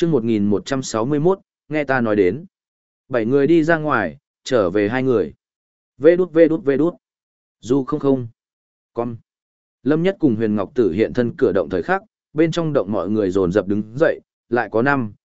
chương 1161, nghe ta nói đến. 7 người đi ra ngoài, trở về 2 người. Vê đút. Du không không. Con. Lâm Nhất cùng Huyền Ngọc Tử hiện thân cửa động thời khắc, bên trong động mọi người dồn dập đứng dậy, lại có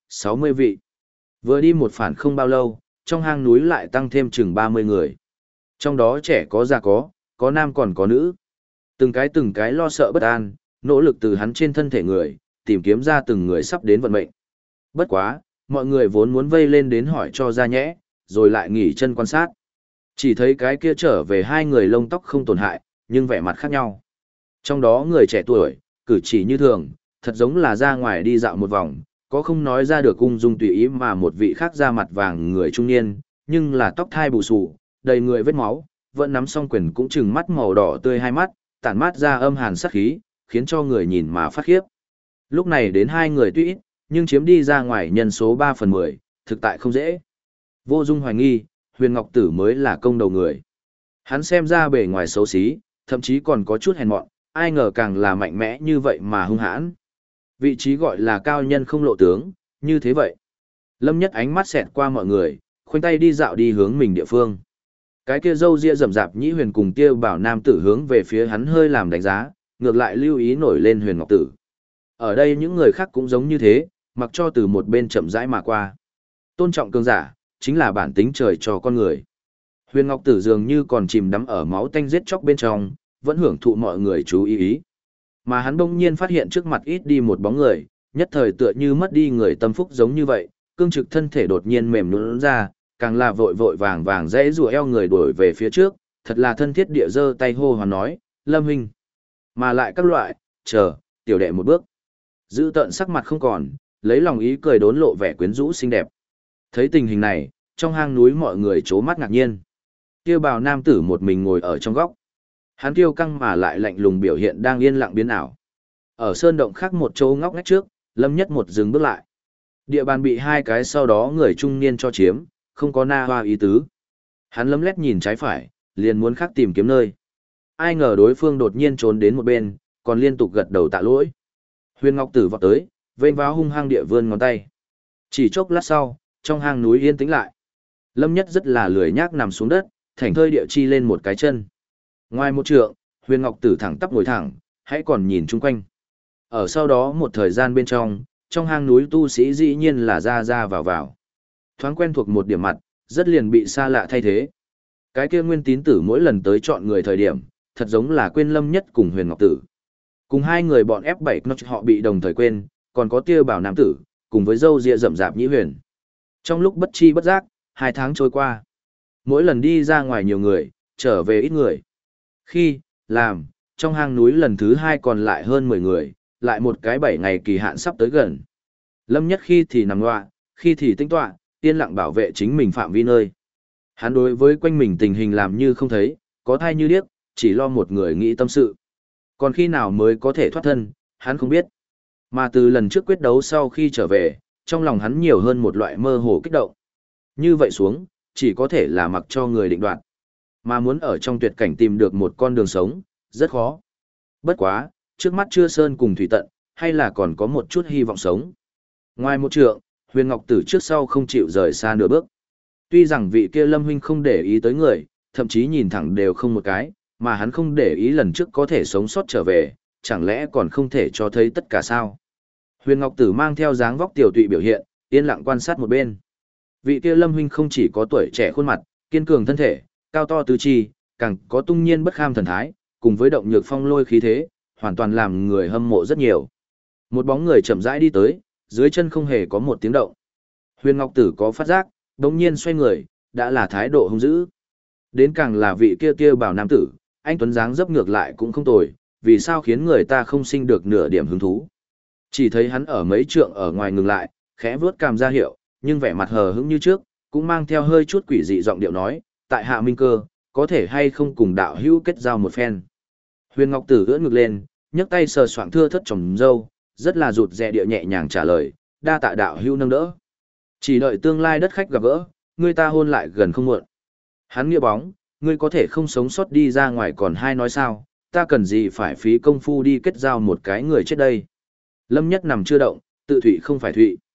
60 vị. Vừa đi một phản không bao lâu, trong hang núi lại tăng thêm chừng 30 người. Trong đó trẻ có già có nam còn có nữ. Từng cái lo sợ bất an, nỗ lực từ hắn trên thân thể người, tìm kiếm ra từng người sắp đến vận mệnh. Bất quá, mọi người vốn muốn vây lên đến hỏi cho ra nhẽ, rồi lại nghỉ chân quan sát. Chỉ thấy cái kia trở về 2 người lông tóc không tổn hại, nhưng vẻ mặt khác nhau. Trong đó người trẻ tuổi, cử chỉ như thường, thật giống là ra ngoài đi dạo một vòng, có không nói ra được ung dung tùy ý mà một vị khác da mặt vàng người trung niên, nhưng là tóc thai bù xù, đầy người vết máu, vẫn nắm song quyền cũng trừng mắt màu đỏ tươi hai mắt, tản mát ra âm hàn sát khí, khiến cho người nhìn mà phát khiếp. Lúc này đến 2 người tuy ít, nhưng chiếm đi ra ngoài nhân số 3/10, thực tại không dễ. Vô Dung hoài nghi, Huyền Ngọc Tử mới là công đầu người. Hắn xem ra bề ngoài xấu xí, thậm chí còn có chút hèn mọn, ai ngờ càng là mạnh mẽ như vậy mà hung hãn. Vị trí gọi là cao nhân không lộ tướng, như thế vậy. Lâm Nhất ánh mắt xẹt qua mọi người, khoanh tay đi dạo đi hướng mình địa phương. Cái kia râu ria rậm rạp Nhĩ Huyền cùng kia bảo nam tử hướng về phía hắn hơi làm đánh giá, ngược lại lưu ý nổi lên Huyền Ngọc Tử. Ở đây những người khác cũng giống như thế, mặc cho từ một bên chậm rãi mà qua. Tôn trọng cường giả, chính là bản tính trời cho con người. Huyền Ngọc Tử dường như còn chìm đắm ở máu tanh giết chóc bên trong, vẫn hưởng thụ mọi người chú ý. Mà hắn bỗng nhiên phát hiện trước mặt ít đi một bóng người, nhất thời tựa như mất đi người tâm phúc giống như vậy, cương trực thân thể đột nhiên mềm nhũn ra, càng là vội vội vàng vàng dãy rùa eo người đuổi về phía trước, thật là thân thiết địa giơ tay hô hoán nói, Lâm huynh. Mà lại các loại, chờ, tiểu đệ một bước. Giữ tợn sắc mặt không còn, lấy lòng ý cười đốn lộ vẻ quyến rũ xinh đẹp. Thấy tình hình này, trong hang núi mọi người chố mắt ngạc nhiên. Kia bào nam tử một mình ngồi ở trong góc. Hắn kiêu căng mà lại lạnh lùng biểu hiện đang yên lặng biến ảo. Ở sơn động khác một chỗ ngóc ngách trước, Lâm Nhất một dừng bước lại. Địa bàn bị 2 cái sau đó người trung niên cho chiếm, không có na hoa ý tứ. Hắn lấm lét nhìn trái phải, liền muốn khác tìm kiếm nơi. Ai ngờ đối phương đột nhiên trốn đến một bên, còn liên tục gật đầu tạ lỗi. Huyền Ngọc Tử vọt tới, vênh váo hung hăng địa vươn ngón tay. Chỉ chốc lát sau, trong hang núi yên tĩnh lại. Lâm Nhất rất là lười nhác nằm xuống đất, thảnh thơi địa chi lên một cái chân. Ngoài một trượng, Huyền Ngọc Tử thẳng tắp ngồi thẳng, hãy còn nhìn chung quanh. Ở sau đó một thời gian bên trong hang núi tu sĩ dĩ nhiên là ra vào. Thoáng quen thuộc một điểm mặt, rất liền bị xa lạ thay thế. Cái kia Nguyên Tín Tử mỗi lần tới chọn người thời điểm, thật giống là quên Lâm Nhất cùng Huyền Ngọc Tử. Cùng 2 người bọn F7 Knox họ bị đồng thời quên, còn có Tia Bảo nam tử, cùng với râu ria rậm rạp Nhĩ Huyền. Trong lúc bất chi bất giác, 2 tháng trôi qua. Mỗi lần đi ra ngoài nhiều người, trở về ít người. Khi, làm, trong hang núi lần thứ 2 còn lại hơn 10 người, lại một cái 7 ngày kỳ hạn sắp tới gần. Lâm Nhất khi thì nằm loạ, khi thì tinh tọa, yên lặng bảo vệ chính mình phạm vi nơi. Hắn đối với quanh mình tình hình làm như không thấy, có thai như điếc, chỉ lo một người nghĩ tâm sự. Còn khi nào mới có thể thoát thân, hắn không biết. Mà từ lần trước quyết đấu sau khi trở về, trong lòng hắn nhiều hơn một loại mơ hồ kích động. Như vậy xuống, chỉ có thể là mặc cho người định đoạt. Mà muốn ở trong tuyệt cảnh tìm được một con đường sống, rất khó. Bất quá, trước mắt chưa sơn cùng thủy tận, hay là còn có một chút hy vọng sống. Ngoài một trượng, Huyền Ngọc Tử trước sau không chịu rời xa nửa bước. Tuy rằng vị kia Lâm huynh không để ý tới người, thậm chí nhìn thẳng đều không một cái, mà hắn không để ý lần trước có thể sống sót trở về, chẳng lẽ còn không thể cho thấy tất cả sao? Huyền Ngọc Tử mang theo dáng vóc tiểu tụy biểu hiện, yên lặng quan sát một bên. Vị kia Lâm huynh không chỉ có tuổi trẻ khuôn mặt, kiên cường thân thể, cao to tứ chi, càng có tung nhiên bất kham thần thái, cùng với động nhược phong lôi khí thế, hoàn toàn làm người hâm mộ rất nhiều. Một bóng người chậm rãi đi tới, dưới chân không hề có một tiếng động. Huyền Ngọc Tử có phát giác, đống nhiên xoay người, đã là thái độ hung dữ. Đến càng là vị kia kia bảo nam tử, anh tuấn dáng dấp ngược lại cũng không tồi, vì sao khiến người ta không sinh được nửa điểm hứng thú. Chỉ thấy hắn ở mấy trượng ở ngoài ngừng lại, khẽ vuốt cằm ra hiệu, nhưng vẻ mặt hờ hững như trước, cũng mang theo hơi chút quỷ dị giọng điệu nói, tại hạ minh cơ, có thể hay không cùng đạo hữu kết giao một phen. Huyền Ngọc Tử ưỡn ngực lên, nhấc tay sờ soạng thưa thất trồng râu, rất là rụt rè địa nhẹ nhàng trả lời, đa tạ đạo hữu nâng đỡ. Chỉ đợi tương lai đất khách gặp gỡ, người ta hôn lại gần không muộn. Hắn nghĩa bóng, ngươi có thể không sống sót đi ra ngoài còn hai nói sao, ta cần gì phải phí công phu đi kết giao một cái người chết đây. Lâm Nhất nằm chưa động, tự thụy không phải thụy.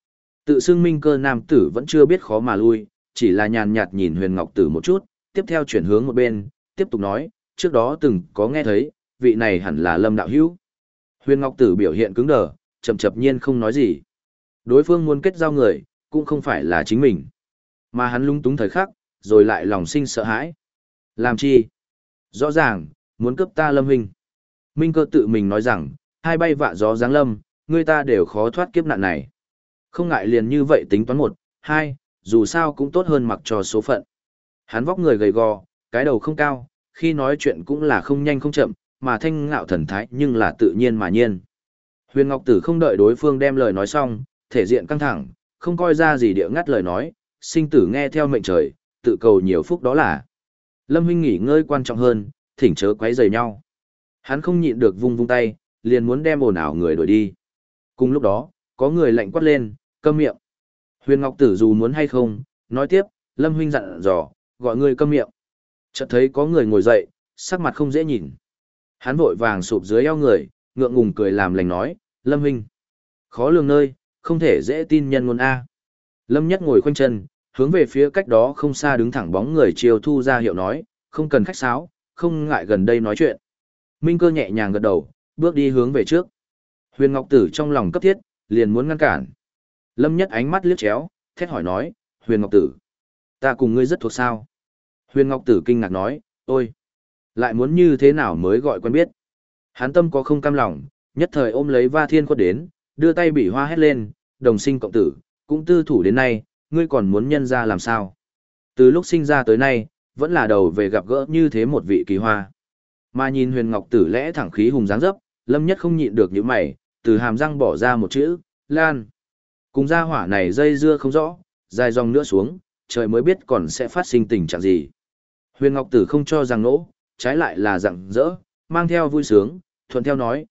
Tự xưng Minh Cơ nam tử vẫn chưa biết khó mà lui, chỉ là nhàn nhạt nhìn Huyền Ngọc Tử một chút, tiếp theo chuyển hướng một bên, tiếp tục nói, trước đó từng có nghe thấy, vị này hẳn là Lâm đạo hữu. Huyền Ngọc Tử biểu hiện cứng đờ, chậm chậm nhiên không nói gì. Đối phương muốn kết giao người, cũng không phải là chính mình, mà hắn lung túng thời khắc, rồi lại lòng sinh sợ hãi. Làm chi? Rõ ràng, muốn cướp ta Lâm huynh. Minh Cơ tự mình nói rằng, hai bay vạ gió giáng lâm, người ta đều khó thoát kiếp nạn này. Không ngại liền như vậy tính toán một, hai, dù sao cũng tốt hơn mặc cho số phận. Hắn vóc người gầy gò, cái đầu không cao, khi nói chuyện cũng là không nhanh không chậm, mà thanh ngạo thần thái nhưng là tự nhiên mà nhiên. Huyền Ngọc Tử không đợi đối phương đem lời nói xong, thể diện căng thẳng, không coi ra gì địa ngắt lời nói, sinh tử nghe theo mệnh trời, tự cầu nhiều phúc đó là. Lâm huynh nghỉ ngơi quan trọng hơn, thỉnh chớ quấy rầy nhau. Hắn không nhịn được vung vung tay, liền muốn đem ồn ào người đuổi đi. Cùng lúc đó, có người lạnh quát lên, câm miệng. Huyền Ngọc Tử dù muốn hay không, nói tiếp, Lâm huynh dặn dò, gọi người câm miệng. Chợt thấy có người ngồi dậy, sắc mặt không dễ nhìn. Hắn vội vàng sụp dưới eo người, ngượng ngùng cười làm lành nói, Lâm huynh, khó lường nơi, không thể dễ tin nhân ngôn A. Lâm Nhất ngồi khoanh chân, hướng về phía cách đó không xa đứng thẳng bóng người chiều thu ra hiệu nói, không cần khách sáo, không ngại gần đây nói chuyện. Minh Cơ nhẹ nhàng gật đầu, bước đi hướng về trước. Huyền Ngọc Tử trong lòng cấp thiết, liền muốn ngăn cản. Lâm Nhất ánh mắt liếc chéo, thét hỏi nói, Huyền Ngọc Tử, ta cùng ngươi rất thuộc sao. Huyền Ngọc Tử kinh ngạc nói, ôi, lại muốn như thế nào mới gọi quen biết. Hắn tâm có không cam lòng, nhất thời ôm lấy Va Thiên Quất đến, đưa tay bị hoa hét lên, đồng sinh cộng tử, cũng tư thủ đến nay, ngươi còn muốn nhân ra làm sao. Từ lúc sinh ra tới nay, vẫn là đầu về gặp gỡ như thế một vị kỳ hoa. Mà nhìn Huyền Ngọc Tử lẽ thẳng khí hùng dáng dấp, Lâm Nhất không nhịn được những mày, từ hàm răng bỏ ra một chữ, Lan. Cùng gia hỏa này dây dưa không rõ, dài dòng nữa xuống, trời mới biết còn sẽ phát sinh tình trạng gì. Huyền Ngọc Tử không cho rằng nỗ, trái lại là rặng rỡ, mang theo vui sướng, thuận theo nói,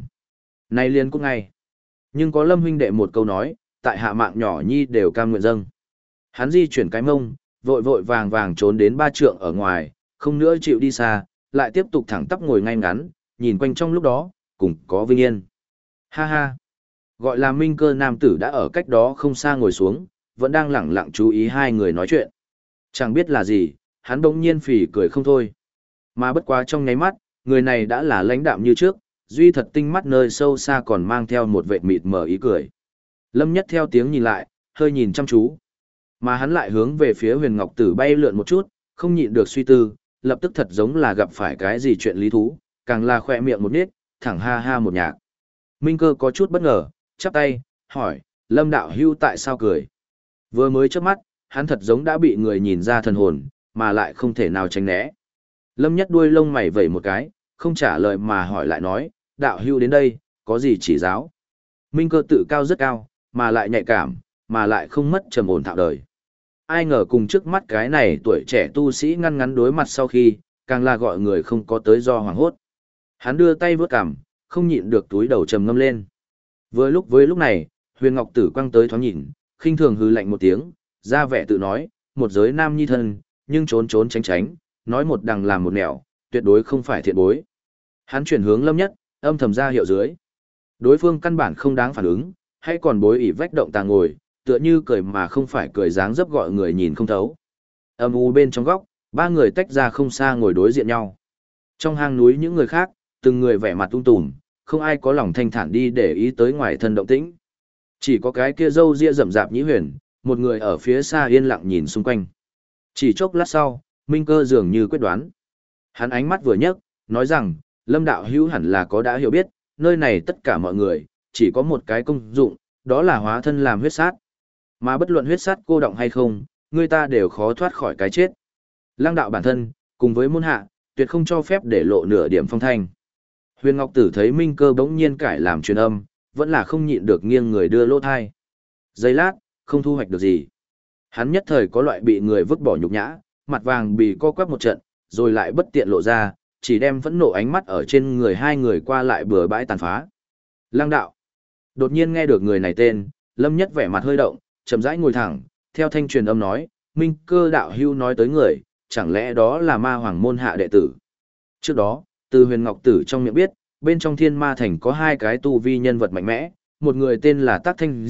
này liền cũng ngay. Nhưng có Lâm huynh đệ một câu nói, tại hạ mạng nhỏ nhi đều cam nguyện dâng. Hắn di chuyển cái mông, vội vội vàng vàng trốn đến 3 trượng ở ngoài, không nữa chịu đi xa, lại tiếp tục thẳng tắp ngồi ngay ngắn, nhìn quanh trong lúc đó, cùng có vinh yên. Ha ha! Gọi là Minh Cơ nam tử đã ở cách đó không xa ngồi xuống, vẫn đang lẳng lặng chú ý hai người nói chuyện. Chẳng biết là gì, hắn bỗng nhiên phì cười không thôi. Mà bất quá trong nháy mắt, người này đã là lãnh đạm như trước, duy thật tinh mắt nơi sâu xa còn mang theo một vệt mịt mờ ý cười. Lâm Nhất theo tiếng nhìn lại, hơi nhìn chăm chú. Mà hắn lại hướng về phía Huyền Ngọc Tử bay lượn một chút, không nhịn được suy tư, lập tức thật giống là gặp phải cái gì chuyện lý thú, càng là khỏe miệng một nít, thẳng ha ha một nhạc. Minh Cơ có chút bất ngờ, chắp tay, hỏi, Lâm đạo hưu tại sao cười? Vừa mới trước mắt, hắn thật giống đã bị người nhìn ra thần hồn, mà lại không thể nào tránh né. Lâm Nhất đuôi lông mày vẩy một cái, không trả lời mà hỏi lại nói, đạo hưu đến đây, có gì chỉ giáo? Minh Cơ tự cao rất cao, mà lại nhạy cảm, mà lại không mất trầm ổn thạo đời. Ai ngờ cùng trước mắt cái này tuổi trẻ tu sĩ ngăn ngắn đối mặt sau khi, càng là gọi người không có tới do hoảng hốt. Hắn đưa tay vớt cằm, không nhịn được túi đầu trầm ngâm lên. Với lúc này, Huyền Ngọc Tử quăng tới thoáng nhìn, khinh thường hừ lạnh một tiếng, ra vẻ tự nói, một giới nam nhi thân, nhưng trốn trốn tránh tránh, nói một đằng làm một nẻo, tuyệt đối không phải thiện bối. Hắn chuyển hướng Lâm Nhất, âm thầm ra hiệu dưới. Đối phương căn bản không đáng phản ứng, hay còn bối ỉ vách động tàng ngồi, tựa như cười mà không phải cười dáng dấp gọi người nhìn không thấu. Âm u bên trong góc, 3 người tách ra không xa ngồi đối diện nhau. Trong hang núi những người khác, từng người vẻ mặt tung tùm, không ai có lòng thanh thản đi để ý tới ngoài thân động tĩnh. Chỉ có cái kia râu ria rậm rạp Nhĩ Huyền, một người ở phía xa yên lặng nhìn xung quanh. Chỉ chốc lát sau, Minh Cơ dường như quyết đoán. Hắn ánh mắt vừa nhấc, nói rằng, Lâm đạo hữu hẳn là có đã hiểu biết, nơi này tất cả mọi người, chỉ có một cái công dụng, đó là hóa thân làm huyết sát. Mà bất luận huyết sát cô động hay không, người ta đều khó thoát khỏi cái chết. Lăng đạo bản thân, cùng với môn hạ, tuyệt không cho phép để lộ nửa điểm phong thanh. Huyền Ngọc Tử thấy Minh Cơ bỗng nhiên cải làm truyền âm, vẫn là không nhịn được nghiêng người đưa lỗ thai. Giây lát, không thu hoạch được gì. Hắn nhất thời có loại bị người vứt bỏ nhục nhã, mặt vàng bị co quắp một trận, rồi lại bất tiện lộ ra, chỉ đem phẫn nộ ánh mắt ở trên người hai người qua lại bừa bãi tàn phá. Lăng đạo. Đột nhiên nghe được người này tên, Lâm Nhất vẻ mặt hơi động, chậm rãi ngồi thẳng, theo thanh truyền âm nói, Minh Cơ đạo hưu nói tới người, chẳng lẽ đó là ma hoàng môn hạ đệ tử. Trước đó, từ Huyền Ngọc Tử trong miệng biết, bên trong Thiên Ma Thành có 2 cái tu vi nhân vật mạnh mẽ, một người tên là Tắc Thanh Diệp,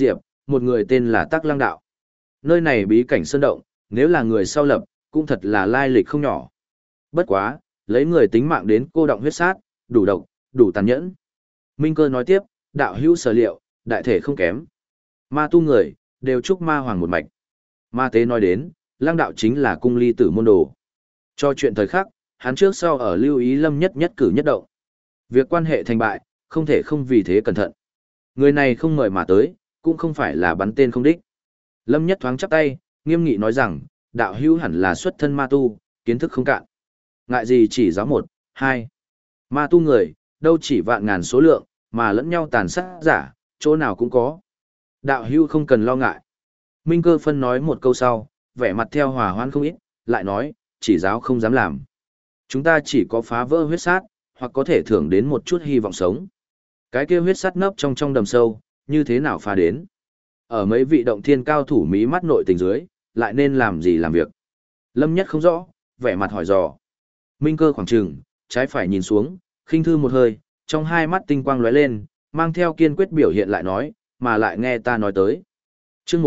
một người tên là Tắc Lăng Đạo. Nơi này bí cảnh sơn động, nếu là người sau lập, cũng thật là lai lịch không nhỏ. Bất quá, lấy người tính mạng đến cô động huyết sát, đủ độc, đủ tàn nhẫn. Minh Cơ nói tiếp, đạo hữu sở liệu, đại thể không kém. Ma tu người, đều chúc ma hoàng một mạch. Ma tế nói đến, Lăng Đạo chính là cung ly tử môn đồ. Cho chuyện thời khắc, hắn trước sau ở lưu ý Lâm Nhất nhất cử nhất động. Việc quan hệ thành bại, không thể không vì thế cẩn thận. Người này không mời mà tới, cũng không phải là bắn tên không đích. Lâm Nhất thoáng chắp tay, nghiêm nghị nói rằng, đạo hữu hẳn là xuất thân ma tu, kiến thức không cạn. Ngại gì chỉ giáo một, hai. Ma tu người, đâu chỉ vạn ngàn số lượng, mà lẫn nhau tàn sát giả, chỗ nào cũng có. Đạo hữu không cần lo ngại. Minh Cơ phân nói một câu sau, vẻ mặt theo hòa hoan không ít, lại nói, chỉ giáo không dám làm. Chúng ta chỉ có phá vỡ huyết sát, hoặc có thể thưởng đến một chút hy vọng sống. Cái kia huyết sát nấp trong đầm sâu, như thế nào phá đến? Ở mấy vị động thiên cao thủ mí mắt nội tình dưới, lại nên làm gì làm việc? Lâm Nhất không rõ, vẻ mặt hỏi dò. Minh Cơ khoảng trừng, trái phải nhìn xuống, khinh thư một hơi, trong hai mắt tinh quang lóe lên, mang theo kiên quyết biểu hiện lại nói, mà lại nghe ta nói tới. Chương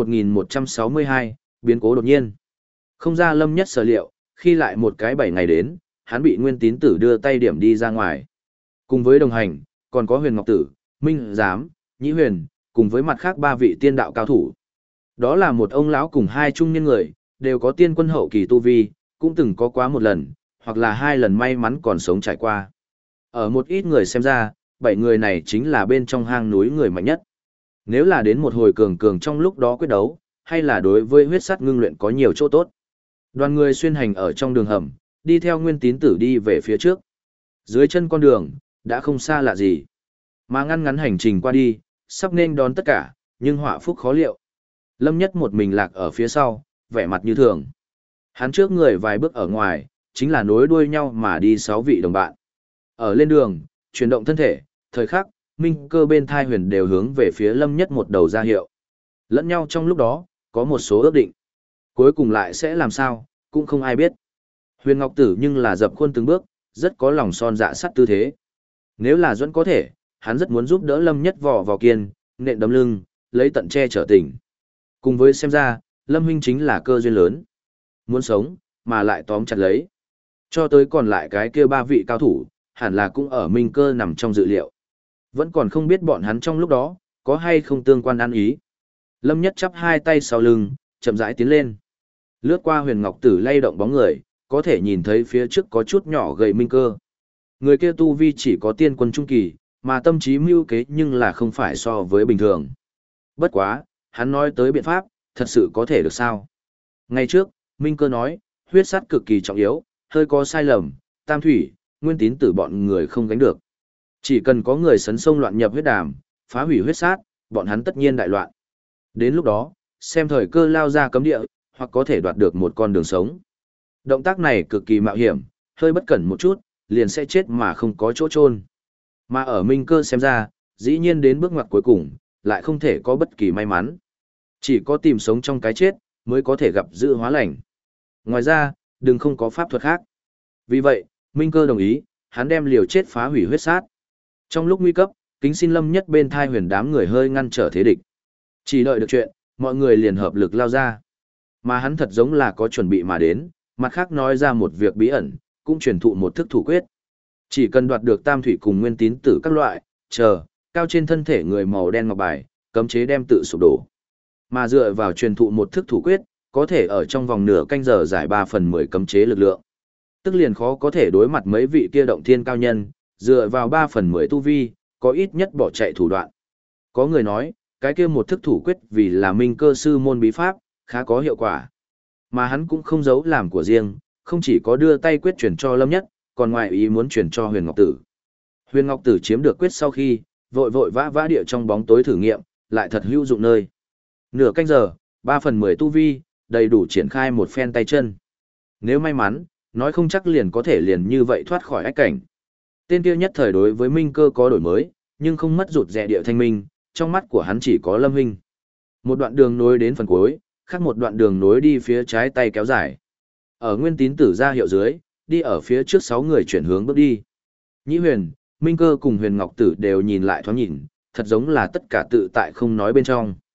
1162, biến cố đột nhiên. Không ra Lâm Nhất sở liệu, khi lại một cái 7 ngày đến, hắn bị Nguyên Tín Tử đưa tay điểm đi ra ngoài. Cùng với đồng hành, còn có Huyền Ngọc Tử, Minh Giám, Nhĩ Huyền, cùng với mặt khác 3 vị tiên đạo cao thủ. Đó là một ông lão cùng 2 trung niên người, đều có tiên quân hậu kỳ tu vi, cũng từng có quá một lần, hoặc là 2 lần may mắn còn sống trải qua. Ở một ít người xem ra, 7 người này chính là bên trong hang núi người mạnh nhất. Nếu là đến một hồi cường cường trong lúc đó quyết đấu, hay là đối với huyết sắt ngưng luyện có nhiều chỗ tốt. Đoàn người xuyên hành ở trong đường hầm, đi theo Nguyên Tín Tử đi về phía trước. Dưới chân con đường, đã không xa lạ gì. Mà ngăn ngắn hành trình qua đi, sắp nên đón tất cả, nhưng họa phúc khó liệu. Lâm Nhất một mình lạc ở phía sau, vẻ mặt như thường. Hắn trước người vài bước ở ngoài, chính là nối đuôi nhau mà đi 6 vị đồng bạn. Ở lên đường, chuyển động thân thể, thời khắc, Minh Cơ bên thai huyền đều hướng về phía Lâm Nhất một đầu ra hiệu. Lẫn nhau trong lúc đó, có một số ước định. Cuối cùng lại sẽ làm sao, cũng không ai biết. Huyền Ngọc Tử nhưng là dập khuôn từng bước, rất có lòng son dạ sắt tư thế. Nếu là Duẫn có thể, hắn rất muốn giúp đỡ Lâm Nhất vò vào kiên, nện đấm lưng, lấy tận che trở tình. Cùng với xem ra, Lâm huynh chính là cơ duyên lớn. Muốn sống, mà lại tóm chặt lấy. Cho tới còn lại cái kia 3 vị cao thủ, hẳn là cũng ở Minh Cơ nằm trong dự liệu. Vẫn còn không biết bọn hắn trong lúc đó, có hay không tương quan ăn ý. Lâm Nhất chắp 2 tay sau lưng, chậm rãi tiến lên. Lướt qua Huyền Ngọc Tử lay động bóng người, có thể nhìn thấy phía trước có chút nhỏ gầy Minh Cơ. Người kia tu vi chỉ có tiên quân trung kỳ, mà tâm trí mưu kế nhưng là không phải so với bình thường. Bất quá, hắn nói tới biện pháp, thật sự có thể được sao? Ngay trước, Minh Cơ nói, huyết sát cực kỳ trọng yếu, hơi có sai lầm, Tam Thủy, Nguyên Tín Tử bọn người không gánh được. Chỉ cần có người sấn sông loạn nhập huyết đàm, phá hủy huyết sát, bọn hắn tất nhiên đại loạn. Đến lúc đó, xem thời cơ lao ra cấm địa, hoặc có thể đoạt được một con đường sống. Động tác này cực kỳ mạo hiểm, hơi bất cẩn một chút, liền sẽ chết mà không có chỗ chôn. Mà ở Minh Cơ xem ra, dĩ nhiên đến bước ngoặt cuối cùng, lại không thể có bất kỳ may mắn. Chỉ có tìm sống trong cái chết, mới có thể gặp dự hóa lành. Ngoài ra, đừng không có pháp thuật khác. Vì vậy, Minh Cơ đồng ý, hắn đem liều chết phá hủy huyết sát. Trong lúc nguy cấp, kính xin Lâm Nhất bên thai huyền đám người hơi ngăn trở thế địch. Chỉ đợi được chuyện, mọi người liền hợp lực lao ra. Mà hắn thật giống là có chuẩn bị mà đến, mặt khác nói ra một việc bí ẩn, cũng truyền thụ một thức thủ quyết. Chỉ cần đoạt được Tam Thủy cùng Nguyên Tín Tử các loại, cao trên thân thể người màu đen ngọc bài, cấm chế đem tự sụp đổ. Mà dựa vào truyền thụ một thức thủ quyết, có thể ở trong vòng nửa canh giờ giải 3/10 cấm chế lực lượng. Tức liền khó có thể đối mặt mấy vị kia động thiên cao nhân, dựa vào 3/10 tu vi, có ít nhất bỏ chạy thủ đoạn. Có người nói, cái kia một thức thủ quyết vì là Minh Cơ sư môn bí pháp, khá có hiệu quả. Mà hắn cũng không giấu làm của riêng, không chỉ có đưa tay quyết chuyển cho Lâm Nhất, còn ngoài ý muốn chuyển cho Huyền Ngọc Tử. Huyền Ngọc Tử chiếm được quyết sau khi, vội vội vã vã địa trong bóng tối thử nghiệm, lại thật hữu dụng nơi. Nửa canh giờ, 3/10 tu vi, đầy đủ triển khai một phen tay chân. Nếu may mắn, nói không chắc liền có thể liền như vậy thoát khỏi ách cảnh. Tên kia nhất thời đối với Minh Cơ có đổi mới, nhưng không mất rụt rè địa thanh minh, trong mắt của hắn chỉ có Lâm huynh. Một đoạn đường nối đến phần cuối, khác một đoạn đường nối đi phía trái tay kéo dài. Ở Nguyên Tín Tử ra hiệu dưới, đi ở phía trước 6 người chuyển hướng bước đi. Nhĩ Huyền, Minh Cơ cùng Huyền Ngọc Tử đều nhìn lại thoáng nhìn, thật giống là tất cả tự tại không nói bên trong.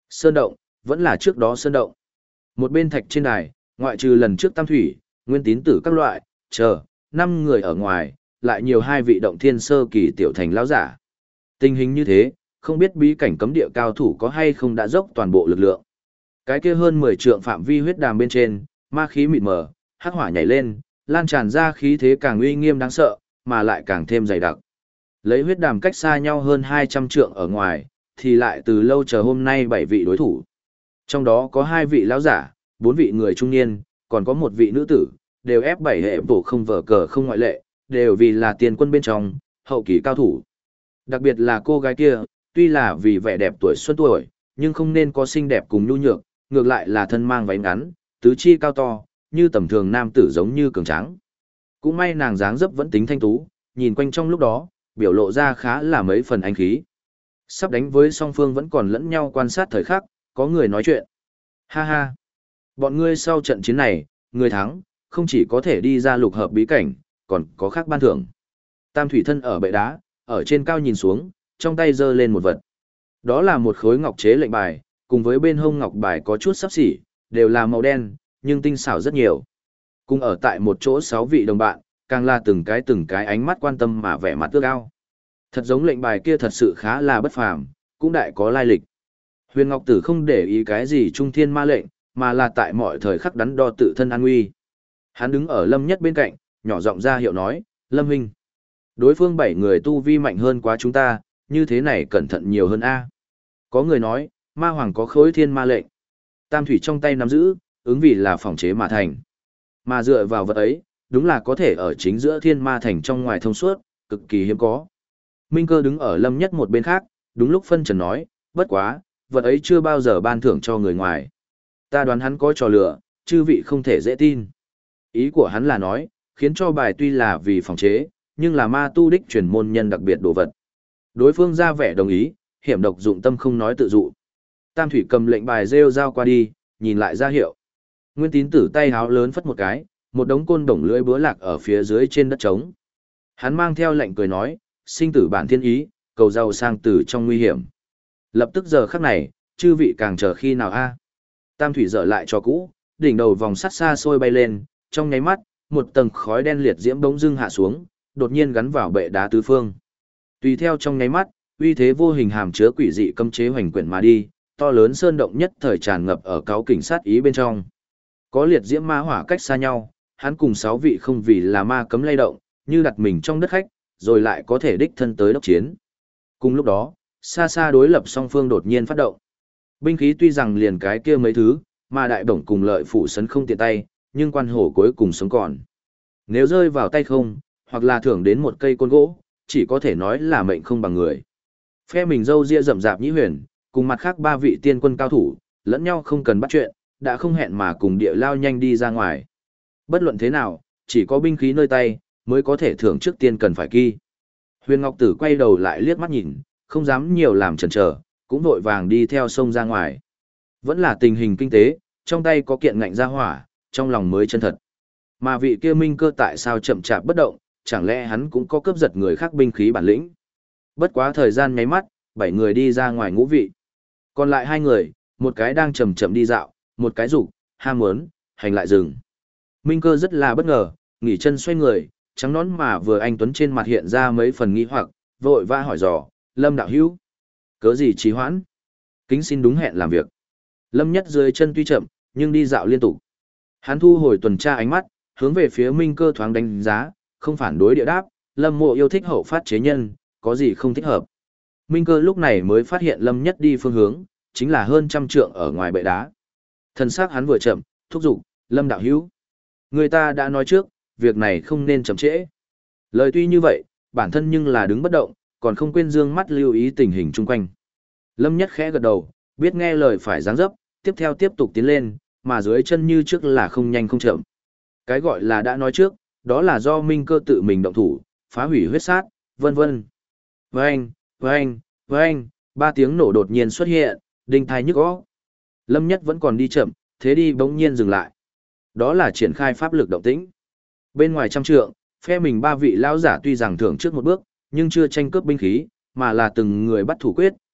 Sơn động, vẫn là trước đó sơn động. Một bên thạch trên đài, ngoại trừ lần trước Tam Thủy, Nguyên Tín Tử các loại, chờ, 5 người ở ngoài, lại nhiều 2 vị động thiên sơ kỳ tiểu thành lão giả. Tình hình như thế, không biết bí cảnh cấm địa cao thủ có hay không đã dốc toàn bộ lực lượng. Cái kia hơn 10 trượng phạm vi huyết đàm bên trên, ma khí mịt mờ, hắc hỏa nhảy lên, lan tràn ra khí thế càng uy nghiêm đáng sợ, mà lại càng thêm dày đặc. Lấy huyết đàm cách xa nhau hơn 200 trượng ở ngoài, thì lại từ lâu chờ hôm nay 7 vị đối thủ. Trong đó có 2 vị lão giả, 4 vị người trung niên, còn có 1 vị nữ tử, đều ép 7 hệ bổ không vở cờ không ngoại lệ, đều vì là tiền quân bên trong, hậu kỳ cao thủ. Đặc biệt là cô gái kia, tuy là vì vẻ đẹp tuổi xuân tuổi, nhưng không nên có xinh đẹp cùng nhu nhược, ngược lại là thân mang váy ngắn, tứ chi cao to, như tầm thường nam tử giống như cường tráng. Cũng may nàng dáng dấp vẫn tính thanh tú, nhìn quanh trong lúc đó, biểu lộ ra khá là mấy phần anh khí. Sắp đánh với song phương vẫn còn lẫn nhau quan sát thời khắc, có người nói chuyện. Ha ha! Bọn ngươi sau trận chiến này, người thắng, không chỉ có thể đi ra lục hợp bí cảnh, còn có khác ban thưởng. Tam thủy thân ở bệ đá, ở trên cao nhìn xuống, trong tay giơ lên một vật. Đó là một khối ngọc chế lệnh bài, cùng với bên hông ngọc bài có chút xấp xỉ, đều là màu đen, nhưng tinh xảo rất nhiều. Cùng ở tại một chỗ 6 vị đồng bạn, càng là từng cái ánh mắt quan tâm mà vẻ mặt ước ao. Thật giống lệnh bài kia thật sự khá là bất phàm, cũng đại có lai lịch. Huyền Ngọc Tử không để ý cái gì trung thiên ma lệnh, mà là tại mọi thời khắc đắn đo tự thân an nguy. Hắn đứng ở Lâm Nhất bên cạnh, nhỏ giọng ra hiệu nói, Lâm huynh, đối phương 7 người tu vi mạnh hơn quá chúng ta, như thế này cẩn thận nhiều hơn a. Có người nói, ma hoàng có khối thiên ma lệnh. Tam thủy trong tay nắm giữ, ứng vì là phòng chế mà thành. Mà dựa vào vật ấy, đúng là có thể ở chính giữa thiên ma thành trong ngoài thông suốt, cực kỳ hiếm có. Minh Cơ đứng ở Lâm Nhất một bên khác, đúng lúc phân trần nói, bất quá, vật ấy chưa bao giờ ban thưởng cho người ngoài. Ta đoán hắn có trò lừa, chư vị không thể dễ tin. Ý của hắn là nói, khiến cho bài tuy là vì phòng chế, nhưng là ma tu đích truyền môn nhân đặc biệt đồ vật. Đối phương ra vẻ đồng ý, hiểm độc dụng tâm không nói tự dụ. Tam thủy cầm lệnh bài rêu rao qua đi, nhìn lại ra hiệu. Nguyên Tín Tử tay háo lớn phất một cái, một đống côn đồng lưỡi búa lạc ở phía dưới trên đất trống. Hắn mang theo lệnh cười nói, sinh tử bản thiên ý, cầu giàu sang tử trong nguy hiểm. Lập tức giờ khắc này, chư vị càng chờ khi nào a? Tam thủy dở lại cho cũ, đỉnh đầu vòng sắt xa xôi bay lên, trong nháy mắt, một tầng khói đen liệt diễm bỗng dưng hạ xuống, đột nhiên gắn vào bệ đá tứ phương. Tùy theo trong nháy mắt, uy thế vô hình hàm chứa quỷ dị cấm chế hoành quyển mà đi, to lớn sơn động nhất thời tràn ngập ở cáo kình sát ý bên trong. Có liệt diễm ma hỏa cách xa nhau, hắn cùng 6 vị không vì là ma cấm lay động, như đặt mình trong đất khách, rồi lại có thể đích thân tới đốc chiến. Cùng lúc đó, xa xa đối lập song phương đột nhiên phát động. Binh khí tuy rằng liền cái kia mấy thứ, mà đại bổng cùng lợi phủ sấn không tiện tay, nhưng quan hổ cuối cùng sống còn. Nếu rơi vào tay không, hoặc là thưởng đến một cây côn gỗ, chỉ có thể nói là mệnh không bằng người. Phe mình dâu ria rậm rạp nhĩ huyền, cùng mặt khác 3 vị tiên quân cao thủ, lẫn nhau không cần bắt chuyện, đã không hẹn mà cùng địa lao nhanh đi ra ngoài. Bất luận thế nào, chỉ có binh khí nơi tay, mới có thể thưởng trước tiên cần phải kỳ. Huyền Ngọc Tử quay đầu lại liếc mắt nhìn, không dám nhiều làm chần chờ, cũng vội vàng đi theo sông ra ngoài. Vẫn là tình hình kinh tế, trong tay có kiện ngạnh ra hỏa, trong lòng mới chân thật. Mà vị kia Minh Cơ tại sao chậm chạp bất động, chẳng lẽ hắn cũng có cướp giật người khác binh khí bản lĩnh. Bất quá thời gian nháy mắt, 7 người đi ra ngoài ngũ vị. Còn lại 2 người, một cái đang chậm chậm đi dạo, một cái rục, ham muốn, hành lại dừng. Minh Cơ rất là bất ngờ, nghỉ chân xoay người, trắng nón mà vừa anh tuấn trên mặt hiện ra mấy phần nghi hoặc, vội vã hỏi dò, Lâm đạo hữu, cớ gì trì hoãn? Kính xin đúng hẹn làm việc. Lâm Nhất dưới chân tuy chậm, nhưng đi dạo liên tục. Hắn thu hồi tuần tra ánh mắt, hướng về phía Minh Cơ thoáng đánh giá, không phản đối địa đáp, Lâm Mộ yêu thích hậu phát chế nhân, có gì không thích hợp. Minh Cơ lúc này mới phát hiện Lâm Nhất đi phương hướng, chính là hơn 100 trượng ở ngoài bệ đá. Thần sắc hắn vừa chậm, thúc giục, Lâm đạo hữu. Người ta đã nói trước, việc này không nên chậm trễ. Lời tuy như vậy, bản thân nhưng là đứng bất động, còn không quên dương mắt lưu ý tình hình chung quanh. Lâm Nhất khẽ gật đầu, biết nghe lời phải dáng dấp, tiếp theo tiếp tục tiến lên, mà dưới chân như trước là không nhanh không chậm. Cái gọi là đã nói trước, đó là do Minh Cơ tự mình động thủ, phá hủy huyết sát, vân vân. Vâng, vâng, vâng, 3 tiếng nổ đột nhiên xuất hiện, đinh thai nhức óc. Lâm Nhất vẫn còn đi chậm, thế đi bỗng nhiên dừng lại. Đó là triển khai pháp lực động tĩnh. Bên ngoài 100 trượng, phe mình 3 vị lão giả tuy rằng thưởng trước một bước, nhưng chưa tranh cướp binh khí, mà là từng người bắt thủ quyết,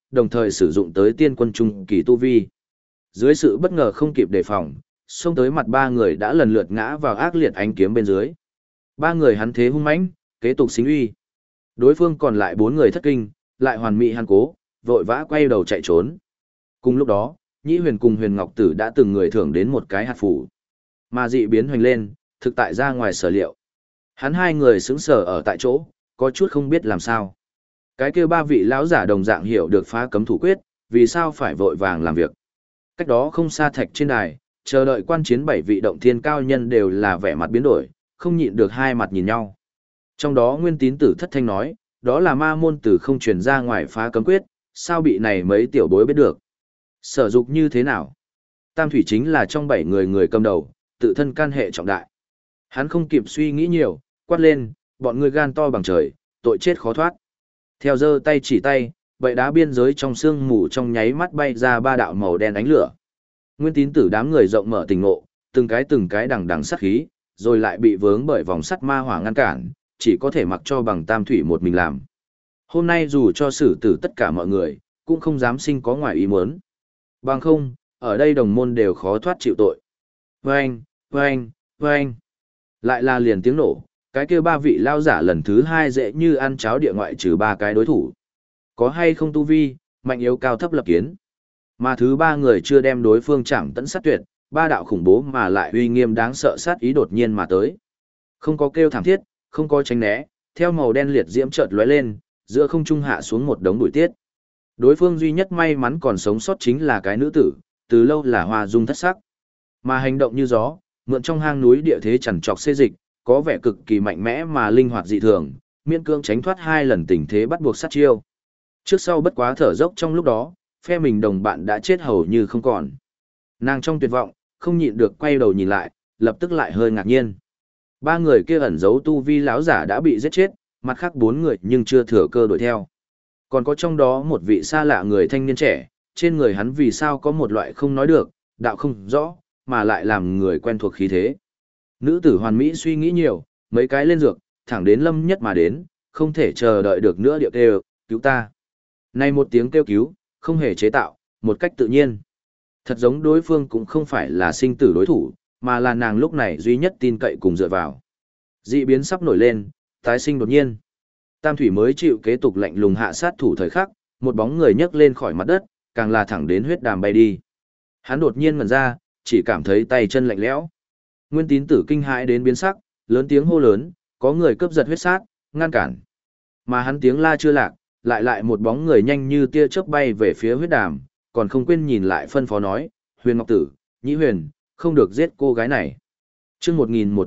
đồng thời sử dụng tới tiên quân trung kỳ tu vi. Dưới sự bất ngờ không kịp đề phòng, xông tới mặt ba người đã lần lượt ngã vào ác liệt ánh kiếm bên dưới. Ba người hắn thế hung mãnh, kế tục xính uy. Đối phương còn lại bốn người thất kinh, lại hoàn mỹ hắn cố, vội vã quay đầu chạy trốn. Cùng lúc đó, Nhĩ Huyền cùng Huyền Ngọc Tử đã từng người thưởng đến một cái hạt phủ. Mà dị biến hoành lên, thực tại ra ngoài sở liệu. Hắn hai người sững sờ ở tại chỗ, có chút không biết làm sao. Cái kia ba vị lão giả đồng dạng hiểu được phá cấm thủ quyết, vì sao phải vội vàng làm việc. Cách đó không xa thạch trên đài, chờ đợi quan chiến bảy vị động thiên cao nhân đều là vẻ mặt biến đổi, không nhịn được hai mặt nhìn nhau. Trong đó Nguyên Tín Tử thất thanh nói, đó là ma môn tử không truyền ra ngoài phá cấm quyết, sao bị này mấy tiểu bối biết được. Sở dục như thế nào? Tam Thủy chính là trong bảy người người cầm đầu, tự thân can hệ trọng đại. Hắn không kịp suy nghĩ nhiều, quát lên, bọn người gan to bằng trời, tội chết khó thoát. Theo giơ tay chỉ tay, bậy đá biên giới trong sương mù trong nháy mắt bay ra ba đạo màu đen ánh lửa. Nguyên Tín Tử đám người rộng mở tình ngộ, từng cái đằng đằng sát khí, rồi lại bị vướng bởi vòng sắt ma hỏa ngăn cản, chỉ có thể mặc cho bằng Tam Thủy một mình làm. Hôm nay dù cho xử tử tất cả mọi người, cũng không dám sinh có ngoài ý muốn. Bằng không, ở đây đồng môn đều khó thoát chịu tội. Vâng, vâng, vâng. Lại là liền tiếng nổ, cái kia ba vị lao giả lần thứ hai dễ như ăn cháo địa ngoại trừ ba cái đối thủ. Có hay không tu vi, mạnh yếu cao thấp lập kiến. Mà thứ ba người chưa đem đối phương chạm tận sát tuyệt, ba đạo khủng bố mà lại uy nghiêm đáng sợ sát ý đột nhiên mà tới. Không có kêu thảm thiết, không có tránh né, theo màu đen liệt diễm chợt lóe lên, giữa không trung hạ xuống một đống bụi tiết. Đối phương duy nhất may mắn còn sống sót chính là cái nữ tử, từ lâu là hoa dung thất sắc. Mà hành động như gió, mượn trong hang núi địa thế chằn trọc xê dịch, có vẻ cực kỳ mạnh mẽ mà linh hoạt dị thường, miễn cưỡng tránh thoát hai lần tình thế bắt buộc sát chiêu. Trước sau bất quá thở dốc trong lúc đó, phe mình đồng bạn đã chết hầu như không còn. Nàng trong tuyệt vọng, không nhịn được quay đầu nhìn lại, lập tức lại hơi ngạc nhiên. Ba người kia ẩn giấu tu vi lão giả đã bị giết chết, mặt khác bốn người nhưng chưa thừa cơ đuổi theo. Còn có trong đó một vị xa lạ người thanh niên trẻ, trên người hắn vì sao có một loại không nói được, đạo không rõ, mà lại làm người quen thuộc khí thế. Nữ tử hoàn mỹ suy nghĩ nhiều, mấy cái lên dược, thẳng đến Lâm Nhất mà đến, không thể chờ đợi được nữa điệu kêu, cứu ta. Này một tiếng kêu cứu, không hề chế tạo, một cách tự nhiên. Thật giống đối phương cũng không phải là sinh tử đối thủ, mà là nàng lúc này duy nhất tin cậy cùng dựa vào. Dị biến sắp nổi lên, tái sinh đột nhiên. Tam Thủy mới chịu kế tục lạnh lùng hạ sát thủ thời khắc, một bóng người nhấc lên khỏi mặt đất, càng là thẳng đến huyết đàm bay đi. Hắn đột nhiên ngẩn ra, chỉ cảm thấy tay chân lạnh lẽo. Nguyên Tín Tử kinh hãi đến biến sắc, lớn tiếng hô lớn, có người cướp giật huyết sát, ngăn cản. Mà hắn tiếng la chưa lạc, lại một bóng người nhanh như tia chớp bay về phía huyết đàm, còn không quên nhìn lại phân phó nói, Huyền Ngọc Tử, Nhĩ Huyền, không được giết cô gái này. Chương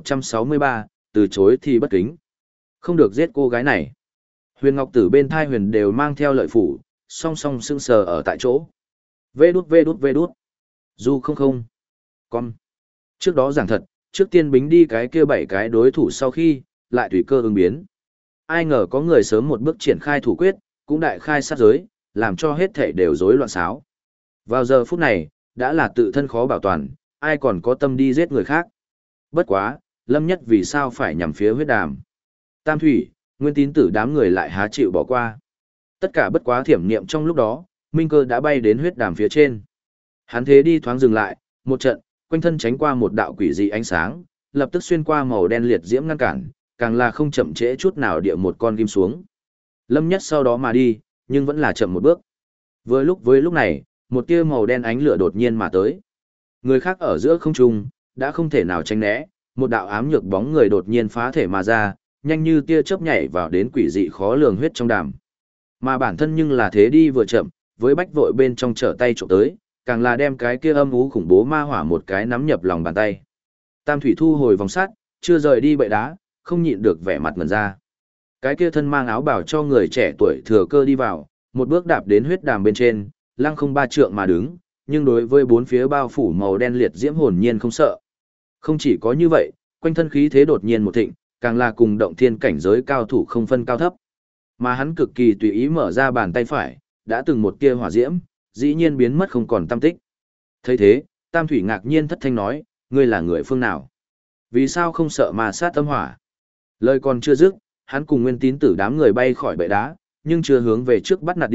1163, từ chối thì bất kính. Không được giết cô gái này. Huyền Ngọc Tử bên thai huyền đều mang theo lợi phủ, song song sững sờ ở tại chỗ. Vê đút. Du không. Con. Trước đó giảng thật, trước tiên bính đi cái kia 7 cái đối thủ sau khi, lại tùy cơ ứng biến. Ai ngờ có người sớm một bước triển khai thủ quyết, cũng đại khai sát giới, làm cho hết thể đều rối loạn xáo. Vào giờ phút này, đã là tự thân khó bảo toàn, ai còn có tâm đi giết người khác. Bất quá, Lâm Nhất vì sao phải nhằm phía huyết đàm. Tam Thủy, Nguyên Tín Tử đám người lại há chịu bỏ qua. Tất cả bất quá thiểm niệm trong lúc đó, Minh Cơ đã bay đến huyết đàm phía trên. Hắn thế đi thoáng dừng lại, một trận, quanh thân tránh qua một đạo quỷ dị ánh sáng, lập tức xuyên qua màu đen liệt diễm ngăn cản, càng là không chậm trễ chút nào địa một con kim xuống. Lâm Nhất sau đó mà đi, nhưng vẫn là chậm một bước. Với lúc này, một tia màu đen ánh lửa đột nhiên mà tới. Người khác ở giữa không trung, đã không thể nào tránh né, một đạo ám nhược bóng người đột nhiên phá thể mà ra, nhanh như tia chớp nhảy vào đến quỷ dị khó lường huyết trong đàm. Mà bản thân nhưng là thế đi vừa chậm, với bách vội bên trong trở tay trộm tới, càng là đem cái kia âm u khủng bố ma hỏa một cái nắm nhập lòng bàn tay. Tam Thủy thu hồi vòng sắt, chưa rời đi bậy đá, không nhịn được vẻ mặt ngẩn ra. Cái kia thân mang áo bảo cho người trẻ tuổi thừa cơ đi vào, một bước đạp đến huyết đàm bên trên, lăng không ba trượng mà đứng, nhưng đối với bốn phía bao phủ màu đen liệt diễm hồn nhiên không sợ. Không chỉ có như vậy, quanh thân khí thế đột nhiên một thịnh, càng là cùng động thiên cảnh giới cao thủ không phân cao thấp. Mà hắn cực kỳ tùy ý mở ra bàn tay phải, đã từng một tia hỏa diễm, dĩ nhiên biến mất không còn tăm tích. Thấy thế, Tam Thủy ngạc nhiên thất thanh nói, ngươi là người phương nào? Vì sao không sợ mà sát tâm hỏa? Lời còn chưa dứt, hắn cùng Nguyên Tín Tử đám người bay khỏi bệ đá, nhưng chưa hướng về trước bắt nạt đi,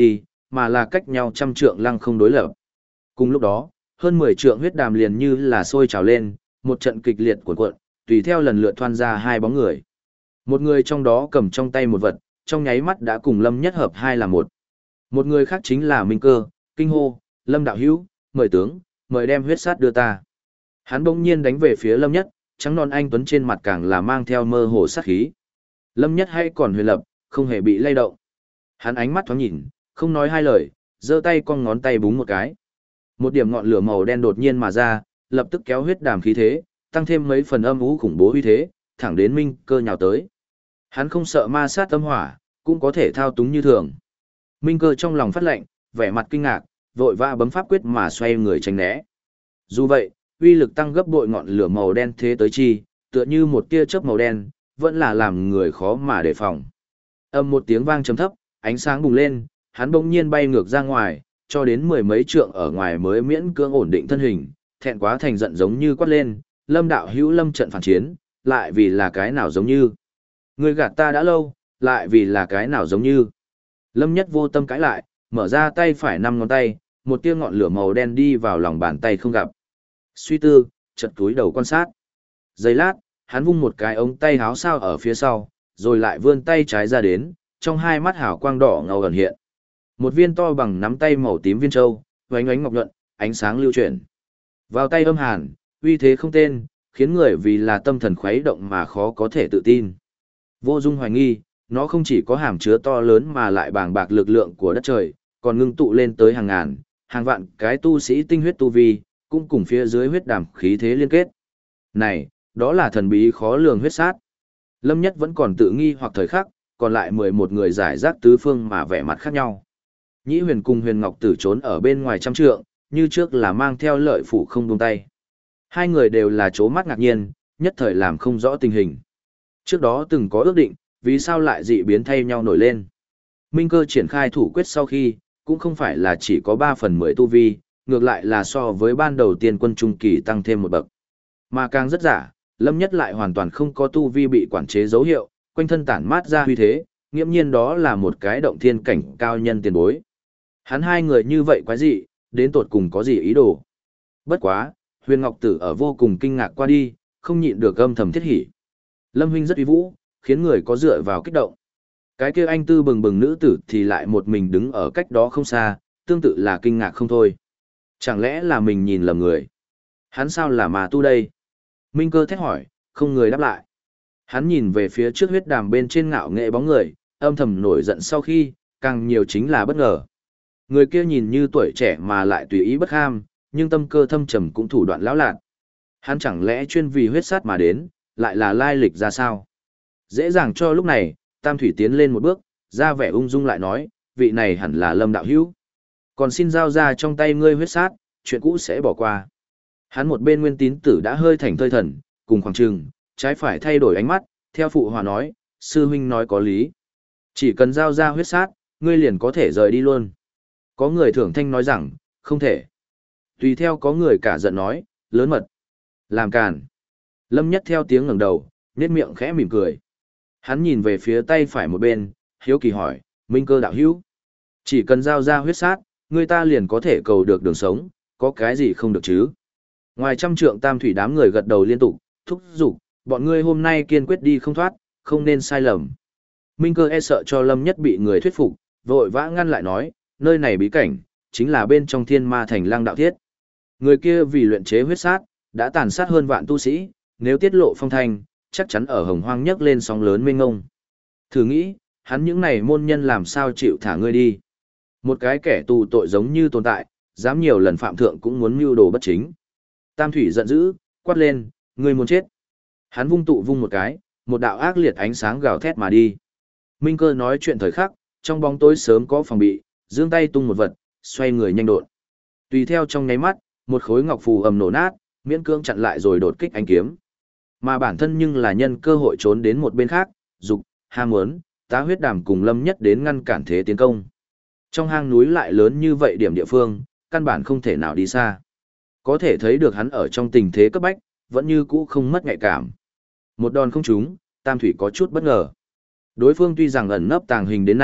mà là cách nhau trăm trượng lăng không đối lập. Cùng lúc đó, hơn 10 trượng huyết đàm liền như là sôi trào lên, một trận kịch liệt cuộn cuộn, tùy theo lần lượt thoăn ra hai bóng người. Một người trong đó cầm trong tay một vật, trong nháy mắt đã cùng Lâm Nhất hợp hai là một. Một người khác chính là Minh Cơ, kinh hô, Lâm đạo hữu, mời tướng, mời đem huyết sát đưa ta. Hắn bỗng nhiên đánh về phía Lâm Nhất, trắng non anh tuấn trên mặt càng là mang theo mơ hồ sát khí. Lâm Nhất hay còn huyền lập, không hề bị lay động. Hắn ánh mắt thoáng nhìn, không nói hai lời, giơ tay cong ngón tay búng một cái. Một điểm ngọn lửa màu đen đột nhiên mà ra, lập tức kéo huyết đàm khí thế, tăng thêm mấy phần âm u khủng bố uy thế, thẳng đến Minh Cơ nhào tới. Hắn không sợ ma sát tâm hỏa, cũng có thể thao túng như thường. Minh Cơ trong lòng phát lạnh, vẻ mặt kinh ngạc, vội vã bấm pháp quyết mà xoay người tránh né. Dù vậy, uy lực tăng gấp bội ngọn lửa màu đen thế tới chi, tựa như một tia chớp màu đen, vẫn là làm người khó mà đề phòng. Âm một tiếng vang trầm thấp, ánh sáng bùng lên, hắn bỗng nhiên bay ngược ra ngoài, cho đến mười mấy trượng ở ngoài mới miễn cưỡng ổn định thân hình, thẹn quá thành giận giống như quát lên, Lâm đạo hữu Lâm trận phản chiến, lại vì là cái nào giống như. Người gạt ta đã lâu, lại vì là cái nào giống như. Lâm Nhất vô tâm cãi lại, mở ra tay phải 5 ngón tay, một tia ngọn lửa màu đen đi vào lòng bàn tay không gặp. Suy tư, chật túi đầu quan sát. Giây lát, hắn vung một cái ống tay háo sao ở phía sau, rồi lại vươn tay trái ra đến, trong hai mắt hào quang đỏ ngầu gần hiện. Một viên to bằng nắm tay màu tím viên châu, oánh oánh ngọc nhuận, ánh sáng lưu chuyển. Vào tay âm hàn, uy thế không tên, khiến người vì là tâm thần khuấy động mà khó có thể tự tin. Vô dung hoài nghi, nó không chỉ có hàm chứa to lớn mà lại bàng bạc lực lượng của đất trời, còn ngưng tụ lên tới hàng ngàn, hàng vạn cái tu sĩ tinh huyết tu vi, cũng cùng phía dưới huyết đàm khí thế liên kết. Này, đó là thần bí khó lường huyết sát. Lâm Nhất vẫn còn tự nghi hoặc thời khắc, còn lại 11 người giải rác tứ phương mà vẻ mặt khác nhau. Nhĩ Huyền cùng Huyền Ngọc Tử trốn ở bên ngoài trăm trượng, như trước là mang theo lợi phủ không buông tay. Hai người đều là chố mắt ngạc nhiên, nhất thời làm không rõ tình hình. Trước đó từng có ước định, vì sao lại dị biến thay nhau nổi lên. Minh Cơ triển khai thủ quyết sau khi, cũng không phải là chỉ có 3/10 tu vi, ngược lại là so với ban đầu tiên quân trung kỳ tăng thêm một bậc. Mà càng rất giả, Lâm Nhất lại hoàn toàn không có tu vi bị quản chế dấu hiệu, quanh thân tản mát ra huy thế, nghiễm nhiên đó là một cái động thiên cảnh cao nhân tiền bối. Hắn hai người như vậy quái dị, đến tột cùng có gì ý đồ. Bất quá, Huyền Ngọc Tử ở vô cùng kinh ngạc qua đi, không nhịn được âm thầm thiết hỉ. Lâm huynh rất uy vũ, khiến người có dựa vào kích động. Cái kia anh tư bừng bừng nữ tử thì lại một mình đứng ở cách đó không xa, tương tự là kinh ngạc không thôi. Chẳng lẽ là mình nhìn lầm người? Hắn sao là mà tu đây? Minh Cơ thét hỏi, không người đáp lại. Hắn nhìn về phía trước huyết đàm bên trên ngạo nghệ bóng người, âm thầm nổi giận sau khi, càng nhiều chính là bất ngờ. Người kia nhìn như tuổi trẻ mà lại tùy ý bất ham, nhưng tâm cơ thâm trầm cũng thủ đoạn lão lạn. Hắn chẳng lẽ chuyên vì huyết sát mà đến, lại là lai lịch ra sao? Dễ dàng cho lúc này, Tam Thủy tiến lên một bước, ra vẻ ung dung lại nói, vị này hẳn là Lâm đạo hữu. Còn xin giao ra trong tay ngươi huyết sát, chuyện cũ sẽ bỏ qua. Hắn một bên Nguyên Tín Tử đã hơi thành thơi thần, cùng khoảng trừng, trái phải thay đổi ánh mắt, theo phụ hòa nói, sư huynh nói có lý. Chỉ cần giao ra huyết sát, ngươi liền có thể rời đi luôn. Có người thưởng thanh nói rằng, không thể. Tùy theo có người cả giận nói, lớn mật. Làm càn. Lâm Nhất theo tiếng ngẩng đầu, nhếch miệng khẽ mỉm cười. Hắn nhìn về phía tay phải một bên, hiếu kỳ hỏi, Minh Cơ đạo hữu. Chỉ cần giao ra huyết sát, người ta liền có thể cầu được đường sống, có cái gì không được chứ. Ngoài trăm trượng Tam Thủy đám người gật đầu liên tục, thúc giục, bọn ngươi hôm nay kiên quyết đi không thoát, không nên sai lầm. Minh Cơ e sợ cho Lâm Nhất bị người thuyết phục, vội vã ngăn lại nói, nơi này bí cảnh, chính là bên trong Thiên Ma Thành Lăng Đạo Thiết. Người kia vì luyện chế huyết sát, đã tàn sát hơn vạn tu sĩ, nếu tiết lộ phong thanh, chắc chắn ở Hồng Hoang nhấc lên sóng lớn mênh mông. Thử nghĩ, hắn những này môn nhân làm sao chịu thả ngươi đi. Một cái kẻ tù tội giống như tồn tại, dám nhiều lần phạm thượng cũng muốn mưu đồ bất chính. Tam Thủy giận dữ, quát lên, ngươi muốn chết. Hắn vung một cái, một đạo ác liệt ánh sáng gào thét mà đi. Minh Cơ nói chuyện thời khắc, trong bóng tối sớm có phòng bị, giương tay tung một vật, xoay người nhanh đột. Tùy theo trong nháy mắt, một khối ngọc phù ầm nổ nát, miễn cưỡng chặn lại rồi đột kích ánh kiếm. Mà bản thân nhưng là nhân cơ hội trốn đến một bên khác, dục, ham muốn, tá huyết đàm cùng Lâm Nhất đến ngăn cản thế tiến công. Trong hang núi lại lớn như vậy điểm địa phương, căn bản không thể nào đi xa. Có thể thấy được hắn ở trong tình thế cấp bách, vẫn như cũ không mất nhạy cảm. Một đòn không trúng, Tam Thủy có chút bất ngờ. Đối phương tuy rằng ẩn nấp tàng hình đến nay,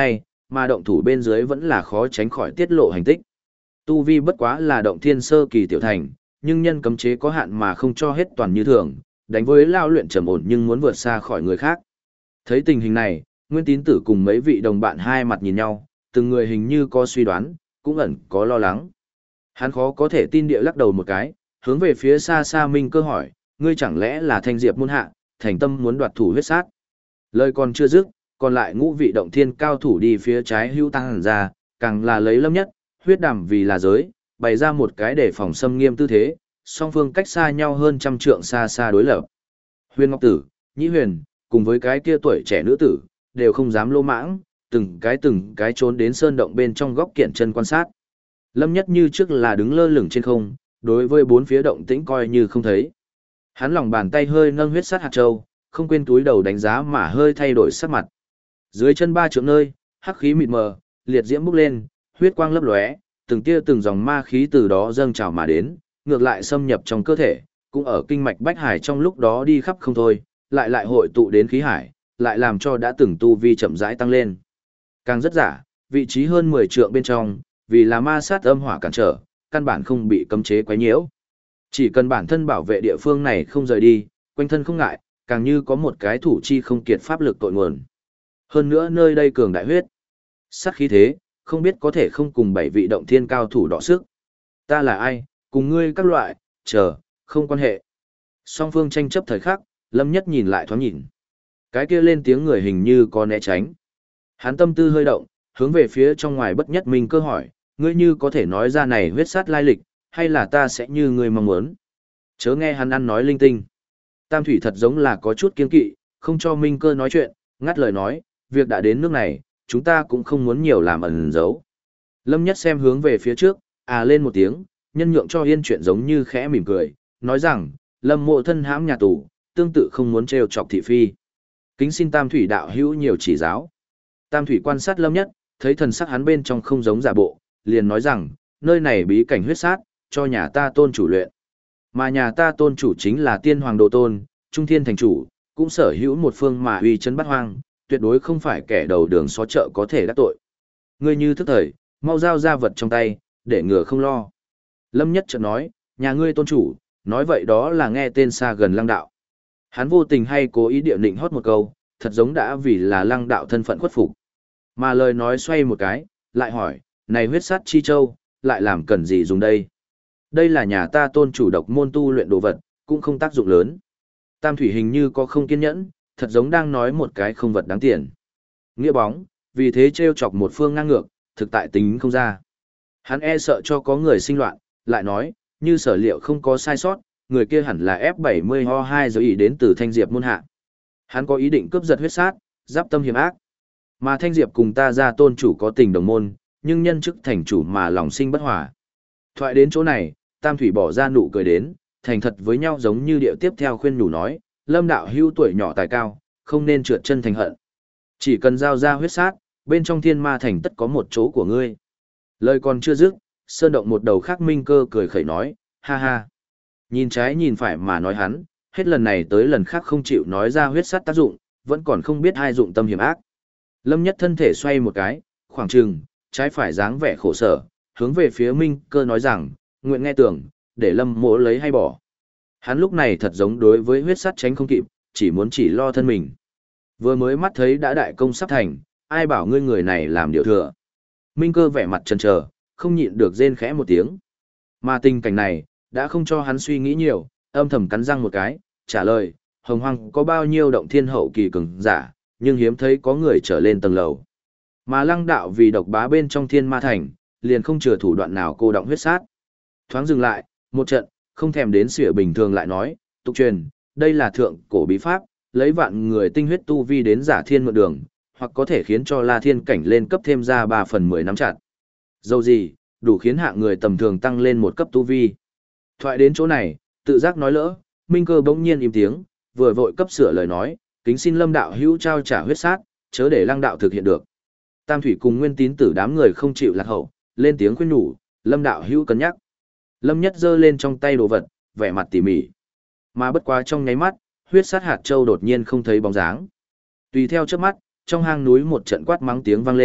mà động thủ bên dưới vẫn là khó tránh khỏi tiết lộ hành tích. Tu vi bất quá là động thiên sơ kỳ tiểu thành, nhưng nhân cấm chế có hạn mà không cho hết toàn như thường, đánh với lao luyện trầm ổn nhưng muốn vượt xa khỏi người khác. Thấy tình hình này, Nguyên Tín Tử cùng mấy vị đồng bạn hai mặt nhìn nhau, từng người hình như có suy đoán, cũng ẩn có lo lắng. Hắn khó có thể tin địa lắc đầu một cái, hướng về phía xa xa Minh Cơ hỏi, ngươi chẳng lẽ là Thanh Diệp môn hạ, thành tâm muốn đoạt thủ huyết sát. Lời còn chưa dứt, còn lại ngũ vị động thiên cao thủ đi phía trái hưu tăng hẳn ra, càng là lấy Lâm Nhất, huyết đàm vì là giới, bày ra một cái để phòng xâm nghiêm tư thế, song phương cách xa nhau hơn trăm trượng xa xa đối lập. Huyền Ngọc Tử, Nhĩ Huyền, cùng với cái kia tuổi trẻ nữ tử, đều không dám lô mãng, từng cái trốn đến sơn động bên trong góc kiện chân quan sát. Lâm Nhất như trước là đứng lơ lửng trên không, đối với bốn phía động tĩnh coi như không thấy. Hắn lòng bàn tay hơi nâng huyết sát hạt châu, không quên túi đầu đánh giá mà hơi thay đổi sắc mặt. Dưới chân ba trượng nơi, hắc khí mịt mờ, liệt diễm bốc lên, huyết quang lấp lóe, từng tia từng dòng ma khí từ đó dâng trào mà đến, ngược lại xâm nhập trong cơ thể, cũng ở kinh mạch bách hải trong lúc đó đi khắp không thôi, lại hội tụ đến khí hải, lại làm cho đã từng tu vi chậm rãi tăng lên. Càng rất giả, vị trí hơn 10 trượng bên trong, vì là ma sát âm hỏa cản trở, căn bản không bị cấm chế quấy nhiễu. Chỉ cần bản thân bảo vệ địa phương này không rời đi, quanh thân không ngại, càng như có một cái thủ chi không kiệt pháp lực tội nguồn. Hơn nữa nơi đây cường đại huyết. Sát khí thế, không biết có thể không cùng 7 vị động thiên cao thủ đọ sức. Ta là ai, cùng ngươi các loại, chờ, không quan hệ. Song phương tranh chấp thời khắc, Lâm Nhất nhìn lại thoáng nhìn. Cái kia lên tiếng người hình như có né tránh. Hắn tâm tư hơi động, hướng về phía trong ngoài bất nhất Minh Cơ hỏi, ngươi như có thể nói ra này huyết sát lai lịch, hay là ta sẽ như ngươi mong muốn. Chớ nghe hắn ăn nói linh tinh. Tam Thủy thật giống là có chút kiên kỵ, không cho Minh Cơ nói chuyện, ngắt lời nói, việc đã đến nước này, chúng ta cũng không muốn nhiều làm ẩn giấu. Lâm Nhất xem hướng về phía trước, lên một tiếng, nhân nhượng cho yên chuyện giống như khẽ mỉm cười, nói rằng, Lâm Mộ thân hãm nhà tù, tương tự không muốn trêu chọc thị phi. Kính xin Tam Thủy đạo hữu nhiều chỉ giáo. Tam Thủy quan sát Lâm Nhất, thấy thần sắc hắn bên trong không giống giả bộ, liền nói rằng, nơi này bí cảnh huyết sát, cho nhà ta tôn chủ luyện. Mà nhà ta tôn chủ chính là tiên hoàng độ tôn, trung thiên thành chủ, cũng sở hữu một phương mà uy chấn bát hoang, tuyệt đối không phải kẻ đầu đường xó chợ có thể đắc tội. Ngươi như thức thời, mau giao ra vật trong tay, để ngừa không lo. Lâm Nhất chợt nói, nhà ngươi tôn chủ, nói vậy đó là nghe tên xa gần Lăng đạo. Hắn vô tình hay cố ý địa định hót một câu, thật giống đã vì là Lăng đạo thân phận khuất phục. Mà lời nói xoay một cái, lại hỏi, này huyết sát chi châu, lại làm cần gì dùng đây? Đây là nhà ta tôn chủ độc môn tu luyện đồ vật, cũng không tác dụng lớn. Tam Thủy hình như có không kiên nhẫn, thật giống đang nói một cái không vật đáng tiền. Nghĩa bóng, vì thế trêu chọc một phương ngang ngược, thực tại tính không ra. Hắn e sợ cho có người sinh loạn, lại nói, như sở liệu không có sai sót, người kia hẳn là F70Ho2 rồi ý đến từ Thanh Diệp môn hạ. Hắn có ý định cướp giật huyết sát, giáp tâm hiểm ác. Mà Thanh Diệp cùng ta ra tôn chủ có tình đồng môn, nhưng nhân chức thành chủ mà lòng sinh bất hòa. Thoại đến chỗ này, Tam Thủy bỏ ra nụ cười đến, thành thật với nhau giống như điệu tiếp theo khuyên nhủ nói, Lâm đạo hưu tuổi nhỏ tài cao, không nên trượt chân thành hận. Chỉ cần giao ra huyết sát, bên trong thiên ma thành tất có một chỗ của ngươi. Lời còn chưa dứt, sơn động một đầu khác Minh Cơ cười khẩy nói, ha ha. Nhìn trái nhìn phải mà nói hắn, hết lần này tới lần khác không chịu nói ra huyết sát tác dụng, vẫn còn không biết hai dụng tâm hiểm ác. Lâm Nhất thân thể xoay một cái, khoảng chừng, trái phải dáng vẻ khổ sở, hướng về phía Minh Cơ nói rằng, nguyện nghe tưởng, để Lâm Mỗ lấy hay bỏ. Hắn lúc này thật giống đối với huyết sát tránh không kịp, chỉ muốn chỉ lo thân mình. Vừa mới mắt thấy đã đại công sắp thành, ai bảo ngươi người này làm điều thừa. Minh Cơ vẻ mặt chần chờ, không nhịn được rên khẽ một tiếng. Mà tình cảnh này, đã không cho hắn suy nghĩ nhiều, âm thầm cắn răng một cái, trả lời, Hồng Hoang có bao nhiêu động thiên hậu kỳ cường giả, nhưng hiếm thấy có người trở lên tầng lầu. Mà Lăng đạo vì độc bá bên trong thiên ma thành, liền không chừa thủ đoạn nào cô động huyết sát. Thoáng dừng lại, một trận, không thèm đến xỉa bình thường lại nói, tục truyền, đây là thượng cổ bí pháp, lấy vạn người tinh huyết tu vi đến giả thiên mượn đường, hoặc có thể khiến cho La Thiên cảnh lên cấp thêm ra 3/10 nắm chặt. Dẫu gì, đủ khiến hạng người tầm thường tăng lên một cấp tu vi. Thoại đến chỗ này, tự giác nói lỡ, Minh Cơ bỗng nhiên im tiếng, vừa vội cấp sửa lời nói, kính xin Lâm đạo hữu trao trả huyết sát, chớ để Lăng đạo thực hiện được. Tam Thủy cùng Nguyên Tín Tử đám người không chịu lạc hậu, lên tiếng khuyên nhủ, Lâm đạo hữu cân nhắc. Lâm Nhất giơ lên trong tay đồ vật, vẻ mặt tỉ mỉ. Mà bất quá trong nháy mắt, huyết sát hạt châu đột nhiên không thấy bóng dáng. Tùy theo chớp mắt, trong hang núi một trận quát mắng tiếng vang lên,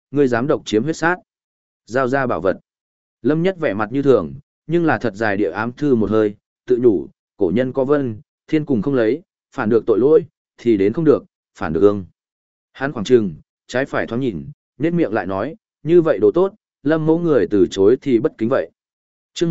ngươi dám độc chiếm huyết sát. Giao ra bảo vật. Lâm Nhất vẻ mặt như thường, nhưng là thật dài địa ám thư một hơi, tự nhủ, cổ nhân có vân, thiên cùng không lấy, phản được tội lỗi, thì đến không được, phản được ương. Hắn khoảng trừng, trái phải thoáng nhìn, nét miệng lại nói, như vậy đồ tốt, Lâm mẫu người từ chối thì bất kính vậy. Chương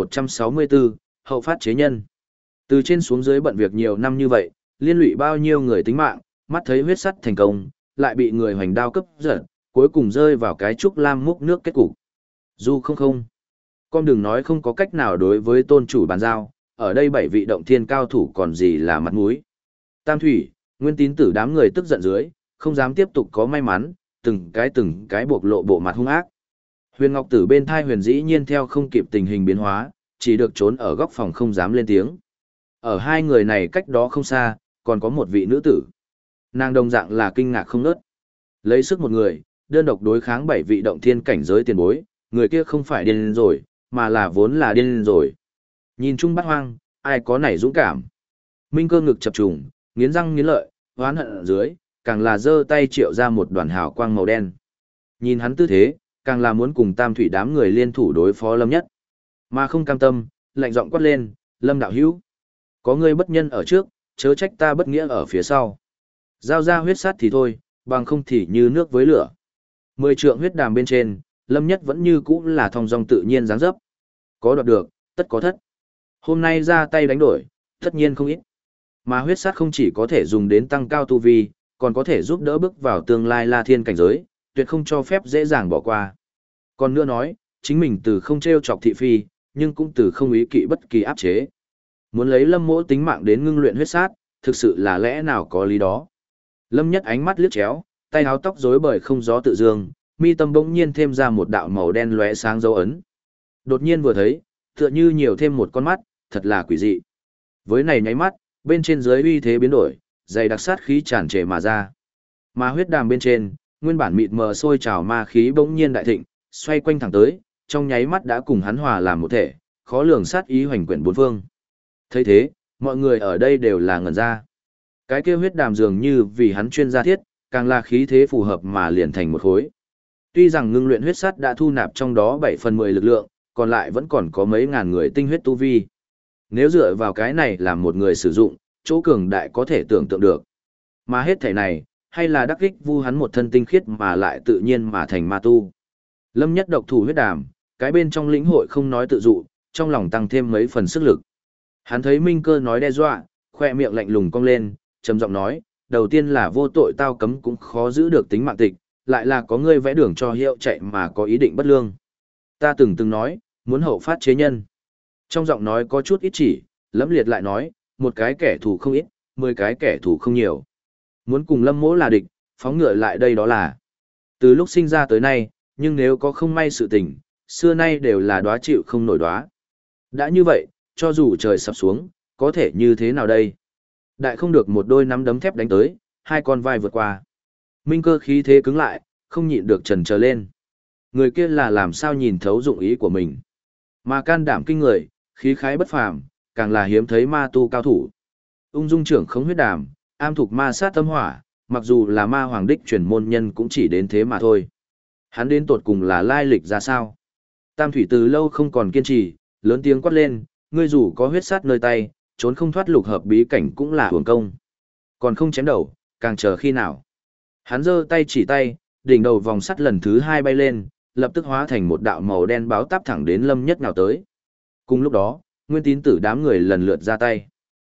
1164, hậu phát chế nhân. Từ trên xuống dưới bận việc nhiều năm như vậy, liên lụy bao nhiêu người tính mạng, mắt thấy huyết sắt thành công, lại bị người hoành đao cấp giật, cuối cùng rơi vào cái trúc lam múc nước kết cục. Dù không, con đừng nói không có cách nào đối với tôn chủ bàn giao, ở đây 7 vị động thiên cao thủ còn gì là mặt mũi. Tam Thủy, Nguyên Tín Tử đám người tức giận dưới, không dám tiếp tục có may mắn, từng cái buộc lộ bộ mặt hung ác. Huyền Ngọc Tử bên thai Huyền dĩ nhiên theo không kịp tình hình biến hóa, chỉ được trốn ở góc phòng không dám lên tiếng. Ở hai người này cách đó không xa, còn có một vị nữ tử. Nàng đồng dạng là kinh ngạc không nớt. Lấy sức một người, đơn độc đối kháng 7 vị động thiên cảnh giới tiền bối, người kia không phải điên rồi, mà là vốn là điên rồi. Nhìn chung bắt hoang, ai có nảy dũng cảm. Minh Cơ ngực chập trùng, nghiến răng nghiến lợi, oán hận ở dưới, càng là giơ tay triệu ra một đoàn hào quang màu đen. Nhìn hắn tư thế, càng là muốn cùng Tam Thủy đám người liên thủ đối phó Lâm Nhất. Mà không cam tâm, lạnh giọng quát lên, Lâm đạo hữu. Có ngươi bất nhân ở trước, chớ trách ta bất nghĩa ở phía sau. Giao ra huyết sát thì thôi, bằng không thì như nước với lửa. 10 trượng huyết đàm bên trên, Lâm Nhất vẫn như cũ là thong dong tự nhiên dáng dấp. Có đoạt được, tất có thất. Hôm nay ra tay đánh đổi, tất nhiên không ít. Mà huyết sát không chỉ có thể dùng đến tăng cao tu vi, còn có thể giúp đỡ bước vào tương lai La Thiên cảnh giới, tuyệt không cho phép dễ dàng bỏ qua. Còn nữa nói, chính mình từ không treo chọc thị phi, nhưng cũng từ không ý kỵ bất kỳ áp chế. Muốn lấy Lâm Mỗ tính mạng đến ngưng luyện huyết sát, thực sự là lẽ nào có lý đó. Lâm Nhất ánh mắt liếc chéo, tay áo tóc rối bời không gió tự dương, mi tâm bỗng nhiên thêm ra một đạo màu đen lóe sáng dấu ấn. Đột nhiên vừa thấy, tựa như nhiều thêm một con mắt, thật là quỷ dị. Với này nháy mắt, bên trên dưới uy thế biến đổi, dày đặc sát khí tràn trề mà ra. Mà huyết đàm bên trên, nguyên bản mịt mờ sôi trào ma khí bỗng nhiên đại thịnh, xoay quanh thẳng tới, trong nháy mắt đã cùng hắn hòa làm một thể, khó lường sát ý hoành quyển bốn phương. Thấy thế, mọi người ở đây đều là ngẩn ra. Cái kia huyết đàm dường như vì hắn chuyên gia thiết, càng là khí thế phù hợp mà liền thành một khối. Tuy rằng ngưng luyện huyết sắt đã thu nạp trong đó 7/10 lực lượng, còn lại vẫn còn có mấy ngàn người tinh huyết tu vi. Nếu dựa vào cái này làm một người sử dụng, chỗ cường đại có thể tưởng tượng được. Mà hết thể này, hay là đắc ích vu hắn một thân tinh khiết mà lại tự nhiên mà thành ma tu. Lâm Nhất độc thủ huyết đàm, cái bên trong lĩnh hội không nói tự dụ, trong lòng tăng thêm mấy phần sức lực. Hắn thấy Minh Cơ nói đe dọa, khoe miệng lạnh lùng cong lên, trầm giọng nói, đầu tiên là vô tội tao cấm cũng khó giữ được tính mạng tịch, lại là có ngươi vẽ đường cho hiệu chạy mà có ý định bất lương. Ta từng nói, muốn hậu phát chế nhân. Trong giọng nói có chút ít chỉ, Lâm Liệt lại nói, một cái kẻ thù không ít, 10 cái kẻ thù không nhiều. Muốn cùng Lâm Mỗ là địch, phóng ngựa lại đây đó là. Từ lúc sinh ra tới nay, nhưng nếu có không may sự tình, xưa nay đều là đóa chịu không nổi đóa. Đã như vậy, cho dù trời sập xuống, có thể như thế nào đây? Đại không được một đôi nắm đấm thép đánh tới, hai con vai vượt qua. Minh Cơ khí thế cứng lại, không nhịn được chần chờ lên. Người kia là làm sao nhìn thấu dụng ý của mình. Mà can đảm kinh người, khí khái bất phàm, càng là hiếm thấy ma tu cao thủ. Ung dung trưởng khống huyết đàm, am thuộc ma sát tâm hỏa, mặc dù là ma hoàng đích truyền môn nhân cũng chỉ đến thế mà thôi. Hắn đến tột cùng là lai lịch ra sao? Tam Thủy từ lâu không còn kiên trì, lớn tiếng quát lên, ngươi dù có huyết sát nơi tay, trốn không thoát lục hợp bí cảnh cũng là hưởng công. Còn không chém đầu, càng chờ khi nào? Hắn giơ tay chỉ tay, đỉnh đầu vòng sắt lần thứ 2 bay lên, lập tức hóa thành một đạo màu đen báo táp thẳng đến Lâm Nhất nào tới. Cùng lúc đó, Nguyên Tín Tử đám người lần lượt ra tay.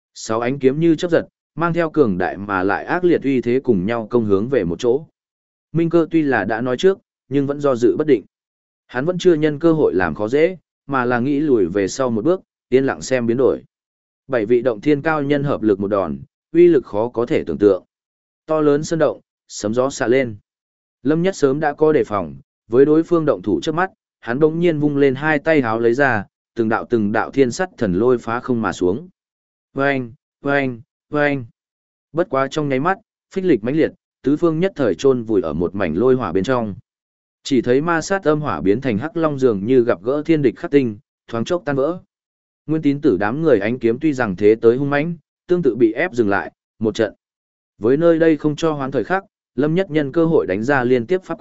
6 ánh kiếm như chớp giật, mang theo cường đại mà lại ác liệt uy thế cùng nhau công hướng về một chỗ. Minh Cơ tuy là đã nói trước, nhưng vẫn do dự bất định. Hắn vẫn chưa nhân cơ hội làm khó dễ, mà là nghĩ lùi về sau một bước, yên lặng xem biến đổi. 7 vị động thiên cao nhân hợp lực một đòn, uy lực khó có thể tưởng tượng. To lớn sơn động, sấm gió xạ lên. Lâm Nhất sớm đã có đề phòng, với đối phương động thủ trước mắt, hắn bỗng nhiên vung lên hai tay háo lấy ra, từng đạo thiên sắt thần lôi phá không mà xuống. Vâng, vâng, vâng. Bất quá trong nháy mắt, phích lịch mãnh liệt, tứ phương nhất thời chôn vùi ở một mảnh lôi hỏa bên trong. Chỉ thấy ma sát âm hỏa biến thành hắc long dường như gặp gỡ thiên địch khắc tinh, thoáng chốc tan vỡ. Nguyên Tín Tử đám người ánh kiếm tuy rằng thế tới hung mãnh, tương tự bị ép dừng lại, một trận. Với nơi đây không cho hoán thời khắc, Lâm Nhất nhân cơ hội đánh ra liên tiếp pháp quyết,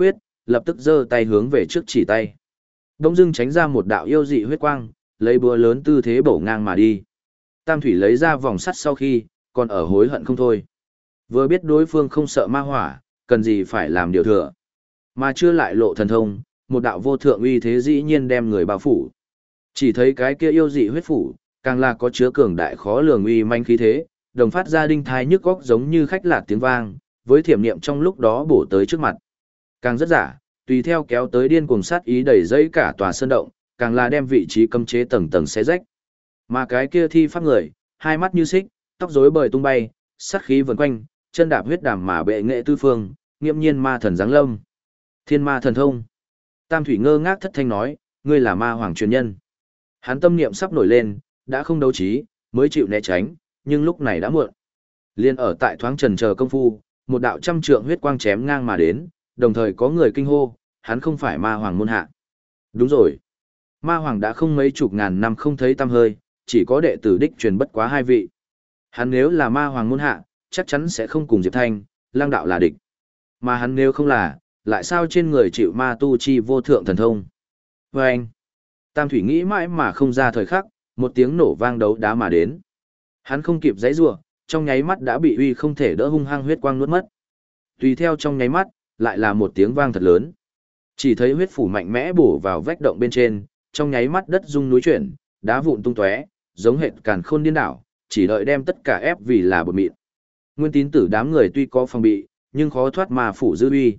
lập tức giơ tay hướng về trước chỉ tay. Đông dưng tránh ra một đạo yêu dị huyết quang, lấy búa lớn tư thế bổ ngang mà đi. Tam thủy lấy ra vòng sắt sau khi, còn ở hối hận không thôi. Vừa biết đối phương không sợ ma hỏa, cần gì phải làm điều thừa. Mà chưa lại lộ thần thông, một đạo vô thượng uy thế dĩ nhiên đem người bao phủ. Chỉ thấy cái kia yêu dị huyết phủ, càng là có chứa cường đại khó lường uy manh khí thế, đồng phát ra đinh thai nhức góc giống như khách lạt tiếng vang, với thiểm niệm trong lúc đó bổ tới trước mặt. Càng rất giả, tùy theo kéo tới điên cuồng sát ý đẩy dây cả tòa sơn động, càng là đem vị trí cấm chế tầng tầng xé rách. Mà cái kia thi pháp người, hai mắt như xích, tóc rối bời tung bay, sát khí vần quanh, chân đạp huyết đàm mà bệ nghệ tư phương, nghiêm nhiên ma thần giáng lâm. Thiên ma thần thông. Tam thủy ngơ ngác thất thanh nói, ngươi là ma hoàng truyền nhân. Hắn tâm niệm sắp nổi lên, đã không đấu trí, mới chịu né tránh, nhưng lúc này đã muộn. Liên ở tại thoáng trần chờ công phu, một đạo trăm trượng huyết quang chém ngang mà đến, đồng thời có người kinh hô, hắn không phải ma hoàng môn hạ. Đúng rồi. Ma hoàng đã không mấy chục ngàn năm không thấy tăm hơi, chỉ có đệ tử đích truyền bất quá hai vị. Hắn nếu là ma hoàng môn hạ, chắc chắn sẽ không cùng Diệp Thanh, Lăng đạo là địch. Mà hắn nếu không là, lại sao trên người chịu ma tu chi vô thượng thần thông. Và anh, Tam Thủy nghĩ mãi mà không ra thời khắc, một tiếng nổ vang đấu đá mà đến. Hắn không kịp giãy giụa, trong nháy mắt đã bị uy không thể đỡ hung hăng huyết quang nuốt mất. Tùy theo trong nháy mắt, lại là một tiếng vang thật lớn. Chỉ thấy huyết phủ mạnh mẽ bổ vào vách động bên trên, trong nháy mắt đất rung núi chuyển, đá vụn tung tóe, giống hệt càn khôn điên đảo, chỉ đợi đem tất cả ép vì là bột mịn. Nguyên Tín Tử đám người tuy có phòng bị, nhưng khó thoát mà phủ dư uy.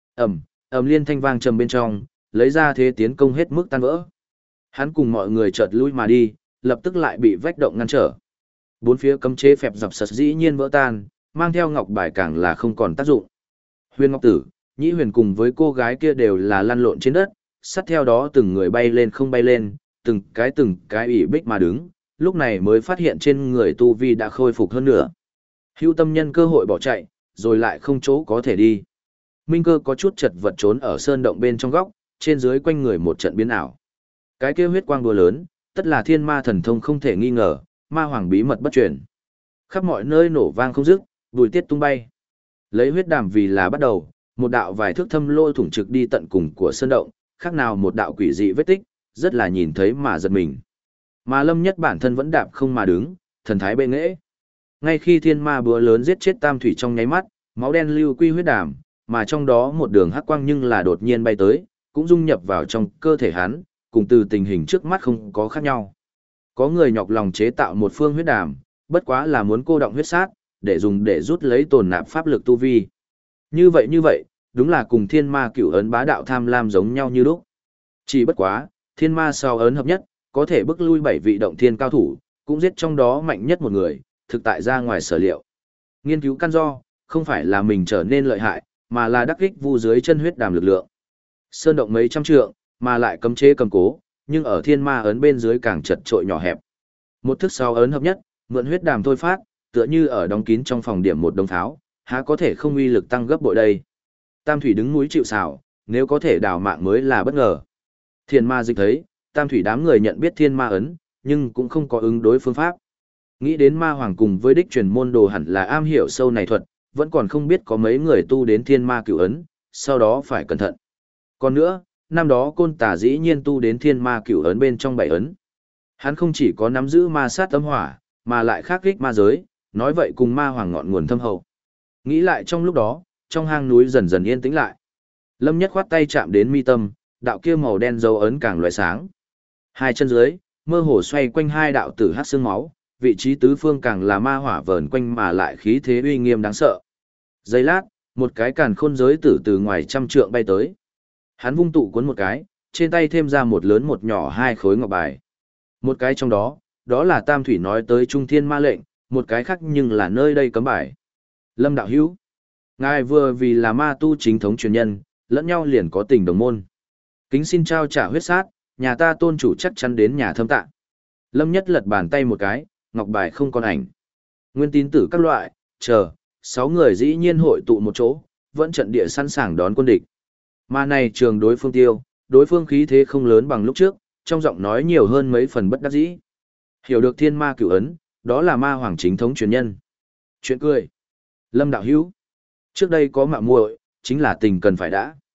Ầm liên thanh vang trầm bên trong, lấy ra thế tiến công hết mức tan vỡ. Hắn cùng mọi người chợt lui mà đi, lập tức lại bị vách động ngăn trở. Bốn phía cấm chế phẹp dập sật dĩ nhiên vỡ tan, mang theo ngọc bài càng là không còn tác dụng. Huyền Ngọc Tử, Nhĩ Huyền cùng với cô gái kia đều là lăn lộn trên đất, sát theo đó từng người bay lên không bay lên, từng cái ủy bích mà đứng, lúc này mới phát hiện trên người tu vi đã khôi phục hơn nữa. Hưu tâm nhân cơ hội bỏ chạy, rồi lại không chỗ có thể đi. Minh Cơ có chút chật vật trốn ở sơn động bên trong góc, trên dưới quanh người một trận biến ảo. Cái kia huyết quang đùa lớn, tất là thiên ma thần thông không thể nghi ngờ, ma hoàng bí mật bất truyền. Khắp mọi nơi nổ vang không dứt, bùi tiết tung bay. Lấy huyết đàm vì là bắt đầu, một đạo vài thước thâm lôi thủng trực đi tận cùng của sơn động, khác nào một đạo quỷ dị vết tích, rất là nhìn thấy mà giật mình. Mà Lâm Nhất bản thân vẫn đạp không mà đứng, thần thái bệ nghệ. Ngay khi thiên ma búa lớn giết chết Tam Thủy trong nháy mắt, máu đen lưu quy huyết đàm, mà trong đó một đường hắc quang nhưng là đột nhiên bay tới, cũng dung nhập vào trong cơ thể hắn, cùng từ tình hình trước mắt không có khác nhau. Có người nhọc lòng chế tạo một phương huyết đàm, bất quá là muốn cô động huyết sát, để dùng để rút lấy tồn nạp pháp lực tu vi. Như vậy, đúng là cùng thiên ma cửu ấn bá đạo tham lam giống nhau như lúc. Chỉ bất quá, thiên ma sau ấn hợp nhất, có thể bức lui 7 vị động thiên cao thủ, cũng giết trong đó mạnh nhất một người, thực tại ra ngoài sở liệu. Nghiên cứu căn do, không phải là mình trở nên lợi hại, mà là đắc ích vu dưới chân huyết đàm lực lượng. Sơn động mấy trăm trượng, mà lại cấm chế cầm cố, nhưng ở thiên ma ấn bên dưới càng chật trội nhỏ hẹp. Một thức sau ấn hợp nhất, mượn huyết đàm thôi phát, tựa như ở đóng kín trong phòng điểm một đống tháo, há có thể không uy lực tăng gấp bội đây. Tam Thủy đứng núi chịu sào, nếu có thể đào mạng mới là bất ngờ. Thiên ma dịch thấy, Tam Thủy đám người nhận biết thiên ma ấn, nhưng cũng không có ứng đối phương pháp. Nghĩ đến ma hoàng cùng với đích truyền môn đồ hẳn là am hiểu sâu này thuật, vẫn còn không biết có mấy người tu đến thiên ma cửu ấn, sau đó phải cẩn thận. Còn nữa, năm đó Côn Tả dĩ nhiên tu đến thiên ma cửu ấn bên trong 7 ấn. Hắn không chỉ có nắm giữ ma sát tâm hỏa, mà lại khắc kích ma giới, nói vậy cùng ma hoàng ngọn nguồn thâm hậu. Nghĩ lại trong lúc đó, trong hang núi dần dần yên tĩnh lại. Lâm Nhất khoát tay chạm đến mi tâm, đạo kia màu đen dấu ấn càng lóe sáng. Hai chân dưới, mơ hồ xoay quanh hai đạo tử hắc xương máu, vị trí tứ phương càng là ma hỏa vờn quanh mà lại khí thế uy nghiêm đáng sợ. Giây lát, một cái càn khôn giới tử từ ngoài trăm trượng bay tới. Hắn vung tụ cuốn một cái, trên tay thêm ra một lớn một nhỏ hai khối ngọc bài. Một cái trong đó, đó là Tam Thủy nói tới Trung Thiên Ma lệnh, một cái khác nhưng là nơi đây cấm bài. Lâm đạo hữu, ngài vừa vì là ma tu chính thống truyền nhân, lẫn nhau liền có tình đồng môn. Kính xin trao trả huyết sát, nhà ta tôn chủ chắc chắn đến nhà thâm tạ. Lâm Nhất lật bàn tay một cái, ngọc bài không còn ảnh. Nguyên Tín Tử các loại, chờ, 6 người dĩ nhiên hội tụ một chỗ, vẫn trận địa sẵn sàng đón quân địch. Mà này trường đối phương tiêu, đối phương khí thế không lớn bằng lúc trước, trong giọng nói nhiều hơn mấy phần bất đắc dĩ. Hiểu được thiên ma cửu ấn, đó là ma hoàng chính thống truyền nhân. Chuyện cười. Lâm đạo hữu, trước đây có mạo muội, chính là tình cần phải đã.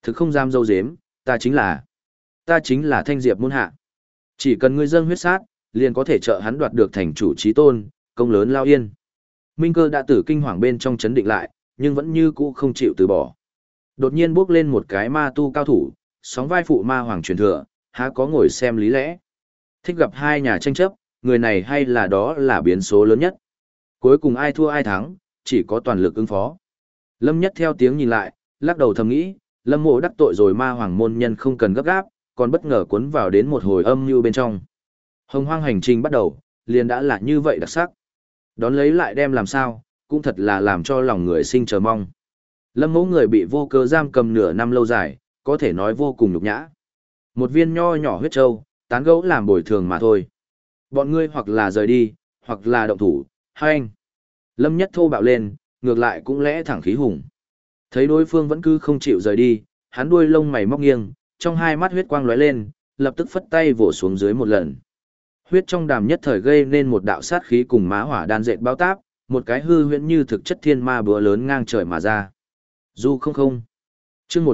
Thực không dám dâu dếm, ta chính là Thanh Diệp môn hạ. Chỉ cần ngươi dâng huyết sát, liền có thể trợ hắn đoạt được thành chủ chí tôn, công lớn lao yên. Minh Cơ đã tử kinh hoàng bên trong chấn định lại, nhưng vẫn như cũ không chịu từ bỏ. Đột nhiên bước lên một cái ma tu cao thủ, sóng vai phụ ma hoàng truyền thừa, há có ngồi xem lý lẽ. Thích gặp hai nhà tranh chấp, người này hay là đó là biến số lớn nhất. Cuối cùng ai thua ai thắng, chỉ có toàn lực ứng phó. Lâm Nhất theo tiếng nhìn lại, lắc đầu thầm nghĩ, Lâm Mộ đắc tội rồi ma hoàng môn nhân không cần gấp gáp, còn bất ngờ cuốn vào đến một hồi âm mưu bên trong. Hồng hoang hành trình bắt đầu, liền đã là như vậy đặc sắc. Đón lấy lại đem làm sao, cũng thật là làm cho lòng người sinh chờ mong. Lâm Mẫu người bị vô cớ giam cầm nửa năm lâu dài, có thể nói vô cùng nhục nhã. Một viên nho nhỏ huyết châu, tán gẫu làm bồi thường mà thôi. Bọn ngươi hoặc là rời đi, hoặc là động thủ, hai anh. Lâm Nhất thô bạo lên, ngược lại cũng lẽ thẳng khí hùng. Thấy đối phương vẫn cứ không chịu rời đi, hắn đuôi lông mày móc nghiêng, trong hai mắt huyết quang lóe lên, lập tức phất tay vỗ xuống dưới một lần. Huyết trong đàm nhất thời gây nên một đạo sát khí cùng má hỏa đan dệt bao táp, một cái hư huyễn như thực chất thiên ma búa lớn ngang trời mà ra. Du không không. Chương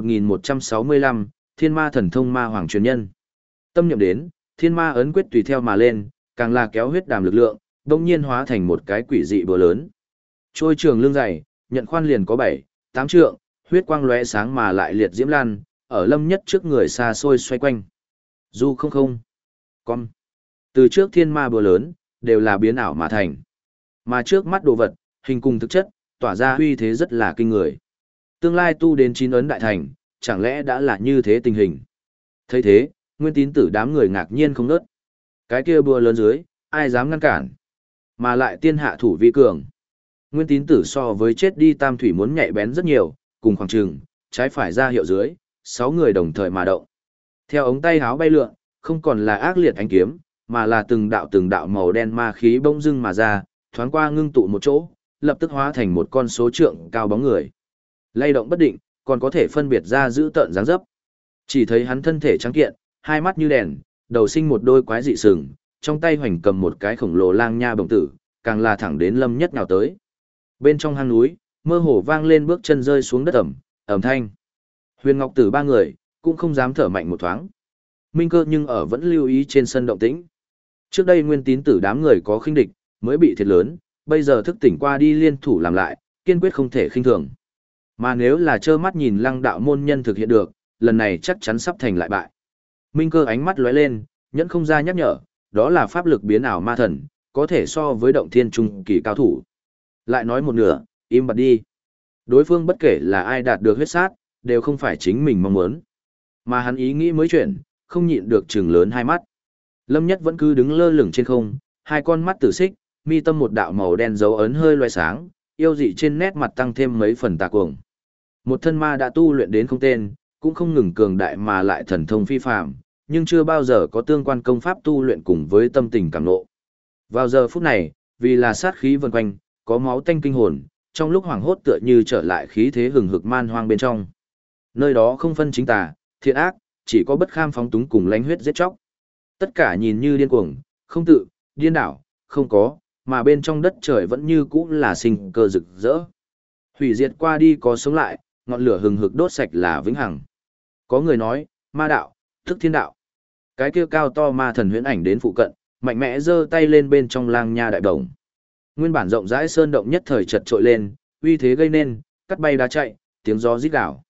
1165, Thiên Ma thần thông ma hoàng truyền nhân. Tâm niệm đến, thiên ma ấn quyết tùy theo mà lên, càng là kéo huyết đàm lực lượng, đột nhiên hóa thành một cái quỷ dị búa lớn. Trôi trường lưng dày, nhận khoan liền có 7, 8 trượng, huyết quang lóe sáng mà lại liệt diễm lan, ở Lâm Nhất trước người xa xôi xoay quanh. Du không không. Con. Từ trước thiên ma búa lớn, đều là biến ảo mà thành. Mà trước mắt đồ vật, hình cùng thực chất, tỏa ra uy thế rất là kinh người. Tương lai tu đến 9 ấn đại thành, chẳng lẽ đã là như thế tình hình. Thấy thế, Nguyên Tín Tử đám người ngạc nhiên không nớt. Cái kia búa lớn dưới, ai dám ngăn cản. Mà lại tiên hạ thủ vi cường. Nguyên Tín Tử so với chết đi tam thủy muốn nhạy bén rất nhiều, cùng khoảng trừng, trái phải ra hiệu dưới, 6 người đồng thời mà động. Theo ống tay háo bay lượn, không còn là ác liệt ánh kiếm, mà là từng đạo màu đen ma khí bỗng dưng mà ra, thoáng qua ngưng tụ một chỗ, lập tức hóa thành một con số trượng cao bóng người. Lay động bất định, còn có thể phân biệt ra giữ tợn dáng dấp. Chỉ thấy hắn thân thể trắng kiện, hai mắt như đèn, đầu sinh một đôi quái dị sừng, trong tay hoành cầm một cái khổng lồ lang nha bồng tử, càng là thẳng đến Lâm Nhất nào tới. Bên trong hang núi, mơ hồ vang lên bước chân rơi xuống đất ẩm thanh. Huyền Ngọc Tử ba người, cũng không dám thở mạnh một thoáng. Minh Cơ nhưng ở vẫn lưu ý trên sân động tĩnh. Trước đây Nguyên Tín Tử đám người có khinh địch, mới bị thiệt lớn, bây giờ thức tỉnh qua đi liên thủ làm lại, kiên quyết không thể khinh thường. Mà nếu là trơ mắt nhìn Lăng đạo môn nhân thực hiện được, lần này chắc chắn sắp thành lại bại. Minh Cơ ánh mắt lóe lên, nhẫn không ra nhắc nhở, đó là pháp lực biến ảo ma thần, có thể so với động thiên trung kỳ cao thủ. Lại nói một nửa, im bặt đi. Đối phương bất kể là ai đạt được huyết sát, đều không phải chính mình mong muốn. Mà hắn ý nghĩ mới chuyển, không nhịn được trừng lớn hai mắt. Lâm Nhất vẫn cứ đứng lơ lửng trên không, hai con mắt tử xích, mi tâm một đạo màu đen dấu ấn hơi loe sáng, yêu dị trên nét mặt tăng thêm mấy phần tà cuồng. Một thân ma đã tu luyện đến không tên, cũng không ngừng cường đại mà lại thần thông phi phàm, nhưng chưa bao giờ có tương quan công pháp tu luyện cùng với tâm tình cảm nộ. Vào giờ phút này, vì là sát khí vần quanh, có máu tanh kinh hồn, trong lúc hoảng hốt tựa như trở lại khí thế hừng hực man hoang bên trong. Nơi đó không phân chính tà, thiện ác, chỉ có bất kham phóng túng cùng lánh huyết giết chóc. Tất cả nhìn như điên cuồng, không tự, điên đảo, không có, mà bên trong đất trời vẫn như cũ là sinh cơ rực rỡ. Hủy diệt qua đi có sống lại, ngọn lửa hừng hực đốt sạch là vĩnh hằng. Có người nói, ma đạo, thức thiên đạo. Cái kia cao to ma thần huyễn ảnh đến phụ cận, mạnh mẽ giơ tay lên bên trong lang nha đại đồng. Nguyên bản rộng rãi sơn động nhất thời chật trội lên, uy thế gây nên, cắt bay đá chạy, tiếng gió rít gào.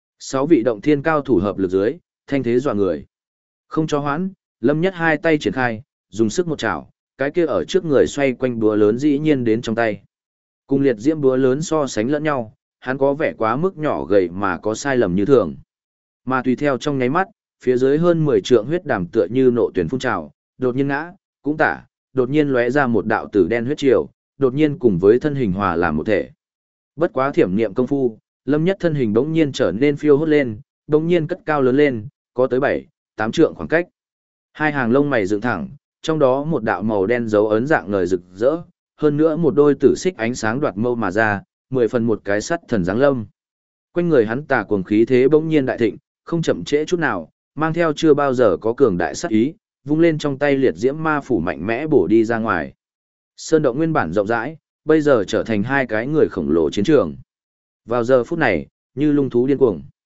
6 vị động thiên cao thủ hợp lực dưới, thanh thế dọa người. Không cho hoãn, Lâm Nhất hai tay triển khai, dùng sức một chảo, cái kia ở trước người xoay quanh búa lớn dĩ nhiên đến trong tay. Cùng liệt diễm búa lớn so sánh lẫn nhau, hắn có vẻ quá mức nhỏ gầy mà có sai lầm như thường. Mà tùy theo trong nháy mắt, phía dưới hơn 10 trượng huyết đàm tựa như nộ tuyển phun trào, đột nhiên ngã, cũng tả, đột nhiên lóe ra một đạo tử đen huyết triều, đột nhiên cùng với thân hình hòa làm một thể. Bất quá thiểm niệm công phu, Lâm Nhất thân hình bỗng nhiên trở nên phiêu hốt lên, bỗng nhiên cất cao lớn lên, có tới 7, 8 trượng khoảng cách. Hai hàng lông mày dựng thẳng, trong đó một đạo màu đen dấu ấn dạng ngời rực rỡ, hơn nữa một đôi tử xích ánh sáng đoạt mâu mà ra, 10 phần một cái sắt thần giáng lâm. Quanh người hắn tà cuồng khí thế bỗng nhiên đại thịnh, không chậm trễ chút nào, mang theo chưa bao giờ có cường đại sát ý, vung lên trong tay liệt diễm ma phủ mạnh mẽ bổ đi ra ngoài. Sơn động nguyên bản rộng rãi, bây giờ trở thành hai cái người khổng lồ chiến trường. Vào giờ phút này, như lung thú điên cuồng.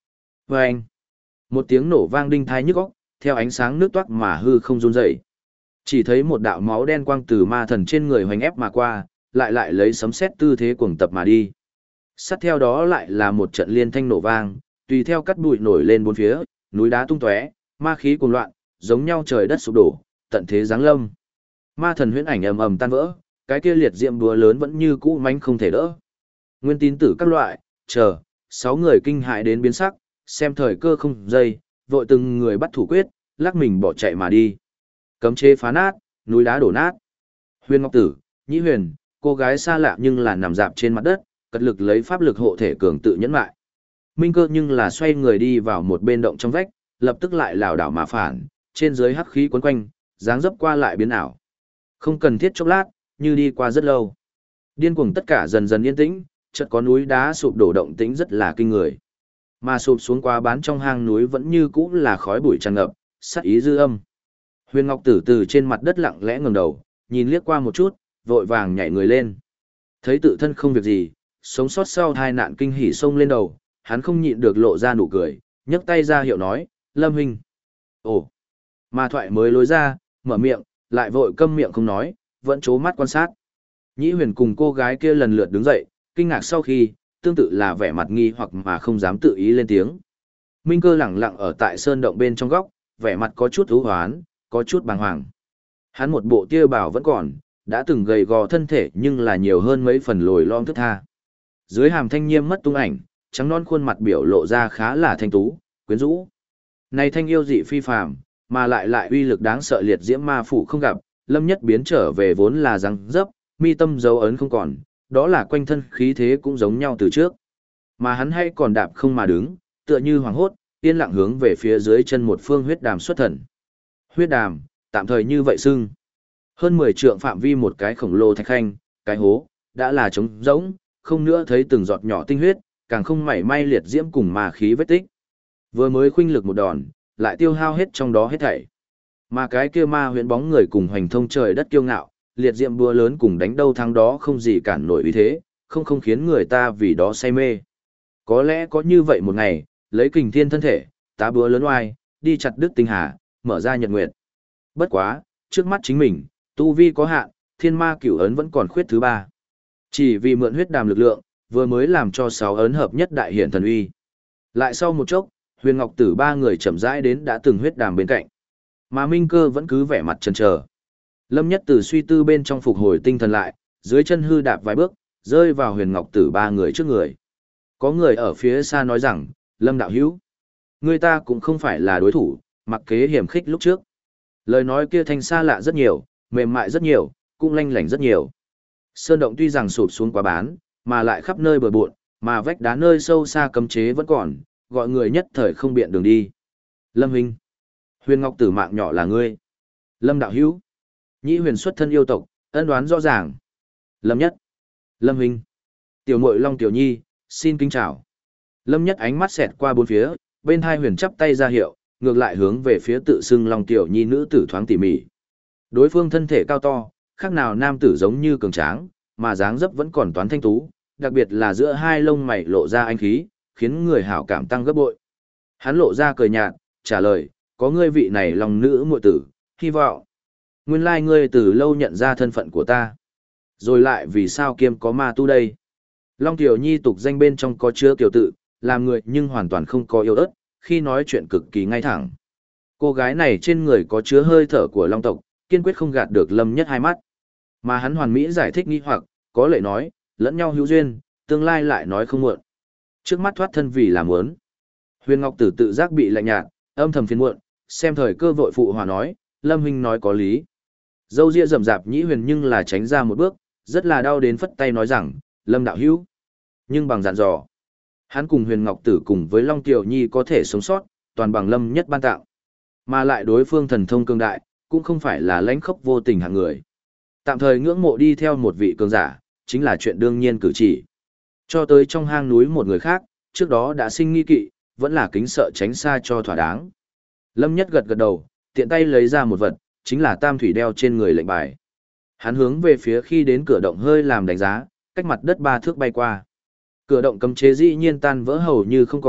Vâng! Một tiếng nổ vang đinh thai nhức óc, theo ánh sáng nước toát mà hư không run dậy. Chỉ thấy một đạo máu đen quang từ ma thần trên người hoành ép mà qua, lại lấy sấm sét tư thế cuồng tập mà đi. Sát theo đó lại là một trận liên thanh nổ vang, tùy theo cắt bụi nổi lên bốn phía, núi đá tung tóe, ma khí cuồng loạn, giống nhau trời đất sụp đổ, tận thế giáng lâm. Ma thần huyễn ảnh ầm ầm tan vỡ, cái kia liệt diệm búa lớn vẫn như cũ mãnh không thể đỡ. Nguyên tín tử các loại, chờ, 6 người kinh hại đến biến sắc, xem thời cơ không dây, vội từng người bắt thủ quyết, lắc mình bỏ chạy mà đi. Cấm chế phá nát, núi đá đổ nát. Huyền Ngọc Tử, Nhĩ Huyền, cô gái xa lạ nhưng là nằm dạp trên mặt đất, cật lực lấy pháp lực hộ thể cường tự nhẫn lại. Minh Cơ nhưng là xoay người đi vào một bên động trong vách, lập tức lại lảo đảo mà phản, trên dưới hắc khí quấn quanh, dáng dấp qua lại biến ảo. Không cần thiết chốc lát, như đi qua rất lâu. Điên cuồng tất cả dần dần yên tĩnh, chợt có núi đá sụp đổ động tĩnh rất là kinh người. Mà sụp xuống quá bán trong hang núi vẫn như cũ là khói bụi tràn ngập, sát ý dư âm. Huyền Ngọc Tử từ trên mặt đất lặng lẽ ngẩng đầu, nhìn liếc qua một chút, vội vàng nhảy người lên. Thấy tự thân không việc gì, sống sót sau tai nạn kinh hỉ xông lên đầu, hắn không nhịn được lộ ra nụ cười, nhấc tay ra hiệu nói, Lâm huynh. Ồ, mà thoại mới lối ra, mở miệng, lại vội câm miệng không nói, vẫn chố mắt quan sát. Nhĩ Huyền cùng cô gái kia lần lượt đứng dậy, kinh ngạc sau khi, tương tự là vẻ mặt nghi hoặc mà không dám tự ý lên tiếng. Minh Cơ lẳng lặng ở tại sơn động bên trong góc, vẻ mặt có chút u hoán, có chút bàng hoàng. Hắn một bộ tia bào vẫn còn, đã từng gầy gò thân thể nhưng là nhiều hơn mấy phần lồi lõm thướt tha. Dưới hàm thanh nghiêm mất tung ảnh, trắng non khuôn mặt biểu lộ ra khá là thanh tú, quyến rũ. Này thanh yêu dị phi phàm, mà lại uy lực đáng sợ liệt diễm ma phủ không gặp, Lâm Nhất biến trở về vốn là răng dấp, mi tâm dấu ấn không còn, đó là quanh thân khí thế cũng giống nhau từ trước. Mà hắn hay còn đạp không mà đứng, tựa như hoàng hốt, yên lặng hướng về phía dưới chân một phương huyết đàm xuất thần. Huyết đàm, tạm thời như vậy xưng. Hơn 10 trượng phạm vi một cái khổng lồ thạch khanh, cái hố, đã là trống rỗng, không nữa thấy từng giọt nhỏ tinh huyết, càng không mảy may liệt diễm cùng ma khí vết tích. Vừa mới khuynh lực một đòn, lại tiêu hao hết trong đó hết thảy. Mà cái kia ma huyễn bóng người cùng hoành thông trời đất kiêu ngạo, liệt diệm búa lớn cùng đánh đâu thắng đó không gì cản nổi uy thế, không khiến người ta vì đó say mê. Có lẽ có như vậy một ngày, lấy kình thiên thân thể, tá búa lớn oai, đi chặt đứt tinh hà, mở ra nhật nguyệt. Bất quá, trước mắt chính mình, tu vi có hạn, thiên ma cửu ấn vẫn còn khuyết thứ 3. Chỉ vì mượn huyết đàm lực lượng, vừa mới làm cho 6 ấn hợp nhất đại hiển thần uy. Lại sau một chốc, Huyền Ngọc Tử 3 người chậm rãi đến đã từng huyết đàm bên cạnh. Mà Minh Cơ vẫn cứ vẻ mặt chần chờ. Lâm Nhất từ suy tư bên trong phục hồi tinh thần lại, dưới chân hư đạp vài bước, rơi vào Huyền Ngọc Tử 3 người trước người. Có người ở phía xa nói rằng, Lâm đạo hữu, người ta cũng không phải là đối thủ, mặc kế hiểm khích lúc trước. Lời nói kia thanh xa lạ rất nhiều, mềm mại rất nhiều, cũng lanh lảnh rất nhiều. Sơn động tuy rằng sụp xuống quá bán, mà lại khắp nơi bừa bộn, mà vách đá nơi sâu xa cấm chế vẫn còn, gọi người nhất thời không biện đường đi. Lâm huynh, Huyền Ngọc Tử mạng nhỏ là ngươi. Lâm đạo hữu, Nhĩ Huyền xuất thân yêu tộc, ân đoán rõ ràng. Lâm Nhất, Lâm huynh, tiểu muội Long Tiểu Nhi, xin kính chào. Lâm Nhất ánh mắt xẹt qua bốn phía, bên hai Huyền chắp tay ra hiệu, ngược lại hướng về phía tự xưng Long Tiểu Nhi nữ tử thoáng tỉ mỉ. Đối phương thân thể cao to, khác nào nam tử giống như cường tráng, mà dáng dấp vẫn còn toán thanh tú, đặc biệt là giữa hai lông mày lộ ra anh khí, khiến người hảo cảm tăng gấp bội. Hắn lộ ra cười nhạt, trả lời, có ngươi vị này lòng nữ muội tử, hy vọng. Nguyên lai ngươi từ lâu nhận ra thân phận của ta. Rồi lại vì sao kiêm có ma tu đây? Long Tiểu Nhi tục danh bên trong có chứa kiều tự, làm người nhưng hoàn toàn không có yêu ớt, khi nói chuyện cực kỳ ngay thẳng. Cô gái này trên người có chứa hơi thở của Long tộc, kiên quyết không gạt được Lâm Nhất hai mắt. Mà hắn hoàn mỹ giải thích nghi hoặc, có lệ nói, lẫn nhau hữu duyên, tương lai lại nói không muộn. Trước mắt thoát thân vì làm muốn. Huyền Ngọc Tử tự giác bị lạnh nhạt, âm thầm phiền muộn, xem thời cơ vội phụ hòa nói, Lâm huynh nói có lý. Dâu ria rậm rạp Nhĩ Huyền nhưng là tránh ra một bước, rất là đau đến phất tay nói rằng, Lâm đạo hữu. Nhưng bằng dặn dò, hắn cùng Huyền Ngọc Tử cùng với Long Tiểu Nhi có thể sống sót, toàn bằng Lâm Nhất ban tạo. Mà lại đối phương thần thông cường đại, cũng không phải là lãnh khốc vô tình hạng người. Tạm thời ngưỡng mộ đi theo một vị cường giả, chính là chuyện đương nhiên cử chỉ. Cho tới trong hang núi một người khác, trước đó đã sinh nghi kỵ, vẫn là kính sợ tránh xa cho thỏa đáng. Lâm Nhất gật gật đầu, tiện tay lấy ra một vật, chính là tam thủy đeo trên người lệnh bài. Hắn hướng về phía khi đến cửa động hơi làm đánh giá, cách mặt đất 3 thước bay qua. Cửa động cấm chế dĩ nhiên tan vỡ hầu như không còn,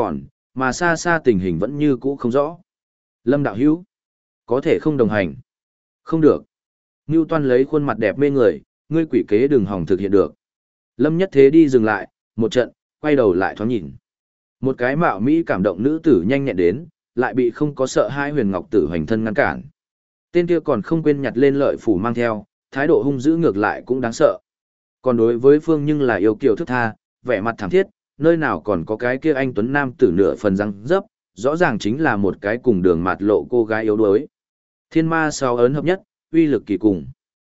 mà xa xa tình hình vẫn như cũ không rõ. Lâm đạo hữu, có thể không đồng hành. Không được. Ngưu Toan lấy khuôn mặt đẹp mê người, ngươi quỷ kế đừng hòng thực hiện được. Lâm Nhất Thế đi dừng lại, một trận, quay đầu lại thoáng nhìn. Một cái mạo mỹ cảm động nữ tử nhanh nhẹn đến, lại bị không có sợ hai Huyền Ngọc Tử hoành thân ngăn cản. Tên kia còn không quên nhặt lên lợi phủ mang theo, thái độ hung dữ ngược lại cũng đáng sợ. Còn đối với Phương nhưng là yêu kiều thức tha, vẻ mặt thảm thiết, nơi nào còn có cái kia anh tuấn nam tử nửa phần răng dấp, rõ ràng chính là một cái cùng đường mạt lộ cô gái yếu đuối. Thiên ma sáu ấn hợp nhất, uy lực kỳ cùng.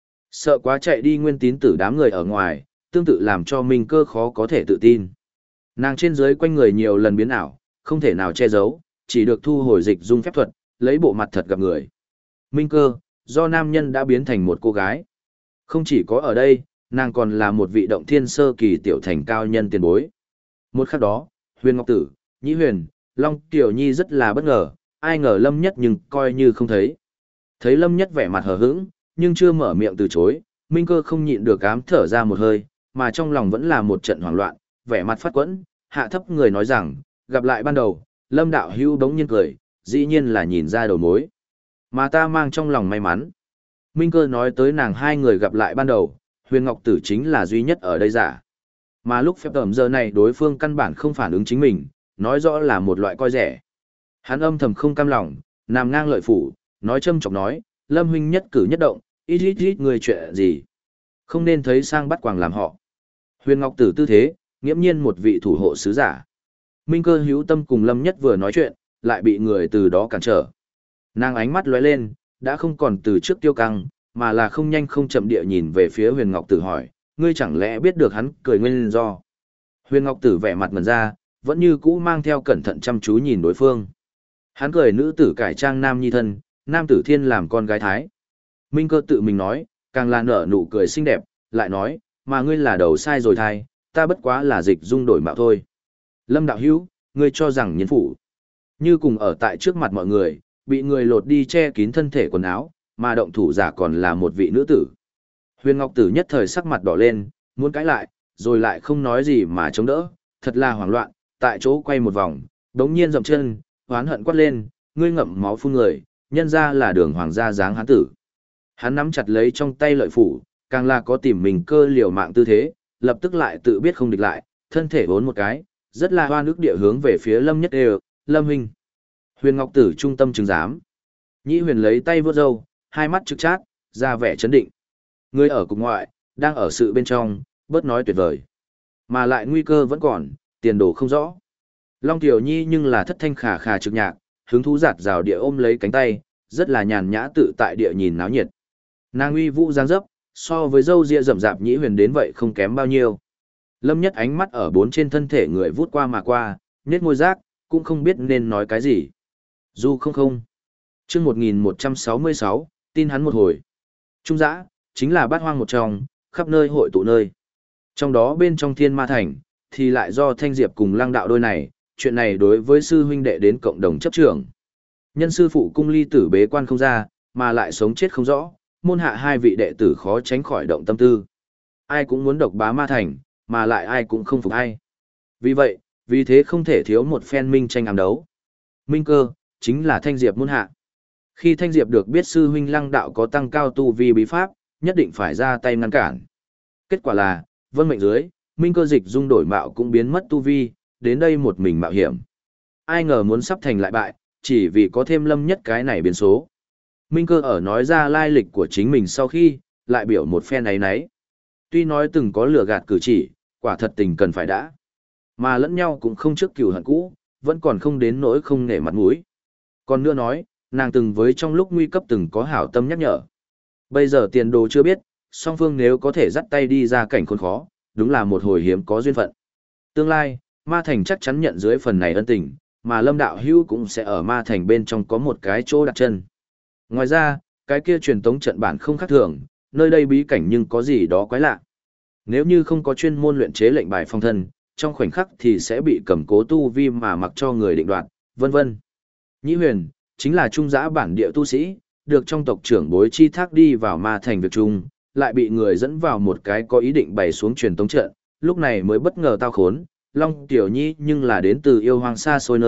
Sợ quá chạy đi Nguyên Tín Tử đám người ở ngoài, tương tự làm cho Minh Cơ khó có thể tự tin. Nàng trên dưới quanh người nhiều lần biến ảo, không thể nào che giấu, chỉ được thu hồi dịch dung phép thuật, lấy bộ mặt thật gặp người. Minh Cơ, do nam nhân đã biến thành một cô gái. Không chỉ có ở đây, nàng còn là một vị động thiên sơ kỳ tiểu thành cao nhân tiền bối. Một khắc đó, Huyền Ngọc Tử, Nhĩ Huyền, Long Tiểu Nhi rất là bất ngờ, ai ngờ Lâm Nhất nhưng coi như không thấy. Thấy Lâm Nhất vẻ mặt hờ hững, nhưng chưa mở miệng từ chối, Minh Cơ không nhịn được ám thở ra một hơi, mà trong lòng vẫn là một trận hoảng loạn, vẻ mặt phát quẫn, hạ thấp người nói rằng, gặp lại ban đầu, Lâm đạo hữu bỗng nhiên cười, dĩ nhiên là nhìn ra đầu mối. Mà ta mang trong lòng may mắn. Minh Cơ nói tới nàng hai người gặp lại ban đầu, Huyền Ngọc Tử chính là duy nhất ở đây giả. Mà lúc phép tẩm giờ này đối phương căn bản không phản ứng chính mình, nói rõ là một loại coi rẻ. Hắn âm thầm không cam lòng, nằm ngang lợi phủ, nói châm chọc nói, Lâm huynh nhất cử nhất động, ít người chuyện gì. Không nên thấy sang bắt quàng làm họ. Huyền Ngọc Tử tư thế, nghiễm nhiên một vị thủ hộ sứ giả. Minh Cơ hữu tâm cùng Lâm Nhất vừa nói chuyện, lại bị người từ đó cản trở. Nàng ánh mắt lóe lên, đã không còn từ trước tiêu căng, mà là không nhanh không chậm địa nhìn về phía Huyền Ngọc Tử hỏi, ngươi chẳng lẽ biết được hắn cười nguyên do. Huyền Ngọc Tử vẻ mặt ngần ra, vẫn như cũ mang theo cẩn thận chăm chú nhìn đối phương. Hắn cười nữ tử cải trang nam nhi thân, nam tử thiên làm con gái thái. Minh Cơ tự mình nói, càng là nở nụ cười xinh đẹp, lại nói, mà ngươi là đầu sai rồi thai, ta bất quá là dịch dung đổi mạo thôi. Lâm đạo hữu, ngươi cho rằng nhân phủ, như cùng ở tại trước mặt mọi người, bị người lột đi che kín thân thể quần áo, mà động thủ giả còn là một vị nữ tử. Huyền Ngọc Tử nhất thời sắc mặt đỏ lên, muốn cãi lại, rồi lại không nói gì mà chống đỡ, thật là hoảng loạn, tại chỗ quay một vòng, đống nhiên dậm chân, hoán hận quát lên, ngươi ngậm máu phun người, nhân ra là đường hoàng gia dáng hán tử. Hắn nắm chặt lấy trong tay lợi phủ, càng là có tìm mình cơ liều mạng tư thế, lập tức lại tự biết không địch lại, thân thể vốn một cái, rất là hoa nước địa hướng về phía Lâm Nhất đều, Lâm huynh. Huyền Ngọc Tử trung tâm chứng giám. Nhĩ Huyền lấy tay vớt râu, hai mắt trực chát, ra vẻ chấn định. Người ở cục ngoại, đang ở sự bên trong, bớt nói tuyệt vời. Mà lại nguy cơ vẫn còn, tiền đồ không rõ. Long Tiểu Nhi nhưng là thất thanh khà khà trực nhạc, hứng thú giạt rào địa ôm lấy cánh tay, rất là nhàn nhã tự tại địa nhìn náo nhiệt. Nàng uy vũ giang dấp, so với dâu ria rậm rạp Nhĩ Huyền đến vậy không kém bao nhiêu. Lâm Nhất ánh mắt ở bốn trên thân thể người vút qua mà qua, nhếch môi rác, cũng không biết nên nói cái gì. Du không không. Chương 1166, tin hắn một hồi. Trung Dã, chính là bát hoang một trong, khắp nơi hội tụ nơi. Trong đó bên trong Thiên Ma Thành, thì lại do Thanh Diệp cùng Lăng Đạo đôi này, chuyện này đối với sư huynh đệ đến cộng đồng chấp trưởng. Nhân sư phụ cung ly tử bế quan không ra, mà lại sống chết không rõ, môn hạ hai vị đệ tử khó tránh khỏi động tâm tư. Ai cũng muốn độc bá Ma Thành, mà lại ai cũng không phục ai. Vì vậy, vì thế không thể thiếu một phen minh tranh ám đấu. Minh Cơ, chính là Thanh Diệp môn hạ. Khi Thanh Diệp được biết sư huynh Lăng Đạo có tăng cao tu vi bí pháp, nhất định phải ra tay ngăn cản. Kết quả là, vân mệnh dưới, Minh Cơ dịch dung đổi mạo cũng biến mất tu vi, đến đây một mình mạo hiểm. Ai ngờ muốn sắp thành lại bại, chỉ vì có thêm Lâm Nhất cái này biến số. Minh Cơ ở nói ra lai lịch của chính mình sau khi, lại biểu một phen ấy nấy. Tuy nói từng có lừa gạt cử chỉ, quả thật tình cần phải đã. Mà lẫn nhau cũng không trước cừu hận cũ, vẫn còn không đến nỗi không nể mặt mũi. Còn nữa nói, nàng từng với trong lúc nguy cấp từng có hảo tâm nhắc nhở. Bây giờ tiền đồ chưa biết, song phương nếu có thể dắt tay đi ra cảnh khốn khó, đúng là một hồi hiếm có duyên phận. Tương lai, Ma Thành chắc chắn nhận dưới phần này ân tình, mà Lâm đạo hữu cũng sẽ ở Ma Thành bên trong có một cái chỗ đặt chân. Ngoài ra, cái kia truyền tống trận bản không khác thường, nơi đây bí cảnh nhưng có gì đó quái lạ. Nếu như không có chuyên môn luyện chế lệnh bài phong thân, trong khoảnh khắc thì sẽ bị cầm cố tu vi mà mặc cho người định đoạt, vân vân. Nhĩ Huyền, chính là trung giã bản địa tu sĩ, được trong tộc trưởng bối chi thác đi vào Ma Thành việc chung, lại bị người dẫn vào một cái có ý định bày xuống truyền tống trận, lúc này mới bất ngờ tao khốn. Long Tiểu Nhi nhưng là đến từ yêu hoang xa xôi nơi,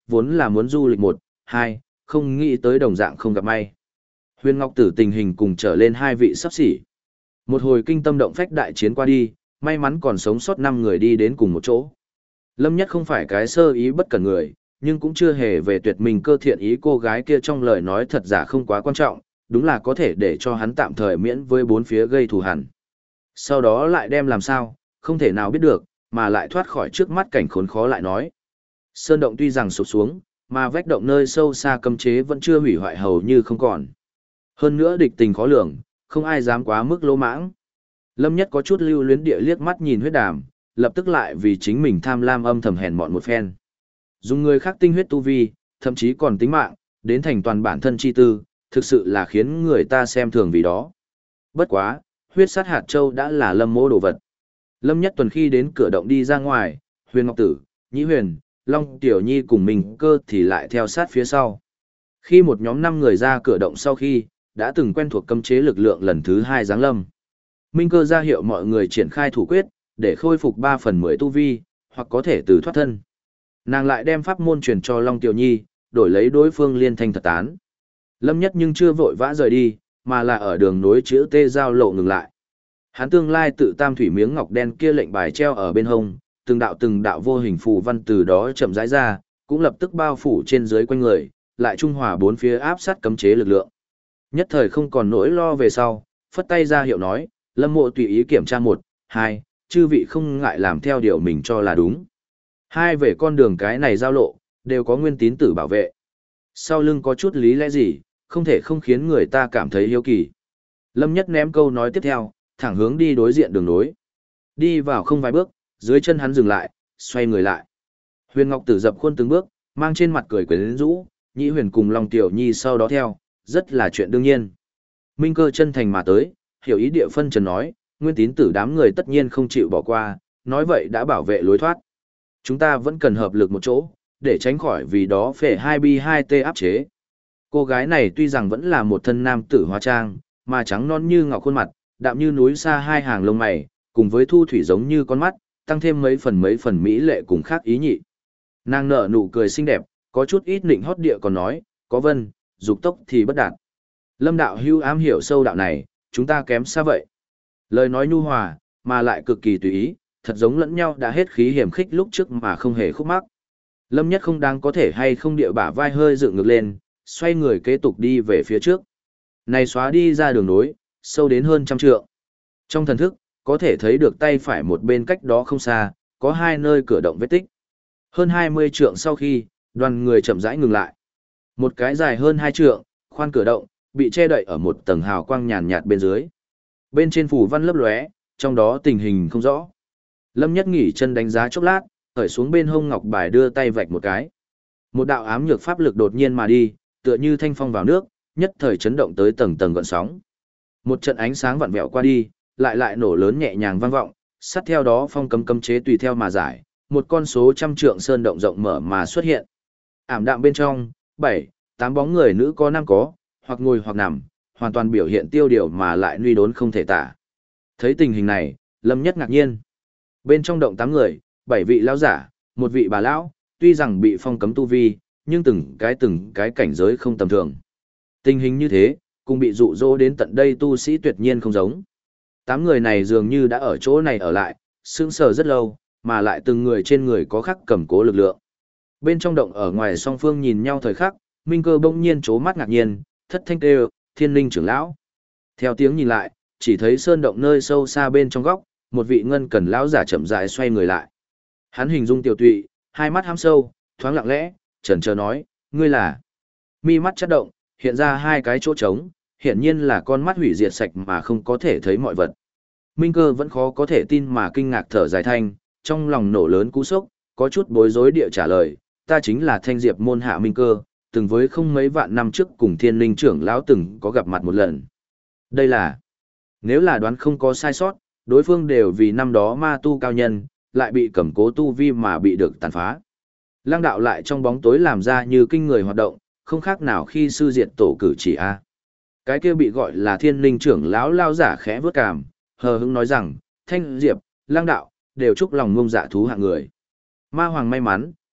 vốn là muốn du lịch một, hai, không nghĩ tới đồng dạng không gặp may. Huyền Ngọc Tử tình hình cùng trở lên hai vị sắp xỉ. Một hồi kinh tâm động phách đại chiến qua đi, may mắn còn sống sót 5 người đi đến cùng một chỗ. Lâm Nhất không phải cái sơ ý bất cẩn người, nhưng cũng chưa hề về tuyệt mình cơ thiện ý cô gái kia trong lời nói thật giả không quá quan trọng, đúng là có thể để cho hắn tạm thời miễn với bốn phía gây thù hằn. Sau đó lại đem làm sao, không thể nào biết được, mà lại thoát khỏi trước mắt cảnh khốn khó lại nói. Sơn động tuy rằng sụp xuống, mà vách động nơi sâu xa cấm chế vẫn chưa hủy hoại hầu như không còn. Hơn nữa địch tình khó lường, không ai dám quá mức lỗ mãng. Lâm Nhất có chút lưu luyến địa liếc mắt nhìn huyết đàm, lập tức lại vì chính mình tham lam âm thầm hèn mọn một phen. Dùng người khác tinh huyết tu vi, thậm chí còn tính mạng, đến thành toàn bản thân chi tư, thực sự là khiến người ta xem thường vì đó. Bất quá, huyết sát hạt châu đã là Lâm Mỗ đồ vật. Lâm Nhất Tuần khi đến cửa động đi ra ngoài, Huyền Ngọc Tử, Nhĩ Huyền, Long Tiểu Nhi cùng mình cơ thì lại theo sát phía sau. Khi một nhóm 5 người ra cửa động sau khi, đã từng quen thuộc cấm chế lực lượng lần thứ 2 giáng lâm. Minh cơ ra hiệu mọi người triển khai thủ quyết, để khôi phục 3/10 tu vi, hoặc có thể từ thoát thân. Nàng lại đem pháp môn truyền cho Long Tiểu Nhi, đổi lấy đối phương liên thanh thật tán. Lâm Nhất nhưng chưa vội vã rời đi, mà là ở đường nối chữ T giao lộ ngừng lại. Hắn tương lai tự tam thủy miếng ngọc đen kia lệnh bài treo ở bên hông, từng đạo vô hình phù văn từ đó chậm rãi ra, cũng lập tức bao phủ trên dưới quanh người, lại trung hòa bốn phía áp sát cấm chế lực lượng. Nhất thời không còn nỗi lo về sau, phất tay ra hiệu nói, Lâm Mộ tùy ý kiểm tra 1, 2, chư vị không ngại làm theo điều mình cho là đúng. Hai về con đường cái này giao lộ, đều có nguyên tín tử bảo vệ. Sau lưng có chút lý lẽ gì, không thể không khiến người ta cảm thấy hiếu kỳ. Lâm Nhất ném câu nói tiếp theo, thẳng hướng đi đối diện đường nối. Đi vào không vài bước, dưới chân hắn dừng lại, xoay người lại. Huyền Ngọc Tử dập khuôn từng bước, mang trên mặt cười quyến rũ, Nhĩ Huyền cùng Long Tiểu Nhi sau đó theo, rất là chuyện đương nhiên. Minh cơ chân thành mà tới, hiểu ý địa phân trần nói, nguyên tín tử đám người tất nhiên không chịu bỏ qua, nói vậy đã bảo vệ lối thoát. Chúng ta vẫn cần hợp lực một chỗ, để tránh khỏi vì đó phệ 2B2T áp chế. Cô gái này tuy rằng vẫn là một thân nam tử hóa trang, mà trắng non như ngọc khuôn mặt, đạm như núi xa hai hàng lông mày, cùng với thu thủy giống như con mắt, tăng thêm mấy phần mỹ lệ cùng khác ý nhị. Nàng nở nụ cười xinh đẹp, có chút ít nịnh hót địa còn nói, có vân, dục tốc thì bất đạt. Lâm đạo hưu ám hiểu sâu đạo này, chúng ta kém xa vậy. Lời nói nhu hòa, mà lại cực kỳ tùy ý, thật giống lẫn nhau đã hết khí hiểm khích lúc trước mà không hề khúc mắc. Lâm Nhất không đáng có thể hay không địa bả vai hơi dựng ngược lên, xoay người kế tục đi về phía trước. Này xóa đi ra đường nối, sâu đến hơn 100 trượng. Trong thần thức, có thể thấy được tay phải một bên cách đó không xa, có 2 nơi cửa động vết tích. Hơn 20 trượng sau khi, đoàn người chậm rãi ngừng lại. Một cái dài hơn 2 trượng, khoan cửa động, bị che đậy ở một tầng hào quang nhàn nhạt bên dưới. Bên trên phủ văn lấp lóe, trong đó tình hình không rõ. Lâm Nhất nghỉ chân đánh giá chốc lát, khởi xuống bên hông ngọc bài đưa tay vạch một cái. Một đạo ám nhược pháp lực đột nhiên mà đi, tựa như thanh phong vào nước, nhất thời chấn động tới tầng tầng gợn sóng. Một trận ánh sáng vặn vẹo qua đi, lại nổ lớn nhẹ nhàng vang vọng, sát theo đó phong cấm chế tùy theo mà giải, một con số 100 trượng sơn động rộng mở mà xuất hiện. Ảm đạm bên trong, 7, 8 bóng người nữ có nam có, hoặc ngồi hoặc nằm, hoàn toàn biểu hiện tiêu điều mà lại nuy đốn không thể tả. Thấy tình hình này, Lâm Nhất ngạc nhiên. Bên trong động 8 người, 7 vị lão giả, một vị bà lão, tuy rằng bị phong cấm tu vi, nhưng từng cái cảnh giới không tầm thường. Tình hình như thế, cùng bị dụ dỗ đến tận đây tu sĩ tuyệt nhiên không giống. 8 người này dường như đã ở chỗ này ở lại, sững sờ rất lâu, mà lại từng người trên người có khắc cầm cố lực lượng. Bên trong động ở ngoài song phương nhìn nhau thời khắc, Minh Cơ bỗng nhiên chố mắt ngạc nhiên, thất thanh kêu, Thiên Linh trưởng lão. Theo tiếng nhìn lại, chỉ thấy sơn động nơi sâu xa bên trong góc, một vị ngân cẩn lão giả chậm rãi xoay người lại. Hắn hình dung tiểu tụy, hai mắt hăm sâu, thoáng lặng lẽ, chần chờ nói, ngươi là? Mi mắt chớp động, hiện ra 2 cái chỗ trống, hiển nhiên là con mắt hủy diệt sạch mà không có thể thấy mọi vật. Minh Cơ vẫn khó có thể tin mà kinh ngạc thở dài thanh, trong lòng nổ lớn cú sốc, có chút bối rối địa trả lời, ta chính là Thanh Diệp môn hạ Minh Cơ, từng với không mấy vạn năm trước cùng Thiên Linh trưởng lão từng có gặp mặt một lần. Đây là, nếu là đoán không có sai sót, đối phương đều vì năm đó ma tu cao nhân, lại bị cầm cố tu vi mà bị được tàn phá. Lăng đạo lại trong bóng tối làm ra như kinh người hoạt động, không khác nào khi sư diệt tổ cử chỉ a. Cái kia bị gọi là Thiên Linh trưởng lão lao giả khẽ vớt cảm, hờ hững nói rằng, Thanh Diệp, Lăng đạo, đều chúc lòng ngông dạ thú hạng người. Ma hoàng may mắn,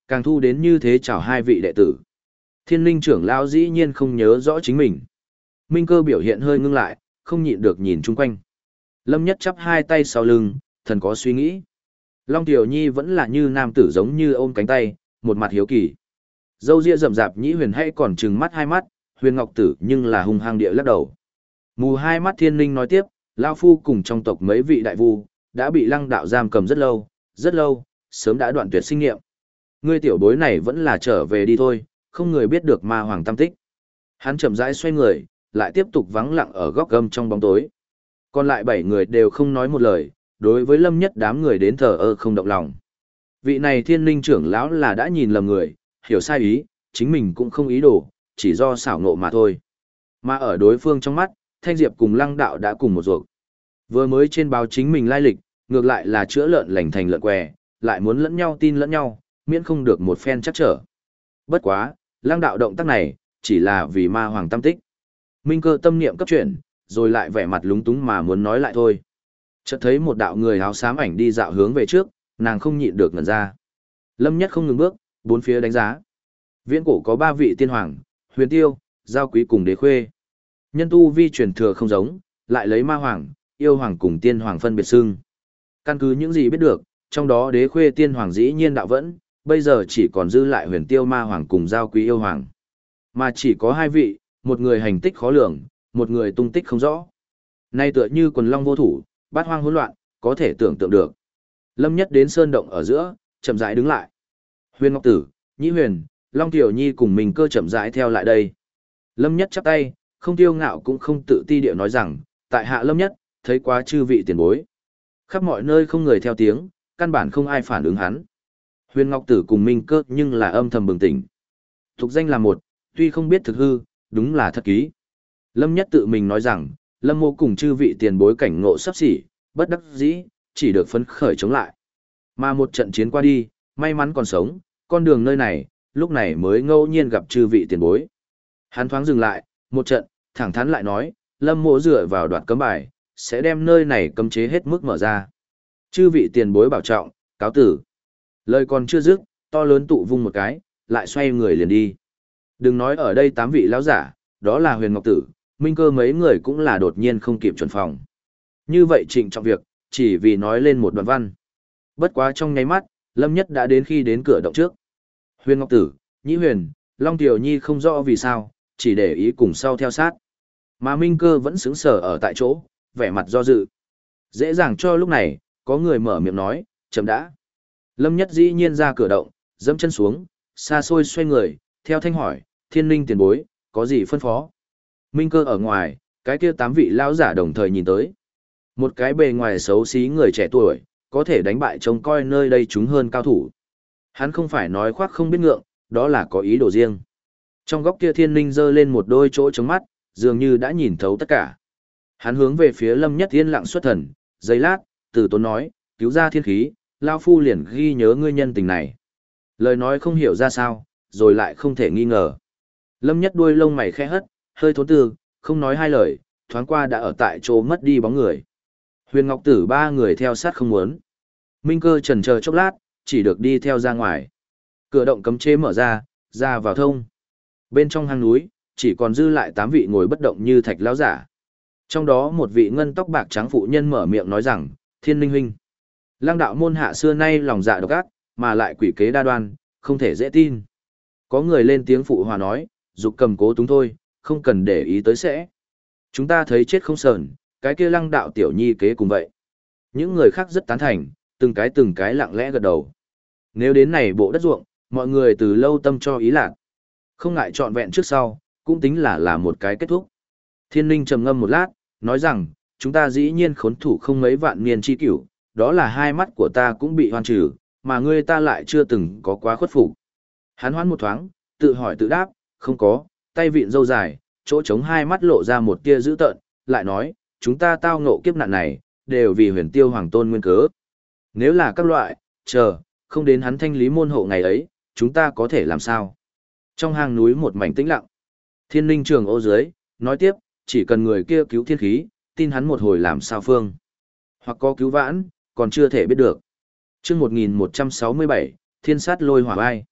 càng thu đến như thế chào hai vị đệ tử. Thiên linh trưởng lão dĩ nhiên không nhớ rõ chính mình. Minh Cơ biểu hiện hơi ngưng lại, không nhịn được nhìn chung quanh. Lâm Nhất chắp hai tay sau lưng, thần có suy nghĩ. Long Tiểu Nhi vẫn là như nam tử giống như ôm cánh tay, một mặt hiếu kỳ. Dâu ria rậm rạp Nhĩ Huyền hay còn trừng mắt hai mắt, Huyền Ngọc Tử nhưng là hung hăng địa lắc đầu. Mù hai mắt Thiên Linh nói tiếp, lão phu cùng trong tộc mấy vị đại vu đã bị Lăng đạo giam cầm rất lâu, sớm đã đoạn tuyệt sinh nghiệm. Ngươi tiểu bối này vẫn là trở về đi thôi, không người biết được ma hoàng tam tích. Hắn chậm rãi xoay người, lại tiếp tục vắng lặng ở góc gâm trong bóng tối. Còn lại 7 người đều không nói một lời, đối với Lâm Nhất đám người đến thờ ơ không động lòng. Vị này Thiên Linh trưởng lão là đã nhìn lầm người, hiểu sai ý, chính mình cũng không ý đồ, chỉ do xảo ngộ mà thôi. Mà ở đối phương trong mắt, Thanh Diệp cùng Lăng đạo đã cùng một ruột. Vừa mới trên báo chính mình lai lịch, ngược lại là chữa lợn lành thành lợn què, lại muốn lẫn nhau tin lẫn nhau, miễn không được một phen chắc trở. Bất quá, Lăng đạo động tác này, chỉ là vì ma hoàng tam tích. Minh Cơ tâm niệm cấp chuyển, rồi lại vẻ mặt lúng túng mà muốn nói lại thôi. Chợt thấy một đạo người áo xám ảnh đi dạo hướng về trước, nàng không nhịn được ngẩn ra. Lâm Nhất không ngừng bước, bốn phía đánh giá. Viễn cổ có 3 vị tiên hoàng, Huyền Tiêu, Giao Quý cùng Đế Khuê. Nhân tu vi truyền thừa không giống, lại lấy ma hoàng, yêu hoàng cùng tiên hoàng phân biệt xưng. Căn cứ những gì biết được, trong đó Đế Khuê tiên hoàng dĩ nhiên đạo vẫn, bây giờ chỉ còn dư lại Huyền Tiêu ma hoàng cùng Giao Quý yêu hoàng. Mà chỉ có 2 vị, một người hành tích khó lường, một người tung tích không rõ. Nay tựa như quần long vô thủ, bát hoang hỗn loạn, có thể tưởng tượng được. Lâm Nhất đến sơn động ở giữa, chậm rãi đứng lại. Huyền Ngọc Tử, Nhĩ Huyền, Long Tiểu Nhi cùng Minh Cơ chậm rãi theo lại đây. Lâm Nhất chắp tay, không tiêu ngạo cũng không tự ti điệu nói rằng, tại hạ Lâm Nhất, thấy quá chư vị tiền bối. Khắp mọi nơi không người theo tiếng, căn bản không ai phản ứng hắn. Huyền Ngọc Tử cùng Minh Cơ nhưng là âm thầm bừng tỉnh. Thục danh là một, tuy không biết thực hư, đúng là thật ký. Lâm Nhất tự mình nói rằng, Lâm Mô cùng chư vị tiền bối cảnh ngộ sắp xỉ, bất đắc dĩ, chỉ được phấn khởi chống lại. Mà một trận chiến qua đi, may mắn còn sống, con đường nơi này, lúc này mới ngẫu nhiên gặp chư vị tiền bối. Hắn thoáng dừng lại, một trận, thẳng thắn lại nói, Lâm Mộ dựa vào đoạt cấm bài, sẽ đem nơi này cấm chế hết mức mở ra. Chư vị tiền bối bảo trọng, cáo tử. Lời còn chưa dứt, to lớn tụ vung một cái, lại xoay người liền đi. Đừng nói ở đây 8 vị lão giả, đó là Huyền Ngọc Tử, Minh Cơ mấy người cũng là đột nhiên không kịp chuẩn phòng. Như vậy trịnh trọng việc, chỉ vì nói lên một đoạn văn. Bất quá trong nháy mắt, Lâm Nhất đã đến khi đến cửa động trước. Huyền Ngọc Tử, Nhĩ Huyền, Long Tiểu Nhi không rõ vì sao, chỉ để ý cùng sau theo sát. Mà Minh Cơ vẫn sững sờ ở tại chỗ, vẻ mặt do dự. Dễ dàng cho lúc này, có người mở miệng nói, chậm đã. Lâm Nhất dĩ nhiên ra cửa động, dẫm chân xuống, xa xôi xoay người, theo thanh hỏi, Thiên Linh tiền bối, có gì phân phó? Minh Cơ ở ngoài, cái kia 8 vị lão giả đồng thời nhìn tới. Một cái bề ngoài xấu xí người trẻ tuổi, có thể đánh bại trông coi nơi đây chúng hơn cao thủ. Hắn không phải nói khoác không biết ngượng, đó là có ý đồ riêng. Trong góc kia Thiên Linh giơ lên một đôi chỗ trống mắt, dường như đã nhìn thấu tất cả. Hắn hướng về phía Lâm Nhất yên lặng xuất thần, giây lát, từ tốn nói, cứu ra thiên khí, lao phu liền ghi nhớ ngươi nhân tình này. Lời nói không hiểu ra sao, rồi lại không thể nghi ngờ. Lâm Nhất đuôi lông mày khẽ hất, hơi thốn tư, không nói hai lời, thoáng qua đã ở tại chỗ mất đi bóng người. Huyền Ngọc Tử 3 người theo sát không muốn. Minh Cơ chần chờ chốc lát, chỉ được đi theo ra ngoài. Cửa động cấm chế mở ra vào thông. Bên trong hang núi, chỉ còn dư lại 8 vị ngồi bất động như thạch lão giả. Trong đó một vị ngân tóc bạc trắng phụ nhân mở miệng nói rằng, Thiên Linh huynh. Lăng đạo môn hạ xưa nay lòng dạ độc ác, mà lại quỷ kế đa đoan, không thể dễ tin. Có người lên tiếng phụ hòa nói, dục cầm cố túng thôi, không cần để ý tới sẽ. Chúng ta thấy chết không sờn, cái kia Lăng đạo tiểu nhi kế cùng vậy. Những người khác rất tán thành, từng cái lặng lẽ gật đầu. Nếu đến này bộ đất ruộng, mọi người từ lâu tâm cho ý lạc. Không ngại trọn vẹn trước sau, cũng tính là một cái kết thúc. Thiên Linh trầm ngâm một lát, nói rằng, chúng ta dĩ nhiên khốn thủ không mấy vạn niên chi cửu, đó là hai mắt của ta cũng bị hoan trừ, mà ngươi ta lại chưa từng có quá khuất phục. Hắn hoán một thoáng, tự hỏi tự đáp, không có, tay vịn râu dài, chỗ trống hai mắt lộ ra một tia dữ tợn, lại nói, chúng ta tao ngộ kiếp nạn này, đều vì Huyền Tiêu Hoàng Tôn nguyên cớ. Nếu là các loại, chờ, không đến hắn thanh lý môn hộ ngày ấy, chúng ta có thể làm sao? Trong hang núi một mảnh tĩnh lặng. Thiên Linh trường ô dưới, nói tiếp, chỉ cần người kia cứu thiên khí, tin hắn một hồi làm sao phương. Hoặc có cứu vãn, còn chưa thể biết được. Chương 1167, Thiên sát lôi hỏa vai.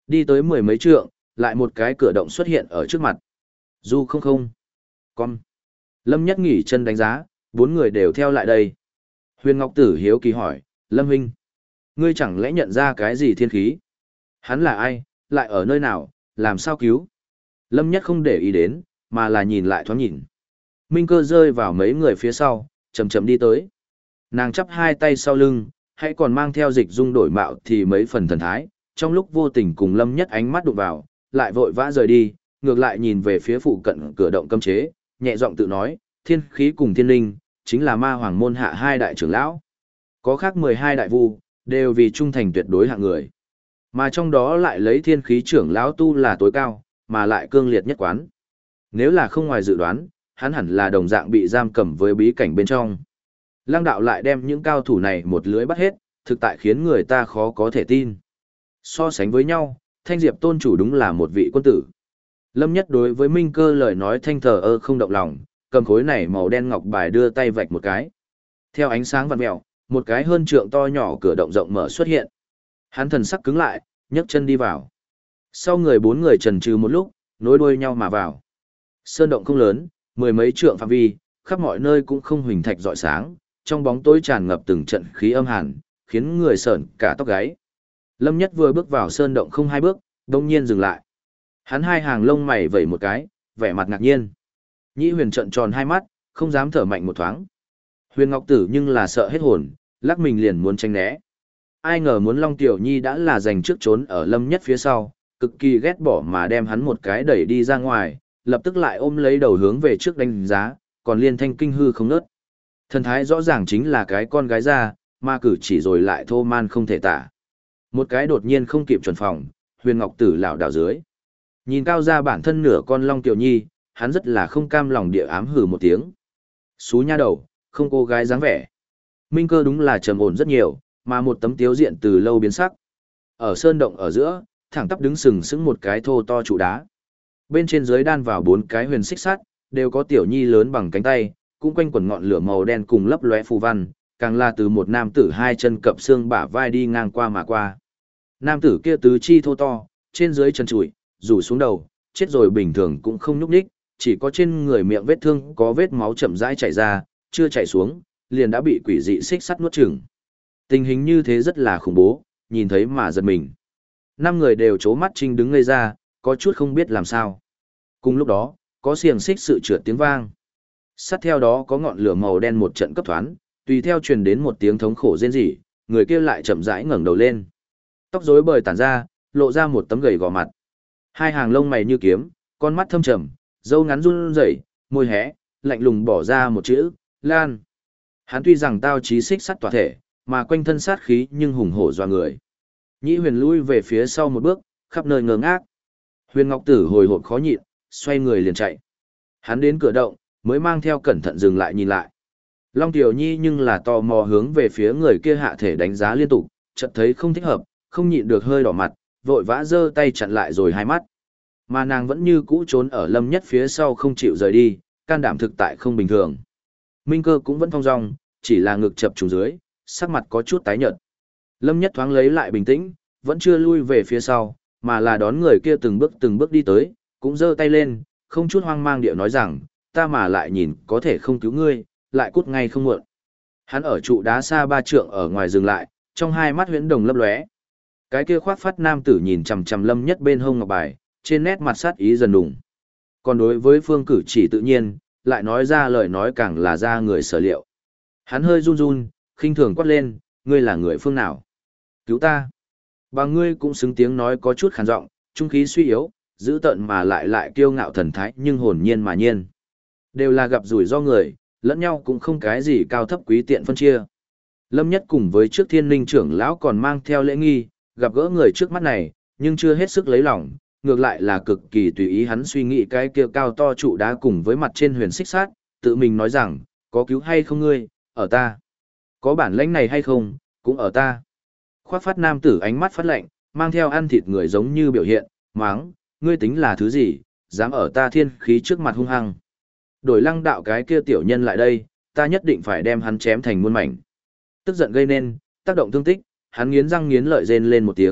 Đi tới mười mấy trượng, lại một cái cửa động xuất hiện ở trước mặt. Du không không. Con. Lâm Nhất nghỉ chân đánh giá, bốn người đều theo lại đây. Huyền Ngọc Tử hiếu kỳ hỏi, Lâm Huynh, ngươi chẳng lẽ nhận ra cái gì thiên khí? Hắn là ai, lại ở nơi nào, làm sao cứu? Lâm Nhất không để ý đến, mà là nhìn lại thoáng nhìn. Minh Cơ rơi vào mấy người phía sau, chậm chậm đi tới. Nàng chắp hai tay sau lưng, hãy còn mang theo dịch dung đổi mạo thì mấy phần thần thái, trong lúc vô tình cùng Lâm Nhất ánh mắt đụng vào, lại vội vã rời đi, ngược lại nhìn về phía phụ cận cửa động cấm chế, nhẹ giọng tự nói, thiên khí cùng thiên linh, chính là ma hoàng môn hạ hai đại trưởng lão. Có khác 12 đại vu, đều vì trung thành tuyệt đối hạng người. Mà trong đó lại lấy thiên khí trưởng lão tu là tối cao, mà lại cương liệt nhất quán. Nếu là không ngoài dự đoán, hắn hẳn là đồng dạng bị giam cầm với bí cảnh bên trong. Lăng đạo lại đem những cao thủ này một lưới bắt hết, thực tại khiến người ta khó có thể tin. So sánh với nhau, Thanh Diệp tôn chủ đúng là một vị quân tử. Lâm Nhất đối với Minh Cơ lời nói thanh thờ ơ không động lòng, cầm khối này màu đen ngọc bài đưa tay vạch một cái. Theo ánh sáng vặn mèo, một cái hơn trượng to nhỏ cửa động rộng mở xuất hiện. Hắn thần sắc cứng lại, nhấc chân đi vào. Sau người bốn người chần chừ một lúc, nối đuôi nhau mà vào. Sơn động không lớn, mười mấy trượng phạm vi, khắp mọi nơi cũng không huỳnh thạch rọi sáng, trong bóng tối tràn ngập từng trận khí âm hàn, khiến người sởn cả tóc gáy. Lâm Nhất vừa bước vào sơn động không hai bước, đông nhiên dừng lại. Hắn hai hàng lông mày vẩy một cái, vẻ mặt ngạc nhiên. Nhĩ Huyền trợn tròn hai mắt, không dám thở mạnh một thoáng. Huyền Ngọc Tử nhưng là sợ hết hồn, lắc mình liền muốn tránh né. Ai ngờ muốn Long Tiểu Nhi đã là giành trước trốn ở Lâm Nhất phía sau, cực kỳ ghét bỏ mà đem hắn một cái đẩy đi ra ngoài, lập tức lại ôm lấy đầu hướng về trước đánh giá, còn liên thanh kinh hư không nớt. Thần thái rõ ràng chính là cái con gái ra, mà cử chỉ rồi lại thô man không thể tả. Một cái đột nhiên không kịp chuẩn phòng, Huyền Ngọc Tử lảo đảo dưới. Nhìn cao ra bản thân nửa con Long Tiểu Nhi, hắn rất là không cam lòng địa ám hừ một tiếng. Xú nha đầu, không cô gái dáng vẻ. Minh Cơ đúng là trầm ổn rất nhiều, mà một tấm tiếu diện từ lâu biến sắc. Ở sơn động ở giữa, thẳng tắp đứng sừng sững một cái thô to trụ đá. Bên trên dưới đan vào bốn cái huyền xích sắt, đều có tiểu nhi lớn bằng cánh tay, cũng quanh quẩn ngọn lửa màu đen cùng lấp lóe phù văn, càng là từ một nam tử hai chân cập xương bả vai đi ngang qua mà qua. Nam tử kia tứ chi thô to, trên dưới chân trụi, rủ xuống đầu, chết rồi bình thường cũng không nhúc nhích, chỉ có trên người miệng vết thương có vết máu chậm rãi chảy ra, chưa chảy xuống, liền đã bị quỷ dị xích sắt nuốt chửng. Tình hình như thế rất là khủng bố, nhìn thấy mà giật mình. Năm người đều chố mắt trinh đứng ngây ra, có chút không biết làm sao. Cùng lúc đó, có xiềng xích sự trượt tiếng vang. Sát theo đó có ngọn lửa màu đen một trận cấp thoán, tùy theo truyền đến một tiếng thống khổ rên rỉ, người kia lại chậm rãi ngẩng đầu lên. Tóc rối bời tản ra, lộ ra một tấm gầy gò mặt. Hai hàng lông mày như kiếm, con mắt thâm trầm, râu ngắn run rẩy, môi hé, lạnh lùng bỏ ra một chữ, Lan. Hắn tuy rằng tao chí xích sắt tỏa thể, mà quanh thân sát khí nhưng hùng hổ doa người. Nhĩ Huyền lui về phía sau một bước, khắp nơi ngơ ngác. Huyền Ngọc Tử hồi hộp khó nhịn, xoay người liền chạy. Hắn đến cửa động, mới mang theo cẩn thận dừng lại nhìn lại. Long Tiểu Nhi nhưng là tò mò hướng về phía người kia hạ thể đánh giá liên tục, chợt thấy không thích hợp, không nhịn được hơi đỏ mặt, vội vã giơ tay chặn lại rồi hai mắt. Mà nàng vẫn như cũ trốn ở Lâm Nhất phía sau không chịu rời đi, can đảm thực tại không bình thường. Minh Cơ cũng vẫn thong dong, chỉ là ngực chập trùng dưới, sắc mặt có chút tái nhợt. Lâm Nhất thoáng lấy lại bình tĩnh, vẫn chưa lui về phía sau, mà là đón người kia từng bước đi tới, cũng giơ tay lên, không chút hoang mang điệu nói rằng, ta mà lại nhìn có thể không cứu ngươi, lại cút ngay không muộn. Hắn ở trụ đá xa 3 trượng ở ngoài dừng lại, trong hai mắt huyễn đồng lấp lóe. Cái kia khoác phát nam tử nhìn chằm chằm Lâm Nhất bên hông ngọc bài, trên nét mặt sát ý dần đùng. Còn đối với phương cử chỉ tự nhiên, lại nói ra lời nói càng là ra người sở liệu. Hắn hơi run run, khinh thường quát lên, ngươi là người phương nào? Cứu ta! Bà ngươi cũng xứng tiếng nói có chút khàn giọng, trung khí suy yếu, giữ tợn mà lại kiêu ngạo thần thái nhưng hồn nhiên mà nhiên. Đều là gặp rủi ro người, lẫn nhau cũng không cái gì cao thấp quý tiện phân chia. Lâm Nhất cùng với trước Thiên Linh trưởng lão còn mang theo lễ nghi, gặp gỡ người trước mắt này, nhưng chưa hết sức lấy lòng, ngược lại là cực kỳ tùy ý hắn suy nghĩ cái kia cao to trụ đá cùng với mặt trên huyền xích sát, tự mình nói rằng, có cứu hay không ngươi, ở ta. Có bản lãnh này hay không, cũng ở ta. Khoác phát nam tử ánh mắt phát lạnh, mang theo ăn thịt người giống như biểu hiện, máng, ngươi tính là thứ gì, dám ở ta thiên khí trước mặt hung hăng. Đổi Lăng đạo cái kia tiểu nhân lại đây, ta nhất định phải đem hắn chém thành muôn mảnh. Tức giận gây nên, tác động thương tích, hắn nghiến răng nghiến lợi rên lên một tiếng,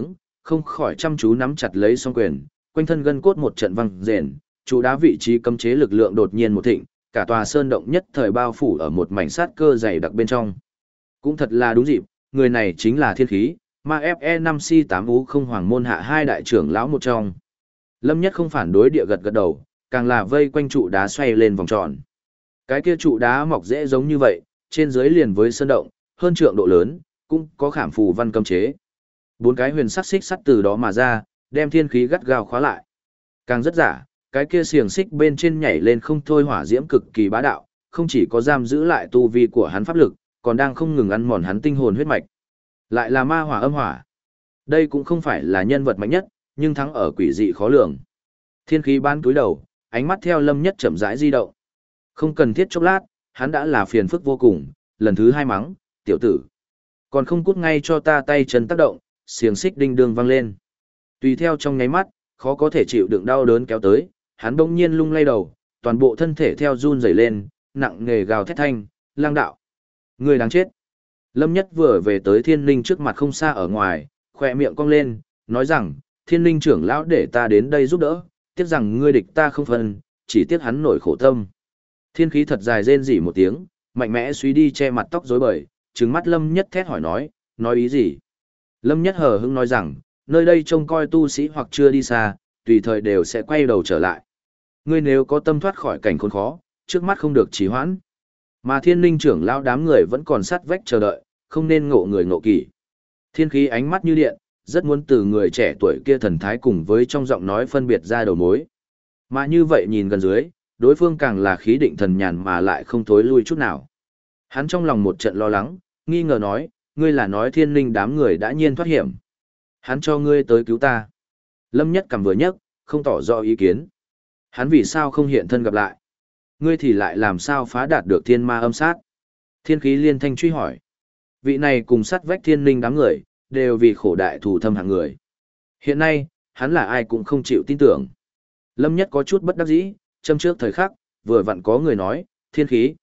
không khỏi chăm chú nắm chặt lấy song quyền, quanh thân gân cốt một trận văng rền, trụ đá vị trí cấm chế lực lượng đột nhiên một thịnh, cả tòa sơn động nhất thời bao phủ ở một mảnh sát cơ dày đặc bên trong. Cũng thật là đúng dịp, người này chính là Thiên Khí, ma FE5C8 Ú không hoàng môn hạ hai đại trưởng lão một trong. Lâm Nhất không phản đối địa gật gật đầu, càng là vây quanh trụ đá xoay lên vòng tròn. Cái kia trụ đá mọc dễ giống như vậy, trên dưới liền với sơn động, hơn trượng độ lớn, cũng có khảm phù văn cấm chế. Bốn cái huyền sắc xích sắt từ đó mà ra, đem Thiên Khí gắt gao khóa lại. Càng rất giả, cái kia xiềng xích bên trên nhảy lên không thôi hỏa diễm cực kỳ bá đạo, không chỉ có giam giữ lại tu vi của hắn pháp lực, còn đang không ngừng ăn mòn hắn tinh hồn huyết mạch. Lại là ma hỏa âm hỏa. Đây cũng không phải là nhân vật mạnh nhất, nhưng thắng ở quỷ dị khó lường. Thiên Khí ban túi đầu, ánh mắt theo Lâm Nhất chậm rãi di động. Không cần thiết chốc lát, hắn đã là phiền phức vô cùng, lần thứ hai mắng, tiểu tử. Còn không cút ngay cho ta tay chân tác động, xiềng xích đinh đường vang lên. Tùy theo trong nháy mắt, khó có thể chịu đựng đau đớn kéo tới, hắn bỗng nhiên lung lay đầu, toàn bộ thân thể theo run rẩy lên, nặng nề gào thét thanh, lang đạo. Người đáng chết. Lâm Nhất vừa về tới Thiên Linh trước mặt không xa ở ngoài, khỏe miệng cong lên, nói rằng, Thiên Linh trưởng lão để ta đến đây giúp đỡ, tiếc rằng ngươi địch ta không phân, chỉ tiếc hắn nổi khổ tâm. Thiên Khí thật dài rên rỉ một tiếng, mạnh mẽ suy đi che mặt tóc rối bời, trừng mắt Lâm Nhất thét hỏi nói ý gì? Lâm Nhất hờ hững nói rằng, nơi đây trông coi tu sĩ hoặc chưa đi xa, tùy thời đều sẽ quay đầu trở lại. Ngươi nếu có tâm thoát khỏi cảnh khốn khó, trước mắt không được trì hoãn. Mà Thiên Linh trưởng lão đám người vẫn còn sát vách chờ đợi, không nên ngộ người ngộ kỳ. Thiên Khí ánh mắt như điện, rất muốn từ người trẻ tuổi kia thần thái cùng với trong giọng nói phân biệt ra đầu mối. Mà như vậy nhìn gần dưới, đối phương càng là khí định thần nhàn mà lại không thối lui chút nào. Hắn trong lòng một trận lo lắng, nghi ngờ nói, ngươi là nói Thiên Linh đám người đã nhiên thoát hiểm. Hắn cho ngươi tới cứu ta. Lâm Nhất cầm vừa nhấc, không tỏ rõ ý kiến. Hắn vì sao không hiện thân gặp lại? Ngươi thì lại làm sao phá đạt được thiên ma âm sát? Thiên Khí liên thanh truy hỏi. Vị này cùng sát vách Thiên Linh đám người, đều vì khổ đại thù thâm hạng người. Hiện nay, hắn là ai cũng không chịu tin tưởng. Lâm Nhất có chút bất đắc dĩ, châm trước thời khắc, vừa vặn có người nói, Thiên Khí.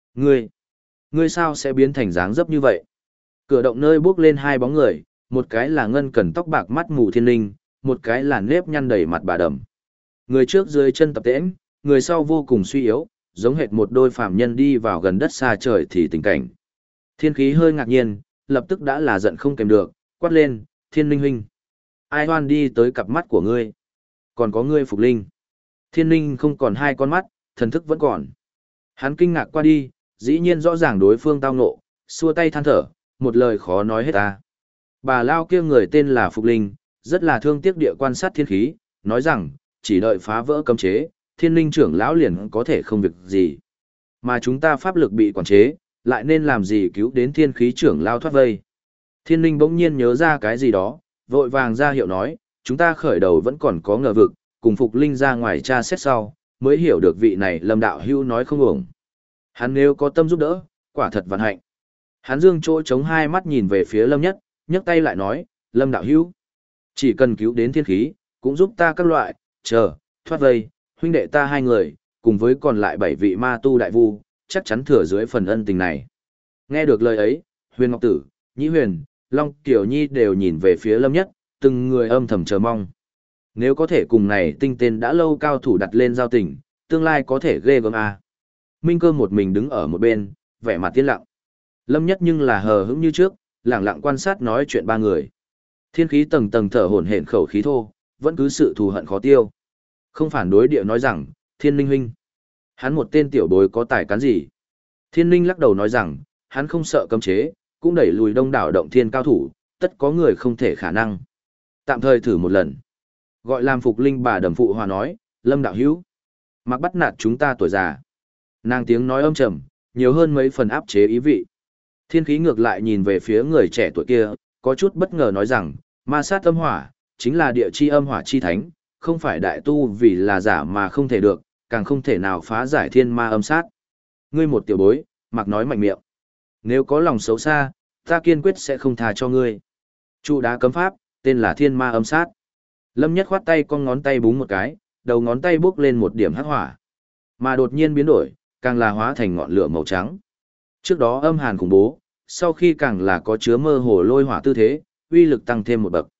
Ngươi sao sẽ biến thành dáng dấp như vậy? Cửa động nơi bước lên hai bóng người, một cái là ngân cần tóc bạc mắt mù Thiên Linh, một cái là nếp nhăn đầy mặt bà đầm. Người trước dưới chân tập tễnh, người sau vô cùng suy yếu, giống hệt một đôi phàm nhân đi vào gần đất xa trời thì tình cảnh. Thiên Khí hơi ngạc nhiên, lập tức đã là giận không kèm được, quát lên, Thiên Linh huynh. Ai hoan đi tới cặp mắt của ngươi? Còn có ngươi Phục Linh. Thiên Linh không còn hai con mắt, thần thức vẫn còn. Hắn kinh ngạc qua đi, dĩ nhiên rõ ràng đối phương tao ngộ, xua tay than thở, một lời khó nói hết ta. Bà lao kia người tên là Phục Linh, rất là thương tiếc địa quan sát Thiên Khí, nói rằng, chỉ đợi phá vỡ cấm chế, Thiên Linh trưởng lão liền có thể không việc gì. Mà chúng ta pháp lực bị quản chế, lại nên làm gì cứu đến Thiên Khí trưởng lão thoát vây. Thiên Linh bỗng nhiên nhớ ra cái gì đó, vội vàng ra hiệu nói, chúng ta khởi đầu vẫn còn có ngờ vực, cùng Phục Linh ra ngoài tra xét sau, mới hiểu được vị này Lâm đạo hữu nói không uổng. Hắn nếu có tâm giúp đỡ, quả thật vạn hạnh. Hắn dương chỗ chống hai mắt nhìn về phía Lâm Nhất, nhấc tay lại nói, Lâm đạo hữu, chỉ cần cứu đến Thiên Khí, cũng giúp ta các loại, thoát vây, huynh đệ ta hai người, cùng với còn lại 7 vị ma tu đại vu, chắc chắn thừa dưới phần ân tình này. Nghe được lời ấy, Huyền Ngọc Tử, Nhĩ Huyền, Long Tiểu Nhi đều nhìn về phía Lâm Nhất, từng người âm thầm chờ mong. Nếu có thể cùng này tinh tên đã lâu cao thủ đặt lên giao tình, tương lai có thể ghê gớm à. Minh Cơ một mình đứng ở một bên, vẻ mặt tiến lặng. Lâm Nhất nhưng là hờ hững như trước, lặng lặng quan sát nói chuyện ba người. Thiên Khí tầng tầng thở hổn hển khẩu khí thô, vẫn cứ sự thù hận khó tiêu. Không phản đối địa nói rằng, Thiên Linh huynh, hắn một tên tiểu bối có tài cán gì? Thiên Linh lắc đầu nói rằng, hắn không sợ cấm chế, cũng đẩy lùi đông đảo động thiên cao thủ, tất có người không thể khả năng. Tạm thời thử một lần. Gọi làm Phục Linh bà đầm phụ hòa nói, Lâm đạo hữu, mặc bắt nạt chúng ta tuổi già. Nàng tiếng nói âm trầm, nhiều hơn mấy phần áp chế ý vị. Thiên Khí ngược lại nhìn về phía người trẻ tuổi kia, có chút bất ngờ nói rằng, ma sát âm hỏa, chính là địa chi âm hỏa chi thánh, không phải đại tu vì là giả mà không thể được, càng không thể nào phá giải thiên ma âm sát. Ngươi một tiểu bối, mặc nói mạnh miệng. Nếu có lòng xấu xa, ta kiên quyết sẽ không tha cho ngươi. Trụ đá cấm pháp, tên là thiên ma âm sát. Lâm Nhất khoát tay con ngón tay búng một cái, đầu ngón tay bước lên một điểm hắc hỏa. Mà đột nhiên biến đổi, càng là hóa thành ngọn lửa màu trắng. Trước đó âm hàn khủng bố, sau khi càng là có chứa mơ hồ lôi hỏa tư thế, uy lực tăng thêm một bậc.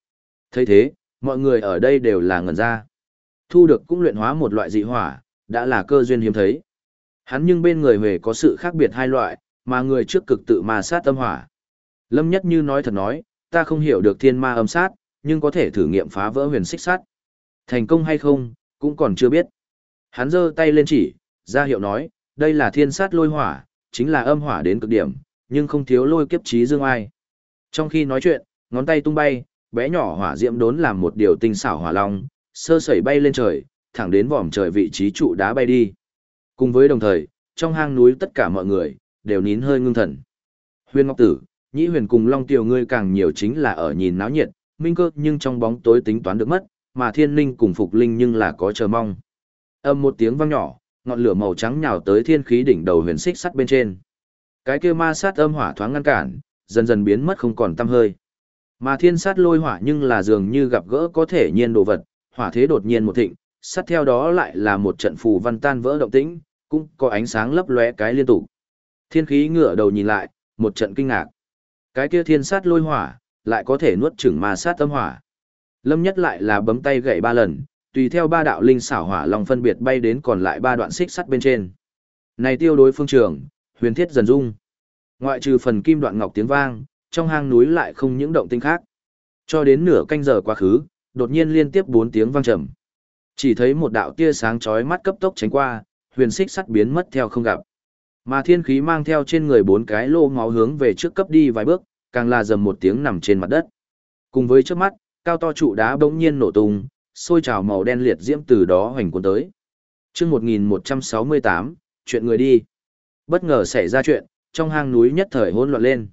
Thấy thế, mọi người ở đây đều là ngẩn ra. Thu được cũng luyện hóa một loại dị hỏa, đã là cơ duyên hiếm thấy. Hắn nhưng bên người Huệ có sự khác biệt hai loại, mà người trước cực tự ma sát âm hỏa. Lâm Nhất Như nói thật nói, ta không hiểu được thiên ma âm sát, nhưng có thể thử nghiệm phá vỡ huyền xích sát. Thành công hay không, cũng còn chưa biết. Hắn giơ tay lên chỉ, ra hiệu nói, đây là thiên sát lôi hỏa, chính là âm hỏa đến cực điểm, nhưng không thiếu lôi kiếp trí dương ai. Trong khi nói chuyện, ngón tay tung bay, bé nhỏ hỏa diễm đốn làm một điều tinh xảo hỏa long, sơ sẩy bay lên trời, thẳng đến vòm trời vị trí trụ đá bay đi. Cùng với đồng thời, trong hang núi tất cả mọi người đều nín hơi ngưng thần. Huyền Ngọc Tử, Nhĩ Huyền cùng Long Tiểu ngươi càng nhiều chính là ở nhìn náo nhiệt, Minh Cơ nhưng trong bóng tối tính toán được mất, mà Thiên Linh cùng Phục Linh nhưng là có chờ mong. Âm một tiếng vang nhỏ, ngọn lửa màu trắng nhào tới thiên khí đỉnh đầu huyền xích sắt bên trên. Cái kia ma sát âm hỏa thoáng ngăn cản, dần dần biến mất không còn tăm hơi. Mà thiên sát lôi hỏa nhưng là dường như gặp gỡ có thể nhiên đồ vật, hỏa thế đột nhiên một thịnh, sát theo đó lại là một trận phù văn tan vỡ động tĩnh, cũng có ánh sáng lấp lóe cái liên tục. Thiên khí ngửa đầu nhìn lại, một trận kinh ngạc. Cái kia thiên sát lôi hỏa, lại có thể nuốt chửng ma sát âm hỏa. Lâm Nhất lại là bấm tay gậy 3 lần, tùy theo 3 đạo linh xảo hỏa long phân biệt bay đến còn lại 3 đoạn xích sắt bên trên. Này tiêu đối phương trường, huyền thiết dần rung. Ngoại trừ phần kim đoạn ngọc tiếng vang, trong hang núi lại không những động tĩnh khác. Cho đến nửa canh giờ quá khứ, đột nhiên liên tiếp 4 tiếng vang trầm. Chỉ thấy một đạo tia sáng chói mắt cấp tốc tránh qua, huyền xích sắt biến mất theo không gặp. Mà thiên khí mang theo trên người 4 cái lô máu hướng về trước cấp đi vài bước, càng là dầm một tiếng nằm trên mặt đất. Cùng với trước mắt, cao to trụ đá bỗng nhiên nổ tung, sôi trào màu đen liệt diễm từ đó hoành cuốn tới. Chương 1168, chuyện người đi. Bất ngờ xảy ra chuyện, trong hang núi nhất thời hỗn loạn lên.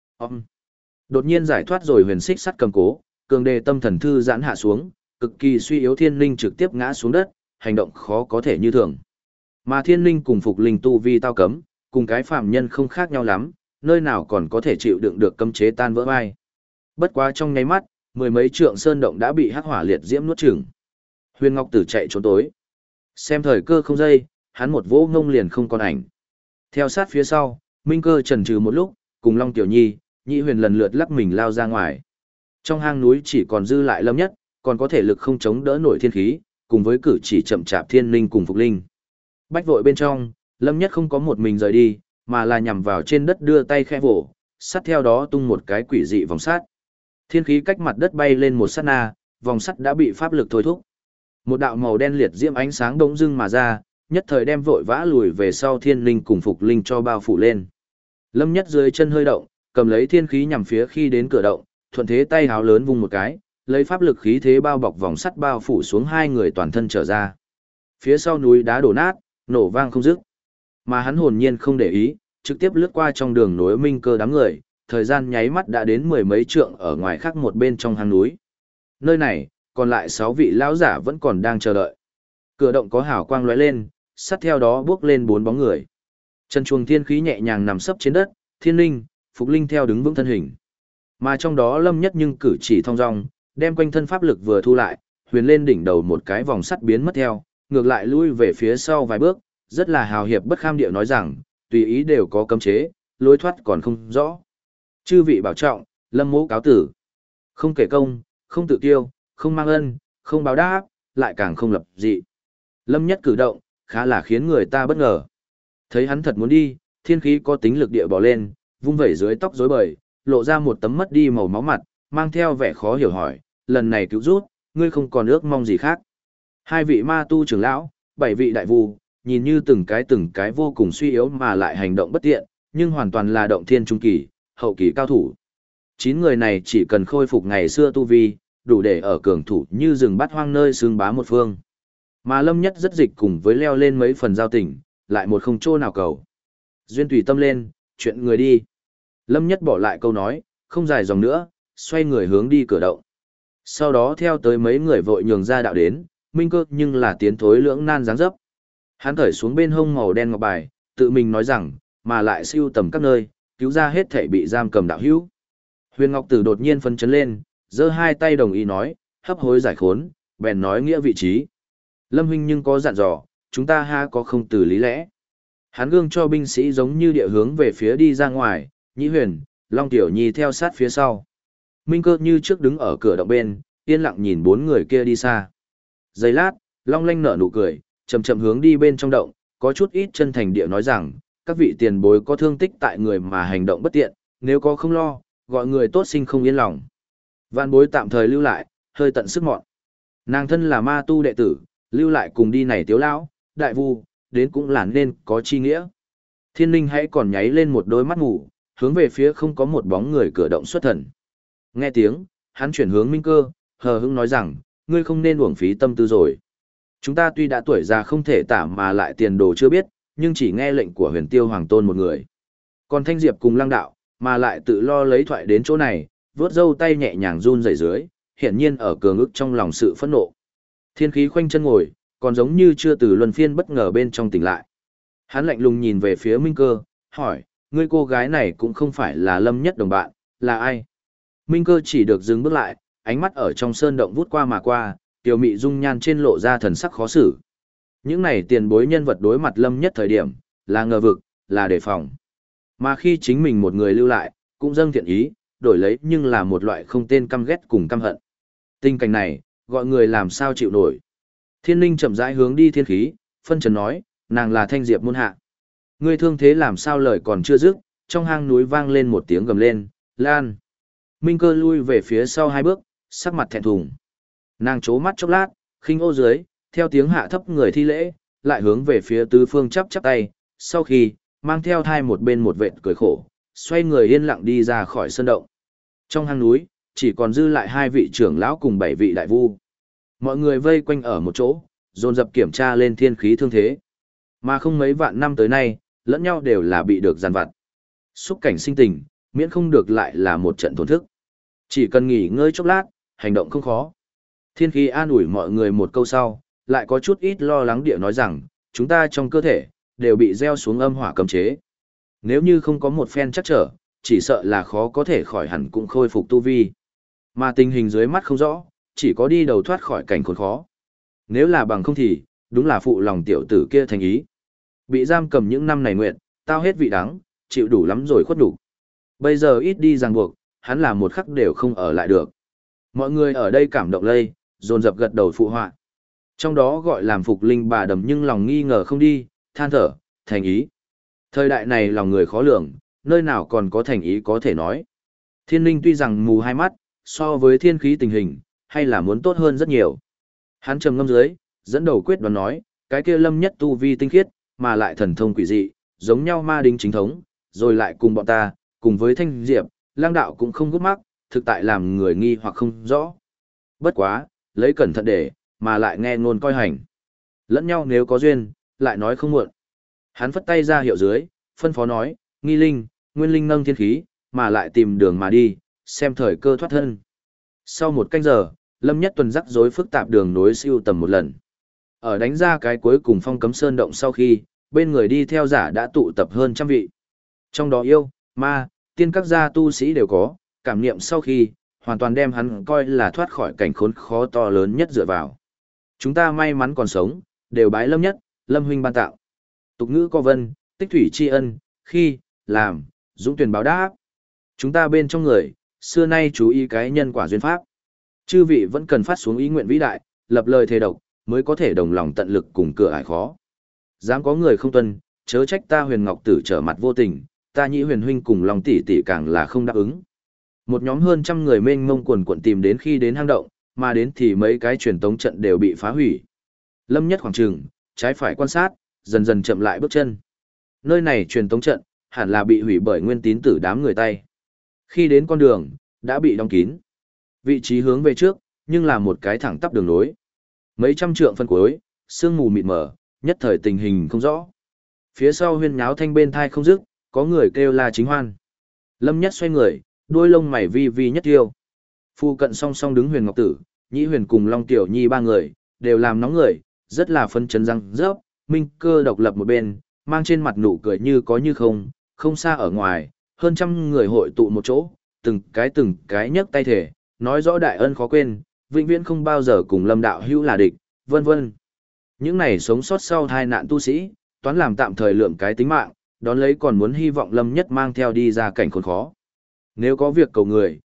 Đột nhiên giải thoát rồi huyền xích sắt cầm cố, cường đề tâm thần thư giãn hạ xuống, cực kỳ suy yếu thiên linh trực tiếp ngã xuống đất, hành động khó có thể như thường. Mà thiên linh cùng phục linh tu vi tao cấm, cùng cái phàm nhân không khác nhau lắm, nơi nào còn có thể chịu đựng được cấm chế tan vỡ vai. Bất quá trong nháy mắt, mười mấy trượng sơn động đã bị hắc hỏa liệt diễm nuốt chửng. Huyền Ngọc Tử chạy trốn tối. Xem thời cơ không dây, hắn một vỗ ngông liền không còn ảnh. Theo sát phía sau, Minh Cơ chần chừ một lúc, cùng Long Tiểu Nhi, Nhĩ Huyền lần lượt lắc mình lao ra ngoài. Trong hang núi chỉ còn dư lại Lâm Nhất, còn có thể lực không chống đỡ nổi thiên khí, cùng với cử chỉ chậm chạp Thiên Linh cùng Phục Linh. Bách vội bên trong, Lâm Nhất không có một mình rời đi, mà là nhằm vào trên đất đưa tay khẽ vỗ, sát theo đó tung một cái quỷ dị vòng sát. Thiên khí cách mặt đất bay lên một sát na, vòng sắt đã bị pháp lực thôi thúc. Một đạo màu đen liệt diễm ánh sáng bỗng dưng mà ra, nhất thời đem vội vã lùi về sau Thiên Linh cùng Phục Linh cho bao phủ lên. Lâm Nhất dưới chân hơi động, cầm lấy thiên khí nhằm phía khi đến cửa động, thuận thế tay háo lớn vung một cái, lấy pháp lực khí thế bao bọc vòng sắt bao phủ xuống hai người toàn thân trở ra. Phía sau núi đá đổ nát, nổ vang không dứt. Mà hắn hồn nhiên không để ý, trực tiếp lướt qua trong đường nối Minh Cơ đám người, thời gian nháy mắt đã đến mười mấy trượng ở ngoài khác một bên trong hang núi. Nơi này, còn lại 6 vị lão giả vẫn còn đang chờ đợi. Cửa động có hào quang lóe lên, sát theo đó bước lên 4 bóng người. Chân chuồng thiên khí nhẹ nhàng nằm sấp trên đất, Thiên Linh, Phục Linh theo đứng vững thân hình. Mà trong đó Lâm Nhất nhưng cử chỉ thong dong, đem quanh thân pháp lực vừa thu lại, huyền lên đỉnh đầu một cái vòng sắt biến mất theo, ngược lại lui về phía sau vài bước, rất là hào hiệp bất kham điệu nói rằng, tùy ý đều có cấm chế, lối thoát còn không rõ. Chư vị bảo trọng, Lâm mỗ cáo tử. Không kể công, không tự tiêu, không mang ân, không báo đáp, lại càng không lập dị. Lâm Nhất cử động, khá là khiến người ta bất ngờ. Thấy hắn thật muốn đi, thiên khí có tính lực địa bỏ lên, vung vẩy dưới tóc rối bời, lộ ra một tấm mất đi màu máu mặt, mang theo vẻ khó hiểu hỏi, lần này cứu rút, ngươi không còn ước mong gì khác. 2 vị ma tu trưởng lão, 7 vị đại vu, nhìn như từng cái vô cùng suy yếu mà lại hành động bất tiện, nhưng hoàn toàn là động thiên trung kỳ, hậu kỳ cao thủ. 9 người này chỉ cần khôi phục ngày xưa tu vi, đủ để ở cường thủ như rừng bát hoang nơi xương bá một phương. Mà Lâm Nhất rất dịch cùng với leo lên mấy phần giao tình, lại một không chỗ nào cầu. Duyên tùy tâm lên, chuyện người đi. Lâm Nhất bỏ lại câu nói, không dài dòng nữa, xoay người hướng đi cửa động. Sau đó theo tới mấy người vội nhường ra đạo đến, Minh Cơ nhưng là tiến thối lưỡng nan dáng dấp. Hắn thởi xuống bên hông màu đen ngọc bài, tự mình nói rằng, mà lại siêu tầm các nơi, cứu ra hết thể bị giam cầm đạo hữu. Huyền Ngọc Tử đột nhiên phấn chấn lên, giơ hai tay đồng ý nói, hấp hối giải khốn, bèn nói nghĩa vị trí. Lâm huynh nhưng có dặn dò, chúng ta ha có không từ lý lẽ. Hắn gương cho binh sĩ giống như địa hướng về phía đi ra ngoài, Nhĩ Huyền, Long Tiểu Nhi theo sát phía sau. Minh Cơ như trước đứng ở cửa động bên, yên lặng nhìn bốn người kia đi xa. Giây lát, Long Lanh nở nụ cười, chậm chậm hướng đi bên trong động, có chút ít chân thành địa nói rằng, các vị tiền bối có thương tích tại người mà hành động bất tiện, nếu có không lo, gọi người tốt sinh không yên lòng. Vạn bối tạm thời lưu lại, hơi tận sức mọn. Nàng thân là ma tu đệ tử, lưu lại cùng đi này tiếu lão, đại vu, đến cũng là nên có chi nghĩa. Thiên linh hãy còn nháy lên một đôi mắt ngủ, hướng về phía không có một bóng người cửa động xuất thần. Nghe tiếng, hắn chuyển hướng Minh Cơ, hờ hững nói rằng, ngươi không nên uổng phí tâm tư rồi. Chúng ta tuy đã tuổi già không thể tả mà lại tiền đồ chưa biết, nhưng chỉ nghe lệnh của Huyền Tiêu Hoàng Tôn một người. Còn Thanh Diệp cùng Lăng Đạo, mà lại tự lo lấy thoại đến chỗ này, vớt râu tay nhẹ nhàng run rẩy dưới, hiển nhiên ở cường ức trong lòng sự phẫn nộ. Thiên khí khoanh chân ngồi, còn giống như chưa từ luân phiên bất ngờ bên trong tỉnh lại. Hắn lạnh lùng nhìn về phía Minh Cơ, hỏi, ngươi cô gái này cũng không phải là Lâm Nhất đồng bạn, là ai? Minh Cơ chỉ được dừng bước lại, ánh mắt ở trong sơn động vút qua mà qua, tiểu mị dung nhan trên lộ ra thần sắc khó xử. Những này tiền bối nhân vật đối mặt Lâm Nhất thời điểm, là ngờ vực, là đề phòng. Mà khi chính mình một người lưu lại, cũng dâng thiện ý, đổi lấy nhưng là một loại không tên căm ghét cùng căm hận. Tình cảnh này, gọi người làm sao chịu nổi. Thiên linh chậm rãi hướng đi thiên khí, phân trần nói, nàng là Thanh Diệp môn hạ. Ngươi thương thế làm sao lời còn chưa dứt, trong hang núi vang lên một tiếng gầm lên, Lan. Minh Cơ lui về phía sau hai bước, sắc mặt thẹn thùng. Nàng chố mắt chốc lát, khinh ô dưới, theo tiếng hạ thấp người thi lễ, lại hướng về phía tứ phương chắp chắp tay, sau khi, mang theo thai một bên một vệt cười khổ, xoay người yên lặng đi ra khỏi sơn động. Trong hang núi, chỉ còn dư lại 2 vị trưởng lão cùng 7 vị đại vu. Mọi người vây quanh ở một chỗ, dồn dập kiểm tra lên thiên khí thương thế. Mà không mấy vạn năm tới nay, lẫn nhau đều là bị được giàn vặt. Xúc cảnh sinh tình, miễn không được lại là một trận tổn thức. Chỉ cần nghỉ ngơi chốc lát, hành động không khó. Thiên khí an ủi mọi người một câu sau, lại có chút ít lo lắng địa nói rằng, chúng ta trong cơ thể, đều bị gieo xuống âm hỏa cấm chế. Nếu như không có một phen chắc trở, chỉ sợ là khó có thể khỏi hẳn cũng khôi phục tu vi. Mà tình hình dưới mắt không rõ, chỉ có đi đầu thoát khỏi cảnh khốn khó. Nếu là bằng không thì, đúng là phụ lòng tiểu tử kia thành ý. Bị giam cầm những năm này nguyện, tao hết vị đắng, chịu đủ lắm rồi khuất đủ. Bây giờ ít đi ràng buộc, hắn là một khắc đều không ở lại được. Mọi người ở đây cảm động lây, dồn dập gật đầu phụ họa. Trong đó gọi làm phục linh bà đầm nhưng lòng nghi ngờ không đi, than thở, thành ý. Thời đại này lòng người khó lường, nơi nào còn có thành ý có thể nói. Thiên linh tuy rằng mù hai mắt, so với thiên khí tình hình, hay là muốn tốt hơn rất nhiều. Hắn trầm ngâm dưới, dẫn đầu quyết đoán nói, cái kia Lâm Nhất tu vi tinh khiết, mà lại thần thông quỷ dị, giống nhau ma đính chính thống, rồi lại cùng bọn ta, cùng với Thanh Diệp, Lang đạo cũng không gút mắc, thực tại làm người nghi hoặc không rõ. Bất quá, lấy cẩn thận để, mà lại nghe ngôn coi hành. Lẫn nhau nếu có duyên, lại nói không muộn. Hắn phất tay ra hiệu dưới, phân phó nói, nghi linh, nguyên linh nâng thiên khí, mà lại tìm đường mà đi, xem thời cơ thoát thân. Sau một canh giờ, Lâm Nhất tuần rắc rối phức tạp đường nối siêu tầm một lần. Ở đánh ra cái cuối cùng phong cấm sơn động sau khi, bên người đi theo giả đã tụ tập hơn 100 vị. Trong đó yêu, ma, tiên các gia tu sĩ đều có, cảm niệm sau khi, hoàn toàn đem hắn coi là thoát khỏi cảnh khốn khó to lớn nhất dựa vào. Chúng ta may mắn còn sống, đều bái Lâm Nhất, Lâm huynh ban tạo. Tục ngữ có vân, tích thủy tri ân, khi, làm, dũng tuyển báo đáp. Chúng ta bên trong người, xưa nay chú ý cái nhân quả duyên pháp. Chư vị vẫn cần phát xuống ý nguyện vĩ đại, lập lời thề độc, mới có thể đồng lòng tận lực cùng cửa ải khó. Dám có người không tuân, chớ trách ta Huyền Ngọc Tử trở mặt vô tình, ta Nhĩ Huyền huynh cùng Long tỷ tỷ càng là không đáp ứng. Một nhóm hơn 100 người mênh mông quần quần tìm đến khi đến hang động, mà đến thì mấy cái truyền tống trận đều bị phá hủy. Lâm Nhất khoảng trường, trái phải quan sát, dần dần chậm lại bước chân. Nơi này truyền tống trận, hẳn là bị hủy bởi nguyên tín tử đám người tay. Khi đến con đường, đã bị đóng kín. Vị trí hướng về trước, nhưng là một cái thẳng tắp đường nối. Mấy trăm trượng phân cuối, sương mù mịt mờ, nhất thời tình hình không rõ. Phía sau huyên nháo thanh bên thai không dứt, có người kêu la chính hoan. Lâm Nhất xoay người, đuôi lông mày vi vi nhất tiêu. Phu cận song song đứng Huyền Ngọc Tử, Nhĩ Huyền cùng Long Tiểu Nhi 3 người, đều làm nóng người, rất là phân chấn răng rớp, Minh Cơ độc lập một bên, mang trên mặt nụ cười như có như không, không xa ở ngoài, hơn 100 người hội tụ một chỗ, từng cái nhấc tay thể, nói rõ đại ân khó quên, vĩnh viễn không bao giờ cùng Lâm đạo hữu là địch, vân vân. Những này sống sót sau tai nạn tu sĩ, toán làm tạm thời lượng cái tính mạng, đón lấy còn muốn hy vọng Lâm Nhất mang theo đi ra cảnh khốn khó. Nếu có việc cầu người,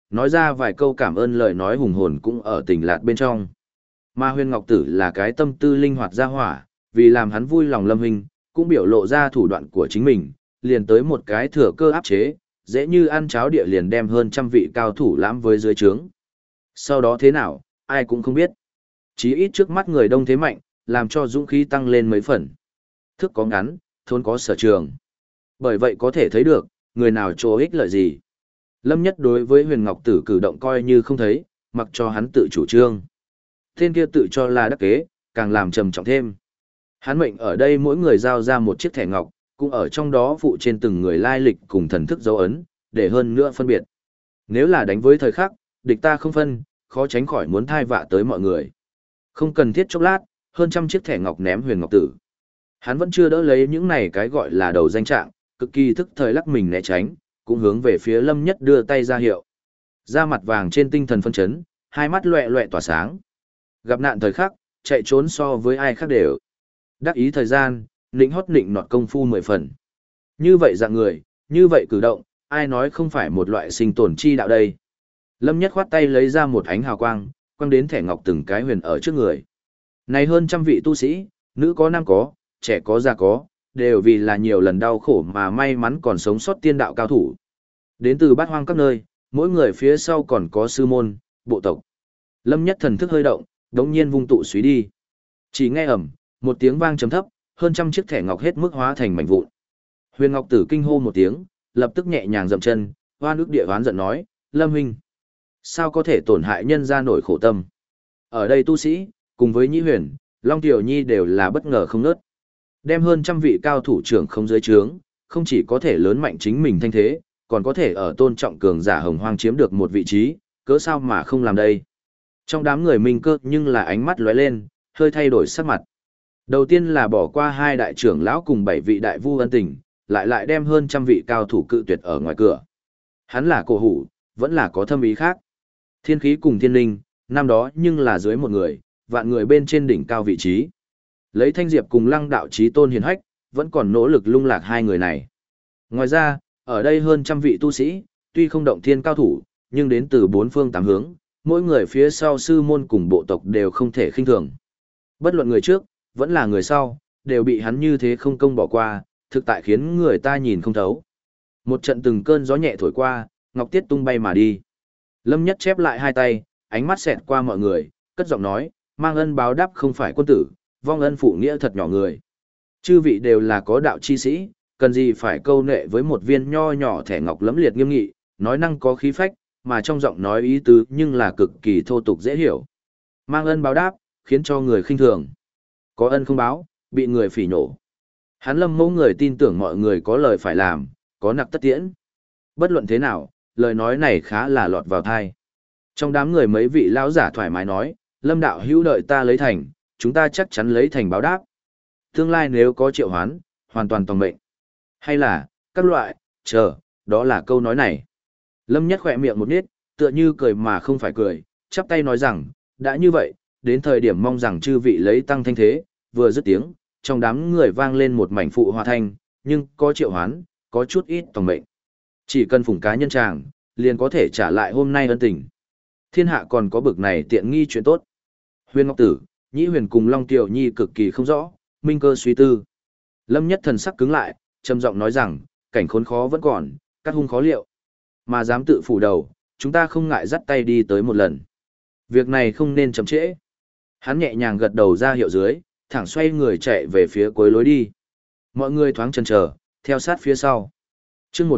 nói ra vài câu cảm ơn lời nói hùng hồn cũng ở tình lạt bên trong. Mà Huyền Ngọc Tử là cái tâm tư linh hoạt ra hỏa, vì làm hắn vui lòng Lâm Hinh, cũng biểu lộ ra thủ đoạn của chính mình, liền tới một cái thừa cơ áp chế, dễ như ăn cháo địa liền đem hơn trăm vị cao thủ lãm với dưới trướng. Sau đó thế nào, ai cũng không biết. Chí ít trước mắt người đông thế mạnh, làm cho dũng khí tăng lên mấy phần. Thức có ngắn, thôn có sở trường. Bởi vậy có thể thấy được, người nào chỗ ích lợi gì. Lâm Nhất đối với Huyền Ngọc Tử cử động coi như không thấy, mặc cho hắn tự chủ trương. Tên kia tự cho là đắc kế, càng làm trầm trọng thêm. Hắn mệnh ở đây mỗi người giao ra một chiếc thẻ ngọc, cũng ở trong đó phụ trên từng người lai lịch cùng thần thức dấu ấn, để hơn nữa phân biệt. Nếu là đánh với thời khắc, địch ta không phân, khó tránh khỏi muốn thai vạ tới mọi người. Không cần thiết chốc lát, hơn trăm chiếc thẻ ngọc ném Huyền Ngọc Tử. Hắn vẫn chưa đỡ lấy những này cái gọi là đầu danh trạng, cực kỳ thức thời lắc mình né tránh, cũng hướng về phía Lâm Nhất đưa tay ra hiệu. Da mặt vàng trên tinh thần phân chấn, hai mắt loẹ loẹ tỏa sáng. Gặp nạn thời khắc, chạy trốn so với ai khác đều. Đắc ý thời gian, nịnh hót nịnh nọt công phu 10 phần. Như vậy dạng người, như vậy cử động, ai nói không phải một loại sinh tồn chi đạo đây. Lâm Nhất khoát tay lấy ra một ánh hào quang, quăng đến thẻ ngọc từng cái huyền ở trước người. Này hơn trăm vị tu sĩ, nữ có nam có, trẻ có già có, đều vì là nhiều lần đau khổ mà may mắn còn sống sót tiên đạo cao thủ. Đến từ bát hoang các nơi, mỗi người phía sau còn có sư môn, bộ tộc. Lâm Nhất thần thức hơi động, đống nhiên vung tụ suý đi. Chỉ nghe ầm, một tiếng vang trầm thấp, hơn trăm chiếc thẻ ngọc hết mức hóa thành mảnh vụn. Huyền Ngọc Tử kinh hô một tiếng, lập tức nhẹ nhàng dậm chân, oan ức địa oán giận nói, Lâm huynh, sao có thể tổn hại nhân ra nổi khổ tâm. Ở đây tu sĩ, cùng với Nhĩ Huyền, Long Tiểu Nhi đều là bất ngờ không nớt. Đem hơn trăm vị cao thủ trưởng không dưới trướng, không chỉ có thể lớn mạnh chính mình thanh thế, còn có thể ở tôn trọng cường giả hồng hoang chiếm được một vị trí, cớ sao mà không làm đây. Trong đám người Minh Cơ nhưng là ánh mắt lóe lên, hơi thay đổi sắc mặt. Đầu tiên là bỏ qua hai đại trưởng lão cùng 7 vị đại vu ân tình, lại đem hơn trăm vị cao thủ cự tuyệt ở ngoài cửa. Hắn là cổ hủ, vẫn là có thâm ý khác. Thiên khí cùng thiên linh, năm đó nhưng là dưới một người, vạn người bên trên đỉnh cao vị trí. Lấy Thanh Diệp cùng Lăng đạo chí tôn hiền hách, vẫn còn nỗ lực lung lạc hai người này. Ngoài ra, ở đây hơn trăm vị tu sĩ, tuy không động thiên cao thủ, nhưng đến từ bốn phương tám hướng, mỗi người phía sau sư môn cùng bộ tộc đều không thể khinh thường. Bất luận người trước, vẫn là người sau, đều bị hắn như thế không công bỏ qua, thực tại khiến người ta nhìn không thấu. Một trận từng cơn gió nhẹ thổi qua, ngọc tiết tung bay mà đi. Lâm Nhất chép lại hai tay, ánh mắt xẹt qua mọi người, cất giọng nói, mang ân báo đáp không phải quân tử, vong ân phụ nghĩa thật nhỏ người. Chư vị đều là có đạo chi sĩ, cần gì phải câu nệ với một viên nho nhỏ thẻ ngọc lẫm liệt nghiêm nghị, nói năng có khí phách, mà trong giọng nói ý tứ nhưng là cực kỳ thô tục dễ hiểu. Mang ân báo đáp, khiến cho người khinh thường. Có ân không báo, bị người phỉ nhổ. Hắn Lâm Mẫu người tin tưởng mọi người có lời phải làm, có nặc tất tiễn. Bất luận thế nào, lời nói này khá là lọt vào tai. Trong đám người mấy vị lão giả thoải mái nói, Lâm đạo hữu đợi ta lấy thành, chúng ta chắc chắn lấy thành báo đáp. Tương lai nếu có triệu hoán, hoàn toàn toàn mệnh. Hay là, các loại, chờ, đó là câu nói này. Lâm Nhất khỏe miệng một nít, tựa như cười mà không phải cười, chắp tay nói rằng, đã như vậy, đến thời điểm mong rằng chư vị lấy tăng thanh thế, vừa dứt tiếng, trong đám người vang lên một mảnh phụ hòa thanh, nhưng có triệu hoán, có chút ít toàn mệnh. Chỉ cần phủng cá nhân chàng, liền có thể trả lại hôm nay ân tình. Thiên hạ còn có bực này tiện nghi chuyện tốt. Huyền Ngọc Tử, Nhĩ Huyền cùng Long Tiểu Nhi cực kỳ không rõ, Minh Cơ suy tư. Lâm Nhất thần sắc cứng lại, trầm giọng nói rằng, cảnh khốn khó vẫn còn, cắt hung khó liệu. Mà dám tự phủ đầu, chúng ta không ngại dắt tay đi tới một lần. Việc này không nên chậm trễ. Hắn nhẹ nhàng gật đầu ra hiệu dưới, thẳng xoay người chạy về phía cuối lối đi. Mọi người thoáng chần chờ, theo sát phía sau. Chương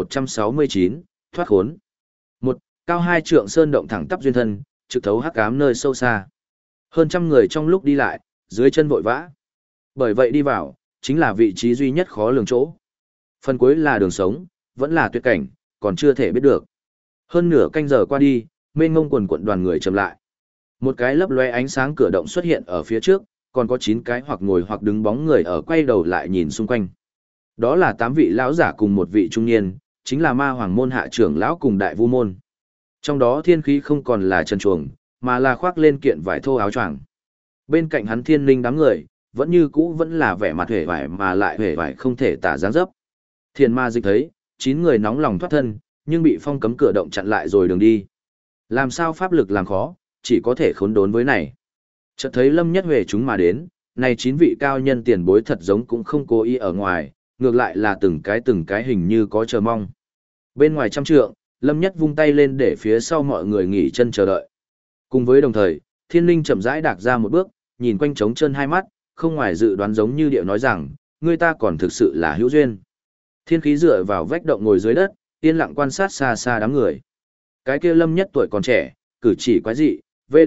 1169, thoát khốn. Một, cao 2 trượng sơn động thẳng tắp duyên thân, trực thấu hắc ám nơi sâu xa. Hơn trăm người trong lúc đi lại, dưới chân vội vã. Bởi vậy đi vào, chính là vị trí duy nhất khó lường chỗ. Phần cuối là đường sống, vẫn là tuyệt cảnh, còn chưa thể biết được. Hơn nửa canh giờ qua đi, mênh ngông quần quận đoàn người chậm lại. Một cái lấp loe ánh sáng cửa động xuất hiện ở phía trước, còn có 9 cái hoặc ngồi hoặc đứng bóng người ở quay đầu lại nhìn xung quanh. Đó là 8 vị lão giả cùng một vị trung niên, chính là Ma Hoàng môn hạ trưởng lão cùng đại vu môn. Trong đó thiên khí không còn là trần truồng, mà là khoác lên kiện vải thô áo choàng. Bên cạnh hắn thiên linh đám người, vẫn như cũ vẫn là vẻ mặt hề vải mà lại hề vải không thể tả dáng dấp. Thiền ma dịch thấy, 9 người nóng lòng thoát thân, nhưng bị phong cấm cửa động chặn lại rồi đường đi. Làm sao pháp lực làm khó, chỉ có thể khốn đốn với này. Chợt thấy Lâm Nhất Huệ chúng mà đến, này 9 vị cao nhân tiền bối thật giống cũng không cố ý ở ngoài, ngược lại là từng cái hình như có chờ mong. Bên ngoài trăm trượng, Lâm Nhất vung tay lên để phía sau mọi người nghỉ chân chờ đợi. Cùng với đồng thời, Thiên Linh chậm rãi đạp ra một bước, nhìn quanh trống chân hai mắt, không ngoài dự đoán giống như điệu nói rằng, người ta còn thực sự là hữu duyên. Thiên khí dựa vào vách động ngồi dưới đất, yên lặng quan sát xa xa đám người. Cái kia Lâm Nhất tuổi còn trẻ, cử chỉ quái dị,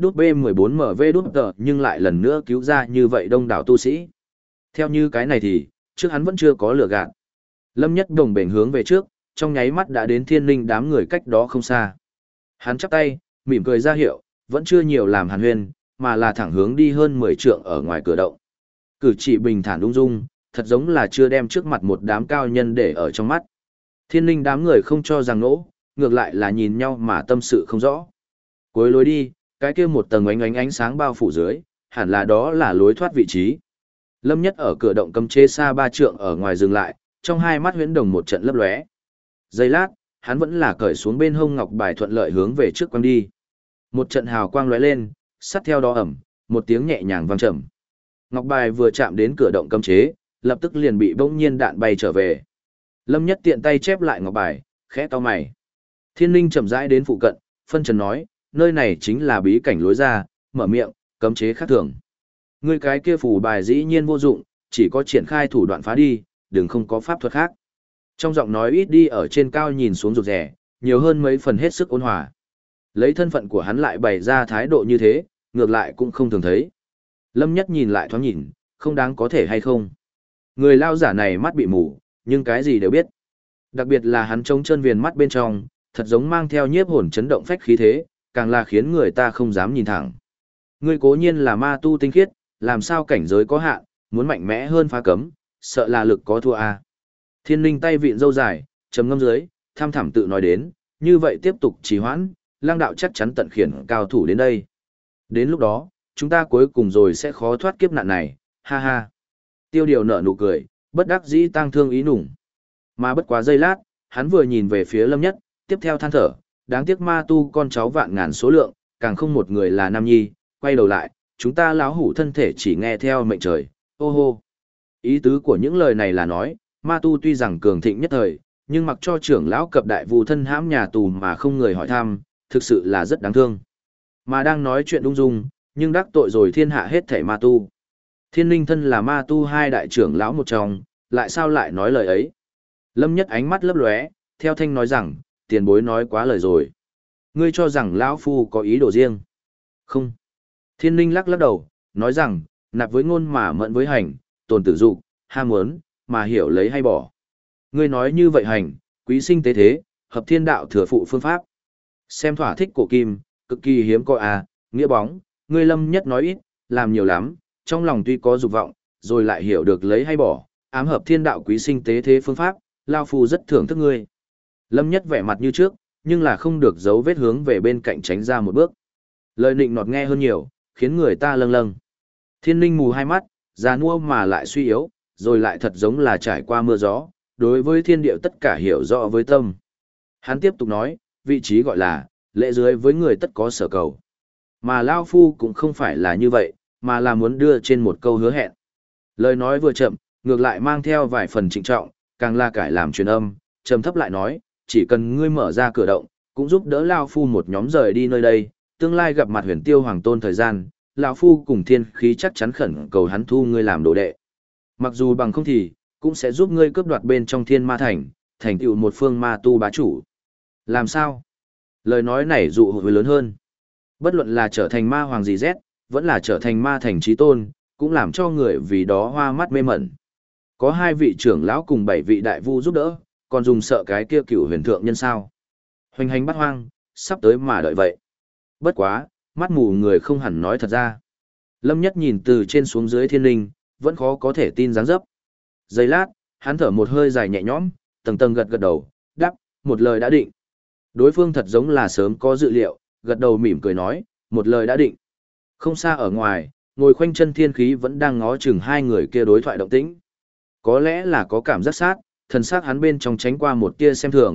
VB14MV đút tờ nhưng lại lần nữa cứu ra như vậy đông đảo tu sĩ. Theo như cái này thì, trước hắn vẫn chưa có lừa gạt. Lâm Nhất đồng bền hướng về trước, trong nháy mắt đã đến Thiên Linh đám người cách đó không xa. Hắn chắp tay, mỉm cười ra hiệu, vẫn chưa nhiều làm hàn huyên, mà là thẳng hướng đi hơn 10 trượng ở ngoài cửa động. Cử chỉ bình thản ung dung, thật giống là chưa đem trước mặt một đám cao nhân để ở trong mắt. Thiên Linh đám người không cho rằng nỗ, ngược lại là nhìn nhau mà tâm sự không rõ. Cuối lối đi, cái kia một tầng ánh sáng bao phủ dưới, hẳn là đó là lối thoát vị trí. Lâm Nhất ở cửa động cấm chế xa 3 trượng ở ngoài dừng lại, trong hai mắt huyễn đồng một trận lấp lóe. Giây lát, hắn vẫn là cởi xuống bên hông ngọc bài thuận lợi hướng về trước quang đi. Một trận hào quang lóe lên, sát theo đó ẩm, một tiếng nhẹ nhàng vang trầm. Ngọc bài vừa chạm đến cửa động cấm chế, lập tức liền bị bỗng nhiên đạn bay trở về. Lâm Nhất tiện tay chép lại ngọc bài, khẽ cau mày. Thiên Linh chậm rãi đến phụ cận, phân trần nói, nơi này chính là bí cảnh lối ra, mở miệng, cấm chế khác thường. Ngươi cái kia phù bài dĩ nhiên vô dụng, chỉ có triển khai thủ đoạn phá đi, đừng không có pháp thuật khác. Trong giọng nói ít đi ở trên cao nhìn xuống rụt rè, nhiều hơn mấy phần hết sức ôn hòa. Lấy thân phận của hắn lại bày ra thái độ như thế, ngược lại cũng không thường thấy. Lâm Nhất nhìn lại thoáng nhìn, không đáng có thể hay không. Người lao giả này mắt bị mù, nhưng cái gì đều biết. Đặc biệt là hắn trông chân viền mắt bên trong, thật giống mang theo nhiếp hồn chấn động phách khí thế, càng là khiến người ta không dám nhìn thẳng. Ngươi cố nhiên là ma tu tinh khiết, làm sao cảnh giới có hạn, muốn mạnh mẽ hơn phá cấm, sợ là lực có thua a. Thiên Linh tay vịn râu dài, trầm ngâm dưới, tham thẳm tự nói đến, như vậy tiếp tục trì hoãn, lang đạo chắc chắn tận khiển cao thủ đến đây. Đến lúc đó, chúng ta cuối cùng rồi sẽ khó thoát kiếp nạn này, ha ha. Tiêu Điều nở nụ cười, bất đắc dĩ tang thương ý nùng. Mà bất quá giây lát, hắn vừa nhìn về phía Lâm Nhất, tiếp theo than thở, đáng tiếc ma tu con cháu vạn ngàn số lượng, càng không một người là nam nhi, quay đầu lại, chúng ta lão hủ thân thể chỉ nghe theo mệnh trời, ô hô. Ý tứ của những lời này là nói, ma tu tuy rằng cường thịnh nhất thời, nhưng mặc cho trưởng lão cập đại vu thân hãm nhà tù mà không người hỏi thăm, thực sự là rất đáng thương. Mà đang nói chuyện ung dung, nhưng đắc tội rồi thiên hạ hết thảy ma tu. Thiên Linh thân là ma tu hai đại trưởng lão một trong, lại sao lại nói lời ấy? Lâm Nhất ánh mắt lấp lóe, theo thanh nói rằng, tiền bối nói quá lời rồi. Ngươi cho rằng lão phu có ý đồ riêng? Không. Thiên Linh lắc lắc đầu, nói rằng, nạp với ngôn mà mẫn với hành, tồn tử dục, ham muốn, mà hiểu lấy hay bỏ. Ngươi nói như vậy hành, quý sinh tế thế, hợp thiên đạo thừa phụ phương pháp. Xem thỏa thích cổ kim, cực kỳ hiếm có nghĩa bóng, ngươi Lâm Nhất nói ít, làm nhiều lắm, trong lòng tuy có dục vọng, rồi lại hiểu được lấy hay bỏ, ám hợp thiên đạo quý sinh tế thế phương pháp, lao phu rất thưởng thức ngươi. Lâm Nhất vẻ mặt như trước, nhưng là không được giấu vết hướng về bên cạnh tránh ra một bước. Lời nịnh nọt nghe hơn nhiều, khiến người ta lâng lâng. Thiên Linh mù hai mắt, già nua mà lại suy yếu, rồi lại thật giống là trải qua mưa gió, đối với thiên điệu tất cả hiểu rõ với tâm. Hắn tiếp tục nói, vị trí gọi là, lễ dưới với người tất có sở cầu. Mà Lao Phu cũng không phải là như vậy, mà là muốn đưa trên một câu hứa hẹn. Lời nói vừa chậm, ngược lại mang theo vài phần trịnh trọng, càng là cải làm truyền âm, trầm thấp lại nói, chỉ cần ngươi mở ra cửa động, cũng giúp đỡ Lao Phu một nhóm rời đi nơi đây, tương lai gặp mặt huyền tiêu hoàng tôn thời gian, Lão Phu cùng thiên khí chắc chắn khẩn cầu hắn thu ngươi làm đồ đệ. Mặc dù bằng không thì, cũng sẽ giúp ngươi cướp đoạt bên trong thiên ma thành, thành tựu một phương ma tu bá chủ. Làm sao? Lời nói này dụ hội lớn hơn. Bất luận là trở thành ma hoàng gì rét, vẫn là trở thành ma thành trí tôn, cũng làm cho người vì đó hoa mắt mê mẩn. Có 2 vị trưởng lão cùng 7 vị đại vu giúp đỡ, còn dùng sợ cái kia cửu huyền thượng nhân sao. Hoành hành bắt hoang, sắp tới mà đợi vậy. Bất quá, mắt mù người không hẳn nói thật ra. Lâm Nhất nhìn từ trên xuống dưới Thiên Linh, vẫn khó có thể tin dáng dấp. Giây lát, hắn thở một hơi dài nhẹ nhõm, tầng tầng gật gật đầu, đáp, một lời đã định. Đối phương thật giống là sớm có dự liệu, gật đầu mỉm cười nói, một lời đã định. Không xa ở ngoài, ngồi khoanh chân thiên khí vẫn đang ngó chừng 2 người kia đối thoại động tĩnh. Có lẽ là có cảm giác sát, thần sắc hắn bên trong tránh qua một tia xem thường,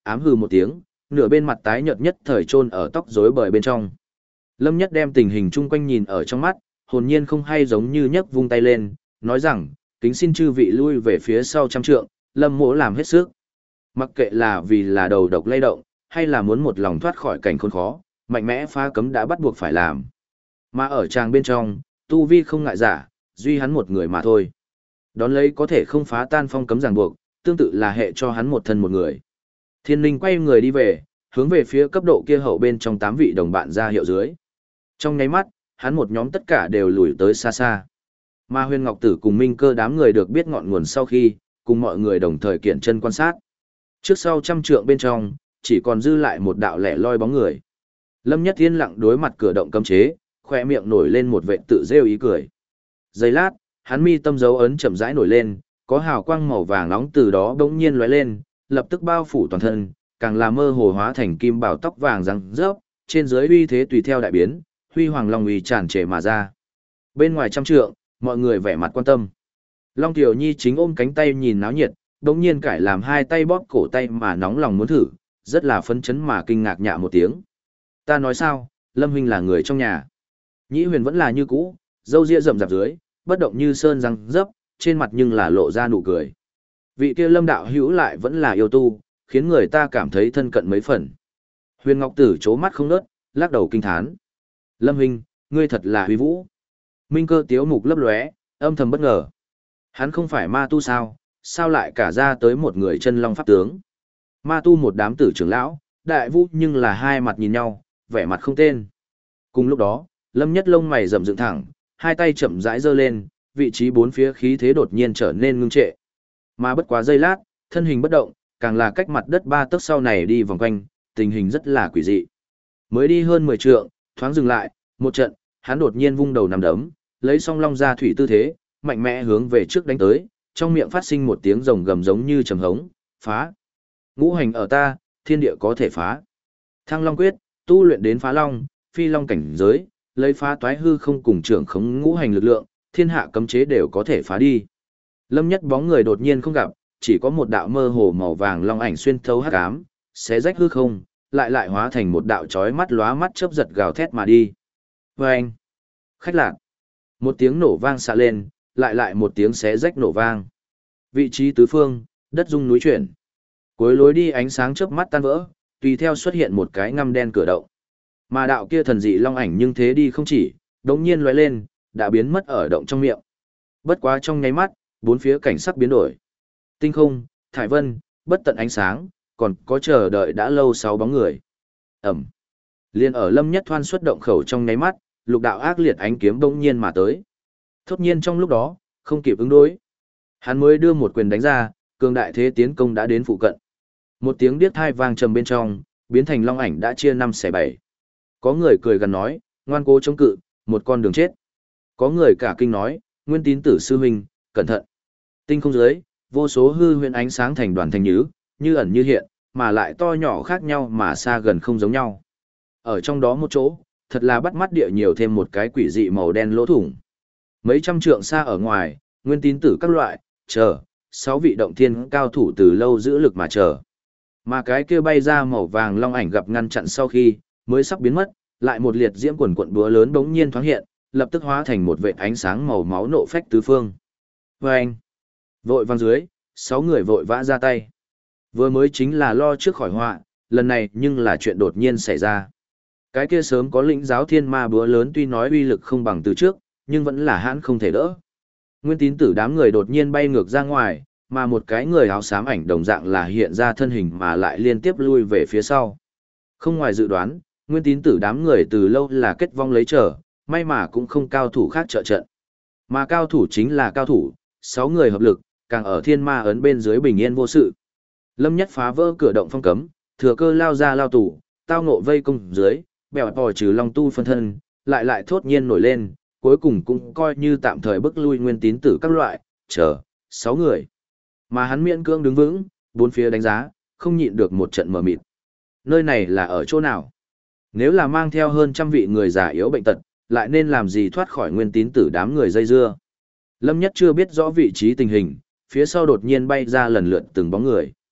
ám hừ một tiếng, nửa bên mặt tái nhợt nhất thời chôn ở tóc rối bời bên trong. Lâm Nhất đem tình hình chung quanh nhìn ở trong mắt, hồn nhiên không hay giống như nhấc vung tay lên, nói rằng, kính xin chư vị lui về phía sau trăm trượng, Lâm mỗ làm hết sức. Mặc kệ là vì là đầu độc lay động, hay là muốn một lòng thoát khỏi cảnh khốn khó, mạnh mẽ phá cấm đã bắt buộc phải làm. Mà ở tràng bên trong, tu vi không ngại giả, duy hắn một người mà thôi. Đón lấy có thể không phá tan phong cấm ràng buộc, tương tự là hệ cho hắn một thân một người. Thiên Linh quay người đi về, hướng về phía cấp độ kia hậu bên trong 8 vị đồng bạn ra hiệu dưới. Trong nháy mắt, hắn một nhóm tất cả đều lùi tới xa xa. Mà Huyền Ngọc Tử cùng Minh Cơ đám người được biết ngọn nguồn sau khi, cùng mọi người đồng thời kiện chân quan sát. Trước sau trăm trượng bên trong, chỉ còn dư lại một đạo lẻ loi bóng người. Lâm Nhất Thiên lặng đối mặt cửa động cấm chế, khoe miệng nổi lên một vệt tự rêu ý cười. Giây lát, hắn mi tâm dấu ấn chậm rãi nổi lên, có hào quang màu vàng nóng từ đó bỗng nhiên lóe lên, lập tức bao phủ toàn thân, càng là mơ hồ hóa thành kim bảo tóc vàng răng rớp, trên dưới uy thế tùy theo đại biến, huy hoàng long uy tràn trề mà ra. Bên ngoài trăm trượng, mọi người vẻ mặt quan tâm. Long Tiểu Nhi chính ôm cánh tay nhìn náo nhiệt, bỗng nhiên cải làm hai tay bóp cổ tay mà nóng lòng muốn thử, rất là phấn chấn mà kinh ngạc nhạ một tiếng. Ta nói sao, Lâm huynh là người trong nhà. Nhĩ Huyền vẫn là như cũ, râu ria rậm rạp dưới, bất động như sơn răng dấp, trên mặt nhưng là lộ ra nụ cười. Vị kia Lâm đạo hữu lại vẫn là yêu tu, khiến người ta cảm thấy thân cận mấy phần. Huyền Ngọc Tử chố mắt không nớt, lắc đầu kinh thán. Lâm huynh, ngươi thật là huy vũ. Minh Cơ tiếu mục lấp lóe, âm thầm bất ngờ. Hắn không phải ma tu sao lại cả ra tới một người chân long pháp tướng. Ma tu một đám tử trưởng lão, đại vũ nhưng là hai mặt nhìn nhau, vẻ mặt không tên. Cùng lúc đó, Lâm Nhất lông mày rậm dựng thẳng, hai tay chậm rãi giơ lên, vị trí bốn phía khí thế đột nhiên trở nên ngưng trệ. Mà bất quá giây lát, thân hình bất động, càng là cách mặt đất 3 tấc sau này đi vòng quanh, tình hình rất là quỷ dị. Mới đi hơn 10 trượng, thoáng dừng lại, một trận, hắn đột nhiên vung đầu nằm đấm, lấy song long ra thủy tư thế, mạnh mẽ hướng về trước đánh tới, trong miệng phát sinh một tiếng rồng gầm giống như trầm hống, phá. Ngũ hành ở ta, thiên địa có thể phá. Thăng Long quyết, tu luyện đến phá long, phi long cảnh giới, lấy phá toái hư không cùng trưởng khống ngũ hành lực lượng, thiên hạ cấm chế đều có thể phá đi. Lâm Nhất bóng người đột nhiên không gặp, chỉ có một đạo mơ hồ màu vàng long ảnh xuyên thấu hắc ám, xé rách hư không, lại hóa thành một đạo chói mắt lóa mắt chớp giật gào thét mà đi. Oeng! Khách lạc! Một tiếng nổ vang xạ lên, lại một tiếng xé rách nổ vang. Vị trí tứ phương, đất rung núi chuyển. Cuối lối đi ánh sáng chớp mắt tan vỡ, tùy theo xuất hiện một cái ngăm đen cửa động. Mà đạo kia thần dị long ảnh nhưng thế đi không chỉ, đống nhiên lóe lên, đã biến mất ở động trong miệng. Bất quá trong nháy mắt, bốn phía cảnh sắc biến đổi. Tinh không, thải vân, bất tận ánh sáng, còn có chờ đợi đã lâu 6 bóng người. Ẩm. Liên ở Lâm Nhất Thoan xuất động khẩu trong nháy mắt, lục đạo ác liệt ánh kiếm bỗng nhiên mà tới. Thốt nhiên trong lúc đó, không kịp ứng đối. Hắn mới đưa một quyền đánh ra, cường đại thế tiến công đã đến phụ cận. Một tiếng điếc thai vang trầm bên trong, biến thành long ảnh đã chia 5 xẻ 7. Có người cười gần nói, ngoan cố chống cự, một con đường chết. Có người cả kinh nói, Nguyên Tín Tử sư huynh, cẩn thận. Tinh không dưới, vô số hư huyễn ánh sáng thành đoàn thành nhứ, như ẩn như hiện, mà lại to nhỏ khác nhau mà xa gần không giống nhau. Ở trong đó một chỗ, thật là bắt mắt địa nhiều thêm một cái quỷ dị màu đen lỗ thủng. Mấy trăm trượng xa ở ngoài, Nguyên Tín Tử các loại, chờ, 6 vị động thiên cao thủ từ lâu giữ lực mà chờ. Mà cái kia bay ra màu vàng long ảnh gặp ngăn chặn sau khi, mới sắp biến mất, lại một liệt diễm quần quận búa lớn bỗng nhiên thoáng hiện, lập tức hóa thành một vệt ánh sáng màu máu nộ phách tứ phương. Vâng! Vội vang dưới, 6 người vội vã ra tay. Vừa mới chính là lo trước khỏi họa, lần này nhưng là chuyện đột nhiên xảy ra. Cái kia sớm có lĩnh giáo thiên ma búa lớn tuy nói uy lực không bằng từ trước, nhưng vẫn là hãn không thể đỡ. Nguyên Tín Tử đám người đột nhiên bay ngược ra ngoài, mà một cái người áo xám ảnh đồng dạng là hiện ra thân hình mà lại liên tiếp lui về phía sau. Không ngoài dự đoán, Nguyên Tín Tử đám người từ lâu là kết vong lấy trở, may mà cũng không cao thủ khác trợ trận. Mà cao thủ chính là cao thủ, 6 người hợp lực, càng ở thiên ma ấn bên dưới bình yên vô sự. Lâm Nhất phá vỡ cửa động phong cấm, thừa cơ lao ra lao tủ, tao ngộ vây công dưới, bèo bò trừ long tu phân thân, lại thốt nhiên nổi lên, cuối cùng cũng coi như tạm thời bức lui Nguyên Tín Tử các loại, chờ, 6 người. Mà hắn miễn cưỡng đứng vững, bốn phía đánh giá, không nhịn được một trận mờ mịt. Nơi này là ở chỗ nào? Nếu là mang theo hơn trăm vị người già yếu bệnh tật, lại nên làm gì thoát khỏi Nguyên Tín Tử đám người dây dưa? Lâm Nhất chưa biết rõ vị trí tình hình, phía sau đột nhiên bay ra lần lượt từng bóng người.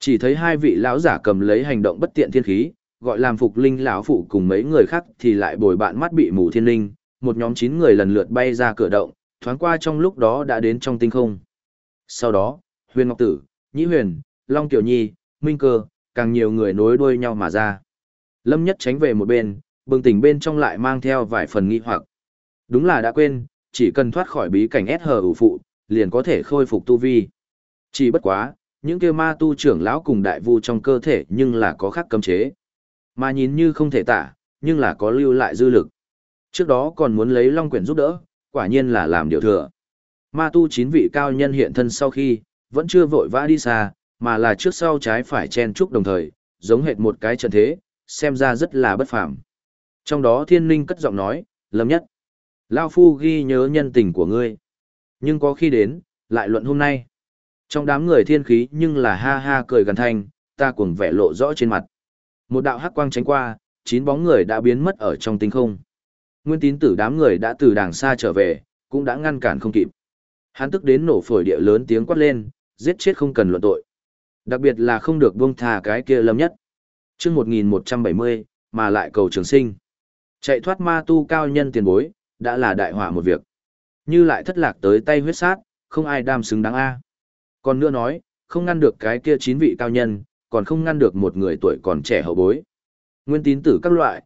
Chỉ thấy hai vị lão giả cầm lấy hành động bất tiện thiên khí, gọi làm Phục Linh lão phụ cùng mấy người khác thì lại bồi bạn mắt bị mù thiên linh, một nhóm 9 người lần lượt bay ra cửa động, thoáng qua trong lúc đó đã đến trong tinh không. Sau đó, Huyền Ngọc Tử, Nhĩ Huyền, Long Tiểu Nhi, Minh Cơ, càng nhiều người nối đuôi nhau mà ra. Lâm Nhất tránh về một bên, bừng tỉnh bên trong lại mang theo vài phần nghi hoặc. Đúng là đã quên, chỉ cần thoát khỏi bí cảnh SH ủ phụ, liền có thể khôi phục tu vi. Chỉ bất quá, những kia ma tu trưởng lão cùng đại vu trong cơ thể nhưng là có khác cấm chế. Mà nhìn như không thể tả, nhưng là có lưu lại dư lực. Trước đó còn muốn lấy Long Quyển giúp đỡ, quả nhiên là làm điều thừa. Ma tu 9 vị cao nhân hiện thân sau khi, vẫn chưa vội vã đi xa, mà là trước sau trái phải chen chúc đồng thời, giống hệt một cái trận thế, xem ra rất là bất phàm. Trong đó Thiên Linh cất giọng nói, Lâm Nhất, Lao Phu ghi nhớ nhân tình của ngươi. Nhưng có khi đến, lại luận hôm nay. Trong đám người thiên khí nhưng là ha ha cười gần thanh, ta cuồng vẻ lộ rõ trên mặt. Một đạo hắc quang tránh qua, 9 bóng người đã biến mất ở trong tinh không. Nguyên Tín Tử đám người đã từ đàng xa trở về, cũng đã ngăn cản không kịp. Hắn tức đến nổ phổi địa lớn tiếng quát lên, giết chết không cần luận tội. Đặc biệt là không được buông tha cái kia Lâm Nhất. Chương 1170, mà lại cầu trường sinh. Chạy thoát ma tu cao nhân tiền bối, đã là đại họa một việc. Như lại thất lạc tới tay huyết sát, không ai đam xứng đáng a. Còn nữa nói, không ngăn được cái kia 9 vị cao nhân, còn không ngăn được một người tuổi còn trẻ hậu bối. Nguyên Tín Tử các loại,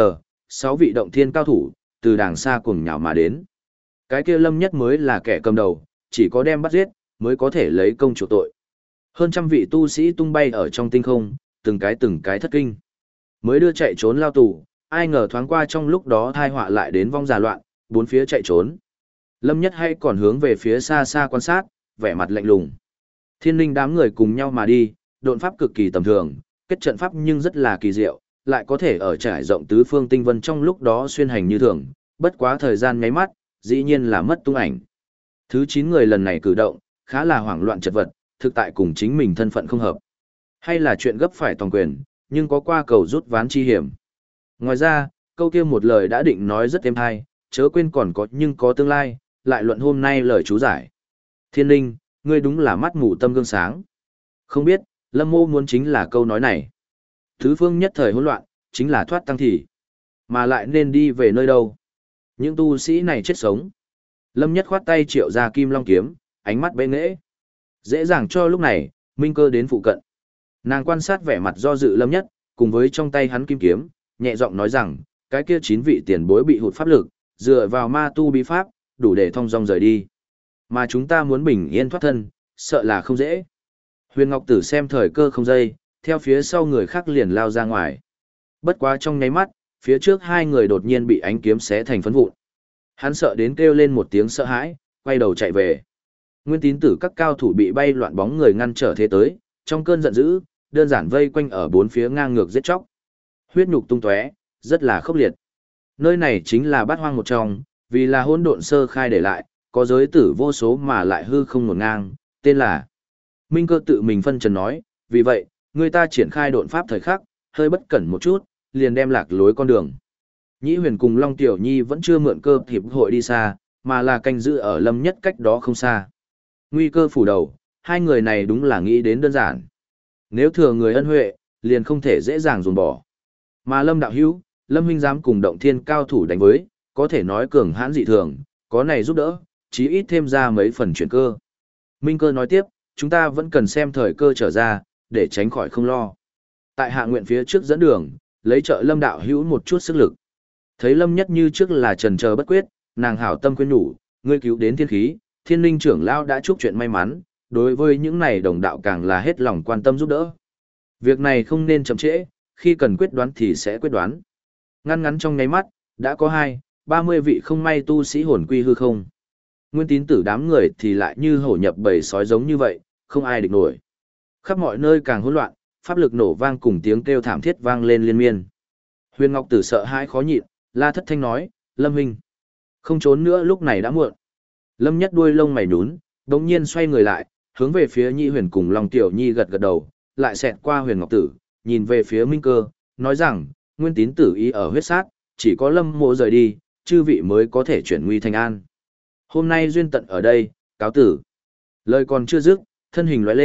6 vị động thiên cao thủ, từ đàng xa cùng nhào mà đến. Cái kia Lâm Nhất mới là kẻ cầm đầu, chỉ có đem bắt giết, mới có thể lấy công chủ tội. Hơn trăm vị tu sĩ tung bay ở trong tinh không, từng cái thất kinh. Mới đưa chạy trốn lao tù, ai ngờ thoáng qua trong lúc đó thai họa lại đến vong già loạn, bốn phía chạy trốn. Lâm Nhất hay còn hướng về phía xa xa quan sát, vẻ mặt lạnh lùng. Thiên linh đám người cùng nhau mà đi, độn pháp cực kỳ tầm thường, kết trận pháp nhưng rất là kỳ diệu, lại có thể ở trải rộng tứ phương tinh vân trong lúc đó xuyên hành như thường, bất quá thời gian nháy mắt, dĩ nhiên là mất tung ảnh. Thứ 9 người lần này cử động, khá là hoảng loạn chật vật, thực tại cùng chính mình thân phận không hợp. Hay là chuyện gấp phải toàn quyền, nhưng có qua cầu rút ván chi hiểm. Ngoài ra, câu kia một lời đã định nói rất êm hay, chớ quên còn có nhưng có tương lai, lại luận hôm nay lời chú giải. Thiên linh, ngươi đúng là mắt mù tâm gương sáng. Không biết, Lâm Mô muốn chính là câu nói này. Thứ phương nhất thời hỗn loạn, chính là thoát tăng thị. Mà lại nên đi về nơi đâu? Những tu sĩ này chết sống. Lâm Nhất khoát tay triệu ra kim long kiếm, ánh mắt bệ nghễ. Dễ dàng cho lúc này, Minh Cơ đến phụ cận. Nàng quan sát vẻ mặt do dự Lâm Nhất, cùng với trong tay hắn kim kiếm, nhẹ giọng nói rằng, cái kia 9 vị tiền bối bị hụt pháp lực, dựa vào ma tu bí pháp, đủ để thông dong rời đi. Mà chúng ta muốn bình yên thoát thân, sợ là không dễ. Huyền Ngọc Tử xem thời cơ không dây, theo phía sau người khác liền lao ra ngoài. Bất quá trong nháy mắt, phía trước hai người đột nhiên bị ánh kiếm xé thành phấn vụn. Hắn sợ đến kêu lên một tiếng sợ hãi, quay đầu chạy về. Nguyên Tín Tử các cao thủ bị bay loạn bóng người ngăn trở thế tới, trong cơn giận dữ, đơn giản vây quanh ở bốn phía ngang ngược giết chóc. Huyết nhục tung tóe, rất là khốc liệt. Nơi này chính là Bát Hoang một trong, vì là hỗn độn sơ khai để lại, có giới tử vô số mà lại hư không ngổn ngang, tên là Minh Cơ tự mình phân trần nói, vì vậy, người ta triển khai độn pháp thời khắc, hơi bất cẩn một chút, liền đem lạc lối con đường. Nhĩ Huyền cùng Long Tiểu Nhi vẫn chưa mượn cơ hiệp hội đi xa, mà là canh giữ ở Lâm Nhất cách đó không xa. Nguy cơ phủ đầu, hai người này đúng là nghĩ đến đơn giản. Nếu thừa người ân huệ, liền không thể dễ dàng dồn bỏ. Mà Lâm đạo hữu, Lâm huynh dám cùng động thiên cao thủ đánh với, có thể nói cường hãn dị thường, có này giúp đỡ, chí ít thêm ra mấy phần chuyển cơ. Minh Cơ nói tiếp, chúng ta vẫn cần xem thời cơ trở ra, để tránh khỏi không lo. Tại hạ nguyện phía trước dẫn đường, lấy trợ Lâm đạo hữu một chút sức lực. Thấy Lâm Nhất như trước là trần chờ bất quyết, nàng hảo tâm khuyên nhủ, ngươi cứu đến thiên khí, Thiên Linh trưởng lão đã chúc chuyện may mắn, đối với những này đồng đạo càng là hết lòng quan tâm giúp đỡ. Việc này không nên chậm trễ, khi cần quyết đoán thì sẽ quyết đoán. Ngăn ngắn trong nháy mắt, đã có 20-30 vị không may tu sĩ hồn quy hư không. Nguyên Tín Tử đám người thì lại như hổ nhập bầy sói giống như vậy, không ai địch nổi. Khắp mọi nơi càng hỗn loạn, pháp lực nổ vang cùng tiếng kêu thảm thiết vang lên liên miên. Huyền Ngọc Tử sợ hãi khó nhịn, la thất thanh nói, Lâm huynh, không trốn nữa lúc này đã muộn. Lâm Nhất đuôi lông mày nhún, đống nhiên xoay người lại, hướng về phía Nhĩ Huyền cùng Long Tiểu Nhi gật gật đầu, lại xẹt qua Huyền Ngọc Tử, nhìn về phía Minh Cơ, nói rằng, Nguyên Tín Tử ý ở huyết sát, chỉ có Lâm mộ rời đi, chư vị mới có thể chuyển nguy thành an. Hôm nay duyên tận ở đây, cáo tử. Lời còn chưa dứt, thân hình lóe lên,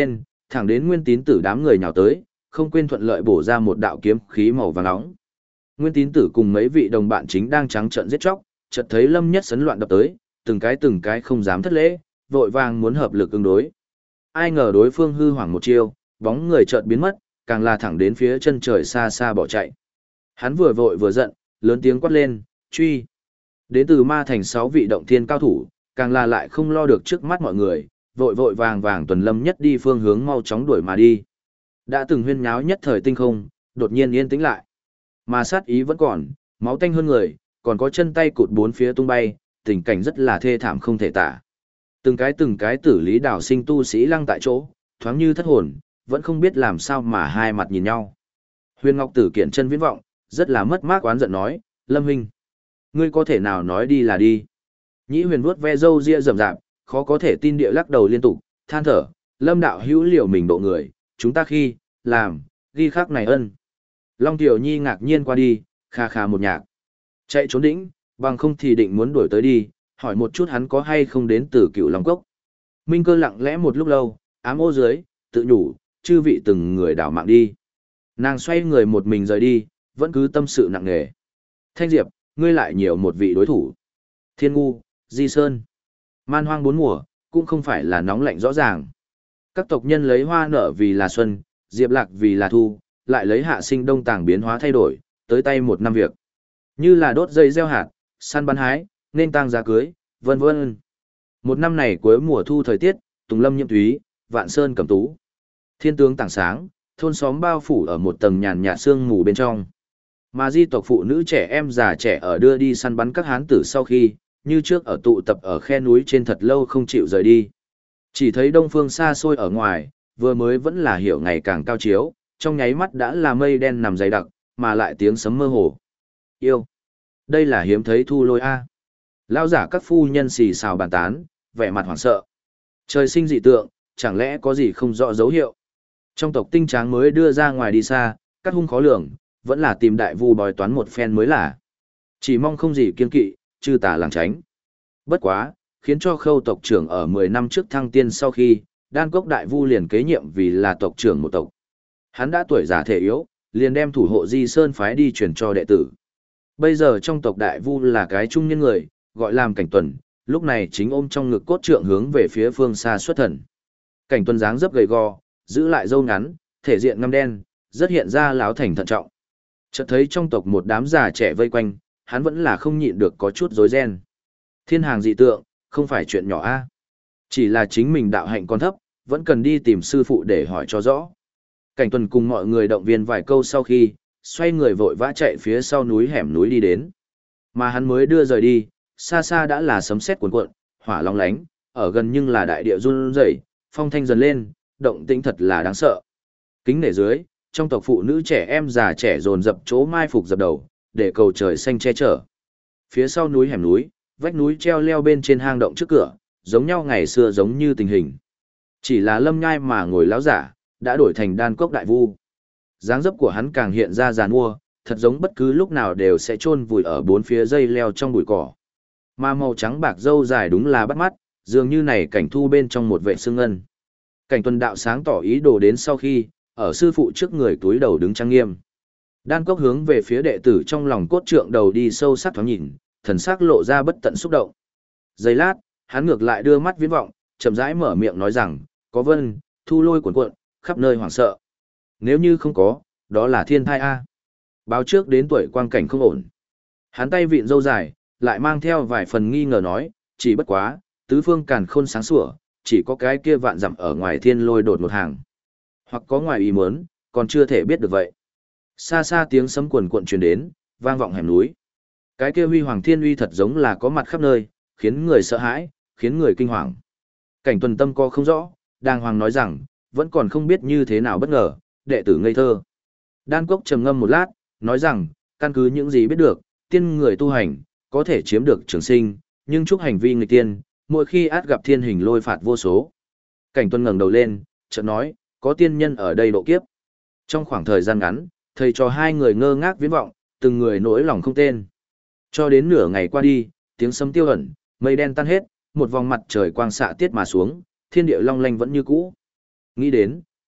thẳng đến Nguyên Tín Tử đám người nhào tới, không quên thuận lợi bổ ra một đạo kiếm khí màu vàng nóng. Nguyên Tín Tử cùng mấy vị đồng bạn chính đang trắng trợn giết chóc, chợt thấy Lâm Nhất sấn loạn đập tới, từng cái không dám thất lễ, vội vàng muốn hợp lực ứng đối. Ai ngờ đối phương hư hoảng một chiêu, bóng người chợt biến mất, càng là thẳng đến phía chân trời xa xa bỏ chạy. Hắn vừa vội vừa giận, lớn tiếng quát lên, truy. Đến từ Ma Thành 6 vị động thiên cao thủ, càng là lại không lo được trước mắt mọi người, vội vội vàng vàng tuần Lâm Nhất đi phương hướng mau chóng đuổi mà đi. Đã từng huyên nháo nhất thời tinh không, đột nhiên yên tĩnh lại. Mà sát ý vẫn còn, máu tanh hơn người, còn có chân tay cụt bốn phía tung bay, tình cảnh rất là thê thảm không thể tả. Từng cái tử lý đảo sinh tu sĩ lăng tại chỗ, thoáng như thất hồn, vẫn không biết làm sao mà hai mặt nhìn nhau. Huyền Ngọc Tử kiện chân viễn vọng, rất là mất mát oán giận nói, Lâm huynh, ngươi có thể nào nói đi là đi. Nhĩ Huyền vuốt ve râu ria rậm rạp, khó có thể tin địa lắc đầu liên tục, than thở, Lâm đạo hữu liều mình độ người, chúng ta khi, làm, ghi khắc này ân. Long Tiểu Nhi ngạc nhiên qua đi, kha kha một nhạc. Chạy trốn đỉnh, bằng không thì định muốn đuổi tới đi, hỏi một chút hắn có hay không đến từ Cựu Long Cốc. Minh Cơ lặng lẽ một lúc lâu, ám ô dưới, tự nhủ, chư vị từng người đảo mạng đi. Nàng xoay người một mình rời đi, vẫn cứ tâm sự nặng nề. Thanh Diệp, ngươi lại nhiều một vị đối thủ. Thiên Ngu, Di Sơn. Man hoang bốn mùa, cũng không phải là nóng lạnh rõ ràng. Các tộc nhân lấy hoa nở vì là xuân, diệp lạc vì là thu, lại lấy hạ sinh đông tàng biến hóa thay đổi, tới tay một năm việc. Như là đốt dây gieo hạt, săn bắn hái, nên tang giá cưới, vân vân. Một năm này cuối mùa thu thời tiết, tùng lâm nhiễm thúy, vạn sơn cẩm tú. Thiên tướng tảng sáng, thôn xóm bao phủ ở một tầng nhàn nhạt sương mù bên trong. Mà di tộc phụ nữ trẻ em già trẻ ở đưa đi săn bắn các hán tử sau khi, như trước ở tụ tập ở khe núi trên thật lâu không chịu rời đi. Chỉ thấy đông phương xa xôi ở ngoài, vừa mới vẫn là hiểu ngày càng cao chiếu, trong nháy mắt đã là mây đen nằm dày đặc, mà lại tiếng sấm mơ hồ. Yêu! Đây là hiếm thấy thu lôi A. Lao giả các phu nhân xì xào bàn tán, vẻ mặt hoảng sợ. Trời sinh dị tượng, chẳng lẽ có gì không rõ dấu hiệu. Trong tộc tinh tráng mới đưa ra ngoài đi xa, các hung khó lường, vẫn là tìm đại vu bói toán một phen mới là. Chỉ mong không gì kiên kỵ, chư tà làng tránh. Bất quá, khiến cho khâu tộc trưởng ở 10 năm trước thăng tiên sau khi, đan cốc đại vu liền kế nhiệm vì là tộc trưởng một tộc. Hắn đã tuổi già thể yếu, liền đem thủ hộ Di Sơn phái đi truyền cho đệ tử. Bây giờ trong tộc đại vu là cái trung nhân người, gọi làm Cảnh Tuần, lúc này chính ôm trong ngực cốt trượng hướng về phía phương xa xuất thần. Cảnh Tuần dáng dấp gầy gò, giữ lại râu ngắn, thể diện ngăm đen, rất hiện ra láo thành thận trọng. Chợt thấy trong tộc một đám già trẻ vây quanh, hắn vẫn là không nhịn được có chút rối ren. Thiên hàng dị tượng, không phải chuyện nhỏ a. Chỉ là chính mình đạo hạnh còn thấp, vẫn cần đi tìm sư phụ để hỏi cho rõ. Cảnh Tuần cùng mọi người động viên vài câu sau khi, xoay người vội vã chạy phía sau núi hẻm núi đi đến. Mà hắn mới đưa rời đi, xa xa đã là sấm sét cuồn cuộn, hỏa long lánh, ở gần nhưng là đại địa run rẩy, phong thanh dần lên, động tĩnh thật là đáng sợ. Kính nể dưới, trong tộc phụ nữ trẻ em già trẻ dồn dập chỗ mai phục dập đầu, để cầu trời xanh che chở. Phía sau núi hẻm núi, vách núi treo leo bên trên hang động trước cửa, giống nhau ngày xưa giống như tình hình. Chỉ là Lâm Nhai mà ngồi lão giả, đã đổi thành đan cốc đại vu. Dáng dấp của hắn càng hiện ra giàn mua, thật giống bất cứ lúc nào đều sẽ chôn vùi ở bốn phía dây leo trong bụi cỏ. Mà màu trắng bạc râu dài đúng là bắt mắt, dường như này cảnh thu bên trong một vệ xương ngân. Cảnh Tuần đạo sáng tỏ ý đồ đến sau khi, ở sư phụ trước người túi đầu đứng trang nghiêm. Đan cốc hướng về phía đệ tử trong lòng cốt trượng đầu đi sâu sắc thoáng nhìn, thần sắc lộ ra bất tận xúc động. Giây lát, hắn ngược lại đưa mắt viễn vọng, chậm rãi mở miệng nói rằng, có vân, thu lôi cuồn cuộn, khắp nơi hoảng sợ. Nếu như không có, đó là thiên thai A. Báo trước đến tuổi quang cảnh không ổn. Hắn tay vịn râu dài, lại mang theo vài phần nghi ngờ nói, chỉ bất quá, tứ phương càn khôn sáng sủa, chỉ có cái kia vạn dặm ở ngoài thiên lôi đột một hàng. Hoặc có ngoài ý muốn, còn chưa thể biết được vậy. Xa xa tiếng sấm cuồn cuộn truyền đến, vang vọng hẻm núi. Cái kia huy hoàng thiên uy thật giống là có mặt khắp nơi, khiến người sợ hãi, khiến người kinh hoàng. Cảnh Tuần tâm co không rõ, đàng hoàng nói rằng, vẫn còn không biết như thế nào bất ngờ, đệ tử ngây thơ. Đan Cốc trầm ngâm một lát, nói rằng, căn cứ những gì biết được, tiên người tu hành, có thể chiếm được trường sinh, nhưng chúc hành vi người tiên, mỗi khi át gặp thiên hình lôi phạt vô số. Cảnh Tuần ngẩng đầu lên, chợt nói, có tiên nhân ở đây độ kiếp. Trong khoảng thời gian ngắn, thầy cho hai người ngơ ngác viễn vọng, từng người nỗi lòng không tên. Cho đến nửa ngày qua đi, tiếng sấm tiêu ẩn, mây đen tan hết, một vòng mặt trời quang xạ tiết mà xuống, thiên địa long lanh vẫn như cũ. Nghĩ đến,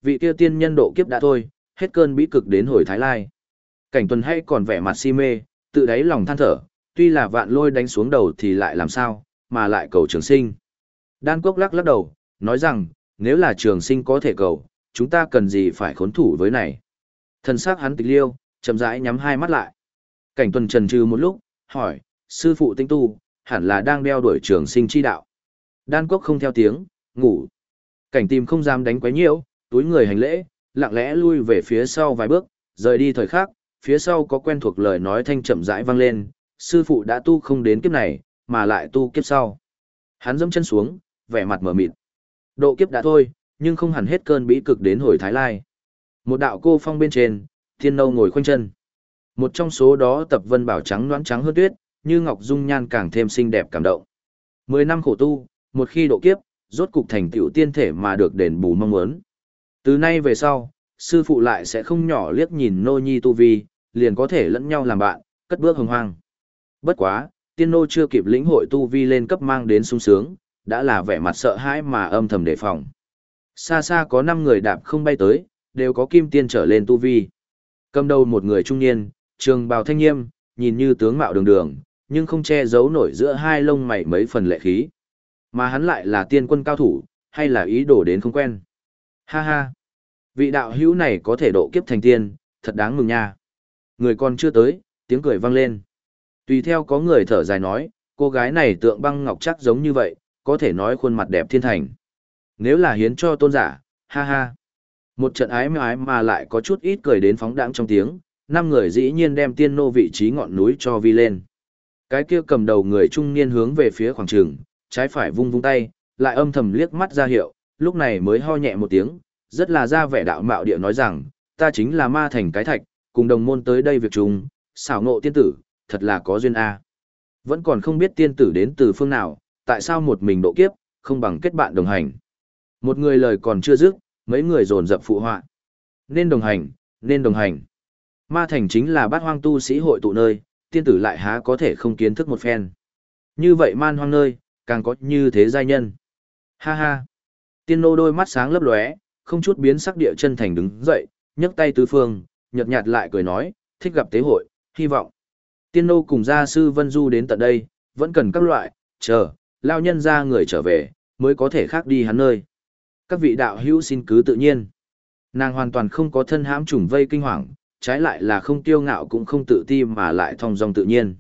Vị kia tiên nhân độ kiếp đã thôi, hết cơn bí cực đến hồi Thái Lai. Cảnh Tuần hay còn vẻ mặt si mê, tự đáy lòng than thở, tuy là vạn lôi đánh xuống đầu thì lại làm sao, mà lại cầu trường sinh. Đan Quốc lắc lắc đầu, nói rằng, nếu là trường sinh có thể cầu, chúng ta cần gì phải khốn thủ với này. Thần sắc hắn tịch liêu, chậm rãi nhắm hai mắt lại. Cảnh Tuần trần trừ một lúc, hỏi, sư phụ tinh tu, hẳn là đang đeo đuổi trường sinh chi đạo. Đan Quốc không theo tiếng, ngủ. Cảnh Tìm không dám đánh quấy nhiễu, túi người hành lễ, lặng lẽ lui về phía sau vài bước, rời đi thời khắc, phía sau có quen thuộc lời nói thanh chậm rãi vang lên, sư phụ đã tu không đến kiếp này, mà lại tu kiếp sau. Hắn dẫm chân xuống, vẻ mặt mờ mịt. Độ kiếp đã thôi, nhưng không hẳn hết cơn bí cực đến hồi Thái Lai. Một đạo cô phong bên trên, Thiên Nâu ngồi khoanh chân. Một trong số đó tập vân bảo trắng nõn trắng hơn tuyết, như ngọc dung nhan càng thêm xinh đẹp cảm động. 10 năm khổ tu, một khi độ kiếp, rốt cục thành tựu tiên thể mà được đền bù mong muốn. Từ nay về sau, sư phụ lại sẽ không nhỏ liếc nhìn nô nhi tu vi, liền có thể lẫn nhau làm bạn, cất bước hồng hoang. Bất quá, tiên nô chưa kịp lĩnh hội tu vi lên cấp mang đến sung sướng, đã là vẻ mặt sợ hãi mà âm thầm đề phòng. Xa xa có 5 người đạp không bay tới, đều có kim tiên trở lên tu vi. Cầm đầu một người trung niên, trường bào thanh nghiêm, nhìn như tướng mạo đường đường, nhưng không che giấu nổi giữa hai lông mày mấy phần lệ khí. Mà hắn lại là tiên quân cao thủ, hay là ý đồ đến không quen. Ha ha! Vị đạo hữu này có thể độ kiếp thành tiên, thật đáng mừng nha. Người còn chưa tới, tiếng cười vang lên. Tùy theo có người thở dài nói, cô gái này tượng băng ngọc chắc giống như vậy, có thể nói khuôn mặt đẹp thiên thành. Nếu là hiến cho tôn giả, ha ha. Một trận ái mà lại có chút ít cười đến phóng đãng trong tiếng, 5 người dĩ nhiên đem tiên nô vị trí ngọn núi cho vi lên. Cái kia cầm đầu người trung niên hướng về phía khoảng trường, trái phải vung vung tay, lại âm thầm liếc mắt ra hiệu, lúc này mới ho nhẹ một tiếng, rất là ra vẻ đạo mạo địa nói rằng, ta chính là ma thành cái thạch, cùng đồng môn tới đây việc chung, xảo ngộ tiên tử, thật là có duyên a. Vẫn còn không biết tiên tử đến từ phương nào, tại sao một mình độ kiếp, không bằng kết bạn đồng hành. Một người lời còn chưa dứt, mấy người dồn dập phụ họa. Nên đồng hành, nên đồng hành. Ma thành chính là bát hoang tu sĩ hội tụ nơi, tiên tử lại há có thể không kiến thức một phen. Như vậy man hoang nơi, càng có như thế giai nhân. Ha ha. Tiên nô đôi mắt sáng lấp lóe, không chút biến sắc địa chân thành đứng dậy, nhấc tay tứ phương, nhợt nhạt lại cười nói, thích gặp tế hội, hy vọng. Tiên nô cùng gia sư Vân Du đến tận đây, vẫn cần các loại, chờ, lao nhân ra người trở về, mới có thể khác đi hắn nơi. Các vị đạo hữu xin cứ tự nhiên. Nàng hoàn toàn không có thân hãm trùng vây kinh hoàng, trái lại là không tiêu ngạo cũng không tự ti mà lại thong dong tự nhiên.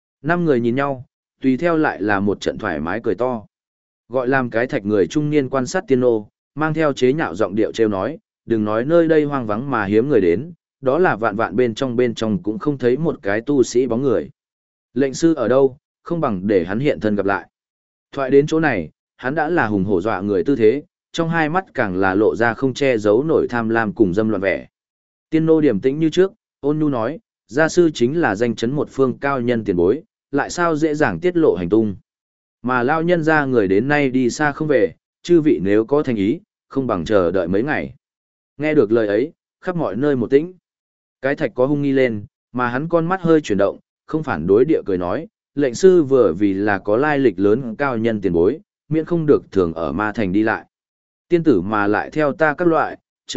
5 người nhìn nhau, tùy theo lại là một trận thoải mái cười to. Gọi làm cái thạch người trung niên quan sát tiên nô, mang theo chế nhạo giọng điệu trêu nói, đừng nói nơi đây hoang vắng mà hiếm người đến, đó là vạn vạn bên trong cũng không thấy một cái tu sĩ bóng người. Lệnh sư ở đâu, không bằng để hắn hiện thân gặp lại. Thoại đến chỗ này, hắn đã là hùng hổ dọa người tư thế, trong hai mắt càng là lộ ra không che giấu nổi tham lam cùng dâm loạn vẻ. Tiên nô điềm tĩnh như trước, ôn nhu nói, gia sư chính là danh chấn một phương cao nhân tiền bối, lại sao dễ dàng tiết lộ hành tung. Mà lao nhân ra người đến nay đi xa không về, chư vị nếu có thành ý, không bằng chờ đợi mấy ngày. Nghe được lời ấy, khắp mọi nơi một tĩnh. Cái thạch có hung nghi lên, mà hắn con mắt hơi chuyển động, không phản đối địa cười nói, lệnh sư vừa vì là có lai lịch lớn cao nhân tiền bối, miễn không được thường ở ma thành đi lại. Tiên tử mà lại theo ta các loại,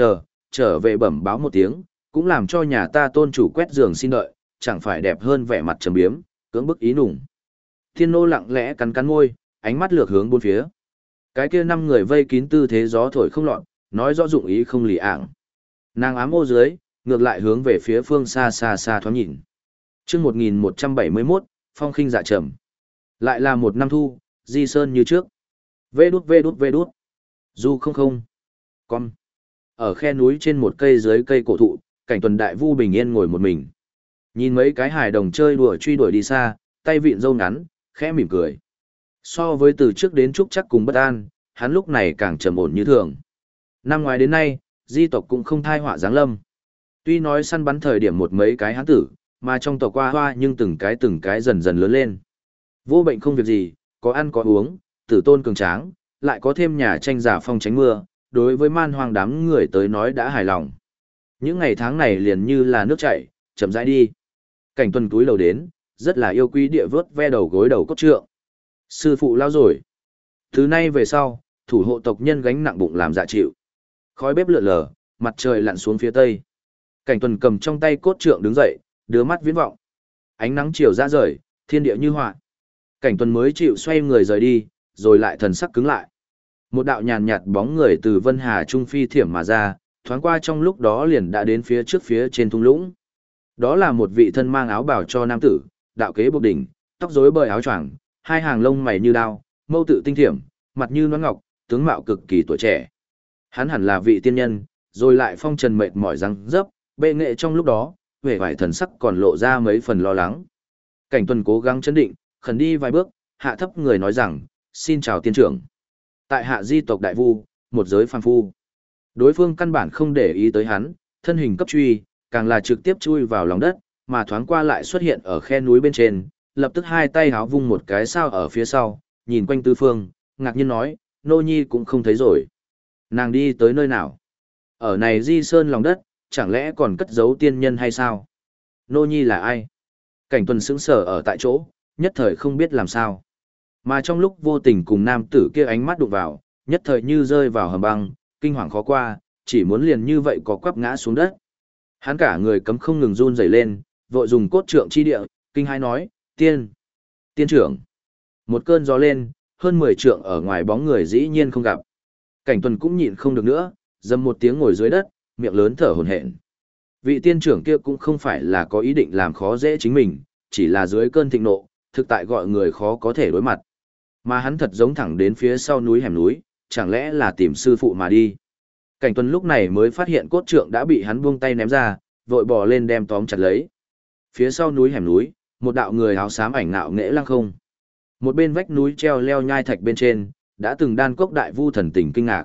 trở về bẩm báo một tiếng, cũng làm cho nhà ta tôn chủ quét giường xin đợi, chẳng phải đẹp hơn vẻ mặt trầm biếm, cưỡng bức ý nùng. Thiên nô lặng lẽ cắn cắn môi, ánh mắt lược hướng bốn phía. Cái kia 5 người vây kín tư thế gió thổi không lọt, nói rõ dụng ý không lì ảng. Nàng ám ô dưới, ngược lại hướng về phía phương xa xa xa thoáng nhìn. Chương 1171, phong khinh dạ trầm. Lại là một năm thu, di sơn như trước. Vê đút. Du không. Con. Ở khe núi trên một cây dưới cây cổ thụ, Cảnh Tuần đại vu bình yên ngồi một mình. Nhìn mấy cái hài đồng chơi đùa truy đuổi đi xa, tay vịn râu ngắn, khẽ mỉm cười. So với từ trước đến trúc chắc cùng bất an, hắn lúc này càng trầm ổn như thường. Năm ngoái đến nay, di tộc cũng không thai họa giáng lâm. Tuy nói săn bắn thời điểm một mấy cái hán tử, mà trong tộc qua hoa nhưng từng cái dần dần lớn lên. Vô bệnh không việc gì, có ăn có uống, tử tôn cường tráng, lại có thêm nhà tranh giả phong tránh mưa, đối với man hoang đám người tới nói đã hài lòng. Những ngày tháng này liền như là nước chảy, chậm rãi đi. Cảnh Tuần túi đầu đến, rất là yêu quý địa vớt ve đầu gối đầu cốt trượng. Sư phụ lao rồi. Từ nay về sau, thủ hộ tộc nhân gánh nặng bụng làm dạ chịu. Khói bếp lượn lờ, mặt trời lặn xuống phía tây. Cảnh Tuần cầm trong tay cốt trượng đứng dậy, đưa mắt viễn vọng. Ánh nắng chiều ra rời, thiên địa như họa. Cảnh Tuần mới chịu xoay người rời đi, rồi lại thần sắc cứng lại. Một đạo nhàn nhạt bóng người từ Vân Hà Trung phi thiểm mà ra, thoáng qua trong lúc đó liền đã đến phía trước phía trên thung lũng. Đó là một vị thân mang áo bào cho nam tử, đạo kế buộc đỉnh, tóc rối bời áo choàng, hai hàng lông mày như đao, mâu tự tinh thiểm, mặt như nón ngọc, tướng mạo cực kỳ tuổi trẻ. Hắn hẳn là vị tiên nhân, rồi lại phong trần mệt mỏi răng dấp, bệ nghệ trong lúc đó, vẻ vải thần sắc còn lộ ra mấy phần lo lắng. Cảnh Tuần cố gắng chấn định, khẩn đi vài bước, hạ thấp người nói rằng, xin chào tiên trưởng. Tại hạ di tộc đại vu, một giới phàm phu. Đối phương căn bản không để ý tới hắn, thân hình cấp truy, càng là trực tiếp chui vào lòng đất, mà thoáng qua lại xuất hiện ở khe núi bên trên, lập tức hai tay háo vung một cái sao ở phía sau, nhìn quanh tứ phương, ngạc nhiên nói, nô nhi cũng không thấy rồi. Nàng đi tới nơi nào? Ở này di sơn lòng đất, chẳng lẽ còn cất giấu tiên nhân hay sao? Nô nhi là ai? Cảnh Tuần sững sờ ở tại chỗ, nhất thời không biết làm sao. Mà trong lúc vô tình cùng nam tử kia ánh mắt đụng vào, nhất thời như rơi vào hầm băng, kinh hoàng khó qua, chỉ muốn liền như vậy có quắp ngã xuống đất. Hắn cả người cấm không ngừng run rẩy lên, vội dùng cốt trượng chi địa, kinh hãi nói, tiên trưởng. Một cơn gió lên, hơn 10 trượng ở ngoài bóng người dĩ nhiên không gặp. Cảnh Tuần cũng nhịn không được nữa, dầm một tiếng ngồi dưới đất, miệng lớn thở hổn hển. Vị tiên trưởng kia cũng không phải là có ý định làm khó dễ chính mình, chỉ là dưới cơn thịnh nộ, thực tại gọi người khó có thể đối mặt. Mà hắn thật giống thẳng đến phía sau núi hẻm núi, chẳng lẽ là tìm sư phụ mà đi. Cảnh Tuần lúc này mới phát hiện cốt trượng đã bị hắn buông tay ném ra, vội bò lên đem tóm chặt lấy. Phía sau núi hẻm núi, một đạo người áo xám ảnh nạo nghễ lăng không. Một bên vách núi treo leo nhai thạch bên trên, đã từng đan cốc đại vu thần tình kinh ngạc.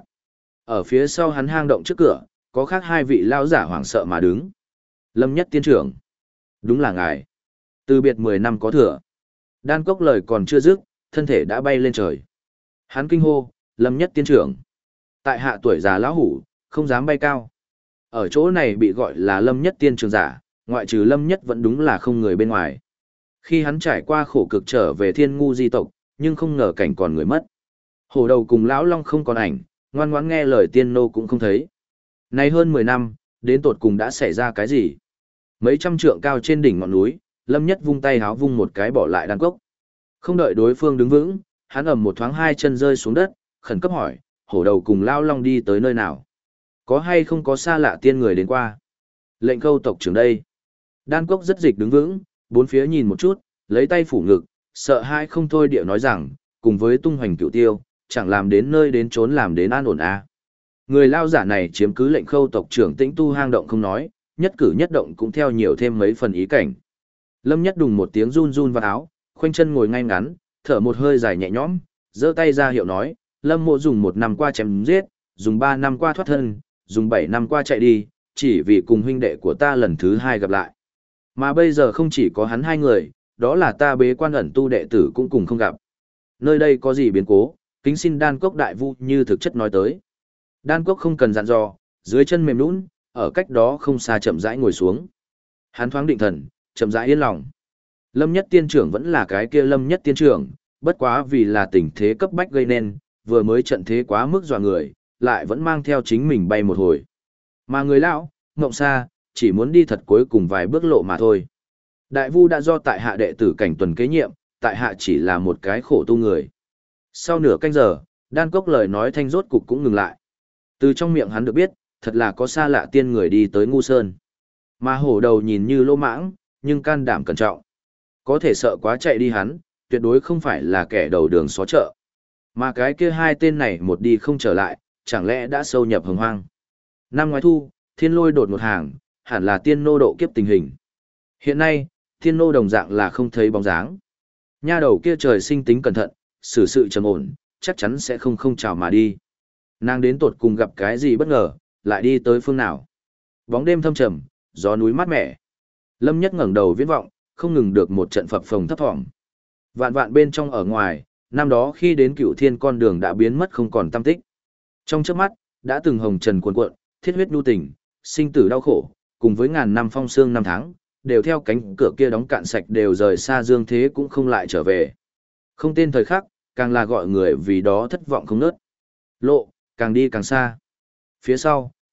Ở phía sau hắn hang động trước cửa, có khác hai vị lão giả hoảng sợ mà đứng. Lâm Nhất tiên trưởng. Đúng là ngài. Từ biệt 10 năm có thừa. Đan cốc lời còn chưa dứt, thân thể đã bay lên trời. Hắn kinh hô, Lâm Nhất tiên trưởng. Tại hạ tuổi già lão hủ, không dám bay cao. Ở chỗ này bị gọi là Lâm Nhất tiên trưởng giả, ngoại trừ Lâm Nhất vẫn đúng là không người bên ngoài. Khi hắn trải qua khổ cực trở về Thiên Ngu di tộc, nhưng không ngờ cảnh còn người mất. Hổ đầu cùng lão long không còn ảnh, ngoan ngoãn nghe lời tiên nô cũng không thấy. Nay hơn 10 năm, đến tột cùng đã xảy ra cái gì? Mấy trăm trượng cao trên đỉnh ngọn núi, Lâm Nhất vung tay háo vung một cái bỏ lại đan cốc. Không đợi đối phương đứng vững, hắn ầm một thoáng hai chân rơi xuống đất, khẩn cấp hỏi, hổ đầu cùng lão long đi tới nơi nào? Có hay không có xa lạ tiên người đến qua? Lệnh Khâu tộc trưởng đây. Đan cốc rất dịch đứng vững, bốn phía nhìn một chút, lấy tay phủ ngực, sợ hai không thôi điệu nói rằng, cùng với tung hoành cửu tiêu, chẳng làm đến nơi đến trốn làm đến an ổn à. Người lao giả này chiếm cứ Lệnh Khâu tộc trưởng tĩnh tu hang động không nói, nhất cử nhất động cũng theo nhiều thêm mấy phần ý cảnh. Lâm Nhất đùng một tiếng run run vào áo, khoanh chân ngồi ngay ngắn, thở một hơi dài nhẹ nhõm, giơ tay ra hiệu nói, Lâm Mộ dùng 1 năm qua chém giết, dùng 3 năm qua thoát thân, dùng 7 năm qua chạy đi, chỉ vì cùng huynh đệ của ta lần thứ 2 gặp lại. Mà bây giờ không chỉ có hắn 2 người, đó là ta bế quan ẩn tu đệ tử cũng cùng không gặp. Nơi đây có gì biến cố, kính xin đan cốc đại vu như thực chất nói tới. Đan cốc không cần dặn dò, dưới chân mềm nhũn, ở cách đó không xa chậm rãi ngồi xuống. Hắn thoáng định thần, chậm rãi yên lòng. Lâm Nhất tiên trưởng vẫn là cái kia Lâm Nhất tiên trưởng, bất quá vì là tình thế cấp bách gây nên, vừa mới trận thế quá mức dọa người, lại vẫn mang theo chính mình bay một hồi. Mà người lão, ngộng xa, chỉ muốn đi thật cuối cùng vài bước lộ mà thôi. Đại vu đã do tại hạ đệ tử Cảnh Tuần kế nhiệm, tại hạ chỉ là một cái khổ tu người. Sau nửa canh giờ, đan cốc lời nói thanh rốt cục cũng ngừng lại. Từ trong miệng hắn được biết, thật là có xa lạ tiên người đi tới Ngu Sơn. Mà hổ đầu nhìn như lỗ mãng, nhưng can đảm cẩn trọng. Có thể sợ quá chạy đi hắn, tuyệt đối không phải là kẻ đầu đường xó chợ. Mà cái kia 2 tên này một đi không trở lại, chẳng lẽ đã sâu nhập hồng hoang. Năm ngoái thu, thiên lôi đột một hàng, hẳn là tiên nô độ kiếp tình hình. Hiện nay, thiên nô đồng dạng là không thấy bóng dáng. Nha đầu kia trời sinh tính cẩn thận, xử sự trầm ổn, chắc chắn sẽ không chào mà đi. Nàng đến tột cùng gặp cái gì bất ngờ, lại đi tới phương nào. Bóng đêm thâm trầm, gió núi mát mẻ. Lâm Nhất ngẩng đầu viễn vọng, không ngừng được một trận phập phồng thấp thỏm. Vạn vạn bên trong ở ngoài, năm đó khi đến Cửu Thiên con đường đã biến mất không còn tăm tích. Trong chớp mắt, đã từng hồng trần cuồn cuộn, thiết huyết nhu tình, sinh tử đau khổ, cùng với ngàn năm phong sương năm tháng, đều theo cánh cửa kia đóng cạn sạch đều rời xa dương thế cũng không lại trở về. Không tên thời khắc, càng là gọi người vì đó thất vọng không nớt. Lộ, càng đi càng xa. Phía sau,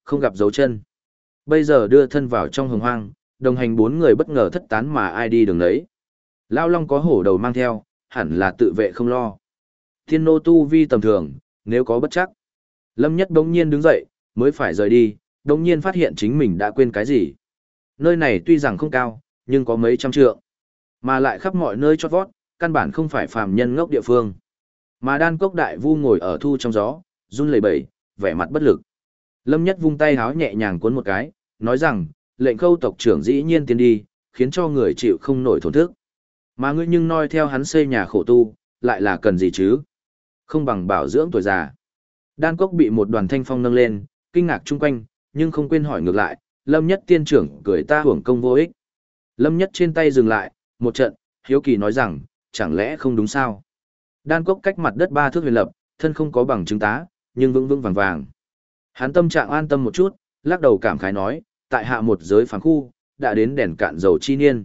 Không gặp dấu chân. Bây giờ đưa thân vào trong hồng hoang, đồng hành bốn người bất ngờ thất tán mà ai đi đường đấy. Lao Long có hổ đầu mang theo, hẳn là tự vệ không lo. Thiên nô tu vi tầm thường, nếu có bất chắc. Lâm Nhất đống nhiên đứng dậy, mới phải rời đi, đống nhiên phát hiện chính mình đã quên cái gì. Nơi này tuy rằng không cao, nhưng có mấy trăm trượng. Mà lại khắp mọi nơi chót vót, căn bản không phải phàm nhân ngốc địa phương. Mà đan cốc đại vu ngồi ở thu trong gió, run lẩy bẩy, vẻ mặt bất lực. Lâm Nhất vung tay háo nhẹ nhàng cuốn một cái, nói rằng, lệnh Khâu tộc trưởng dĩ nhiên tiến đi, khiến cho người chịu không nổi thổn thức. Mà ngươi nhưng noi theo hắn xây nhà khổ tu, lại là cần gì chứ? Không bằng bảo dưỡng tuổi già. Đan cốc bị một đoàn thanh phong nâng lên, kinh ngạc chung quanh, nhưng không quên hỏi ngược lại, Lâm Nhất tiên trưởng cười ta hưởng công vô ích. Lâm Nhất trên tay dừng lại, một trận, hiếu kỳ nói rằng, chẳng lẽ không đúng sao? Đan cốc cách mặt đất 3 thước huyền lập, thân không có bằng chứng tá, nhưng vững vững vàng vàng. Hắn tâm trạng an tâm một chút, lắc đầu cảm khái nói, tại hạ một giới phàm khu, đã đến đèn cạn dầu chi niên.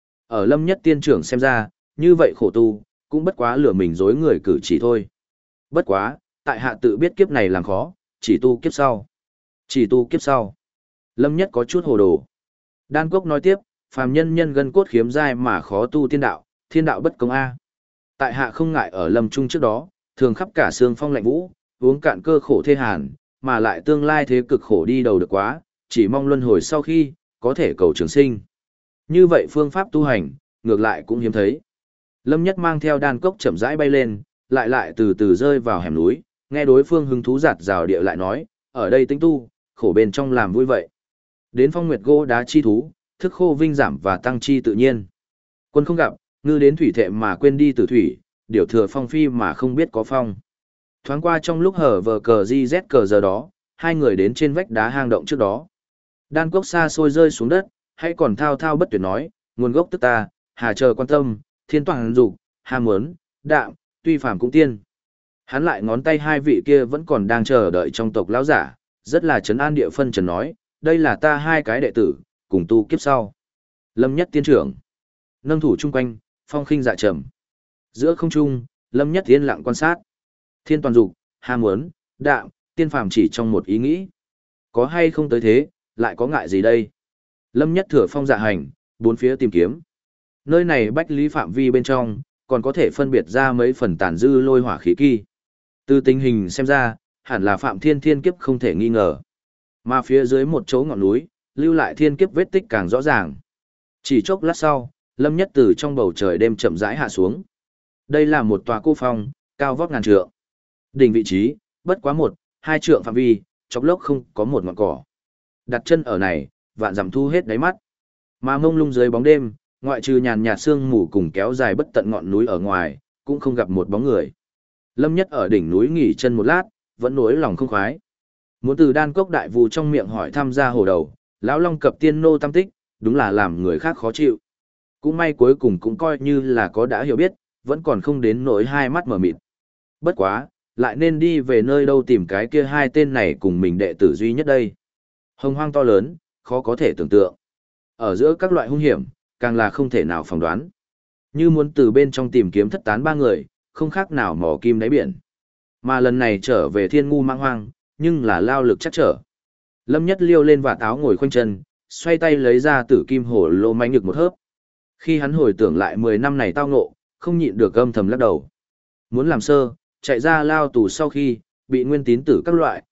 Ở Lâm Nhất tiên trưởng xem ra, như vậy khổ tu, cũng bất quá lừa mình dối người cử chỉ thôi. Bất quá, tại hạ tự biết kiếp này làm khó, chỉ tu kiếp sau. Chỉ tu kiếp sau. Lâm Nhất có chút hồ đồ. Đan Cốc nói tiếp, phàm nhân nhân gân cốt khiếm dai mà khó tu thiên đạo bất công a. Tại hạ không ngại ở lâm trung trước đó, thường khắp cả xương phong lạnh vũ, uống cạn cơ khổ thê hàn, mà lại tương lai thế cực khổ đi đầu được quá, chỉ mong luân hồi sau khi, có thể cầu trường sinh. Như vậy phương pháp tu hành, ngược lại cũng hiếm thấy. Lâm Nhất mang theo Đan Cốc chậm rãi bay lên, lại từ từ rơi vào hẻm núi, nghe đối phương hứng thú giạt rào địa lại nói, ở đây tính tu, khổ bên trong làm vui vậy. Đến phong nguyệt gỗ đá chi thú, thức khô vinh giảm và tăng chi tự nhiên. Quân không gặp, ngư đến thủy thệ mà quên đi tử thủy, điều thừa phong phi mà không biết có phong. Thoáng qua trong lúc hở vờ cờ GZ cờ giờ đó, hai người đến trên vách đá hang động trước đó. Đan Cốc xa xôi rơi xuống đất, hay còn thao thao bất tuyệt nói, nguồn gốc tức ta, hà chờ quan tâm, thiên toàn dục, ham muốn, đạm, tuy phàm cũng tiên. Hắn lại ngón tay hai vị kia vẫn còn đang chờ đợi trong tộc lão giả, rất là trấn an địa phân trần nói, đây là ta hai cái đệ tử, cùng tu kiếp sau. Lâm Nhất tiên trưởng, nâng thủ chung quanh, phong khinh dạ trầm. Giữa không trung, Lâm Nhất yên lặng quan sát. Thiên toàn dục, ham muốn, đạm, tiên phàm chỉ trong một ý nghĩ. Có hay không tới thế, lại có ngại gì đây? Lâm Nhất thừa phong dạ hành, bốn phía tìm kiếm. Nơi này bách lý phạm vi bên trong, còn có thể phân biệt ra mấy phần tàn dư lôi hỏa khí kỳ. Từ tình hình xem ra, hẳn là Phạm Thiên thiên kiếp không thể nghi ngờ. Mà phía dưới một chỗ ngọn núi, lưu lại thiên kiếp vết tích càng rõ ràng. Chỉ chốc lát sau, Lâm Nhất từ trong bầu trời đêm chậm rãi hạ xuống. Đây là một tòa cô phong, cao vóc ngàn trượng. Đỉnh vị trí, bất quá 1-2 trượng phạm vi, chốc lốc không có một ngọn cỏ. Đặt chân ở này, vạn dặm thu hết đáy mắt. Mà mông lung dưới bóng đêm, ngoại trừ nhàn nhạt sương mù cùng kéo dài bất tận ngọn núi ở ngoài, cũng không gặp một bóng người. Lâm Nhất ở đỉnh núi nghỉ chân một lát, vẫn nỗi lòng không khoái. Muốn từ Đan Cốc đại vu trong miệng hỏi thăm ra hồ đầu, lão long cập tiên nô tam tích, đúng là làm người khác khó chịu. Cũng may cuối cùng cũng coi như là có đã hiểu biết, vẫn còn không đến nỗi hai mắt mở mịt. Bất quá, lại nên đi về nơi đâu tìm cái kia hai tên này cùng mình đệ tử duy nhất đây. Hồng hoang to lớn, khó có thể tưởng tượng. Ở giữa các loại hung hiểm, càng là không thể nào phỏng đoán. Như muốn từ bên trong tìm kiếm thất tán ba người, không khác nào mò kim đáy biển. Mà lần này trở về thiên ngu mang hoang, nhưng là lao lực chắc trở. Lâm Nhất liêu lên vạt áo ngồi khoanh chân, xoay tay lấy ra tử kim hổ lô mánh nhực một hớp. Khi hắn hồi tưởng lại 10 năm này tao ngộ, không nhịn được âm thầm lắc đầu. Muốn làm sơ, chạy ra lao tù sau khi, bị nguyên tín tử các loại,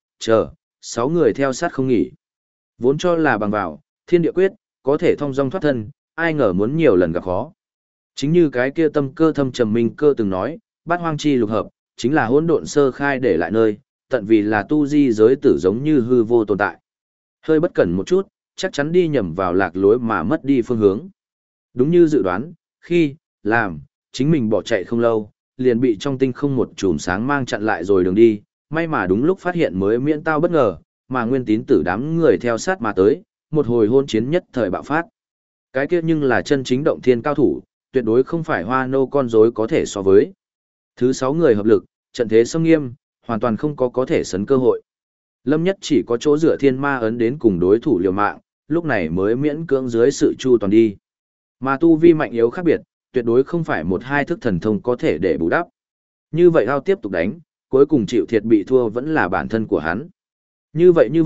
6 người theo sát không nghỉ. Vốn cho là bằng vào, thiên địa quyết, có thể thông dong thoát thân, ai ngờ muốn nhiều lần gặp khó. Chính như cái kia tâm cơ thâm trầm minh cơ từng nói, bát hoang chi lục hợp, chính là hỗn độn sơ khai để lại nơi, tận vì là tu di giới tử giống như hư vô tồn tại. Hơi bất cẩn một chút, chắc chắn đi nhầm vào lạc lối mà mất đi phương hướng. Đúng như dự đoán, khi, làm, chính mình bỏ chạy không lâu, liền bị trong tinh không một chùm sáng mang chặn lại rồi đường đi, may mà đúng lúc phát hiện mới miễn tao bất ngờ, mà nguyên tín tử đám người theo sát mà tới, một hồi hôn chiến nhất thời bạo phát. Cái kia nhưng là chân chính động thiên cao thủ, tuyệt đối không phải hoa nô con rối có thể so với. Thứ 6 người hợp lực, trận thế sông nghiêm, hoàn toàn không có thể sấn cơ hội. Lâm Nhất chỉ có chỗ dựa thiên ma ấn đến cùng đối thủ liều mạng, lúc này mới miễn cưỡng dưới sự chu toàn đi. Mà tu vi mạnh yếu khác biệt, tuyệt đối không phải 1-2 thức thần thông có thể để bù đắp. Như vậy ao tiếp tục đánh, cuối cùng chịu thiệt bị thua vẫn là bản thân của hắn. Như vậy,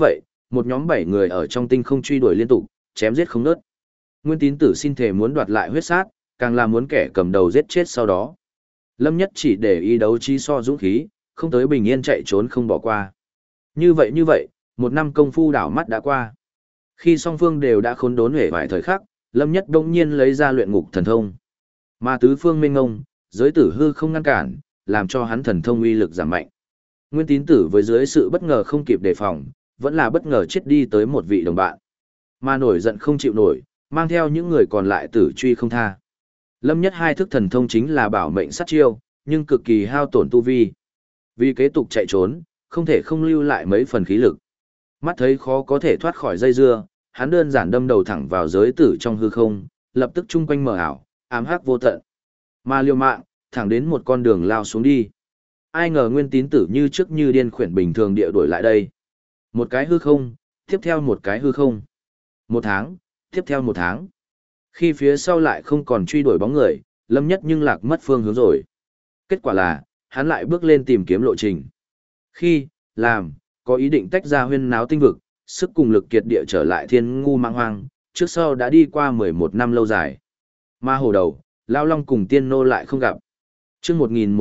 một nhóm 7 người ở trong tinh không truy đuổi liên tục, chém giết không ngớt. Nguyên Tín Tử xin thể muốn đoạt lại huyết sát, càng là muốn kẻ cầm đầu giết chết sau đó. Lâm Nhất chỉ để ý đấu trí so dũng khí, không tới bình yên chạy trốn không bỏ qua. Như vậy, một năm công phu đảo mắt đã qua. Khi song phương đều đã khốn đốn huệ vài thời khắc, Lâm Nhất đông nhiên lấy ra luyện ngục thần thông. Mà tứ phương minh ngông, giới tử hư không ngăn cản, làm cho hắn thần thông uy lực giảm mạnh. Nguyên Tín Tử với dưới sự bất ngờ không kịp đề phòng, vẫn là bất ngờ chết đi tới một vị đồng bạn. Mà nổi giận không chịu nổi, mang theo những người còn lại tử truy không tha. Lâm Nhất hai thức thần thông chính là bảo mệnh sát chiêu, nhưng cực kỳ hao tổn tu vi. Vì kế tục chạy trốn, không thể không lưu lại mấy phần khí lực. Mắt thấy khó có thể thoát khỏi dây dưa, hắn đơn giản đâm đầu thẳng vào giới tử trong hư không, lập tức chung quanh mờ ảo, ám hắc vô tận. Mà liều mạng, thẳng đến một con đường lao xuống đi. Ai ngờ Nguyên Tín Tử như trước như điên khuyển bình thường địa đuổi lại đây. Một cái hư không, tiếp theo một cái hư không. Một tháng, tiếp theo một tháng. Khi phía sau lại không còn truy đuổi bóng người, Lâm Nhất nhưng lạc mất phương hướng rồi. Kết quả là, hắn lại bước lên tìm kiếm lộ trình. Khi, làm, có ý định tách ra huyên náo tinh vực, sức cùng lực kiệt địa trở lại thiên ngu mang hoang, trước sau đã đi qua 11 năm lâu dài. Ma hồ đầu, Lao Long cùng tiên nô lại không gặp. chương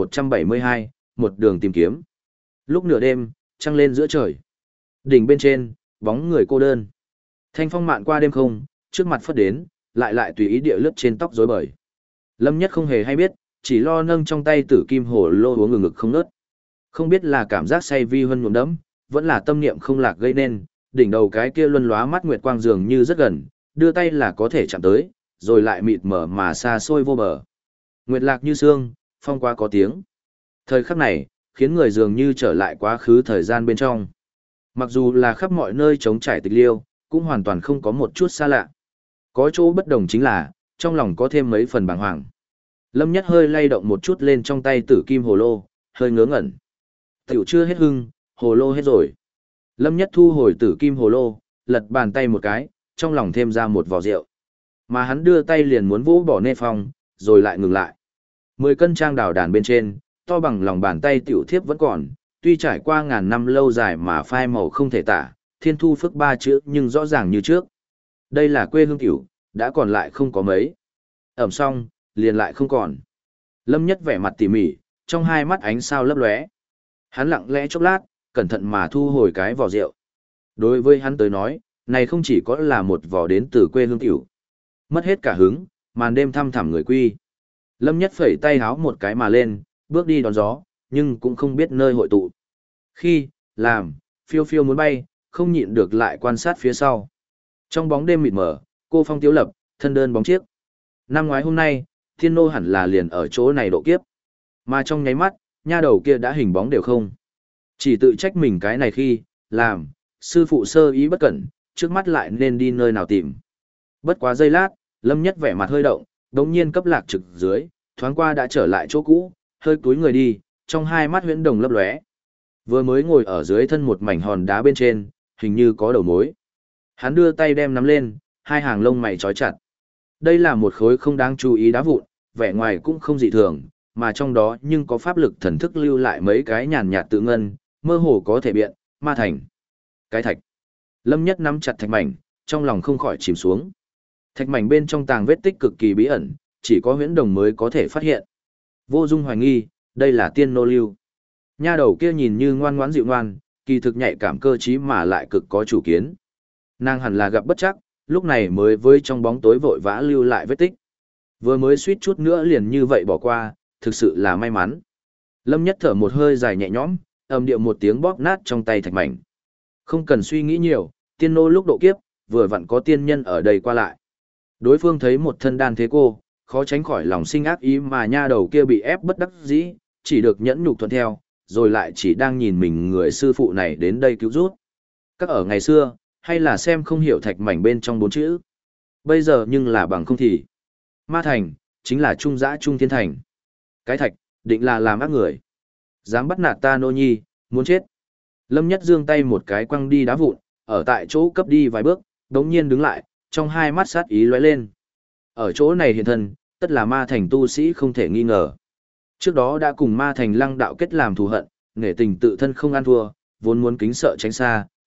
1172, một đường tìm kiếm. Lúc nửa đêm, trăng lên giữa trời. Đỉnh bên trên, bóng người cô đơn. Thanh phong mạn qua đêm không, trước mặt phất đến, lại tùy ý địa lướt trên tóc rối bời. Lâm Nhất không hề hay biết, chỉ lo nâng trong tay tử kim hồ lô uống ngực không nớt. Không biết là cảm giác say vi hơn nhuộm đẫm, vẫn là tâm niệm không lạc gây nên, đỉnh đầu cái kia luân lóa mắt nguyệt quang dường như rất gần, đưa tay là có thể chạm tới, rồi lại mịt mờ mà xa xôi vô bờ. Nguyệt lạc như sương, phong qua có tiếng. Thời khắc này, khiến người dường như trở lại quá khứ thời gian bên trong. Mặc dù là khắp mọi nơi trống trải tịch liêu, cũng hoàn toàn không có một chút xa lạ. Có chỗ bất đồng chính là, trong lòng có thêm mấy phần bàng hoàng. Lâm Nhất hơi lay động một chút lên trong tay tử kim hồ lô, hơi ngớ ngẩn. Tiểu chưa hết hưng, hồ lô hết rồi. Lâm Nhất thu hồi tử kim hồ lô, lật bàn tay một cái, trong lòng thêm ra một vò rượu. Mà hắn đưa tay liền muốn vỗ bỏ nê phong, rồi lại ngừng lại. 10 cân trang đào đàn bên trên, to bằng lòng bàn tay tiểu thiếp vẫn còn, tuy trải qua ngàn năm lâu dài mà phai màu không thể tả, thiên thu phức ba chữ nhưng rõ ràng như trước. Đây là quê hương tiểu, đã còn lại không có mấy. Ẩm xong, liền lại không còn. Lâm Nhất vẻ mặt tỉ mỉ, trong hai mắt ánh sao lấp lóe. Hắn lặng lẽ chốc lát, cẩn thận mà thu hồi cái vò rượu. Đối với hắn tới nói, này không chỉ có là một vò đến từ quê hương tiểu. Mất hết cả hứng, màn đêm thăm thẳm người quy. Lâm Nhất phẩy tay háo một cái mà lên, bước đi đón gió, nhưng cũng không biết nơi hội tụ. Khi, làm, phiêu phiêu muốn bay, không nhịn được lại quan sát phía sau. Trong bóng đêm mịt mờ, cô phong tiếu lập, thân đơn bóng chiếc. Năm ngoái hôm nay, thiên nô hẳn là liền ở chỗ này độ kiếp. Mà trong nháy mắt, nha đầu kia đã hình bóng đều không. Chỉ tự trách mình cái này khi, làm, sư phụ sơ ý bất cẩn, trước mắt lại nên đi nơi nào tìm. Bất quá giây lát, Lâm Nhất vẻ mặt hơi động, đống nhiên cấp lạc trực dưới, thoáng qua đã trở lại chỗ cũ, hơi cúi người đi, trong hai mắt huyễn đồng lấp lóe. Vừa mới ngồi ở dưới thân một mảnh hòn đá bên trên, hình như có đầu mối. Hắn đưa tay đem nắm lên, hai hàng lông mày trói chặt. Đây là một khối không đáng chú ý đá vụn, vẻ ngoài cũng không dị thường, mà trong đó nhưng có pháp lực thần thức lưu lại mấy cái nhàn nhạt tự ngân, mơ hồ có thể biện, ma thành. Cái thạch. Lâm Nhất nắm chặt thạch mảnh, trong lòng không khỏi chìm xuống. Thạch mảnh bên trong tàng vết tích cực kỳ bí ẩn, chỉ có huyễn đồng mới có thể phát hiện. Vô Dung hoài nghi, đây là tiên nô lưu. Nha đầu kia nhìn như ngoan ngoãn dịu ngoan, kỳ thực nhạy cảm cơ trí mà lại cực có chủ kiến. Nàng hẳn là gặp bất trắc, lúc này mới với trong bóng tối vội vã lưu lại vết tích. Vừa mới suýt chút nữa liền như vậy bỏ qua, thực sự là may mắn. Lâm Nhất thở một hơi dài nhẹ nhõm, ầm điệu một tiếng bóp nát trong tay thạch mảnh. Không cần suy nghĩ nhiều, tiên nô lúc độ kiếp, vừa vặn có tiên nhân ở đây qua lại. Đối phương thấy một thân đan thế cô, khó tránh khỏi lòng sinh ác ý mà nha đầu kia bị ép bất đắc dĩ, chỉ được nhẫn nhục thuận theo, rồi lại chỉ đang nhìn mình người sư phụ này đến đây cứu rút. Các ở ngày xưa, hay là xem không hiểu thạch mảnh bên trong 4 chữ. Bây giờ nhưng là bằng không thì. Ma thành, chính là trung dã trung thiên thành. Cái thạch, định là làm ác người. Dám bắt nạt ta nô nhi, muốn chết. Lâm Nhất giương tay một cái quăng đi đá vụn, ở tại chỗ cấp đi vài bước, đống nhiên đứng lại, trong hai mắt sát ý lóe lên. Ở chỗ này hiện thân, tất là ma thành tu sĩ không thể nghi ngờ. Trước đó đã cùng ma thành lăng đạo kết làm thù hận, nghệ tình tự thân không ăn thua, vốn muốn kính sợ tránh xa,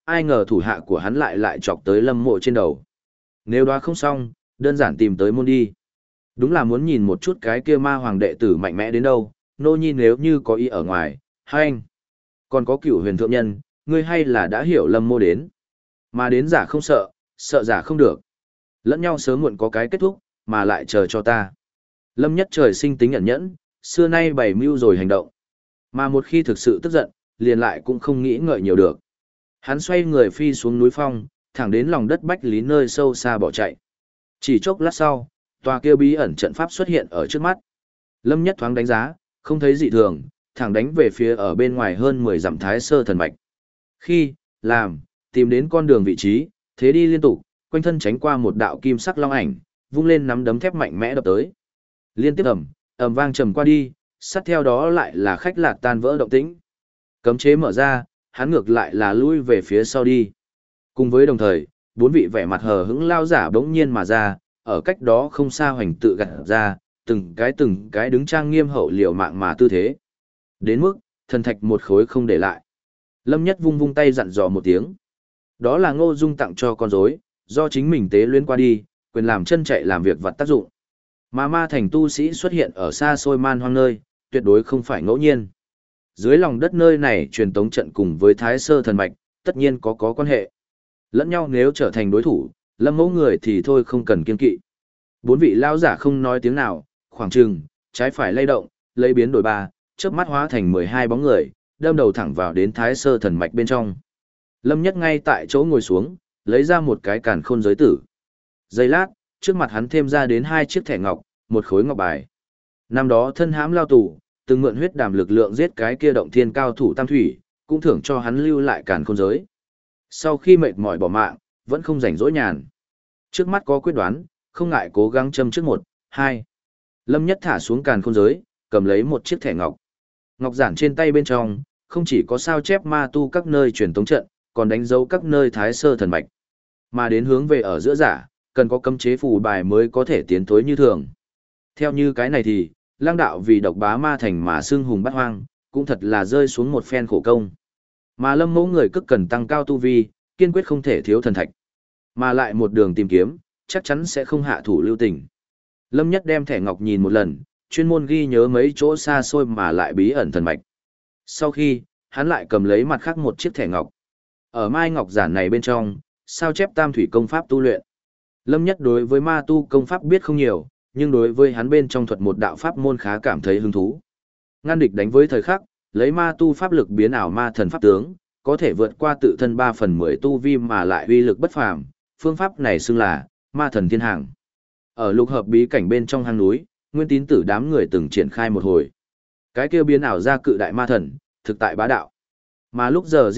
ai ngờ thủ hạ của hắn lại chọc tới Lâm Mộ trên đầu. Nếu đó không xong, đơn giản tìm tới môn đi. Đúng là muốn nhìn một chút cái kia ma hoàng đệ tử mạnh mẽ đến đâu, nô nhi nếu như có ý ở ngoài, hai anh. Còn có Cửu Huyền thượng nhân, ngươi hay là đã hiểu Lâm Mộ đến. Mà đến giả không sợ, sợ giả không được. Lẫn nhau sớm muộn có cái kết thúc, mà lại chờ cho ta. Lâm Nhất trời sinh tính ẩn nhẫn, xưa nay bày mưu rồi hành động. Mà một khi thực sự tức giận, liền lại cũng không nghĩ ngợi nhiều được. Hắn xoay người phi xuống núi phong, thẳng đến lòng đất Bách Lý nơi sâu xa bỏ chạy. Chỉ chốc lát sau, tòa kia bí ẩn trận pháp xuất hiện ở trước mắt. Lâm Nhất thoáng đánh giá, không thấy dị thường, thẳng đánh về phía ở bên ngoài hơn 10 dặm Thái Sơ thần mạch. Khi, làm, tìm đến con đường vị trí, thế đi liên tục, quanh thân tránh qua một đạo kim sắc long ảnh, vung lên nắm đấm thép mạnh mẽ đập tới. Liên tiếp ầm vang trầm qua đi, sát theo đó lại là khách lạc tan vỡ động tĩnh. Cấm chế mở ra, hắn ngược lại là lui về phía sau đi. Cùng với đồng thời, bốn vị vẻ mặt hờ hững lao giả bỗng nhiên mà ra, ở cách đó không xa hoành tự gặt ra, từng cái đứng trang nghiêm hậu liều mạng mà tư thế. Đến mức, thần thạch một khối không để lại. Lâm Nhất vung vung tay dặn dò một tiếng. Đó là Ngô Dung tặng cho con rối, do chính mình tế luyến qua đi, quyền làm chân chạy làm việc vặt tác dụng. Mà ma thành tu sĩ xuất hiện ở xa xôi man hoang nơi, tuyệt đối không phải ngẫu nhiên. Dưới lòng đất nơi này truyền tống trận cùng với Thái Sơ thần mạch, tất nhiên có quan hệ. Lẫn nhau nếu trở thành đối thủ, Lâm Mẫu người thì thôi không cần kiên kỵ. Bốn vị lão giả không nói tiếng nào, khoảng chừng, trái phải lay động, lấy biến đổi ba, chớp mắt hóa thành 12 bóng người, đâm đầu thẳng vào đến Thái Sơ thần mạch bên trong. Lâm Nhất ngay tại chỗ ngồi xuống, lấy ra một cái càn khôn giới tử. Giây lát, trước mặt hắn thêm ra đến 2 chiếc thẻ ngọc, một khối ngọc bài. Năm đó thân hãm lao tù, từng mượn huyết đàm lực lượng giết cái kia động thiên cao thủ tam thủy, cũng thưởng cho hắn lưu lại càn khôn giới. Sau khi mệt mỏi bỏ mạng, vẫn không rảnh rỗi nhàn. Trước mắt có quyết đoán, không ngại cố gắng châm trước 1, 2. Lâm Nhất thả xuống càn khôn giới, cầm lấy một chiếc thẻ ngọc. Ngọc giản trên tay bên trong, không chỉ có sao chép ma tu các nơi truyền tống trận, còn đánh dấu các nơi Thái Sơ thần mạch. Mà đến hướng về ở giữa giả, cần có cấm chế phù bài mới có thể tiến thối như thường. Theo như cái này thì, Lăng đạo vì độc bá ma thành mà xưng hùng bát hoang, cũng thật là rơi xuống một phen khổ công. Mà Lâm Mẫu người cức cần tăng cao tu vi, kiên quyết không thể thiếu thần thạch. Mà lại một đường tìm kiếm, chắc chắn sẽ không hạ thủ lưu tình. Lâm Nhất đem thẻ ngọc nhìn một lần, chuyên môn ghi nhớ mấy chỗ xa xôi mà lại bí ẩn thần mạch. Sau khi, hắn lại cầm lấy mặt khác một chiếc thẻ ngọc. Ở mai ngọc giản này bên trong, sao chép tam thủy công pháp tu luyện. Lâm Nhất đối với ma tu công pháp biết không nhiều, nhưng đối với hắn bên trong thuật một đạo pháp môn khá cảm thấy hứng thú. Ngăn địch đánh với thời khắc, lấy ma tu pháp lực biến ảo ma thần pháp tướng, có thể vượt qua tự thân 3/10 tu vi mà lại uy lực bất phàm, phương pháp này xưng là ma thần thiên hàng. Ở lục hợp bí cảnh bên trong hang núi, Nguyên Tín Tử đám người từng triển khai một hồi. Cái kia biến ảo ra cự đại ma thần, thực tại bá đạo. Mà lúc giờ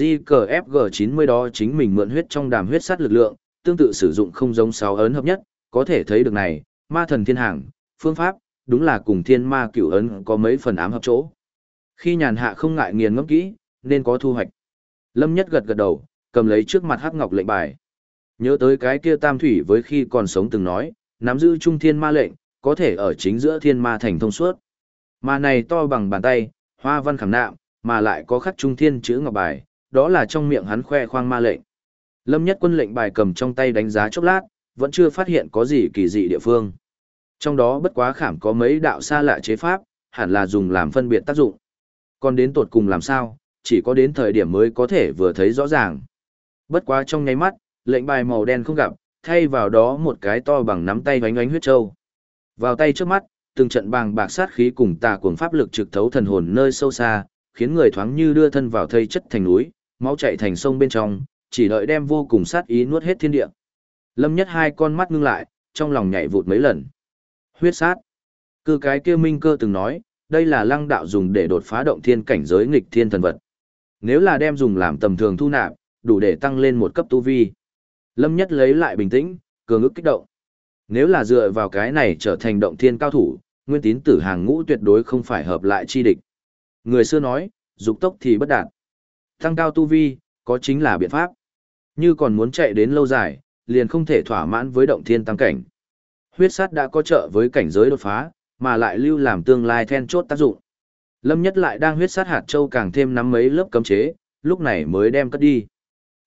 JKFG90 đó chính mình mượn huyết trong đàm huyết sát lực lượng, tương tự sử dụng không giống 6 ấn hợp nhất, có thể thấy được này, ma thần thiên hàng, phương pháp, đúng là cùng thiên ma cửu ấn có mấy phần ám hợp chỗ. Khi nhàn hạ không ngại nghiền ngẫm kỹ, nên có thu hoạch. Lâm Nhất gật gật đầu, cầm lấy trước mặt hắc ngọc lệnh bài. Nhớ tới cái kia tam thủy với khi còn sống từng nói, nắm giữ trung thiên ma lệnh, có thể ở chính giữa thiên ma thành thông suốt. Mà này to bằng bàn tay, hoa văn khảm nạm, mà lại có khắc trung thiên chữ ngọc bài, đó là trong miệng hắn khoe khoang ma lệnh. Lâm Nhất quân lệnh bài cầm trong tay đánh giá chốc lát, vẫn chưa phát hiện có gì kỳ dị địa phương. Trong đó bất quá khảm có mấy đạo xa lạ chế pháp, hẳn là dùng làm phân biệt tác dụng. Còn đến tột cùng làm sao, chỉ có đến thời điểm mới có thể vừa thấy rõ ràng. Bất quá trong nháy mắt, lệnh bài màu đen không gặp, thay vào đó một cái to bằng nắm tay vánh ánh huyết châu. Vào tay trước mắt, từng trận bàng bạc sát khí cùng tà cuồng pháp lực trực thấu thần hồn nơi sâu xa, khiến người thoáng như đưa thân vào thây chất thành núi, máu chảy thành sông bên trong, chỉ đợi đem vô cùng sát ý nuốt hết thiên địa. Lâm Nhất hai con mắt ngưng lại, trong lòng nhảy vụt mấy lần. Huyết sát. Cứ cái kia Minh Cơ từng nói, đây là Lăng đạo dùng để đột phá động thiên cảnh giới nghịch thiên thần vật. Nếu là đem dùng làm tầm thường thu nạp, đủ để tăng lên một cấp tu vi. Lâm Nhất lấy lại bình tĩnh, cường ức kích động. Nếu là dựa vào cái này trở thành động thiên cao thủ, Nguyên Tín Tử hàng ngũ tuyệt đối không phải hợp lại chi địch. Người xưa nói, dục tốc thì bất đạt. Tăng cao tu vi, có chính là biện pháp. Như còn muốn chạy đến lâu dài, liền không thể thỏa mãn với động thiên tăng cảnh. Huyết sát đã có trợ với cảnh giới đột phá, mà lại lưu làm tương lai then chốt tác dụng. Lâm Nhất lại đang huyết sát hạt châu càng thêm nắm mấy lớp cấm chế, lúc này mới đem cất đi.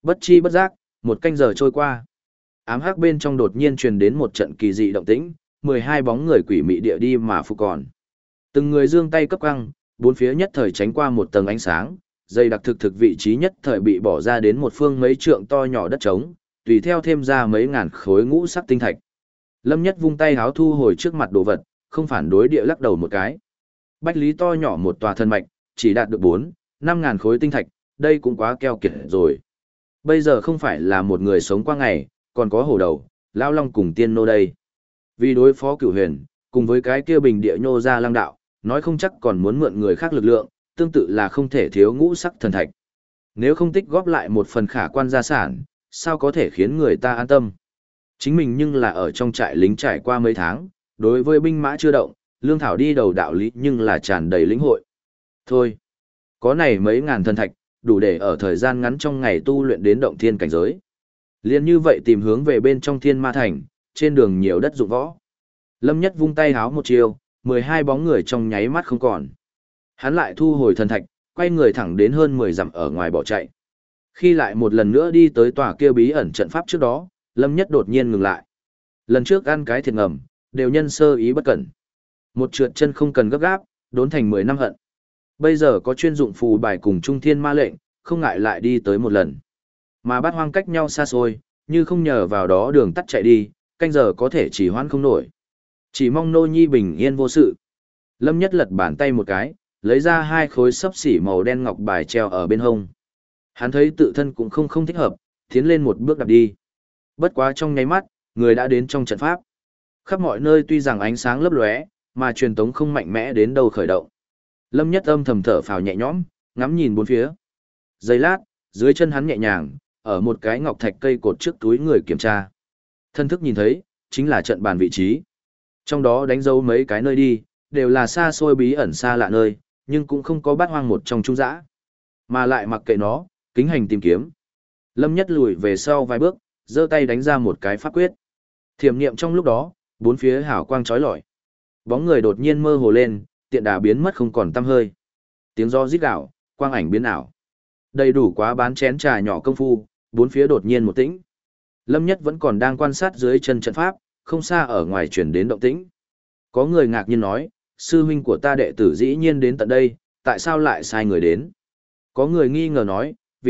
Bất chi bất giác, một canh giờ trôi qua. Ám hắc bên trong đột nhiên truyền đến một trận kỳ dị động tĩnh, 12 bóng người quỷ mị địa đi mà phục còn. Từng người giương tay cấp căng, bốn phía nhất thời tránh qua một tầng ánh sáng, dây đặc thực vị trí nhất thời bị bỏ ra đến một phương mấy trượng to nhỏ đất trống, tùy theo thêm ra mấy ngàn khối ngũ sắc tinh thạch. Lâm Nhất vung tay háo thu hồi trước mặt đồ vật, không phản đối địa lắc đầu một cái. Bách lý to nhỏ một tòa thân mạch, chỉ đạt được 4-5 ngàn khối tinh thạch, đây cũng quá keo kiệt rồi. Bây giờ không phải là một người sống qua ngày, còn có hổ đầu, lao long cùng tiên nô đây. Vì đối phó cửu huyền, cùng với cái kia bình địa nhô ra lăng đạo, nói không chắc còn muốn mượn người khác lực lượng, tương tự là không thể thiếu ngũ sắc thần thạch. Nếu không tích góp lại một phần khả quan gia sản, sao có thể khiến người ta an tâm. Chính mình nhưng là ở trong trại lính trải qua mấy tháng, đối với binh mã chưa động, lương thảo đi đầu đạo lý nhưng là tràn đầy lĩnh hội. Thôi, có này mấy ngàn thần thạch, đủ để ở thời gian ngắn trong ngày tu luyện đến động thiên cảnh giới. Liên như vậy tìm hướng về bên trong thiên ma thành, trên đường nhiều đất dụng võ. Lâm Nhất vung tay háo một chiều, 12 bóng người trong nháy mắt không còn. Hắn lại thu hồi thần thạch, quay người thẳng đến hơn 10 dặm ở ngoài bỏ chạy. Khi lại một lần nữa đi tới tòa kia bí ẩn trận pháp trước đó, Lâm Nhất đột nhiên ngừng lại. Lần trước ăn cái thiệt ngầm, đều nhân sơ ý bất cẩn. Một trượt chân không cần gấp gáp, đốn thành 10 năm hận. Bây giờ có chuyên dụng phù bài cùng trung thiên ma lệnh, không ngại lại đi tới một lần. Mà bát hoang cách nhau xa xôi, như không nhờ vào đó đường tắt chạy đi, canh giờ có thể chỉ hoãn không nổi. Chỉ mong nô nhi bình yên vô sự. Lâm Nhất lật bàn tay một cái, lấy ra 2 khối xấp xỉ màu đen ngọc bài treo ở bên hông. Hắn thấy tự thân cũng không thích hợp, tiến lên một bước đạp đi. Bất quá trong nháy mắt, người đã đến trong trận pháp. Khắp mọi nơi tuy rằng ánh sáng lấp lóe, mà truyền tống không mạnh mẽ đến đâu khởi động. Lâm Nhất âm thầm thở phào nhẹ nhõm, ngắm nhìn bốn phía. Giây lát, dưới chân hắn nhẹ nhàng, ở một cái ngọc thạch cây cột trước túi người kiểm tra. Thân thức nhìn thấy, chính là trận bàn vị trí. Trong đó đánh dấu mấy cái nơi đi, đều là xa xôi bí ẩn xa lạ nơi, nhưng cũng không có bát hoang một trong trung dã. Mà lại mặc kệ nó, kính hành tìm kiếm. Lâm Nhất lùi về sau vài bước, giơ tay đánh ra một cái pháp quyết. Thiểm niệm trong lúc đó, bốn phía hào quang chói lọi. Bóng người đột nhiên mơ hồ lên, tiện đà biến mất không còn tăm hơi. Tiếng gió rít gào, quang ảnh biến ảo. Đầy đủ quá bán chén trà nhỏ công phu, bốn phía đột nhiên một tĩnh. Lâm Nhất vẫn còn đang quan sát dưới chân trận pháp, không xa ở ngoài chuyển đến động tĩnh. Có người ngạc nhiên nói, sư huynh của ta đệ tử dĩ nhiên đến tận đây, tại sao lại sai người đến? Có người nghi ngờ nói,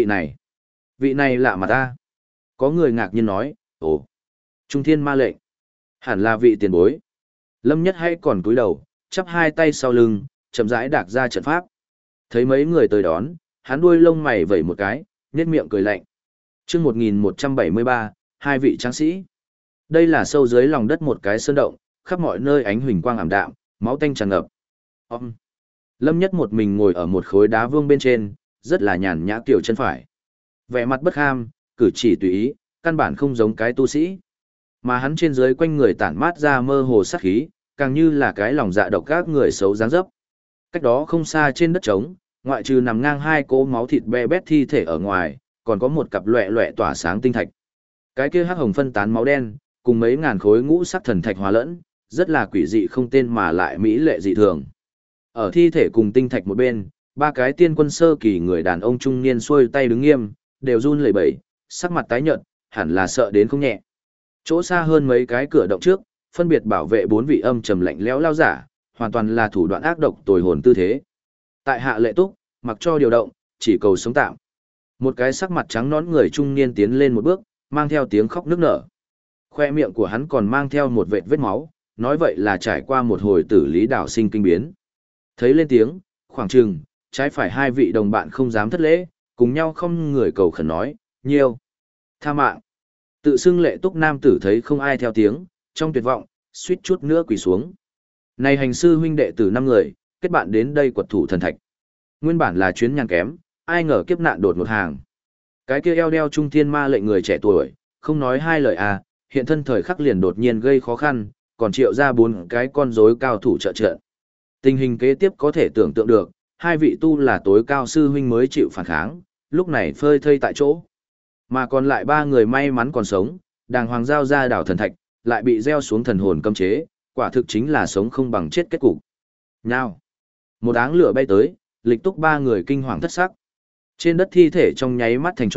vị này lạ mà ta. Có người ngạc nhiên nói, ồ, Trung Thiên ma lệnh, hẳn là vị tiền bối. Lâm Nhất hay còn cúi đầu, chắp hai tay sau lưng, chậm rãi đạc ra trận pháp. Thấy mấy người tới đón, hắn đuôi lông mày vẩy một cái, nhếch miệng cười lạnh. Chương 1173, hai vị tráng sĩ. Đây là sâu dưới lòng đất một cái sơn động, khắp mọi nơi ánh huỳnh quang ảm đạm, máu tanh tràn ngập. Lâm Nhất một mình ngồi ở một khối đá vương bên trên, rất là nhàn nhã kiểu chân phải. Vẻ mặt bất ham, cử chỉ tùy ý, căn bản không giống cái tu sĩ. Mà hắn trên dưới quanh người tản mát ra mơ hồ sát khí, càng như là cái lòng dạ độc các người xấu dáng dấp. Cách đó không xa trên đất trống, ngoại trừ nằm ngang 2 cỗ máu thịt be bét thi thể ở ngoài, còn có một cặp loẹ loẹ tỏa sáng tinh thạch. Cái kia hắc hồng phân tán máu đen, cùng mấy ngàn khối ngũ sắc thần thạch hòa lẫn, rất là quỷ dị không tên mà lại mỹ lệ dị thường. Ở thi thể cùng tinh thạch một bên, 3 cái tiên quân sơ kỳ người đàn ông trung niên xuôi tay đứng nghiêm, đều run lẩy bẩy, sắc mặt tái nhợt, hẳn là sợ đến không nhẹ. Chỗ xa hơn mấy cái cửa động trước, phân biệt bảo vệ 4 vị âm trầm lạnh lẽo lao giả, hoàn toàn là thủ đoạn ác độc tồi hồn tư thế. Tại hạ lệ túc, mặc cho điều động, chỉ cầu sống tạm. Một cái sắc mặt trắng nõn người trung niên tiến lên một bước, mang theo tiếng khóc nức nở. Khoe miệng của hắn còn mang theo một vệt vết máu, nói vậy là trải qua một hồi tử lý đảo sinh kinh biến. Thấy lên tiếng, khoảng chừng, trái phải 2 vị đồng bạn không dám thất lễ, cùng nhau không người cầu khẩn nói, nhiêu. Tha mạng. Tự xưng lệ túc nam tử thấy không ai theo tiếng, trong tuyệt vọng, suýt chút nữa quỳ xuống. Này hành sư huynh đệ tử 5 người, kết bạn đến đây quật thủ thần thạch. Nguyên bản là chuyến nhàn kém, ai ngờ kiếp nạn đột một hàng. Cái kia eo đeo trung thiên ma lệnh người trẻ tuổi, không nói hai lời à, hiện thân thời khắc liền đột nhiên gây khó khăn, còn triệu ra 4 cái con rối cao thủ trợ trợ. Tình hình kế tiếp có thể tưởng tượng được, 2 vị tu là tối cao sư huynh mới chịu phản kháng, lúc này phơi thây tại chỗ. Mà còn lại 3 người may mắn còn sống, đàng hoàng giao ra đảo thần thạch, lại bị gieo xuống thần hồn cấm chế, quả thực chính là sống không bằng chết kết cục. Nhao. Một áng lửa bay tới, lịch túc 3 người kinh hoàng thất sắc. Trên đất thi thể trong nháy mắt thành tro,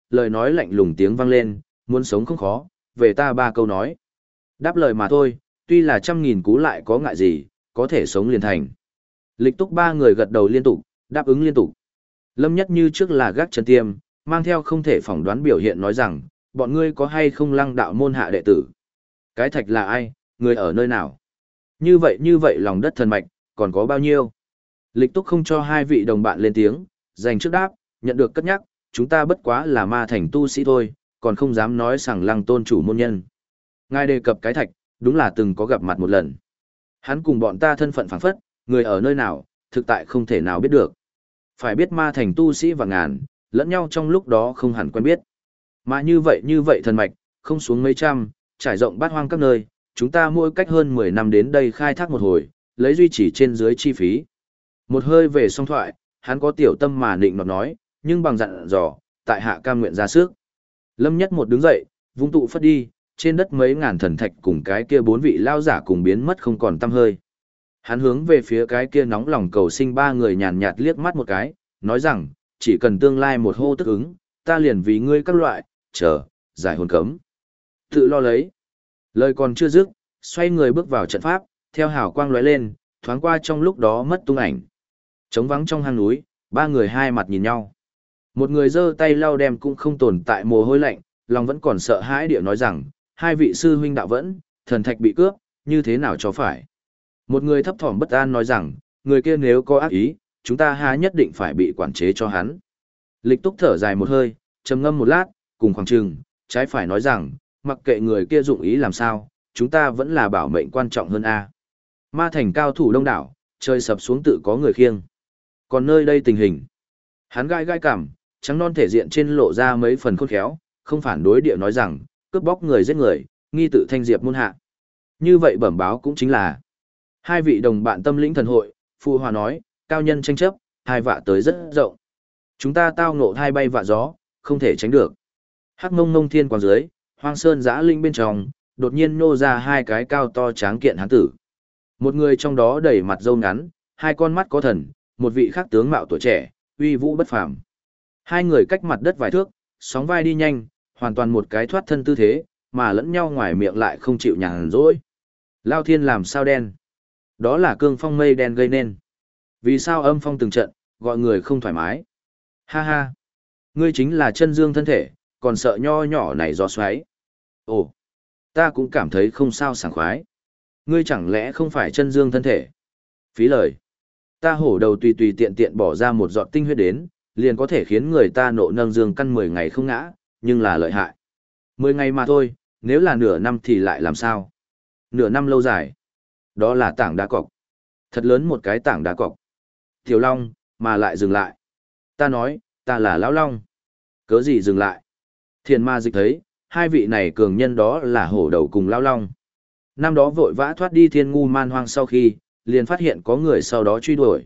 lời nói lạnh lùng tiếng vang lên, muốn sống không khó, về ta 3 câu nói. Đáp lời mà thôi, tuy là 100.000 cú lại có ngại gì, có thể sống liền thành. Lịch túc 3 người gật đầu liên tục, đáp ứng liên tục. Lâm Nhất như trước là gác chân tiêm, mang theo không thể phỏng đoán biểu hiện nói rằng, bọn ngươi có hay không Lăng đạo môn hạ đệ tử? Cái thạch là ai, người ở nơi nào? Như vậy lòng đất thần mạch, còn có bao nhiêu? Lịch túc không cho 2 vị đồng bạn lên tiếng, dành trước đáp, nhận được cất nhắc, chúng ta bất quá là ma thành tu sĩ thôi, còn không dám nói rằng Lăng tôn chủ môn nhân. Ngài đề cập cái thạch, đúng là từng có gặp mặt một lần. Hắn cùng bọn ta thân phận phảng phất, người ở nơi nào, thực tại không thể nào biết được. Phải biết ma thành tu sĩ và ngàn, lẫn nhau trong lúc đó không hẳn quen biết. Mà như vậy thần mạch, không xuống mấy trăm, trải rộng bát hoang các nơi, chúng ta mỗi cách hơn 10 năm đến đây khai thác một hồi, lấy duy trì trên dưới chi phí. Một hơi về song thoại, hắn có tiểu tâm mà định nọt nói, nhưng bằng dặn dò, tại hạ cam nguyện ra sức. Lâm Nhất một đứng dậy, vung tụ phất đi, trên đất mấy ngàn thần thạch cùng cái kia 4 vị lao giả cùng biến mất không còn tăm hơi. Hắn hướng về phía cái kia nóng lòng cầu sinh 3 người nhàn nhạt liếc mắt một cái, nói rằng, chỉ cần tương lai một hô tức ứng, ta liền vì ngươi các loại, giải hồn cấm. Tự lo lấy. Lời còn chưa dứt, xoay người bước vào trận pháp, theo hào quang lóe lên, thoáng qua trong lúc đó mất tung ảnh. Trống vắng trong hang núi, 3 người hai mặt nhìn nhau. Một người giơ tay lau đem cũng không tồn tại mồ hôi lạnh, lòng vẫn còn sợ hãi địa nói rằng, 2 vị sư huynh đạo vẫn, thần thạch bị cướp, như thế nào cho phải. Một người thấp thỏm bất an nói rằng, người kia nếu có ác ý, chúng ta há nhất định phải bị quản chế cho hắn. Lịch túc thở dài một hơi, trầm ngâm một lát, cùng khoảng trừng, trái phải nói rằng, mặc kệ người kia dụng ý làm sao, chúng ta vẫn là bảo mệnh quan trọng hơn a. Ma thành cao thủ đông đảo, trời sập xuống tự có người khiêng. Còn nơi đây tình hình, hắn gai cảm, trắng non thể diện trên lộ ra mấy phần khôn khéo, không phản đối địa nói rằng, cướp bóc người giết người, nghi tự thanh diệp môn hạ. Như vậy bẩm báo cũng chính là 2 vị đồng bạn tâm lĩnh thần hội, Phu Hòa nói, cao nhân tranh chấp, hai vạ tới rất rộng. Chúng ta tao ngộ hai bay vạ gió, không thể tránh được. Hắc Mông Mông thiên quang dưới, hoang sơn giã linh bên trong, đột nhiên nô ra 2 cái cao to tráng kiện hán tử. Một người trong đó đầy mặt râu ngắn, 2 con mắt có thần, một vị khác tướng mạo tuổi trẻ, uy vũ bất phàm. 2 người cách mặt đất vài thước, sóng vai đi nhanh, hoàn toàn một cái thoát thân tư thế, mà lẫn nhau ngoài miệng lại không chịu nhàn rỗi. Lao thiên làm sao đen? Đó là cương phong mây đen gây nên. Vì sao âm phong từng trận, gọi người không thoải mái? Ha ha! Ngươi chính là chân dương thân thể, còn sợ nho nhỏ này gió xoáy. Ồ! Ta cũng cảm thấy không sao sảng khoái. Ngươi chẳng lẽ không phải chân dương thân thể? Phí lời! Ta hổ đầu tùy tùy tiện tiện bỏ ra một giọt tinh huyết đến, liền có thể khiến người ta nộ nâng dương căn 10 ngày không ngã, nhưng là lợi hại. 10 ngày mà thôi, nếu là nửa năm thì lại làm sao? Nửa năm lâu dài. Đó là tảng đá cọc. Thật lớn một cái tảng đá cọc. Tiểu Long, mà lại dừng lại. Ta nói, ta là Lão Long. Cớ gì dừng lại? Thiền ma dịch thấy, 2 vị này cường nhân đó là hổ đầu cùng Lão Long. Năm đó vội vã thoát đi thiên ngu man hoang sau khi, liền phát hiện có người sau đó truy đuổi.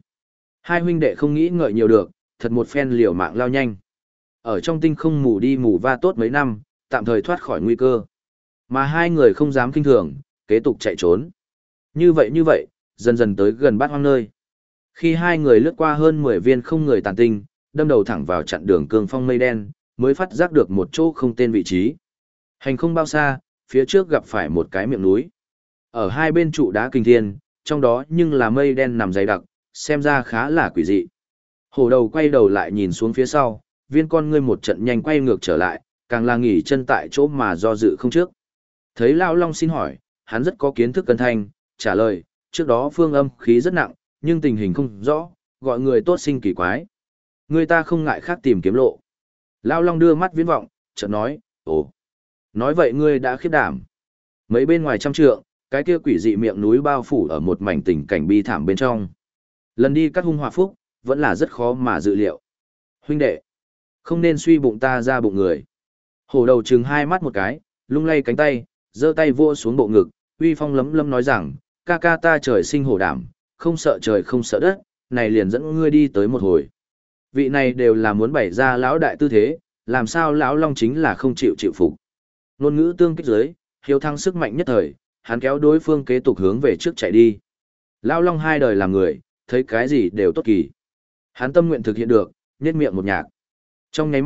2 huynh đệ không nghĩ ngợi nhiều được, thật một phen liều mạng lao nhanh. Ở trong tinh không mù đi mù va tốt mấy năm, tạm thời thoát khỏi nguy cơ. Mà 2 người không dám kinh thường, kế tục chạy trốn. Như vậy, dần dần tới gần bát hoang nơi. Khi 2 người lướt qua hơn 10 viên không người tàn tinh, đâm đầu thẳng vào chặn đường cương phong mây đen, mới phát giác được một chỗ không tên vị trí. Hành không bao xa, phía trước gặp phải một cái miệng núi. Ở 2 bên trụ đá kinh thiên, trong đó nhưng là mây đen nằm dày đặc, xem ra khá là quỷ dị. Hổ đầu quay đầu lại nhìn xuống phía sau, viên con ngươi một trận nhanh quay ngược trở lại, càng là nghỉ chân tại chỗ mà do dự không trước. Thấy Lão Long xin hỏi, hắn rất có kiến thức cân thanh, trả lời, trước đó phương âm khí rất nặng, nhưng tình hình không rõ, gọi người tốt sinh kỳ quái. Người ta không ngại khác tìm kiếm lộ. Lão Long đưa mắt viễn vọng, chợt nói, ồ, nói vậy ngươi đã khiếp đảm. Mấy bên ngoài trăm trượng, cái kia quỷ dị miệng núi bao phủ ở một mảnh tình cảnh bi thảm bên trong. Lần đi cắt hung hòa phúc, vẫn là rất khó mà dự liệu. Huynh đệ, không nên suy bụng ta ra bụng người. Hổ đầu trừng 2 mắt một cái, lung lay cánh tay, giơ tay vua xuống bộ ngực, uy phong lấm lấm nói rằng, ca ca ta trời sinh hổ đảm, không sợ trời không sợ đất, này liền dẫn ngươi đi tới một hồi. Vị này đều là muốn bày ra lão đại tư thế, làm sao lão Long chính là không chịu phục. Ngôn ngữ tương kích dưới, hiếu thăng sức mạnh nhất thời, hắn kéo đối phương kế tục hướng về trước chạy đi. Lão Long 2 đời làm người, thấy cái gì đều tốt kỳ. Hắn tâm nguyện thực hiện được, nhếch miệng một nhạc. Trong nháy mắt,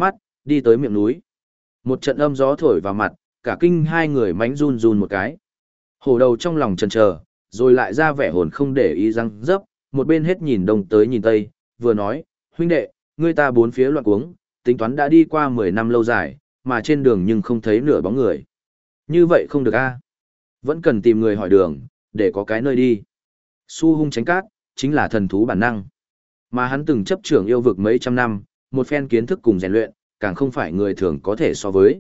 đi tới miệng núi. Một trận âm gió thổi vào mặt, cả kinh hai người mánh run run một cái. Hổ đầu trong lòng chần chờ, rồi lại ra vẻ hồn không để ý răng dấp, một bên hết nhìn đông tới nhìn tây, vừa nói, huynh đệ, ngươi ta bốn phía loạn cuống, tính toán đã đi qua 10 năm lâu dài, mà trên đường nhưng không thấy nửa bóng người. Như vậy không được a, vẫn cần tìm người hỏi đường, để có cái nơi đi. Su hung tránh cát, chính là thần thú bản năng. Mà hắn từng chấp trưởng yêu vực mấy trăm năm, một phen kiến thức cùng rèn luyện, càng không phải người thường có thể so với.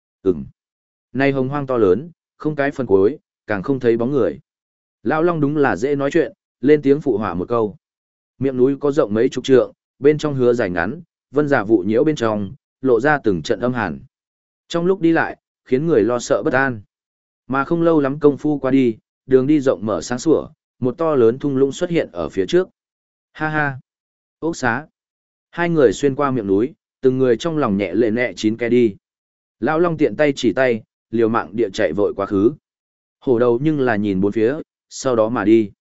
Nay hồng hoang to lớn, không cái phần cuối, càng không thấy bóng người. Lão Long đúng là dễ nói chuyện, lên tiếng phụ họa một câu. Miệng núi có rộng mấy chục trượng, bên trong hứa dài ngắn, vân giả vụ nhiễu bên trong, lộ ra từng trận âm hàn. Trong lúc đi lại, khiến người lo sợ bất an. Mà không lâu lắm công phu qua đi, đường đi rộng mở sáng sủa, một to lớn thung lũng xuất hiện ở phía trước. Ha ha! Ốc xá! Hai người xuyên qua miệng núi, từng người trong lòng nhẹ lệ nẹ chín ke đi. Lão Long tiện tay chỉ tay, liều mạng địa chạy vội quá khứ. Hổ đầu nhưng là nhìn bốn phía, sau đó mà đi.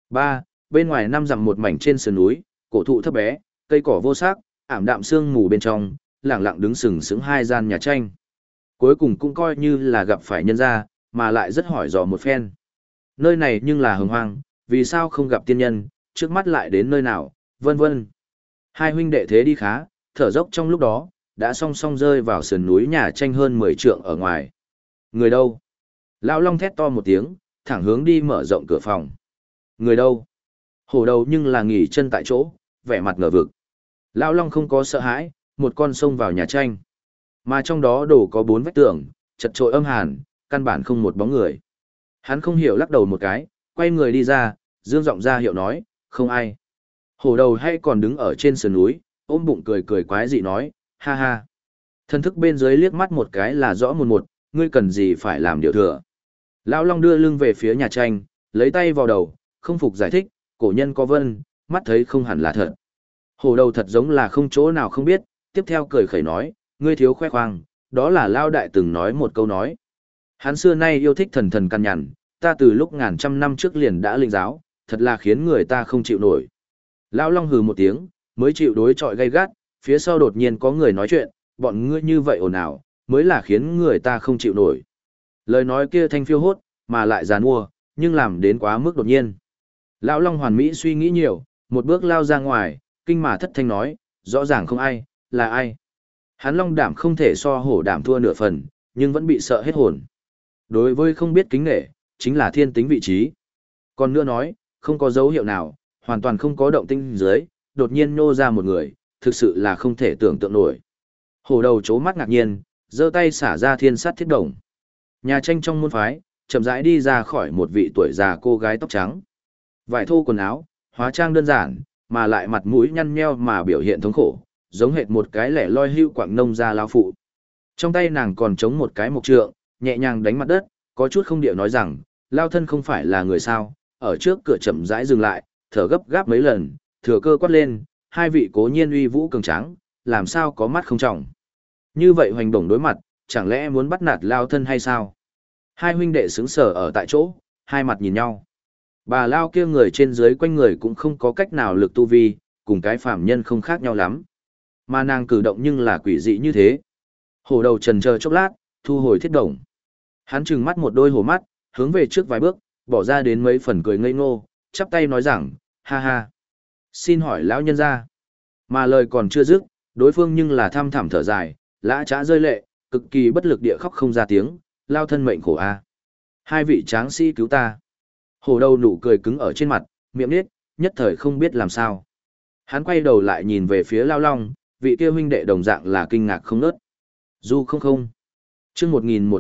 Bên ngoài 5 dặm một mảnh trên sườn núi, cổ thụ thấp bé, cây cỏ vô sắc, ảm đạm sương mù bên trong, lẳng lặng đứng sừng sững hai gian nhà tranh. Cuối cùng cũng coi như là gặp phải nhân gia, mà lại rất hỏi dò một phen. Nơi này nhưng là hồng hoang, vì sao không gặp tiên nhân, trước mắt lại đến nơi nào, vân vân. Hai huynh đệ thế đi khá, thở dốc trong lúc đó, đã song song rơi vào sườn núi nhà tranh hơn 10 trượng ở ngoài. Người đâu? Lão Long thét to một tiếng, thẳng hướng đi mở rộng cửa phòng. Người đâu? Hổ đầu nhưng là nghỉ chân tại chỗ, vẻ mặt ngờ vực. Lão Long không có sợ hãi, một con xông vào nhà tranh. Mà trong đó đổ có 4 vách tường, chật trội âm hàn, căn bản không một bóng người. Hắn không hiểu lắc đầu một cái, quay người đi ra, dương giọng ra hiệu nói, không ai. Hổ đầu hay còn đứng ở trên sườn núi, ôm bụng cười cười quái dị nói, ha ha. Thân thức bên dưới liếc mắt một cái là rõ một, ngươi cần gì phải làm điều thừa. Lão Long đưa lưng về phía nhà tranh, lấy tay vào đầu, không phục giải thích, cổ nhân có vân, mắt thấy không hẳn là thật. Hổ đầu thật giống là không chỗ nào không biết, tiếp theo cười khẩy nói, ngươi thiếu khoe khoang, đó là Lao Đại từng nói một câu nói. Hắn xưa nay yêu thích thần thần căn nhằn, ta từ lúc ngàn trăm năm trước liền đã linh giáo, thật là khiến người ta không chịu nổi. Lão Long hừ một tiếng, mới chịu đối chọi gay gắt, phía sau đột nhiên có người nói chuyện, bọn ngươi như vậy ồn ào, mới là khiến người ta không chịu nổi. Lời nói kia thanh phiêu hốt, mà lại giàn mua, nhưng làm đến quá mức đột nhiên. Lão Long hoàn mỹ suy nghĩ nhiều, một bước lao ra ngoài, kinh mà thất thanh nói, rõ ràng không ai, là ai. Hắn long đảm không thể so hổ đảm thua nửa phần, nhưng vẫn bị sợ hết hồn. Đối với không biết kính nể, chính là thiên tính vị trí. Còn nữa nói, không có dấu hiệu nào, hoàn toàn không có động tĩnh dưới, đột nhiên nô ra một người, thực sự là không thể tưởng tượng nổi. Hổ đầu chố mắt ngạc nhiên, giơ tay xả ra thiên sát thiết đồng. Nhà tranh trong môn phái, chậm rãi đi ra khỏi một vị tuổi già cô gái tóc trắng. Vải thô quần áo, hóa trang đơn giản, mà lại mặt mũi nhăn nheo mà biểu hiện thống khổ, giống hệt một cái lẻ loi hưu quạng nông gia lao phụ. Trong tay nàng còn chống một cái mộc trượng, nhẹ nhàng đánh mặt đất, có chút không điệu nói rằng, lao thân không phải là người sao, ở trước cửa chậm rãi dừng lại, thở gấp gáp mấy lần, thừa cơ quát lên, hai vị cố nhiên uy vũ cường tráng, làm sao có mắt không trọng. Như vậy hoành bổng đối mặt, chẳng lẽ muốn bắt nạt lao thân hay sao? Hai huynh đệ sững sờ ở tại chỗ, hai mặt nhìn nhau. Bà lao kia người trên dưới quanh người cũng không có cách nào lực tu vi, cùng cái phàm nhân không khác nhau lắm. Mà nàng cử động nhưng là quỷ dị như thế. Hổ đầu trần chờ chốc lát, thu hồi thiết đồng. Hắn trừng mắt một đôi hổ mắt, hướng về trước vài bước, bỏ ra đến mấy phần cười ngây ngô, chắp tay nói rằng, ha ha. Xin hỏi lão nhân ra. Mà lời còn chưa dứt, đối phương nhưng là thăm thẳm thở dài, lã trá rơi lệ, cực kỳ bất lực địa khóc không ra tiếng, lao thân mệnh khổ a. Hai vị tráng sĩ cứu ta. Hổ đầu nụ cười cứng ở trên mặt, miệng nít, nhất thời không biết làm sao. Hắn quay đầu lại nhìn về phía Lao Long, vị kia huynh đệ đồng dạng là kinh ngạc không nớt. Du không không. Chương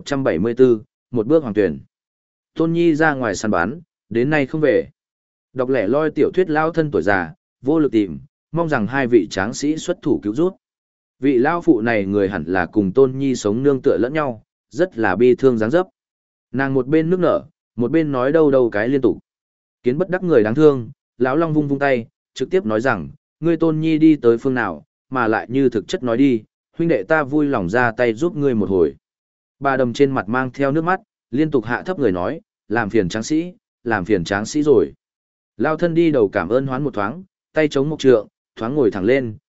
1174, một bước hoàng tuyển. Tôn Nhi ra ngoài săn bắn, đến nay không về. Đọc lẻ loi tiểu thuyết lao thân tuổi già, vô lực tìm, mong rằng hai vị tráng sĩ xuất thủ cứu rút. Vị lao phụ này người hẳn là cùng Tôn Nhi sống nương tựa lẫn nhau, rất là bi thương dáng dấp. Nàng một bên nước nở, một bên nói đâu đâu cái liên tục. Kiến bất đắc người đáng thương, lão Long vung vung tay, trực tiếp nói rằng, ngươi Tôn Nhi đi tới phương nào, mà lại như thực chất nói đi, huynh đệ ta vui lòng ra tay giúp ngươi một hồi. Bà đầm trên mặt mang theo nước mắt, liên tục hạ thấp người nói, làm phiền tráng sĩ rồi. Lao thân đi đầu cảm ơn hoán một thoáng, tay chống một trượng, thoáng ngồi thẳng lên,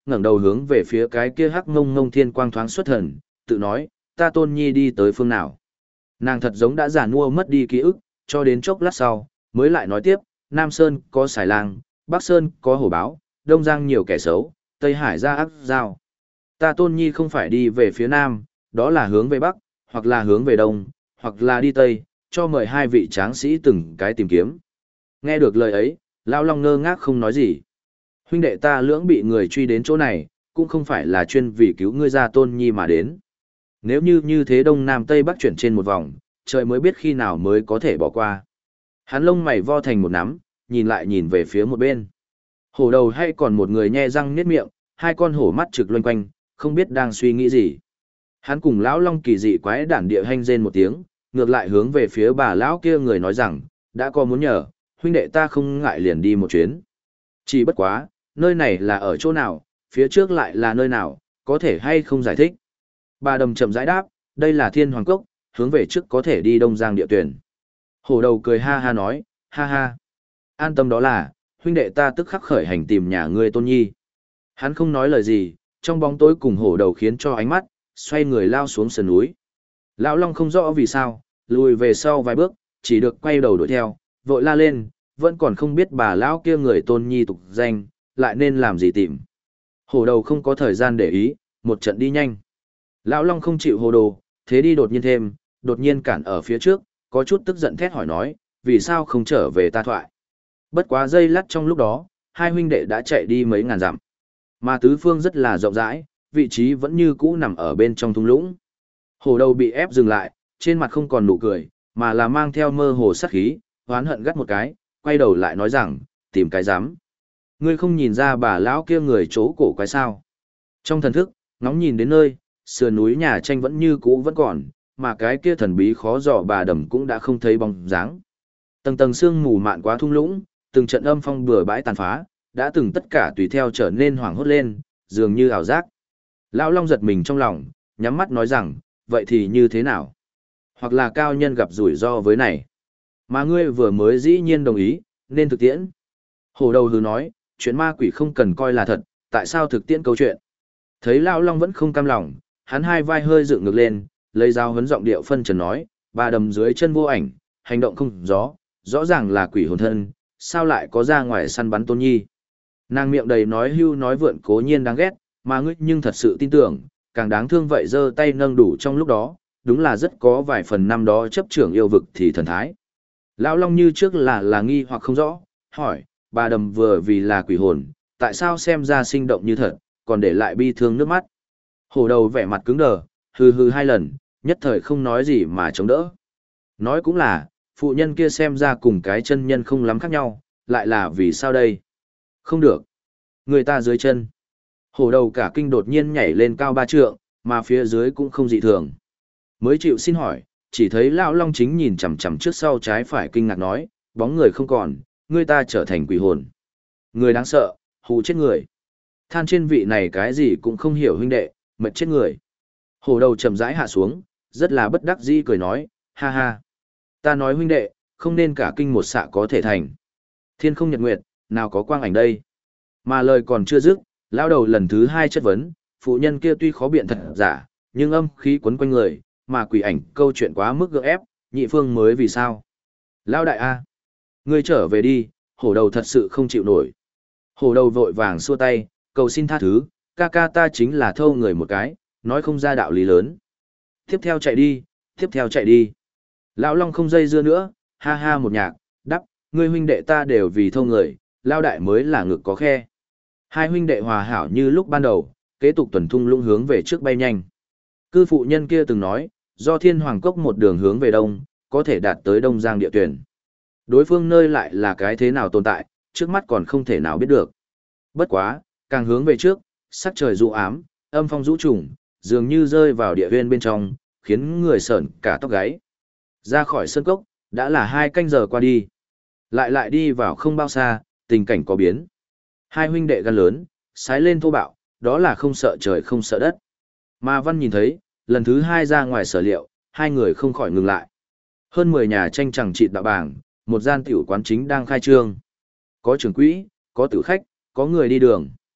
ngẩng đầu hướng về phía cái kia hắc ngông ngông thiên quang thoáng xuất thần, tự nói, ta Tôn Nhi đi tới phương nào. Nàng thật giống đã già nua mất đi ký ức, cho đến chốc lát sau, mới lại nói tiếp, Nam Sơn có xài lang, Bắc Sơn có hổ báo, Đông Giang nhiều kẻ xấu, Tây Hải ra ác giao. Ta Tôn Nhi không phải đi về phía Nam, đó là hướng về Bắc, hoặc là hướng về Đông, hoặc là đi Tây, cho mời hai vị tráng sĩ từng cái tìm kiếm. Nghe được lời ấy, Lão Long ngơ ngác không nói gì. Huynh đệ ta lưỡng bị người truy đến chỗ này, cũng không phải là chuyên vì cứu ngươi ra Tôn Nhi mà đến. Nếu như thế Đông Nam Tây Bắc chuyển trên một vòng, trời mới biết khi nào mới có thể bỏ qua. Hắn lông mày vo thành một nắm, nhìn lại nhìn về phía một bên. Hổ đầu hay còn một người nhe răng niết miệng, hai con hổ mắt trực loanh quanh, không biết đang suy nghĩ gì. Hắn cùng lão Long kỳ dị quái đản địa hanh rên một tiếng, ngược lại hướng về phía bà lão kia người nói rằng, đã có muốn nhờ, huynh đệ ta không ngại liền đi một chuyến. Chỉ bất quá, nơi này là ở chỗ nào, phía trước lại là nơi nào, có thể hay không giải thích. Bà đầm chậm rãi đáp, đây là Thiên Hoàng Cốc, hướng về trước có thể đi Đông Giang địa tuyển. Hổ đầu cười ha ha nói, ha ha. An tâm đó là, huynh đệ ta tức khắc khởi hành tìm nhà ngươi Tôn Nhi. Hắn không nói lời gì, trong bóng tối cùng hổ đầu khiến cho ánh mắt, xoay người lao xuống sườn núi. Lão Long không rõ vì sao, lùi về sau vài bước, chỉ được quay đầu đuổi theo, vội la lên, vẫn còn không biết bà lão kia người Tôn Nhi tục danh, lại nên làm gì tìm. Hổ đầu không có thời gian để ý, một trận đi nhanh. Lão Long không chịu hồ đồ, thế đi đột nhiên cản ở phía trước, có chút tức giận thét hỏi nói, vì sao không trở về ta thoại. Bất quá giây lát trong lúc đó, hai huynh đệ đã chạy đi mấy ngàn dặm. Mà tứ phương rất là rộng rãi, vị trí vẫn như cũ nằm ở bên trong thung lũng. Hổ đầu bị ép dừng lại, trên mặt không còn nụ cười, mà là mang theo mơ hồ sát khí, hoán hận gắt một cái, quay đầu lại nói rằng, tìm cái dám. Ngươi không nhìn ra bà lão kia người chỗ cổ quái sao. Trong thần thức, ngóng nhìn đến nơi, sườn núi nhà tranh vẫn như cũ vẫn còn, mà cái kia thần bí khó dò bà đầm cũng đã không thấy bóng dáng. Tầng tầng sương mù mạn quá thung lũng, từng trận âm phong bừa bãi tàn phá, đã từng tất cả tùy theo trở nên hoảng hốt lên, dường như ảo giác. Lão Long giật mình trong lòng, nhắm mắt nói rằng, vậy thì như thế nào? Hoặc là cao nhân gặp rủi ro với này. Mà ngươi vừa mới dĩ nhiên đồng ý, nên thực tiễn. Hổ đầu hứ nói, chuyện ma quỷ không cần coi là thật, tại sao thực tiễn câu chuyện? Thấy Lão Long vẫn không cam lòng, hắn hai vai hơi dựng ngược lên, lấy dao hấn giọng điệu phân trần nói, bà đầm dưới chân vô ảnh, hành động không gió, rõ ràng là quỷ hồn thân, sao lại có ra ngoài săn bắn Tôn Nhi? Nàng miệng đầy nói hưu nói vượn cố nhiên đáng ghét, mà ngươi nhưng thật sự tin tưởng, càng đáng thương vậy giơ tay nâng đủ trong lúc đó, đúng là rất có vài phần năm đó chấp trưởng yêu vực thì thần thái. Lão Long như trước là nghi hoặc không rõ, hỏi, bà đầm vừa vì là quỷ hồn, tại sao xem ra sinh động như thật, còn để lại bi thương nước mắt. Hổ đầu vẻ mặt cứng đờ, hừ hừ hai lần, nhất thời không nói gì mà chống đỡ. Nói cũng là, phụ nhân kia xem ra cùng cái chân nhân không lắm khác nhau, lại là vì sao đây? Không được. Người ta dưới chân. Hổ đầu cả kinh đột nhiên nhảy lên cao 3 trượng, mà phía dưới cũng không dị thường. Mới chịu xin hỏi, chỉ thấy Lão Long chính nhìn chằm chằm trước sau trái phải kinh ngạc nói, bóng người không còn, người ta trở thành quỷ hồn. Người đáng sợ, hù chết người. Than trên vị này cái gì cũng không hiểu huynh đệ, mệt chết người. Hổ đầu chậm rãi hạ xuống, rất là bất đắc dĩ cười nói, ha ha. Ta nói huynh đệ, không nên cả kinh một xạ có thể thành. Thiên không nhật nguyệt, nào có quang ảnh đây. Mà lời còn chưa dứt, lão đầu lần thứ 2 chất vấn, phụ nhân kia tuy khó biện thật giả, nhưng âm khí quấn quanh người, mà quỷ ảnh câu chuyện quá mức gượng ép, nhị phương mới vì sao. Lão đại A, ngươi trở về đi, hổ đầu thật sự không chịu nổi. Hổ đầu vội vàng xua tay, cầu xin tha thứ, ca ca ta chính là thâu người một cái, nói không ra đạo lý lớn. Tiếp theo chạy đi, tiếp theo chạy đi. Lão Long không dây dưa nữa, ha ha một nhạc, đắp, ngươi huynh đệ ta đều vì thâu người, lao đại mới là ngực có khe. Hai huynh đệ hòa hảo như lúc ban đầu, kế tục tuần thung lũng hướng về trước bay nhanh. Cư phụ nhân kia từng nói, do Thiên Hoàng Cốc một đường hướng về đông, có thể đạt tới Đông Giang địa tuyển. Đối phương nơi lại là cái thế nào tồn tại, trước mắt còn không thể nào biết được. Bất quá, càng hướng về trước, sắc trời dụ ám, âm phong rũ trùng, dường như rơi vào địa huyên bên trong, khiến người sởn cả tóc gáy. Ra khỏi sơn cốc, đã là 2 canh giờ qua đi. Lại đi vào không bao xa, tình cảnh có biến. Hai huynh đệ gan lớn, sái lên thô bạo, đó là không sợ trời không sợ đất. Mà Văn nhìn thấy, lần thứ 2 ra ngoài sở liệu, hai người không khỏi ngừng lại. Hơn 10 nhà tranh chẳng trị đạo bảng, một gian tiểu quán chính đang khai trương. Có trưởng quỹ, có tử khách, có người đi đường.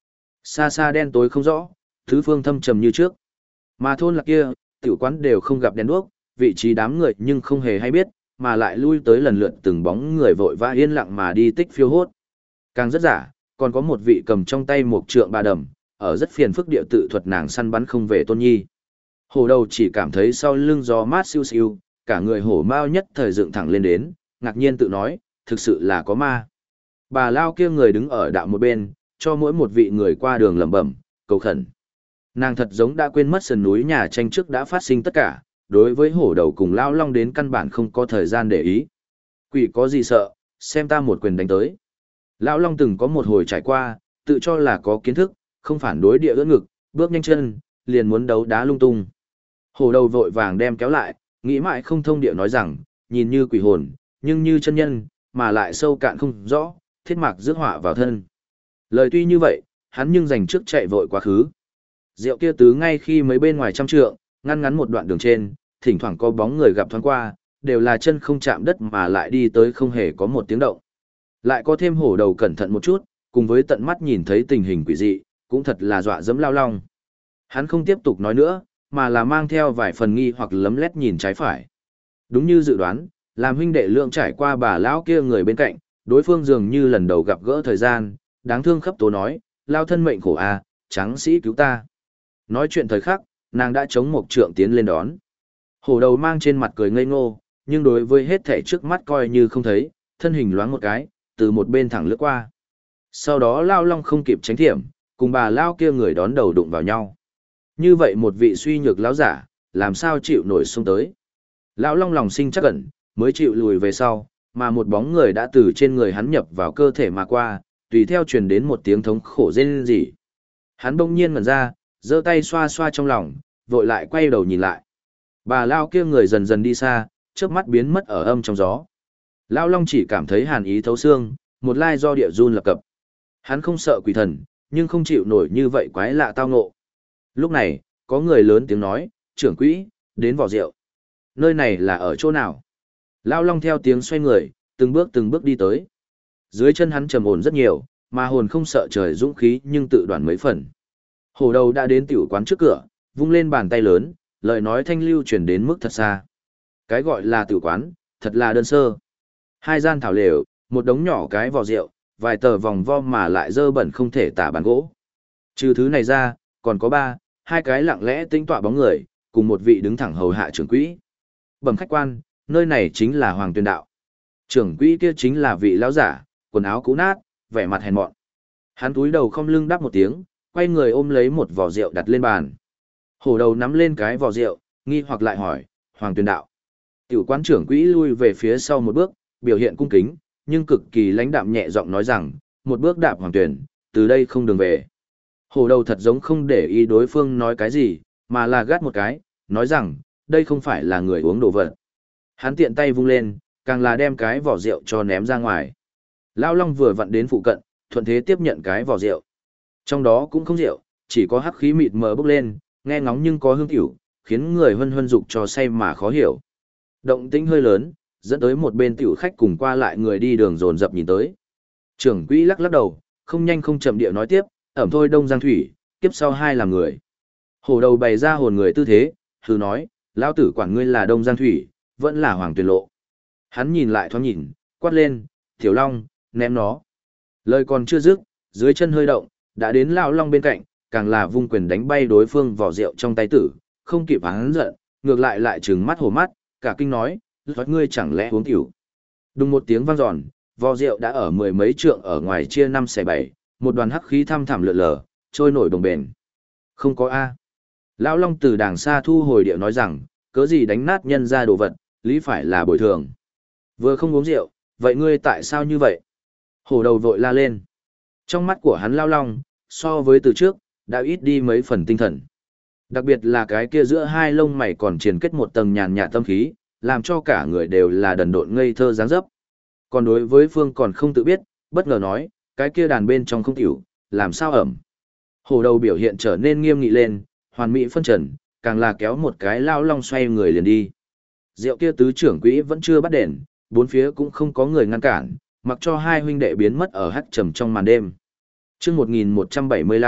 Xa xa đen tối không rõ, thứ phương thâm trầm như trước. Mà thôn lạc kia, tiểu quán đều không gặp đèn đuốc, vị trí đám người nhưng không hề hay biết, mà lại lui tới lần lượt từng bóng người vội vã yên lặng mà đi tích phiêu hốt. Càng rất giả, còn có một vị cầm trong tay một trượng ba đầm, ở rất phiền phức địa tự thuật nàng săn bắn không về Tôn Nhi. Hổ đầu chỉ cảm thấy sau lưng gió mát siêu siêu, cả người hổ mao nhất thời dựng thẳng lên đến, ngạc nhiên tự nói, thực sự là có ma. Bà lao kia người đứng ở đạo một bên, cho mỗi một vị người qua đường lẩm bẩm, cầu khẩn. Nàng thật giống đã quên mất sườn núi nhà tranh trước đã phát sinh tất cả, đối với hổ đầu cùng lao long đến căn bản không có thời gian để ý. Quỷ có gì sợ, xem ta một quyền đánh tới. Lão long từng có một hồi trải qua, tự cho là có kiến thức, không phản đối địa ưỡn ngực, bước nhanh chân, liền muốn đấu đá lung tung. Hổ đầu vội vàng đem kéo lại, nghĩ mãi không thông địa nói rằng, nhìn như quỷ hồn, nhưng như chân nhân, mà lại sâu cạn không rõ, thiết mạc rước họa vào thân. Lời tuy như vậy, hắn nhưng dành trước chạy vội quá khứ. Rượu kia tứ ngay khi mấy bên ngoài trăm trượng, ngăn ngắn một đoạn đường trên, thỉnh thoảng có bóng người gặp thoáng qua, đều là chân không chạm đất mà lại đi tới không hề có một tiếng động. Lại có thêm hổ đầu cẩn thận một chút, cùng với tận mắt nhìn thấy tình hình quỷ dị, cũng thật là dọa dẫm lao long. Hắn không tiếp tục nói nữa, mà là mang theo vài phần nghi hoặc lấm lét nhìn trái phải. Đúng như dự đoán, làm huynh đệ lượng trải qua bà lão kia người bên cạnh, đối phương dường như lần đầu gặp gỡ thời gian, đáng thương khắp tố nói, lao thân mệnh khổ a, tráng sĩ cứu ta. Nói chuyện thời khắc, nàng đã chống một trượng tiến lên đón. Hổ đầu mang trên mặt cười ngây ngô, nhưng đối với hết thể trước mắt coi như không thấy, thân hình loáng một cái, từ một bên thẳng lướt qua. Sau đó lao long không kịp tránh thiểm, cùng bà lao kia người đón đầu đụng vào nhau. Như vậy một vị suy nhược lão giả, làm sao chịu nổi xông tới. Lão long lòng sinh chắc ẩn, mới chịu lùi về sau, mà một bóng người đã từ trên người hắn nhập vào cơ thể mà qua, tùy theo truyền đến một tiếng thống khổ rên rỉ. Hắn bỗng nhiên ngẩn ra, giơ tay xoa xoa trong lòng, vội lại quay đầu nhìn lại. Bà lao kia người dần dần đi xa, chớp mắt biến mất ở âm trong gió. Lão long chỉ cảm thấy hàn ý thấu xương, một lai do địa run lập cập. Hắn không sợ quỷ thần, nhưng không chịu nổi như vậy quái lạ tao ngộ. Lúc này, có người lớn tiếng nói, trưởng quỹ, đến vỏ rượu. Nơi này là ở chỗ nào? Lão long theo tiếng xoay người, từng bước đi tới. Dưới chân hắn trầm ổn rất nhiều, mà hồn không sợ trời dũng khí nhưng tự đoán mấy phần. Hổ đầu đã đến tiểu quán trước cửa, vung lên bàn tay lớn, lời nói thanh lưu truyền đến mức thật xa. Cái gọi là tiểu quán, thật là đơn sơ. Hai gian thảo lều, một đống nhỏ cái vò rượu, vài tờ vòng vo mà lại dơ bẩn không thể tả bàn gỗ. Trừ thứ này ra, còn có hai cái lặng lẽ tinh tọa bóng người, cùng một vị đứng thẳng hầu hạ trưởng quỹ. Bẩm khách quan, nơi này chính là Hoàng Tuyền Đạo. Trưởng quỹ kia chính là vị lão giả, quần áo cũ nát, vẻ mặt hèn mọn. Hắn túi đầu không lưng đáp một tiếng, quay người ôm lấy một vò rượu đặt lên bàn. Hổ đầu nắm lên cái vò rượu, nghi hoặc lại hỏi, Hoàng Tuyền Đạo. Tiểu quán trưởng quỹ lui về phía sau một bước, biểu hiện cung kính, nhưng cực kỳ lãnh đạm nhẹ giọng nói rằng, một bước đạp Hoàng Tuyền, từ đây không đường về. Hổ đầu thật giống không để ý đối phương nói cái gì, mà là gắt một cái, nói rằng, đây không phải là người uống đồ vật. Hắn tiện tay vung lên, càng là đem cái vỏ rượu cho ném ra ngoài. Lão Long vừa vặn đến phụ cận, thuận thế tiếp nhận cái vỏ rượu. Trong đó cũng không rượu, chỉ có hắc khí mịt mờ bốc lên, nghe ngóng nhưng có hương tiểu, khiến người hân hân dục cho say mà khó hiểu. Động tĩnh hơi lớn, dẫn tới một bên tiểu khách cùng qua lại người đi đường dồn dập nhìn tới. Trưởng quỹ lắc lắc đầu, không nhanh không chậm địa nói tiếp, ẩm thôi Đông Giang Thủy, kiếp sau hai làm người. Hổ đầu bày ra hồn người tư thế, hừ nói, lão tử quản ngươi là Đông Giang Thủy, vẫn là Hoàng Tuyền Lộ. Hắn nhìn lại thoáng nhìn, quát lên, Tiểu Long, ném nó. Lời còn chưa dứt, dưới chân hơi động, đã đến lão Long bên cạnh, càng là vung quyền đánh bay đối phương vỏ rượu trong tay tử, không kịp hắn giận, ngược lại trừng mắt hổ mắt, cả kinh nói, "Vật ngươi chẳng lẽ uống tiểu?" Đùng một tiếng vang dọn, vò rượu đã ở mười mấy trượng ở ngoài chia 5/7, một đoàn hắc khí thăm thẳm lượn lờ, trôi nổi đồng bền. Không có a. Lão Long từ đàng xa thu hồi điệu nói rằng, cớ gì đánh nát nhân ra đồ vật, lý phải là bồi thường. Vừa không uống rượu, vậy ngươi tại sao như vậy? Hổ đầu vội la lên. Trong mắt của hắn Lão Long, so với từ trước, đã ít đi mấy phần tinh thần. Đặc biệt là cái kia giữa hai lông mày còn triền kết một tầng nhàn nhạt tâm khí, làm cho cả người đều là đần độn ngây thơ dáng dấp. Còn đối với Phương còn không tự biết, bất ngờ nói, cái kia đàn bên trong không tiểu, làm sao ẩm. Hổ đầu biểu hiện trở nên nghiêm nghị lên, hoàn mỹ phân trần, càng là kéo một cái Lão Long xoay người liền đi. Rượu kia tứ trưởng quỹ vẫn chưa bắt đèn, bốn phía cũng không có người ngăn cản, mặc cho hai huynh đệ biến mất ở hắc trầm trong màn đêm. Chương 1175,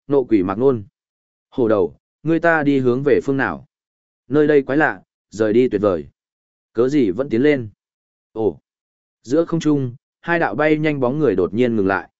nộ quỷ mạc nôn. Hổ đầu, người ta đi hướng về phương nào? Nơi đây quái lạ, rời đi tuyệt vời. Cớ gì vẫn tiến lên? Ồ! Giữa không trung, hai đạo bay nhanh bóng người đột nhiên ngừng lại.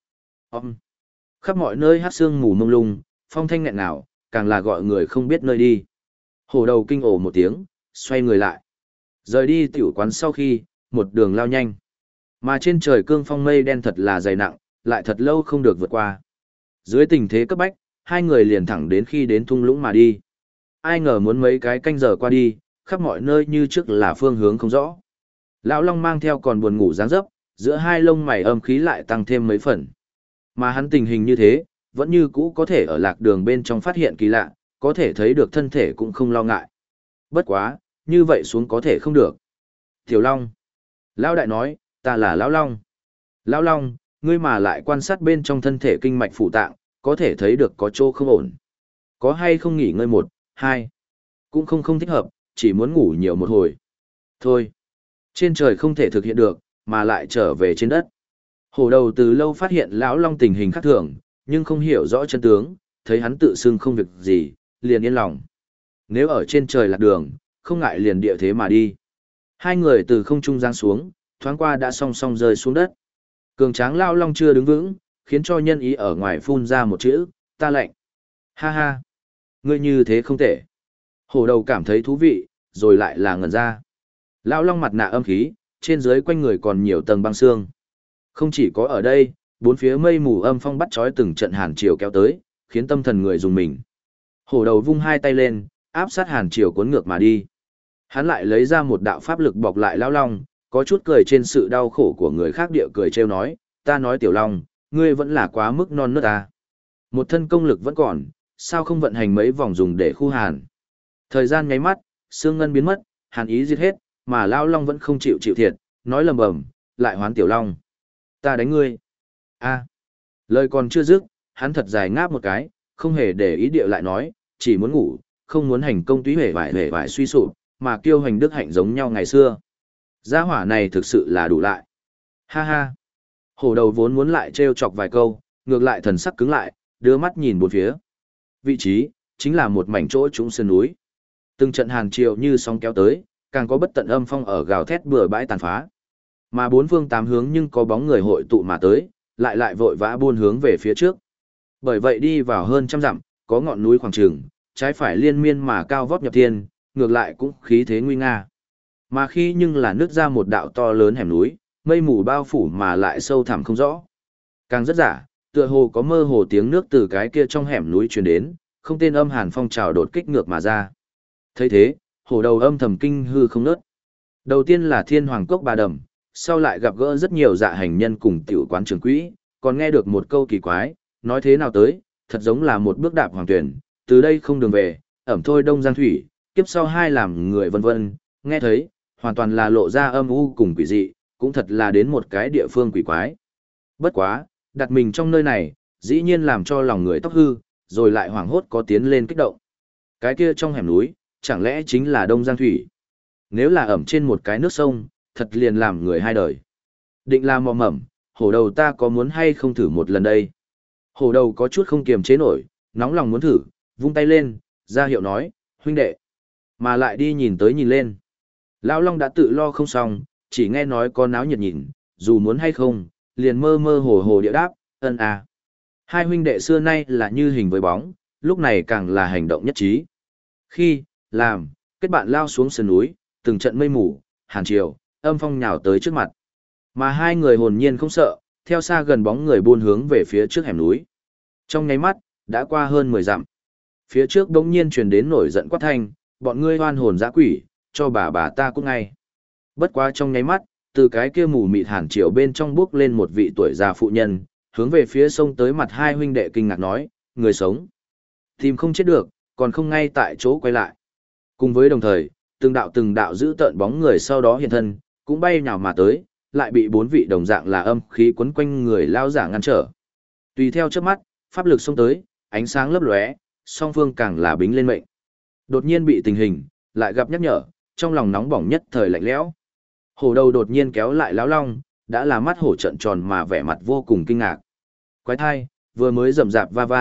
Khắp mọi nơi hát sương mù mông lung, phong thanh nghẹn ngào, càng là gọi người không biết nơi đi. Hổ đầu kinh ồ một tiếng, xoay người lại. Rời đi tiểu quán sau khi, một đường lao nhanh. Mà trên trời cương phong mây đen thật là dày nặng, lại thật lâu không được vượt qua. Dưới tình thế cấp bách, hai người liền thẳng đến khi đến thung lũng mà đi. Ai ngờ muốn mấy cái canh giờ qua đi, khắp mọi nơi như trước là phương hướng không rõ. Lão Long mang theo còn buồn ngủ dáng dấp, giữa hai lông mày âm khí lại tăng thêm mấy phần. Mà hắn tình hình như thế, vẫn như cũ có thể ở lạc đường bên trong phát hiện kỳ lạ, có thể thấy được thân thể cũng không lo ngại. Bất quá, như vậy xuống có thể không được. Tiểu Long. Lão đại nói, ta là Lão Long. Lão Long, ngươi mà lại quan sát bên trong thân thể kinh mạch phụ tạng, có thể thấy được có chỗ không ổn. Có hay không nghỉ ngơi một, hai. Cũng không thích hợp, chỉ muốn ngủ nhiều một hồi. Thôi. Trên trời không thể thực hiện được, mà lại trở về trên đất. Hổ đầu từ lâu phát hiện Lão Long tình hình khác thường, nhưng không hiểu rõ chân tướng, thấy hắn tự xưng không việc gì, liền yên lòng. Nếu ở trên trời lạc đường, không ngại liền địa thế mà đi. Hai người từ không trung giáng xuống, thoáng qua đã song song rơi xuống đất. Cường tráng Lão Long chưa đứng vững, khiến cho nhân ý ở ngoài phun ra một chữ, ta lạnh. Ha ha, ngươi như thế không tệ. Hổ đầu cảm thấy thú vị, rồi lại là ngẩn ra. Lão Long mặt nạ âm khí, trên dưới quanh người còn nhiều tầng băng xương. Không chỉ có ở đây, bốn phía mây mù âm phong bắt chói từng trận hàn triều kéo tới, khiến tâm thần người dùng mình. Hổ đầu vung hai tay lên, áp sát hàn triều cuốn ngược mà đi. Hắn lại lấy ra một đạo pháp lực bọc lại Lão Long, có chút cười trên sự đau khổ của người khác địa cười trêu nói, ta nói Tiểu Long, ngươi vẫn là quá mức non nớt ta. Một thân công lực vẫn còn, sao không vận hành mấy vòng dùng để khu hàn. Thời gian nháy mắt, xương ngân biến mất, hàn ý giết hết, mà Lão Long vẫn không chịu thiệt, nói lầm bầm, lại hoán Tiểu Long. Ta đánh ngươi. A. Lời còn chưa dứt, hắn thật dài ngáp một cái, không hề để ý địa lại nói, chỉ muốn ngủ, không muốn hành công túy hề vải suy sụp, mà kiêu hành đức hạnh giống nhau ngày xưa. Gia hỏa này thực sự là đủ lại. Ha ha. Hổ đầu vốn muốn lại trêu chọc vài câu, ngược lại thần sắc cứng lại, đưa mắt nhìn bốn phía. Vị trí, chính là một mảnh chỗ trũng sơn núi. Từng trận hàn triều như sóng kéo tới, càng có bất tận âm phong ở gào thét bừa bãi tàn phá. Mà bốn phương tám hướng nhưng có bóng người hội tụ mà tới, lại vội vã buôn hướng về phía trước. Bởi vậy đi vào hơn trăm dặm, có ngọn núi khoảng trường, trái phải liên miên mà cao vót nhập thiên, ngược lại cũng khí thế nguy nga. Mà khi nhưng là nứt ra một đạo to lớn hẻm núi, mây mù bao phủ mà lại sâu thẳm không rõ. Càng rất giả, tựa hồ có mơ hồ tiếng nước từ cái kia trong hẻm núi truyền đến, không tên âm hàn phong trào đột kích ngược mà ra. Thấy thế, hổ đầu âm thầm kinh hư không nớt. Đầu tiên là Thiên Hoàng Cốc Bà Đầm, sau lại gặp gỡ rất nhiều dạ hành nhân cùng tiểu quán trưởng quỹ, còn nghe được một câu kỳ quái, nói thế nào tới, thật giống là một bước đạp hoàng tuyển, từ đây không đường về, ẩm thôi đông giang thủy, kiếp sau hai làm người vân vân, nghe thấy, hoàn toàn là lộ ra âm u cùng quỷ dị, cũng thật là đến một cái địa phương quỷ quái. Bất quá, đặt mình trong nơi này, dĩ nhiên làm cho lòng người tóc hư, rồi lại hoảng hốt có tiến lên kích động. Cái kia trong hẻm núi, chẳng lẽ chính là đông giang thủy? Nếu là ẩm trên một cái nước sông, thật liền làm người hai đời. Định làm mò mẩm, hổ đầu ta có muốn hay không thử một lần đây? Hổ đầu có chút không kiềm chế nổi, nóng lòng muốn thử, vung tay lên, ra hiệu nói, huynh đệ. Mà lại đi nhìn tới nhìn lên. Lão Long đã tự lo không xong, chỉ nghe nói có náo nhiệt nhìn, dù muốn hay không, liền mơ mơ hồ hồ địa đáp, ân à. Hai huynh đệ xưa nay là như hình với bóng, lúc này càng là hành động nhất trí. Khi, làm, kết bạn lao xuống sườn núi, từng trận mây mù, hàn triều, âm phong nhào tới trước mặt. Mà hai người hồn nhiên không sợ, theo xa gần bóng người buôn hướng về phía trước hẻm núi. Trong nháy mắt, đã qua hơn 10 dặm. Phía trước đống nhiên truyền đến nổi giận quát thanh, bọn ngươi hoan hồn dã quỷ, cho bà ta cút ngay. Bất quá trong nháy mắt, từ cái kia mù mịt hàn triều bên trong bước lên một vị tuổi già phụ nhân, hướng về phía sông tới mặt hai huynh đệ kinh ngạc nói, người sống. Tìm không chết được, còn không ngay tại chỗ quay lại. Cùng với đồng thời, từng đạo giữ tợn bóng người sau đó hiện thân, cũng bay nhào mà tới, lại bị bốn vị đồng dạng là âm khí quấn quanh người lao giả ngăn trở. Tùy theo chớp mắt, pháp lực xông tới, ánh sáng lấp lóe, song phương càng là bính lên mệnh. Đột nhiên bị tình hình, lại gặp nhắc nhở, trong lòng nóng bỏng nhất thời lạnh lẽo. Hổ đầu đột nhiên kéo lại Lão Long, đã là mắt hổ trợn tròn mà vẻ mặt vô cùng kinh ngạc. Quái thai, vừa mới rầm rạp va va,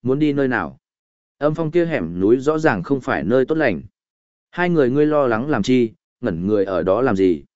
Muốn đi nơi nào? Âm phong kia hẻm núi rõ ràng không phải nơi tốt lành. Hai người ngươi lo lắng làm chi, ngẩn người ở đó làm gì?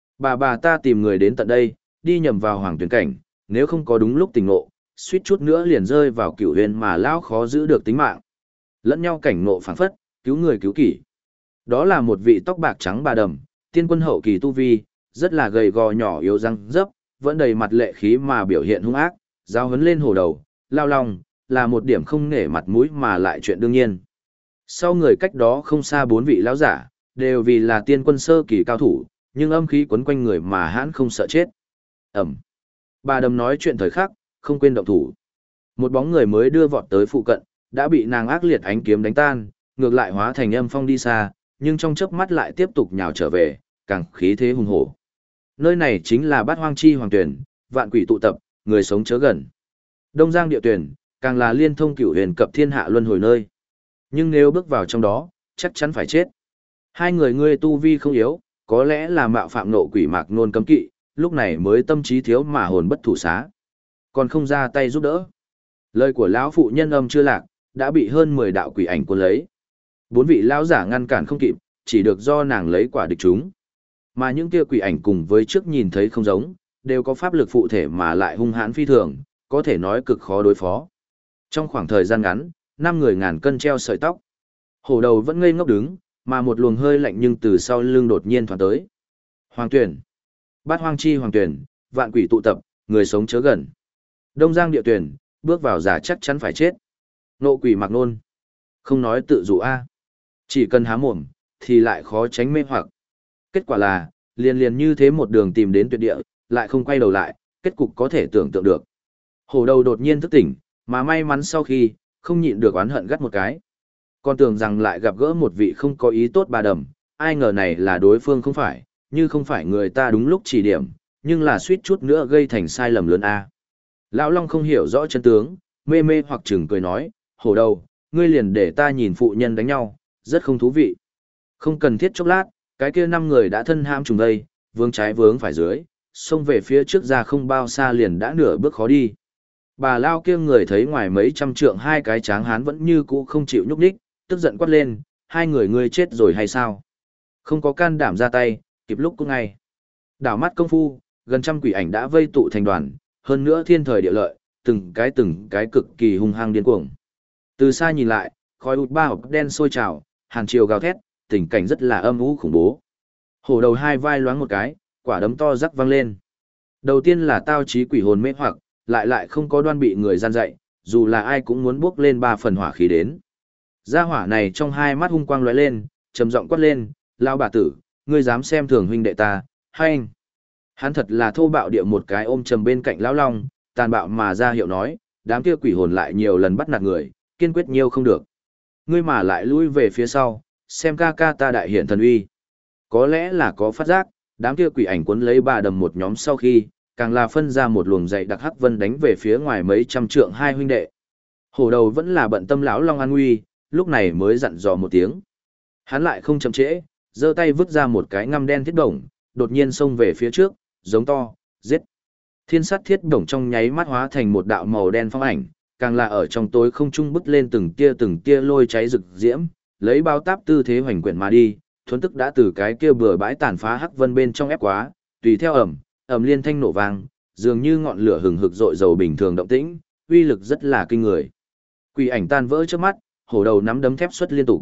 Bà ta tìm người đến tận đây, đi nhầm vào hoàng tuyển cảnh, nếu không có đúng lúc tình ngộ, suýt chút nữa liền rơi vào cửu huyền mà lão khó giữ được tính mạng. Lẫn nhau cảnh ngộ phảng phất, cứu người cứu kỷ. Đó là một vị tóc bạc trắng bà đầm, tiên quân hậu kỳ tu vi, rất là gầy gò nhỏ yếu răng dấp, vẫn đầy mặt lệ khí mà biểu hiện hung ác, giao hấn lên hổ đầu, lao lòng, là một điểm không nể mặt mũi mà lại chuyện đương nhiên. Sau người cách đó không xa bốn vị lão giả, đều vì là tiên quân sơ kỳ cao thủ, nhưng âm khí quấn quanh người mà hãn không sợ chết. Ẩm. Bà đầm nói chuyện thời khắc, không quên động thủ. Một bóng người mới đưa vọt tới phụ cận, đã bị nàng ác liệt ánh kiếm đánh tan, ngược lại hóa thành âm phong đi xa, nhưng trong chớp mắt lại tiếp tục nhào trở về, càng khí thế hùng hổ. Nơi này chính là Bát Hoang Chi Hoàng Tuyển, vạn quỷ tụ tập, người sống chớ gần. Đông Giang địa tuyển, càng là liên thông cửu huyền cập thiên hạ luân hồi nơi. Nhưng nếu bước vào trong đó, chắc chắn phải chết. Hai người ngươi tu vi không yếu, có lẽ là mạo phạm nộ quỷ mạc nôn cấm kỵ, lúc này mới tâm trí thiếu mà hồn bất thủ xá. Còn không ra tay giúp đỡ. Lời của lão phụ nhân âm chưa lạc, đã bị hơn 10 đạo quỷ ảnh cuốn lấy. Bốn vị lão giả ngăn cản không kịp, chỉ được do nàng lấy quả địch chúng. Mà những kia quỷ ảnh cùng với trước nhìn thấy không giống, đều có pháp lực phụ thể mà lại hung hãn phi thường, có thể nói cực khó đối phó. Trong khoảng thời gian ngắn, 5 người ngàn cân treo sợi tóc. Hổ đầu vẫn ngây ngốc đứng, mà một luồng hơi lạnh nhưng từ sau lưng đột nhiên thoáng tới. Hoàng tuyển. Bát Hoang Chi Hoàng tuyển, vạn quỷ tụ tập, người sống chớ gần. Đông Giang địa tuyển, bước vào giả chắc chắn phải chết. Nộ quỷ mặc nôn. Không nói tự dụ a. Chỉ cần há mồm, thì lại khó tránh mê hoặc. Kết quả là, liền như thế một đường tìm đến tuyệt địa, lại không quay đầu lại, kết cục có thể tưởng tượng được. Hổ đầu đột nhiên thức tỉnh, mà may mắn sau khi, không nhịn được oán hận gắt một cái. Còn tưởng rằng lại gặp gỡ một vị không có ý tốt bà đầm, ai ngờ này là đối phương không phải, như không phải người ta đúng lúc chỉ điểm, nhưng là suýt chút nữa gây thành sai lầm lớn a. Lão Long không hiểu rõ chân tướng, mê mê hoặc chừng cười nói, hổ đầu, ngươi liền để ta nhìn phụ nhân đánh nhau, rất không thú vị. Không cần thiết chốc lát, cái kia 5 người đã thân ham trùng đây, vướng trái vướng phải dưới, xông về phía trước ra không bao xa liền đã nửa bước khó đi. Bà Lao kia người thấy ngoài mấy trăm trượng hai cái tráng hán vẫn như cũ không chịu nhúc nhích, tức giận quát lên, hai người ngươi chết rồi hay sao? Không có can đảm ra tay, kịp lúc cũng ngay. Đảo mắt công phu, gần trăm quỷ ảnh đã vây tụ thành đoàn, hơn nữa thiên thời địa lợi, từng cái cực kỳ hung hăng điên cuồng. Từ xa nhìn lại, khói ụt ba hộp đen sôi trào, hàn chiều gào thét, tình cảnh rất là âm u khủng bố. Hổ đầu hai vai loáng một cái, quả đấm to rắc văng lên. Đầu tiên là tao trí quỷ hồn mê hoặc, lại không có đoan bị người gian dạy, dù là ai cũng muốn bước lên 3 phần hỏa khí đến. Gia hỏa này trong hai mắt hung quang lóe lên, trầm giọng quát lên, lao bà tử, ngươi dám xem thường huynh đệ ta, hay anh? Hắn thật là thô bạo địa một cái ôm trầm bên cạnh lão long, tàn bạo mà ra hiệu nói, đám kia quỷ hồn lại nhiều lần bắt nạt người, kiên quyết nhiêu không được. Ngươi mà lại lui về phía sau, xem ca ca ta đại hiện thần uy. Có lẽ là có phát giác, đám kia quỷ ảnh cuốn lấy bà đầm một nhóm sau khi, càng là phân ra một luồng dậy đặc hắc vân đánh về phía ngoài mấy trăm trượng hai huynh đệ. Hổ đầu vẫn là bận tâm lão long an nguy, lúc này mới dặn dò một tiếng. Hắn lại không chậm trễ, giơ tay vứt ra một cái ngăm đen thiết đồng, đột nhiên xông về phía trước, giống to, giết. Thiên sát thiết đồng trong nháy mắt hóa thành một đạo màu đen phong ảnh, càng là ở trong tối không trung bứt lên từng tia lôi cháy rực diễm, lấy bao táp tư thế hoành quyển mà đi, thuấn tức đã từ cái kia bừa bãi tàn phá hắc vân bên trong ép quá, tùy theo ầm liên thanh nổ vang, dường như ngọn lửa hừng hực dội dầu bình thường động tĩnh, uy lực rất là kinh người. Quỷ ảnh tan vỡ trước mắt, hổ đầu nắm đấm thép xuất liên tục.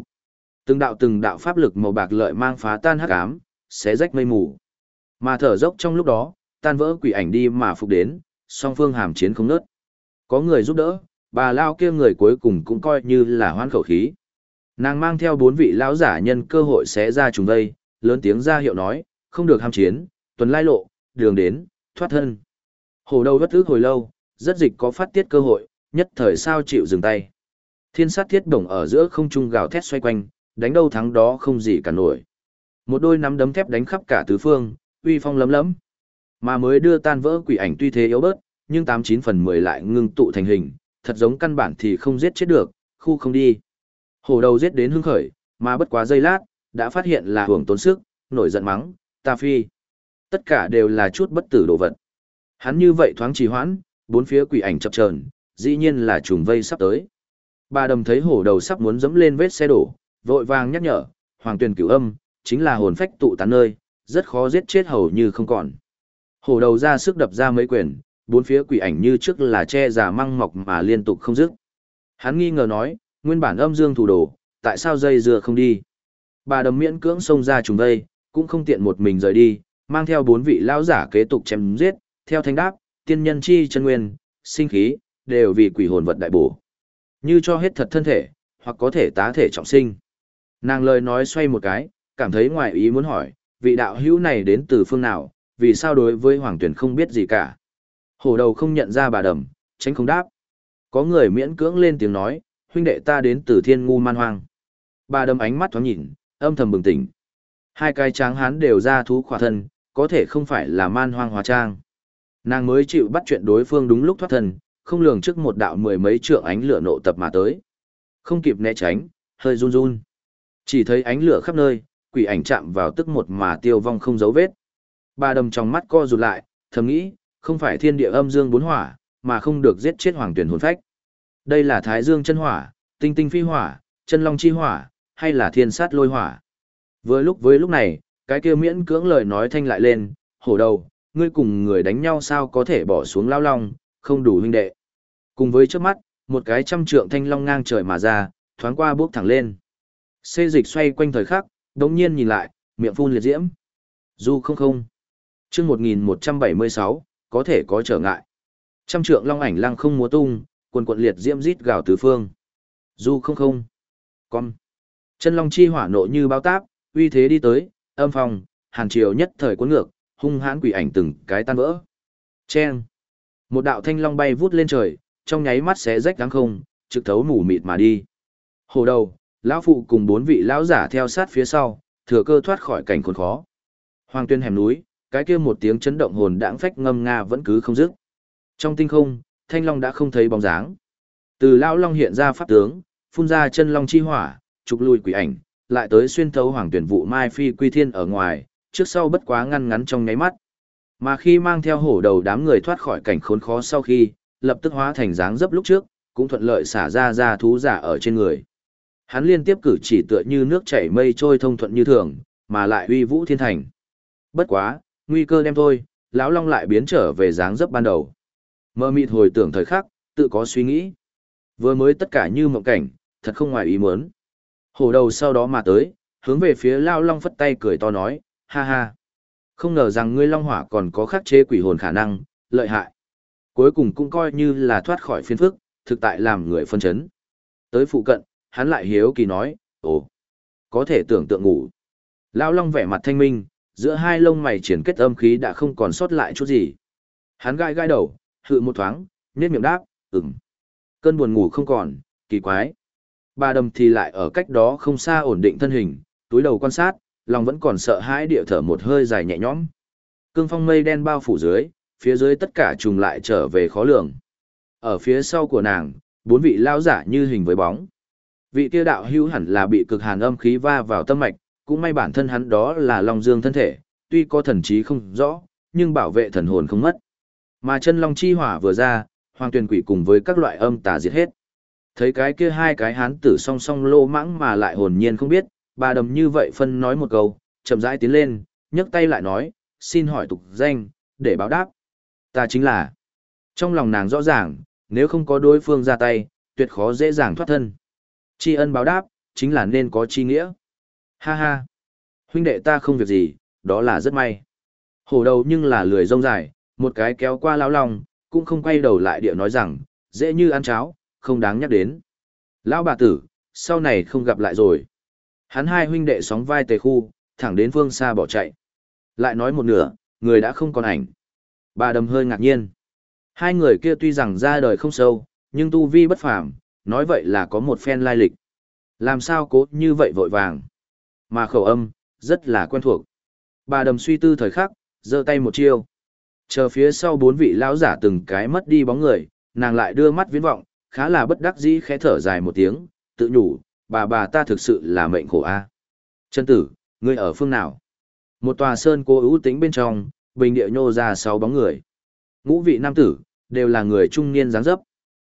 Từng đạo pháp lực màu bạc lợi mang phá tan hắc ám, xé rách mây mù. Mà thở dốc trong lúc đó, tan vỡ quỷ ảnh đi mà phục đến, song phương hàm chiến không nớt. Có người giúp đỡ, bà lao kia người cuối cùng cũng coi như là hoan khẩu khí. Nàng mang theo 4 vị lão giả nhân cơ hội xé ra trùng vây, lớn tiếng ra hiệu nói, không được ham chiến, tuần lai lộ, đường đến, thoát thân. Hổ đầu vất ức hồi lâu, rất dịch có phát tiết cơ hội, nhất thời sao chịu dừng tay. Thiên sát thiết đồng ở giữa không trung gào thét xoay quanh, đánh đâu thắng đó không gì cả nổi. Một đôi nắm đấm thép đánh khắp cả tứ phương, uy phong lấm lấm. Mà mới đưa tan vỡ quỷ ảnh tuy thế yếu bớt, nhưng 89 phần 10 lại ngưng tụ thành hình, thật giống căn bản thì không giết chết được, khu không đi. Hổ đầu giết đến hưng khởi, mà bất quá giây lát, đã phát hiện là hưởng tốn sức, nổi giận mắng, ta phi. Tất cả đều là chút bất tử đồ vật. Hắn như vậy thoáng trì hoãn, 4 phía quỷ ảnh chập chờn, dĩ nhiên là trùng vây sắp tới. Bà Đầm thấy hổ đầu sắp muốn dẫm lên vết xe đổ, vội vàng nhắc nhở, Hoàng Tuyền Cửu Âm, chính là hồn phách tụ tán nơi, rất khó giết chết hầu như không còn. Hổ đầu ra sức đập ra mấy quyền, bốn phía quỷ ảnh như trước là che giả măng mọc mà liên tục không dứt. Hắn nghi ngờ nói, nguyên bản âm dương thủ đồ, tại sao dây dưa không đi? Bà Đầm miễn cưỡng xông ra trùng vây, cũng không tiện một mình rời đi, mang theo bốn vị lão giả kế tục chém giết, theo thanh đáp, tiên nhân chi chân nguyên, sinh khí, đều vì quỷ hồn vật đại bổ. Như cho hết thật thân thể, hoặc có thể tá thể trọng sinh. Nàng lời nói xoay một cái, cảm thấy ngoài ý muốn hỏi, vị đạo hữu này đến từ phương nào, vì sao đối với Hoàng Tuyển không biết gì cả. Hổ đầu không nhận ra Bà Đầm, tránh không đáp. Có người miễn cưỡng lên tiếng nói, huynh đệ ta đến từ Thiên Ngu Man Hoang. Bà Đầm ánh mắt thoáng nhìn, âm thầm bừng tỉnh. Hai cái tráng hán đều ra thú khỏa thân, có thể không phải là Man Hoang hóa trang. Nàng mới chịu bắt chuyện đối phương đúng lúc thoát thân, không lường trước một đạo mười mấy trượng ánh lửa nộ tập mà tới. Không kịp né tránh, hơi run run. Chỉ thấy ánh lửa khắp nơi, quỷ ảnh chạm vào tức một mà tiêu vong không dấu vết. Bà Đầm trong mắt co rụt lại, thầm nghĩ, không phải thiên địa âm dương bốn hỏa, mà không được giết chết Hoàng Tuyển hồn phách. Đây là Thái Dương chân hỏa, Tinh Tinh phi hỏa, Chân Long chi hỏa, hay là Thiên Sát lôi hỏa. Với lúc này, cái kia miễn cưỡng lời nói thanh lại lên, hổ đầu, ngươi cùng người đánh nhau sao có thể bỏ xuống lao long, không đủ huynh đệ. Cùng với trước mắt, một cái trăm trượng thanh long ngang trời mà ra, thoáng qua bước thẳng lên. Xê dịch xoay quanh thời khắc, đống nhiên nhìn lại, miệng phun liệt diễm. Du không không. Chương 1176, có thể có trở ngại. Trăm trượng long ảnh lăng không múa tung, quần quận liệt diễm rít gào tứ phương. Du không không. Con. Chân long chi hỏa nộ như bao táp, uy thế đi tới, âm phong, hàn triều nhất thời cuốn ngược, hung hãn quỷ ảnh từng cái tan vỡ. Chen. Một đạo thanh long bay vút lên trời, trong nháy mắt xé rách đáng không, trực thấu mù mịt mà đi. Hồ đầu, lão phụ cùng bốn vị lão giả theo sát phía sau, thừa cơ thoát khỏi cảnh khốn khó. Hoàng Tuyên hẻm núi, cái kia một tiếng chấn động hồn đãng phách ngâm nga vẫn cứ không dứt. Trong tinh không, thanh long đã không thấy bóng dáng. Từ lão long hiện ra pháp tướng, phun ra chân long chi hỏa, trục lui quỷ ảnh, lại tới xuyên thấu Hoàng Tuyển vụ mai phi quy thiên ở ngoài, trước sau bất quá ngăn ngắn trong nháy mắt. Mà khi mang theo hổ đầu đám người thoát khỏi cảnh khốn khó sau khi, lập tức hóa thành dáng dấp lúc trước, cũng thuận lợi xả ra thú giả ở trên người. Hắn liên tiếp cử chỉ tựa như nước chảy mây trôi thông thuận như thường, mà lại uy vũ thiên thành. Bất quá, nguy cơ đem thôi, lão long lại biến trở về dáng dấp ban đầu. Mơ mịt hồi tưởng thời khắc, tự có suy nghĩ. Vừa mới tất cả như mộng cảnh, thật không ngoài ý muốn. Hổ đầu sau đó mà tới, hướng về phía lão long phất tay cười to nói, ha ha. Không ngờ rằng ngươi long hỏa còn có khắc chế quỷ hồn khả năng, lợi hại. Cuối cùng cũng coi như là thoát khỏi phiền phức, thực tại làm người phân chấn. Tới phụ cận, hắn lại hiếu kỳ nói, ồ, có thể tưởng tượng ngủ. Lão long vẻ mặt thanh minh, giữa hai lông mày triển kết âm khí đã không còn sót lại chút gì. Hắn gai gai đầu, hự một thoáng, nhếch miệng đáp, cơn buồn ngủ không còn, kỳ quái. Bà Đầm thì lại ở cách đó không xa ổn định thân hình, túi đầu quan sát, lòng vẫn còn sợ hãi địa thở một hơi dài nhẹ nhõm. Cương phong mây đen bao phủ dưới, phía dưới tất cả trùng lại trở về khó lường. Ở phía sau của nàng, bốn vị lao giả như hình với bóng. Vị kia đạo hữu hẳn là bị cực hàn âm khí va vào tâm mạch, cũng may bản thân hắn đó là Long Dương thân thể, tuy có thần trí không rõ, nhưng bảo vệ thần hồn không mất. Mà chân Long chi hỏa vừa ra, Hoàng Tuyền Quỷ cùng với các loại âm tà diệt hết. Thấy cái kia hai cái hán tử song song lô mãng mà lại hồn nhiên không biết, Bà Đầm như vậy phân nói một câu, chậm rãi tiến lên, nhấc tay lại nói, xin hỏi tục danh, để báo đáp. Ta chính là. Trong lòng nàng rõ ràng, nếu không có đối phương ra tay, tuyệt khó dễ dàng thoát thân. Tri ân báo đáp, chính là nên có chi nghĩa. Ha ha. Huynh đệ ta không việc gì, đó là rất may. Hổ đầu nhưng là lười rông dài, một cái kéo qua lão long, cũng không quay đầu lại địa nói rằng, dễ như ăn cháo, không đáng nhắc đến. Lão bà tử, sau này không gặp lại rồi. Hắn hai huynh đệ sóng vai tề khu, thẳng đến phương xa bỏ chạy. Lại nói một nửa, người đã không còn ảnh. Bà Đầm hơi ngạc nhiên. Hai người kia tuy rằng ra đời không sâu, nhưng tu vi bất phàm, nói vậy là có một phen lai lịch. Làm sao cố như vậy vội vàng. Mà khẩu âm, rất là quen thuộc. Bà Đầm suy tư thời khắc, giơ tay một chiêu. Chờ phía sau bốn vị lão giả từng cái mất đi bóng người, nàng lại đưa mắt viễn vọng, khá là bất đắc dĩ khẽ thở dài một tiếng, tự nhủ, bà ta thực sự là mệnh khổ a. Chân tử, ngươi ở phương nào? Một tòa sơn cố ưu tĩnh bên trong, bình địa nhô ra 6 bóng người. Ngũ vị nam tử, đều là người trung niên dáng dấp.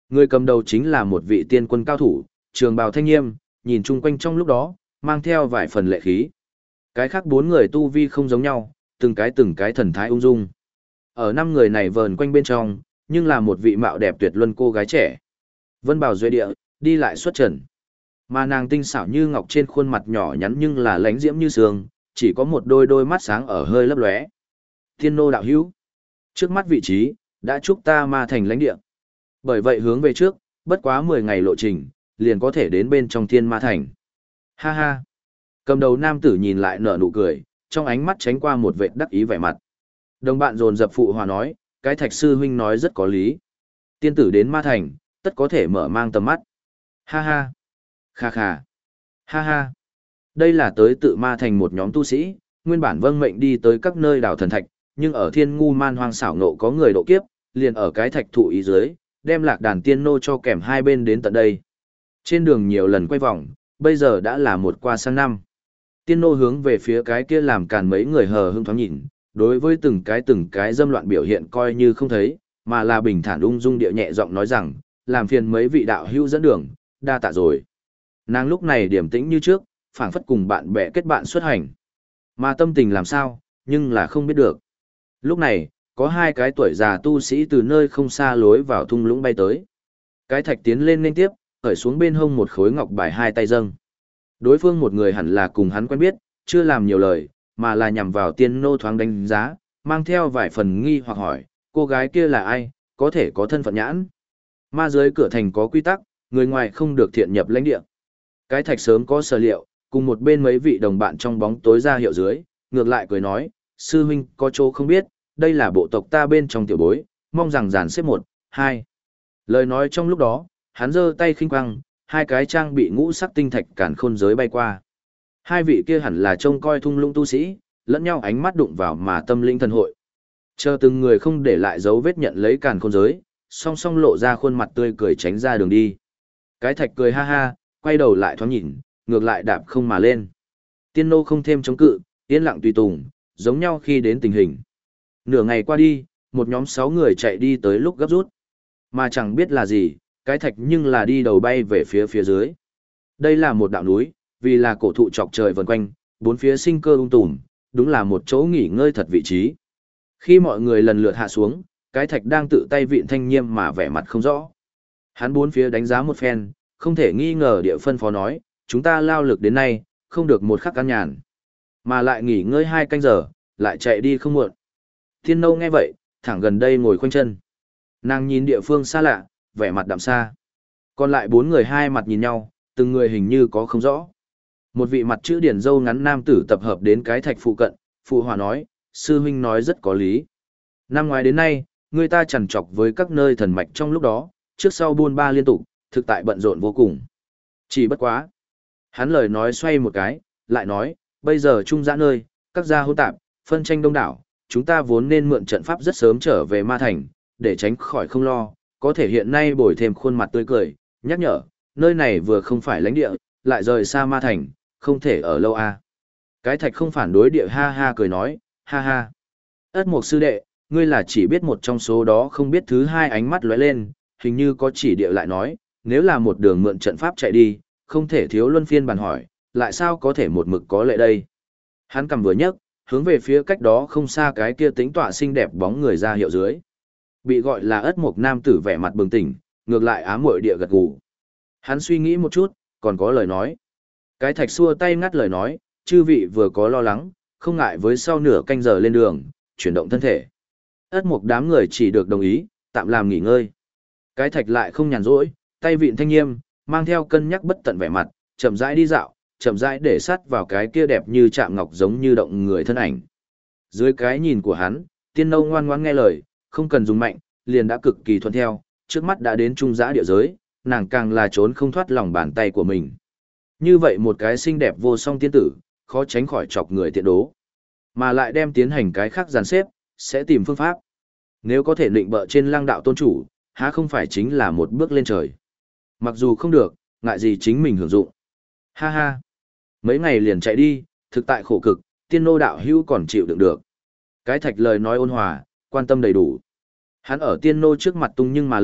Người cầm đầu chính là một vị tiên quân cao thủ, trường bào thanh nghiêm, nhìn chung quanh trong lúc đó, mang theo vài phần lệ khí. Cái khác bốn người tu vi không giống nhau, từng cái thần thái ung dung. Ở năm người này vờn quanh bên trong, nhưng là một vị mạo đẹp tuyệt luân cô gái trẻ. Vân bào duệ địa, đi lại xuất trần. Mà nàng tinh xảo như ngọc trên khuôn mặt nhỏ nhắn nhưng là lánh diễm như sương, chỉ có một đôi đôi mắt sáng ở hơi lấp lóe. Thiên nô đạo hữu, trước mắt vị trí, đã chúc ta ma thành lãnh địa. Bởi vậy hướng về trước, bất quá 10 ngày lộ trình, liền có thể đến bên trong thiên ma thành. Ha ha. Cầm đầu nam tử nhìn lại nở nụ cười, trong ánh mắt tránh qua một vệt đắc ý vẻ mặt. Đồng bạn dồn dập phụ hòa nói, cái Thạch sư huynh nói rất có lý. Tiên tử đến ma thành, tất có thể mở mang tầm mắt. Ha ha. Kha kha. Ha ha. Đây là tới tự ma thành một nhóm tu sĩ, nguyên bản vâng mệnh đi tới các nơi đảo thần thạch, nhưng ở thiên ngu man hoang xảo nộ có người độ kiếp, liền ở cái thạch thụ ý dưới, đem lạc đàn tiên nô cho kèm hai bên đến tận đây. Trên đường nhiều lần quay vòng, bây giờ đã là một qua sang năm. Tiên nô hướng về phía cái kia làm càn mấy người hờ hững thoáng nhìn, đối với từng cái dâm loạn biểu hiện coi như không thấy, mà là bình thản ung dung địa nhẹ giọng nói rằng, làm phiền mấy vị đạo hữu dẫn đường, đa tạ rồi. Nàng lúc này điềm tĩnh như trước, phảng phất cùng bạn bè kết bạn xuất hành. Mà tâm tình làm sao, nhưng là không biết được. Lúc này, có hai cái tuổi già tu sĩ từ nơi không xa lối vào thung lũng bay tới. Cái Thạch tiến lên liên tiếp, khởi xuống bên hông một khối ngọc bài hai tay dâng. Đối phương một người hẳn là cùng hắn quen biết, chưa làm nhiều lời, mà là nhằm vào tiên nô thoáng đánh giá, mang theo vài phần nghi hoặc hỏi, cô gái kia là ai, có thể có thân phận nhãn. Ma giới cửa thành có quy tắc, người ngoài không được thiện nhập lãnh địa. Cái Thạch sớm có sở liệu, cùng một bên mấy vị đồng bạn trong bóng tối ra hiệu dưới, ngược lại cười nói, sư huynh có chỗ không biết, đây là bộ tộc ta bên trong tiểu bối, mong rằng dàn xếp 1, 2. Lời nói trong lúc đó, hắn giơ tay khinh quăng, hai cái trang bị ngũ sắc tinh thạch cản khôn giới bay qua. Hai vị kia hẳn là trông coi thung lũng tu sĩ, lẫn nhau ánh mắt đụng vào mà tâm linh thần hội. Chờ từng người không để lại dấu vết nhận lấy cản khôn giới, song song lộ ra khuôn mặt tươi cười tránh ra đường đi. Cái Thạch cười ha ha, quay đầu lại thoáng nhìn, ngược lại đạp không mà lên. Tiên nô không thêm chống cự, yên lặng tùy tùng, giống nhau khi đến tình hình. Nửa ngày qua đi, một nhóm 6 người chạy đi tới lúc gấp rút. Mà chẳng biết là gì, cái Thạch nhưng là đi đầu bay về phía dưới. Đây là một đạo núi, vì là cổ thụ chọc trời vần quanh, bốn phía sinh cơ tùm, đúng là một chỗ nghỉ ngơi thật vị trí. Khi mọi người lần lượt hạ xuống, cái Thạch đang tự tay vịn thanh nghiêm mà vẻ mặt không rõ. Hắn bốn phía đánh giá một phen, không thể nghi ngờ địa phân phó nói, chúng ta lao lực đến nay, không được một khắc căn nhàn. Mà lại nghỉ ngơi 2 canh giờ, lại chạy đi không muộn. Thiên nâu nghe vậy, thẳng gần đây ngồi khoanh chân. Nàng nhìn địa phương xa lạ, vẻ mặt đạm xa. Còn lại 4 người hai mặt nhìn nhau, từng người hình như có không rõ. Một vị mặt chữ điển dâu ngắn nam tử tập hợp đến cái Thạch phụ cận, phụ hòa nói, sư huynh nói rất có lý. Năm ngoái đến nay, người ta chằn trọc với các nơi thần mạch trong lúc đó, trước sau buôn ba liên tục, thực tại bận rộn vô cùng. Chỉ bất quá. Hắn lời nói xoay một cái, lại nói, bây giờ trung giã nơi, các gia hỗn tạp, phân tranh đông đảo, chúng ta vốn nên mượn trận pháp rất sớm trở về ma thành, để tránh khỏi không lo, có thể hiện nay bồi thêm khuôn mặt tươi cười, nhắc nhở, nơi này vừa không phải lãnh địa, lại rời xa ma thành, không thể ở lâu a. Cái Thạch không phản đối địa ha ha cười nói, ha ha. Ất Mộc sư đệ, ngươi là chỉ biết một trong số đó không biết thứ hai ánh mắt lóe lên, hình như có chỉ địa lại nói, nếu là một đường mượn trận pháp chạy đi, không thể thiếu luân phiên bàn hỏi, lại sao có thể một mực có lệ đây. Hắn cầm vừa nhấc, hướng về phía cách đó không xa cái kia tính tọa xinh đẹp bóng người ra hiệu dưới. Bị gọi là Ất Mộc nam tử vẻ mặt bừng tỉnh, ngược lại ám muội địa gật gù. Hắn suy nghĩ một chút, còn có lời nói. Cái Thạch xua tay ngắt lời nói, chư vị vừa có lo lắng, không ngại với sau nửa canh giờ lên đường, chuyển động thân thể. Ất Mộc đám người chỉ được đồng ý, tạm làm nghỉ ngơi. Cái Thạch lại không nhàn rỗi, tay vịn thanh nghiêm, mang theo cân nhắc bất tận vẻ mặt, chậm rãi đi dạo, chậm rãi để sát vào cái kia đẹp như chạm ngọc giống như động người thân ảnh. Dưới cái nhìn của hắn, tiên nâu ngoan ngoãn nghe lời, không cần dùng mạnh, liền đã cực kỳ thuận theo, trước mắt đã đến trung giã địa giới, nàng càng là trốn không thoát lòng bàn tay của mình. Như vậy một cái xinh đẹp vô song tiên tử, khó tránh khỏi chọc người tiện đố. Mà lại đem tiến hành cái khác dàn xếp, sẽ tìm phương pháp. Nếu có thể định bợ trên lăng đạo tôn chủ, há không phải chính là một bước lên trời. Mặc dù không được, ngại gì chính mình hưởng dụng. Ha ha. Mấy ngày liền chạy đi, thực tại khổ cực, tiên nô đạo hữu còn chịu đựng được. Cái Thạch lời nói ôn hòa, quan tâm đầy đủ. Hắn ở tiên nô trước mặt tung nhưng mà lập,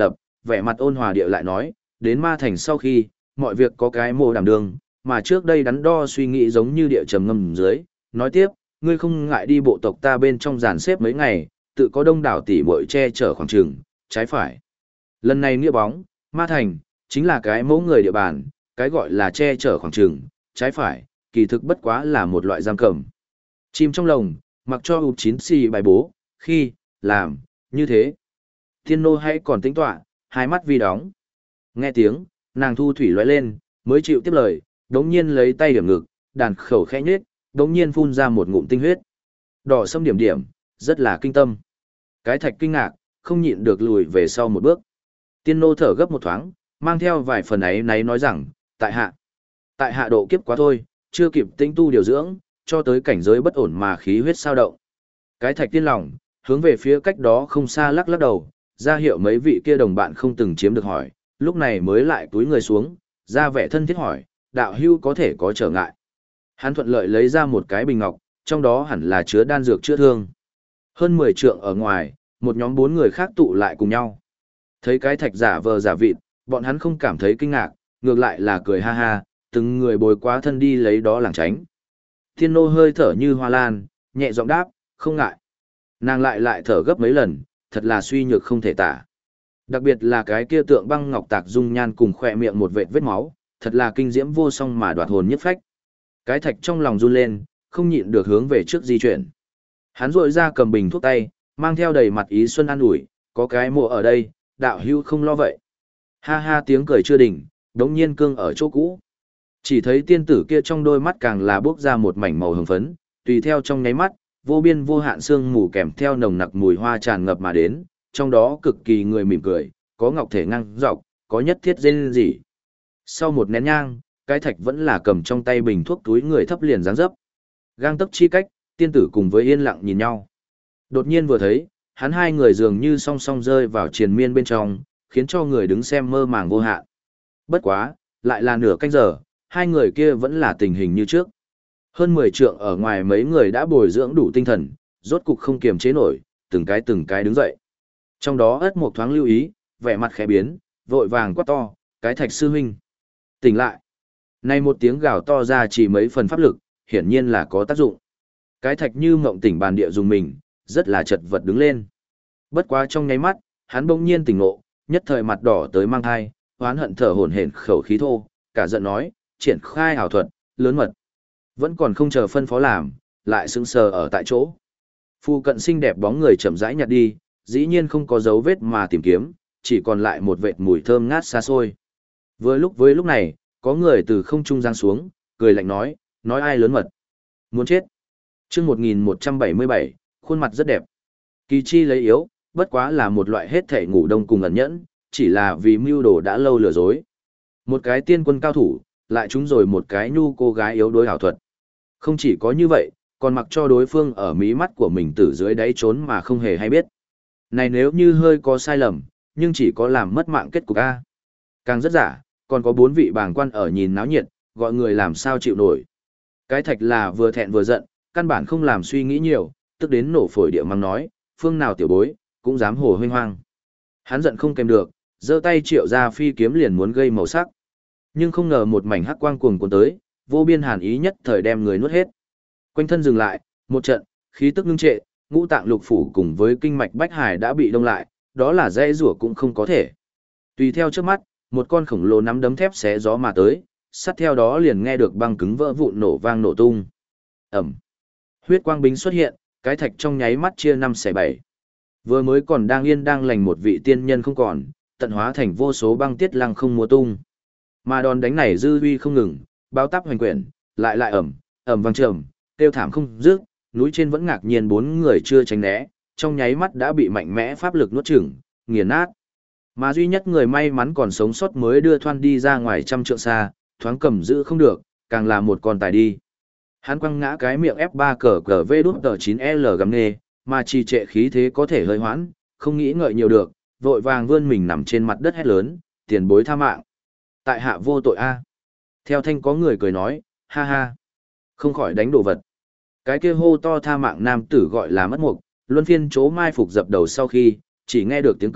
vẻ mặt ôn hòa địa lại nói, đến ma thành sau khi, mọi việc có cái mồ đảm đường, mà trước đây đắn đo suy nghĩ giống như địa trầm ngâm dưới, nói tiếp, ngươi không ngại đi bộ tộc ta bên trong dàn xếp mấy ngày, tự có đông đảo tỷ muội che chở khoảng trường, trái phải. Lần này nghĩa bóng, ma thành, chính là cái mẫu người địa bàn, cái gọi là che chở khoảng trường, trái phải, kỳ thực bất quá là một loại giam cầm. Chim trong lồng, mặc cho ụp chín xì bài bố, khi, làm, như thế. Thiên nô hãy còn tính tọa, hai mắt vi đóng. Nghe tiếng, nàng thu thủy lóe lên, mới chịu tiếp lời, đống nhiên lấy tay điểm ngực, đàn khẩu khẽ nhết, đống nhiên phun ra một ngụm tinh huyết. Đỏ sâm điểm điểm, rất là kinh tâm. Cái thạch kinh ngạc, không nhịn được lùi về sau một bước. Tiên nô thở gấp một thoáng, mang theo vài phần ấy náy nói rằng, tại hạ độ kiếp quá thôi, chưa kịp tinh tu điều dưỡng, cho tới cảnh giới bất ổn mà khí huyết sao động. Cái thạch tiên lòng, hướng về phía cách đó không xa lắc lắc đầu, ra hiệu mấy vị kia đồng bạn không từng chiếm được hỏi, lúc này mới lại túi người xuống, ra vẻ thân thiết hỏi, đạo hưu có thể có trở ngại. Hắn thuận lợi lấy ra một cái bình ngọc, trong đó hẳn là chứa đan dược chữa thương. Hơn 10 trượng ở ngoài, một nhóm 4 người khác tụ lại cùng nhau. Thấy cái thạch giả vờ giả vịt, bọn hắn không cảm thấy kinh ngạc, ngược lại là cười ha ha, từng người bồi quá thân đi lấy đó lảng tránh. Thiên nô hơi thở như hoa lan, nhẹ giọng đáp, không ngại. Nàng lại thở gấp mấy lần, thật là suy nhược không thể tả. Đặc biệt là cái kia tượng băng ngọc tạc dung nhan cùng khỏe miệng một vệt vết máu, thật là kinh diễm vô song mà đoạt hồn nhất phách. Cái thạch trong lòng run lên, không nhịn được hướng về trước di chuyển. Hắn rội ra cầm bình thuốc tay, mang theo đầy mặt ý xuân an ủi, có cái mộ ở đây, đạo hưu không lo vậy. Ha ha tiếng cười chưa đỉnh, đống nhiên cương ở chỗ cũ. Chỉ thấy tiên tử kia trong đôi mắt càng là bốc ra một mảnh màu hồng phấn, tùy theo trong nháy mắt, vô biên vô hạn sương mù kèm theo nồng nặc mùi hoa tràn ngập mà đến, trong đó cực kỳ người mỉm cười, có ngọc thể ngang dọc, có nhất thiết rên rỉ. Sau một nén nhang, cái thạch vẫn là cầm trong tay bình thuốc túi người thấp liền dáng dấp. Gang tấc chi cách, tiên tử cùng với yên lặng nhìn nhau. Đột nhiên vừa thấy, hắn hai người dường như song song rơi vào triền miên bên trong, khiến cho người đứng xem mơ màng vô hạn. Bất quá, lại là nửa canh giờ, hai người kia vẫn là tình hình như trước. Hơn 10 trượng ở ngoài mấy người đã bồi dưỡng đủ tinh thần, rốt cục không kiềm chế nổi, từng cái đứng dậy. Trong đó ất một thoáng lưu ý, vẻ mặt khẽ biến, vội vàng quát to, cái thạch sư huynh. Tỉnh lại. Này một tiếng gào to ra chỉ mấy phần pháp lực, hiển nhiên là có tác dụng. Cái thạch như mộng tỉnh bàn địa dùng mình, rất là chật vật đứng lên. Bất quá trong nháy mắt, hắn bỗng nhiên tỉnh ngộ, nhất thời mặt đỏ tới mang thai, oán hận thở hổn hển khẩu khí thô, cả giận nói, triển khai ảo thuật, lớn mật. Vẫn còn không chờ phân phó làm, lại sững sờ ở tại chỗ. Phu cận xinh đẹp bóng người chậm rãi nhặt đi, dĩ nhiên không có dấu vết mà tìm kiếm, chỉ còn lại một vệt mùi thơm ngát xa xôi. Với lúc này, có người từ không trung giáng xuống, cười lạnh nói ai lớn mật. Muốn chết. Chương 1177, khuôn mặt rất đẹp. Kỳ chi lấy yếu, bất quá là một loại hết thể ngủ đông cùng ẩn nhẫn, chỉ là vì mưu đồ đã lâu lừa dối. Một cái tiên quân cao thủ, lại trúng rồi một cái nhu cô gái yếu đuối ảo thuật. Không chỉ có như vậy, còn mặc cho đối phương ở mí mắt của mình từ dưới đáy trốn mà không hề hay biết. Này nếu như hơi có sai lầm, nhưng chỉ có làm mất mạng kết cục A. Càng rất giả, còn có 4 vị bàng quan ở nhìn náo nhiệt, gọi người làm sao chịu nổi. Cái thạch là vừa thẹn vừa giận, căn bản không làm suy nghĩ nhiều, tức đến nổ phổi địa mắng nói, phương nào tiểu bối, cũng dám hồ huynh hoang. Hắn giận không kèm được, giơ tay triệu ra phi kiếm liền muốn gây màu sắc. Nhưng không ngờ một mảnh hắc quang cuồng cuốn tới, vô biên hàn ý nhất thời đem người nuốt hết. Quanh thân dừng lại, một trận, khí tức ngưng trệ, ngũ tạng lục phủ cùng với kinh mạch bách hải đã bị đông lại, đó là dễ rủa cũng không có thể. Tùy theo trước mắt, một con khổng lồ nắm đấm thép xé gió mà tới, sát theo đó liền nghe được băng cứng vỡ vụn nổ vang nổ tung. Ẩm. Huyết quang bính xuất hiện, cái thạch trong nháy mắt chia 5 xẻ 7. Vừa mới còn đang yên đang lành một vị tiên nhân không còn, tận hóa thành vô số băng tiết lăng không múa tung. Mà đòn đánh này dư uy không ngừng, báo táp hoành quyển, lại ẩm vang trầm, tiêu thảm không dứt, núi trên vẫn ngạc nhiên 4 người chưa tránh né, trong nháy mắt đã bị mạnh mẽ pháp lực nuốt chửng, nghiền nát. Mà duy nhất người may mắn còn sống sót mới đưa Thoan đi ra ngoài trăm trượng xa, thoáng cầm giữ không được, càng là một con tài đi. Hắn quăng ngã cái miệng F3 cờ V đút tờ 9L gầm nghề, mà trì trệ khí thế có thể hơi hoãn, không nghĩ ngợi nhiều được, vội vàng vươn mình nằm trên mặt đất hét lớn, tiền bối tha mạng. Tại hạ vô tội a. Theo thanh có người cười nói, ha ha, không khỏi đánh đồ vật. Cái kia hô to tha mạng nam tử gọi là mất mục, luân phiên chỗ mai phục dập đầu sau khi, chỉ nghe được tiếng cười,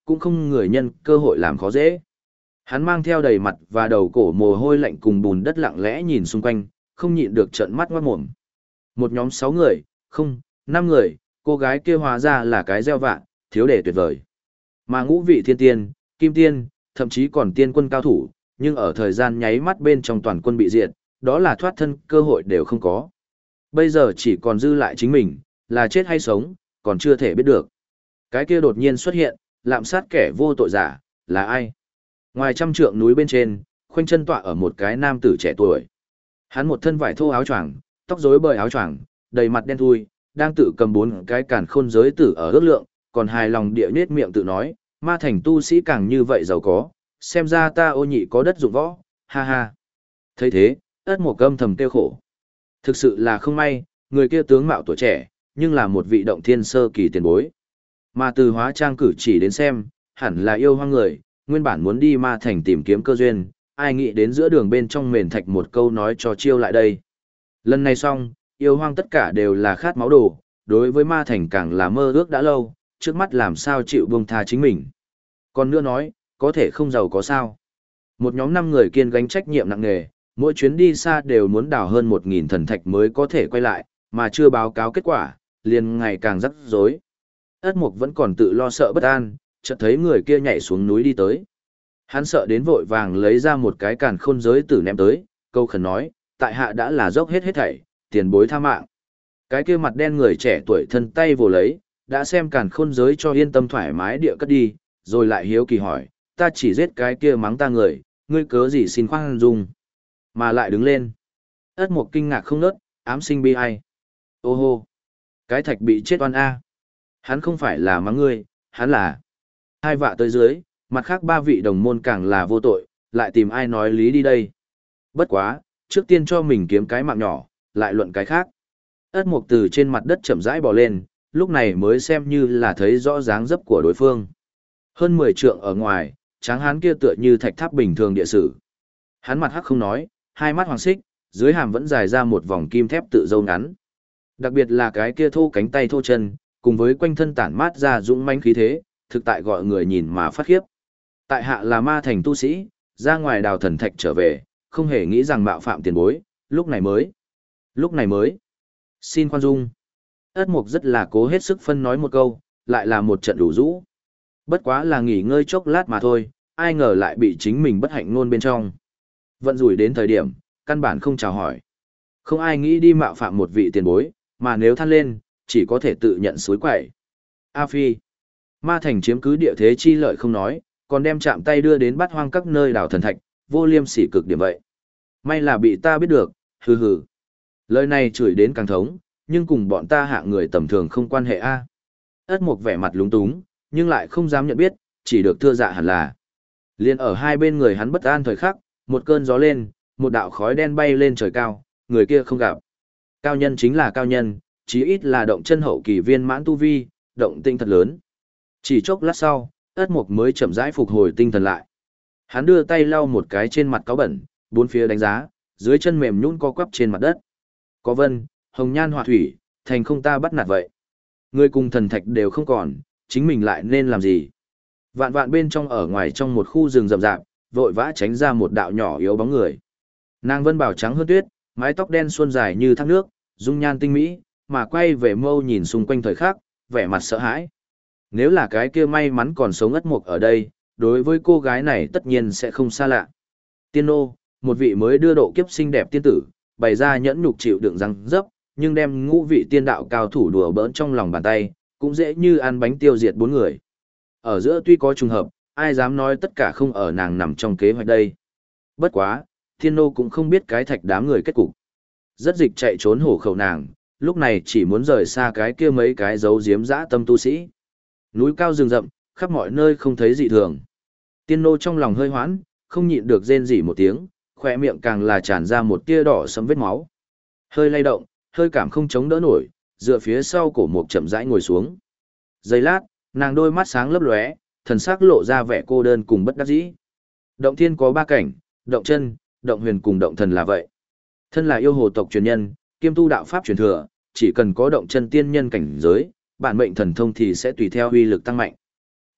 cũng không người nhân cơ hội làm khó dễ. Hắn mang theo đầy mặt và đầu cổ mồ hôi lạnh cùng bùn đất lặng lẽ nhìn xung quanh, không nhịn được trợn mắt ngoát mồm. Một nhóm 6 người, không, 5 người, cô gái kia hóa ra là cái gieo vạ, thiếu đề tuyệt vời. Mà ngũ vị thiên tiên, kim tiên, thậm chí còn tiên quân cao thủ, nhưng ở thời gian nháy mắt bên trong toàn quân bị diệt, đó là thoát thân cơ hội đều không có. Bây giờ chỉ còn dư lại chính mình, là chết hay sống, còn chưa thể biết được. Cái kia đột nhiên xuất hiện, lạm sát kẻ vô tội giả, là ai? Ngoài trăm trượng núi bên trên, khoanh chân tọa ở một cái nam tử trẻ tuổi. Hắn một thân vải thô áo choàng, tóc rối bời áo choàng, đầy mặt đen thui, đang tự cầm 4 cái càn khôn giới tử ở ước lượng, còn hài lòng địa nết miệng tự nói, ma thành tu sĩ càng như vậy giàu có, xem ra ta Ô Nhị có đất dụng võ, ha ha. Thấy thế, Ất Mộc âm thầm kêu khổ. Thực sự là không may, người kia tướng mạo tuổi trẻ, nhưng là một vị động thiên sơ kỳ tiền bối. Mà từ hóa trang cử chỉ đến xem, hẳn là yêu hoang người, nguyên bản muốn đi ma thành tìm kiếm cơ duyên, ai nghĩ đến giữa đường bên trong mền thạch một câu nói cho chiêu lại đây. Lần này xong, yêu hoang tất cả đều là khát máu đồ, đối với ma thành càng là mơ ước đã lâu, trước mắt làm sao chịu buông tha chính mình. Còn nữa nói, có thể không giàu có sao. Một nhóm 5 người kiên gánh trách nhiệm nặng nề, mỗi chuyến đi xa đều muốn đào hơn 1.000 thần thạch mới có thể quay lại, mà chưa báo cáo kết quả, liền ngày càng rắc rối. Ất Mục vẫn còn tự lo sợ bất an, chợt thấy người kia nhảy xuống núi đi tới. Hắn sợ đến vội vàng lấy ra một cái càn khôn giới tử ném tới, câu khẩn nói, tại hạ đã là dốc hết thảy, tiền bối tha mạng. Cái kia mặt đen người trẻ tuổi thân tay vồ lấy, đã xem càn khôn giới cho yên tâm thoải mái địa cất đi, rồi lại hiếu kỳ hỏi, ta chỉ giết cái kia mắng ta người, ngươi cớ gì xin khoan dung. Mà lại đứng lên. Ất Mục kinh ngạc không nớt, ám sinh bi ai. Ô hô, cái thạch bị chết oan a. Hắn không phải là mắng ngươi, hắn là. Hai vạ tới dưới, mặt khác 3 vị đồng môn càng là vô tội, lại tìm ai nói lý đi đây. Bất quá, trước tiên cho mình kiếm cái mạng nhỏ, lại luận cái khác. Ất Mục từ trên mặt đất chậm rãi bò lên, lúc này mới xem như là thấy rõ dáng dấp của đối phương. Hơn 10 trượng ở ngoài, tráng hán kia tựa như thạch tháp bình thường địa sử. Hắn mặt hắc không nói, hai mắt hoàng xích, dưới hàm vẫn dài ra một vòng kim thép tự dâu ngắn. Đặc biệt là cái kia thô cánh tay thô chân, cùng với quanh thân tản mát ra dũng mãnh khí thế, thực tại gọi người nhìn mà phát khiếp. Tại hạ là ma thành tu sĩ, ra ngoài đào thần thạch trở về, không hề nghĩ rằng mạo phạm tiền bối, lúc này mới, xin khoan dung. Ất Mục rất là cố hết sức phân nói một câu, lại là một trận đủ rũ. Bất quá là nghỉ ngơi chốc lát mà thôi, ai ngờ lại bị chính mình bất hạnh nôn bên trong. Vận rủi đến thời điểm, căn bản không chào hỏi. Không ai nghĩ đi mạo phạm một vị tiền bối, mà nếu than lên, chỉ có thể tự nhận suối quậy. A Phi, ma thành chiếm cứ địa thế chi lợi không nói, còn đem chạm tay đưa đến bát hoang các nơi đào thần thạch, vô liêm sỉ cực điểm vậy. May là bị ta biết được, hừ hừ. Lời này chửi đến càng thống, nhưng cùng bọn ta hạ người tầm thường không quan hệ a. Ất Mục vẻ mặt lúng túng, nhưng lại không dám nhận biết, chỉ được thưa dạ hẳn là. Liên ở hai bên người hắn bất an thời khắc, một cơn gió lên, một đạo khói đen bay lên trời cao, người kia không gặp. Cao nhân chính là cao nhân, chí ít là động chân hậu kỳ viên mãn tu vi, động tinh thật lớn. Chỉ chốc lát sau, Ất Mục mới chậm rãi phục hồi tinh thần lại. Hắn đưa tay lau một cái trên mặt cáo bẩn, bốn phía đánh giá, dưới chân mềm nhũn co quắp trên mặt đất. Có vân, hồng nhan họa thủy, thành không ta bắt nạt vậy. Người cùng thần thạch đều không còn, chính mình lại nên làm gì? Vạn vạn bên trong ở ngoài trong một khu rừng rậm rạp, vội vã tránh ra một đạo nhỏ yếu bóng người. Nàng vân bào trắng hơn tuyết, mái tóc đen suôn dài như thác nước, dung nhan tinh mỹ, mà quay về mâu nhìn xung quanh thời khắc, vẻ mặt sợ hãi. Nếu là cái kia may mắn còn sống Ất Mục ở đây, đối với cô gái này tất nhiên sẽ không xa lạ. Tiên nô, một vị mới đưa độ kiếp xinh đẹp tiên tử, bày ra nhẫn nhục chịu đựng răng dấp, nhưng đem ngũ vị tiên đạo cao thủ đùa bỡn trong lòng bàn tay, cũng dễ như ăn bánh tiêu diệt 4 người. Ở giữa tuy có trùng hợp, ai dám nói tất cả không ở nàng nằm trong kế hoạch đây. Bất quá, thiên nô cũng không biết cái thạch đám người kết cục. Rất dịch chạy trốn hổ khẩu nàng, lúc này chỉ muốn rời xa cái kia mấy cái dấu diếm dã tâm tu sĩ. Núi cao rừng rậm, khắp mọi nơi không thấy dị thường. Tiên nô trong lòng hơi hoãn, không nhịn được rên rỉ một tiếng, khỏe miệng càng là tràn ra một tia đỏ sẫm vết máu. Hơi lay động, hơi cảm không chống đỡ nổi, dựa phía sau cổ mục chậm rãi ngồi xuống. Giây lát, nàng đôi mắt sáng lấp lóe, thần sắc lộ ra vẻ cô đơn cùng bất đắc dĩ. Động thiên có 3 cảnh, động chân, động huyền cùng động thần là vậy. Thân là yêu hồ tộc truyền nhân, kiêm tu đạo pháp truyền thừa, chỉ cần có động chân tiên nhân cảnh giới, bản mệnh thần thông thì sẽ tùy theo uy lực tăng mạnh.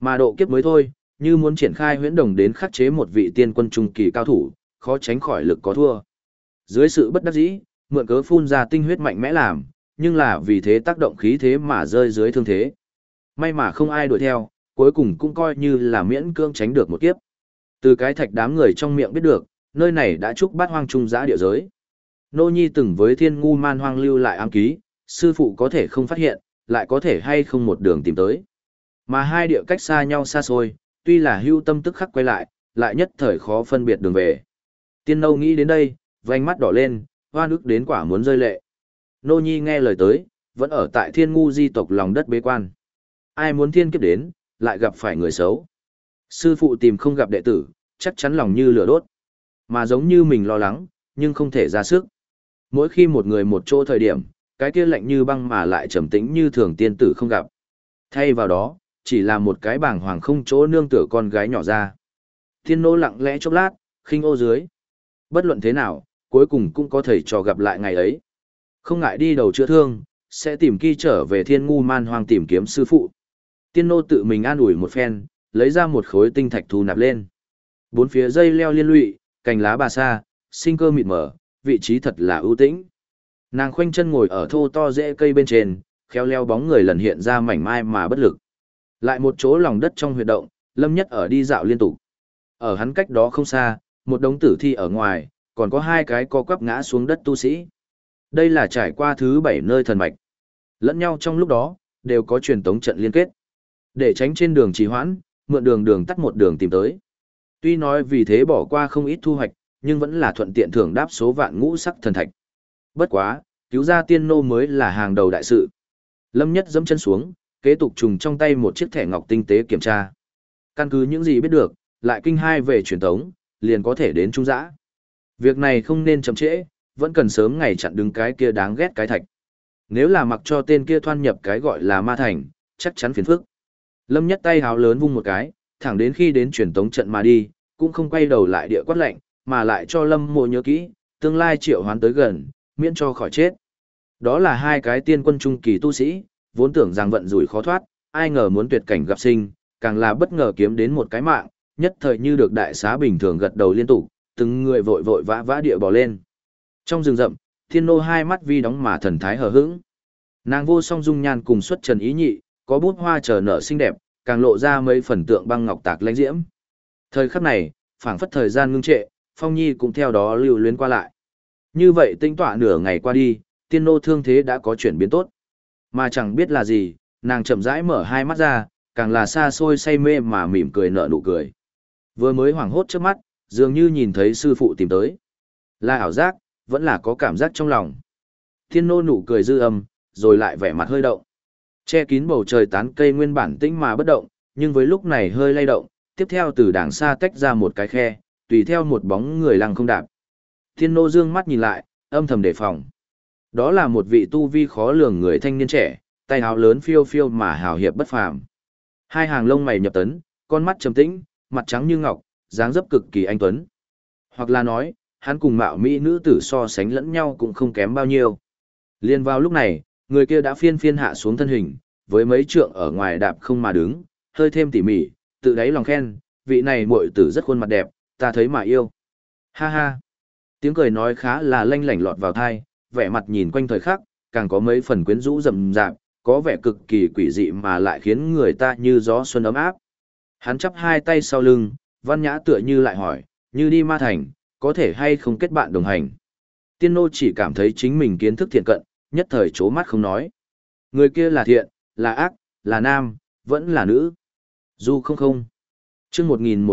Mà độ kiếp mới thôi, như muốn triển khai huyễn đồng đến khắc chế một vị tiên quân trung kỳ cao thủ, khó tránh khỏi lực có thua. Dưới sự bất đắc dĩ, mượn cớ phun ra tinh huyết mạnh mẽ làm, nhưng là vì thế tác động khí thế mà rơi dưới thương thế. May mà không ai đuổi theo, cuối cùng cũng coi như là miễn cưỡng tránh được một kiếp. Từ cái thạch đám người trong miệng biết được, nơi này đã trúc bát hoang trung giã địa giới. Nô Nhi từng với Thiên Ngu Man Hoang lưu lại ám ký, sư phụ có thể không phát hiện, lại có thể hay không một đường tìm tới. Mà hai địa cách xa nhau xa xôi, tuy là hưu tâm tức khắc quay lại nhất thời khó phân biệt đường về. Tiên Nâu nghĩ đến đây, vành mắt đỏ lên, hoa nước đến quả muốn rơi lệ. Nô Nhi nghe lời tới, vẫn ở tại Thiên Ngu di tộc lòng đất bế quan. Ai muốn thiên kiếp đến, lại gặp phải người xấu. Sư phụ tìm không gặp đệ tử, chắc chắn lòng như lửa đốt. Mà giống như mình lo lắng, nhưng không thể ra sức. Mỗi khi một người một chỗ thời điểm, cái kia lạnh như băng mà lại trầm tĩnh như thường tiên tử không gặp. Thay vào đó, chỉ là một cái bảng hoàng không chỗ nương tựa con gái nhỏ ra. Thiên nô lặng lẽ chốc lát, khinh ô dưới. Bất luận thế nào, cuối cùng cũng có thể trò gặp lại ngày ấy. Không ngại đi đầu chữa thương, sẽ tìm kỳ trở về Thiên Ngu Man Hoang tìm kiếm sư phụ. Tiên nô tự mình an ủi một phen, lấy ra một khối tinh thạch thu nạp lên. Bốn phía dây leo liên lụy, cành lá bà sa, sinh cơ mịt mờ, vị trí thật là ưu tĩnh. Nàng khoanh chân ngồi ở thô to rễ cây bên trên, khéo leo bóng người lần hiện ra mảnh mai mà bất lực. Lại một chỗ lòng đất trong huyệt động, Lâm Nhất ở đi dạo liên tục. Ở hắn cách đó không xa, một đống tử thi ở ngoài, còn có hai cái co quắp ngã xuống đất tu sĩ. Đây là trải qua thứ 7 nơi thần mạch. Lẫn nhau trong lúc đó, đều có truyền tống trận liên kết. Để tránh trên đường trì hoãn, mượn đường tắt một đường tìm tới. Tuy nói vì thế bỏ qua không ít thu hoạch, nhưng vẫn là thuận tiện thưởng đáp số vạn ngũ sắc thần thạch. Bất quá, cứu ra tiên nô mới là hàng đầu đại sự. Lâm Nhất giẫm chân xuống, kế tục trùng trong tay một chiếc thẻ ngọc tinh tế kiểm tra. Căn cứ những gì biết được, lại kinh hai về truyền tống, liền có thể đến trung giã. Việc này không nên chậm trễ, vẫn cần sớm ngày chặn đứng cái kia đáng ghét cái thạch. Nếu là mặc cho tên kia thoan nhập cái gọi là ma thành, chắc chắn phiền phức. Lâm Nhất tay háo lớn vung một cái, thẳng đến khi đến truyền tống trận mà đi, cũng không quay đầu lại địa quát lệnh, mà lại cho Lâm Mộ nhớ kỹ, tương lai triệu hoán tới gần, miễn cho khỏi chết. Đó là hai cái tiên quân trung kỳ tu sĩ, vốn tưởng rằng vận rủi khó thoát, ai ngờ muốn tuyệt cảnh gặp sinh, càng là bất ngờ kiếm đến một cái mạng, nhất thời như được đại xá bình thường gật đầu liên tục, từng người vội vội vã vã địa bò lên. Trong rừng rậm, Thiên Nô hai mắt vi đóng mà thần thái hờ hững. Nàng vô song dung nhan cùng xuất trần ý nhị, có bút hoa chờ nở xinh đẹp, càng lộ ra mấy phần tượng băng ngọc tạc lãnh diễm. Thời khắc này, phảng phất thời gian ngưng trệ, Phong Nhi cũng theo đó lưu luyến qua lại. Như vậy tinh tọa nửa ngày qua đi, Tiên Nô thương thế đã có chuyển biến tốt. Mà chẳng biết là gì, nàng chậm rãi mở hai mắt ra, càng là xa xôi say mê mà mỉm cười nở nụ cười. Vừa mới hoảng hốt trước mắt, dường như nhìn thấy sư phụ tìm tới. Là ảo giác, vẫn là có cảm giác trong lòng. Tiên Nô nụ cười dư âm, rồi lại vẻ mặt hơi động. Che kín bầu trời tán cây nguyên bản tĩnh mà bất động, nhưng với lúc này hơi lay động, tiếp theo từ đàng xa tách ra một cái khe, tùy theo một bóng người lăng không đạp. Thiên Nô dương mắt nhìn lại, âm thầm đề phòng. Đó là một vị tu vi khó lường người thanh niên trẻ, tay áo lớn phiêu phiêu mà hào hiệp bất phàm. Hai hàng lông mày nhập tấn, con mắt trầm tĩnh, mặt trắng như ngọc, dáng dấp cực kỳ anh tuấn. Hoặc là nói, hắn cùng mạo mỹ nữ tử so sánh lẫn nhau cũng không kém bao nhiêu. Liên vào lúc này, người kia đã phiên phiên hạ xuống thân hình, với mấy trượng ở ngoài đạp không mà đứng, hơi thêm tỉ mỉ, tự đáy lòng khen, vị này muội tử rất khuôn mặt đẹp, ta thấy mà yêu. Ha ha. Tiếng cười nói khá là lanh lảnh lọt vào tai, vẻ mặt nhìn quanh thời khắc, càng có mấy phần quyến rũ rậm rạp, có vẻ cực kỳ quỷ dị mà lại khiến người ta như gió xuân ấm áp. Hắn chắp hai tay sau lưng, văn nhã tựa như lại hỏi, như đi ma thành, có thể hay không kết bạn đồng hành. Tiên nô chỉ cảm thấy chính mình kiến thức thiện cận, nhất thời chố mắt không nói. Người kia là thiện, là ác, là nam, vẫn là nữ. Du không không. Chương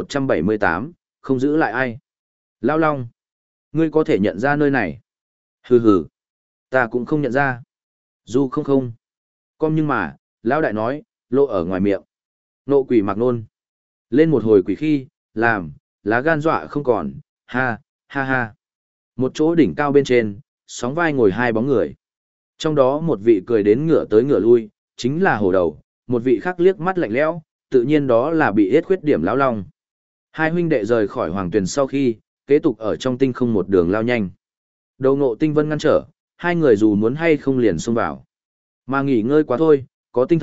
1178, không giữ lại ai. Lao Long. Ngươi có thể nhận ra nơi này. Hừ hừ. Ta cũng không nhận ra. Du không không. Con nhưng mà, Lão Đại nói, lộ ở ngoài miệng. Nộ quỷ mặc nôn. Lên một hồi quỷ khi, làm, lá gan dọa không còn, ha, ha ha. Một chỗ đỉnh cao bên trên, sóng vai ngồi hai bóng người. Trong đó một vị cười đến ngửa tới ngửa lui, chính là Hổ Đầu, một vị khác liếc mắt lạnh lẽo, tự nhiên đó là bị yết khuyết điểm Lão Long. Hai huynh đệ rời khỏi Hoàng Tuyền sau khi, kế tục ở trong tinh không một đường lao nhanh. Đầu Ngộ Tinh Vân ngăn trở, hai người dù muốn hay không liền xông vào. Mà nghỉ ngơi quá thôi, có tinh thần,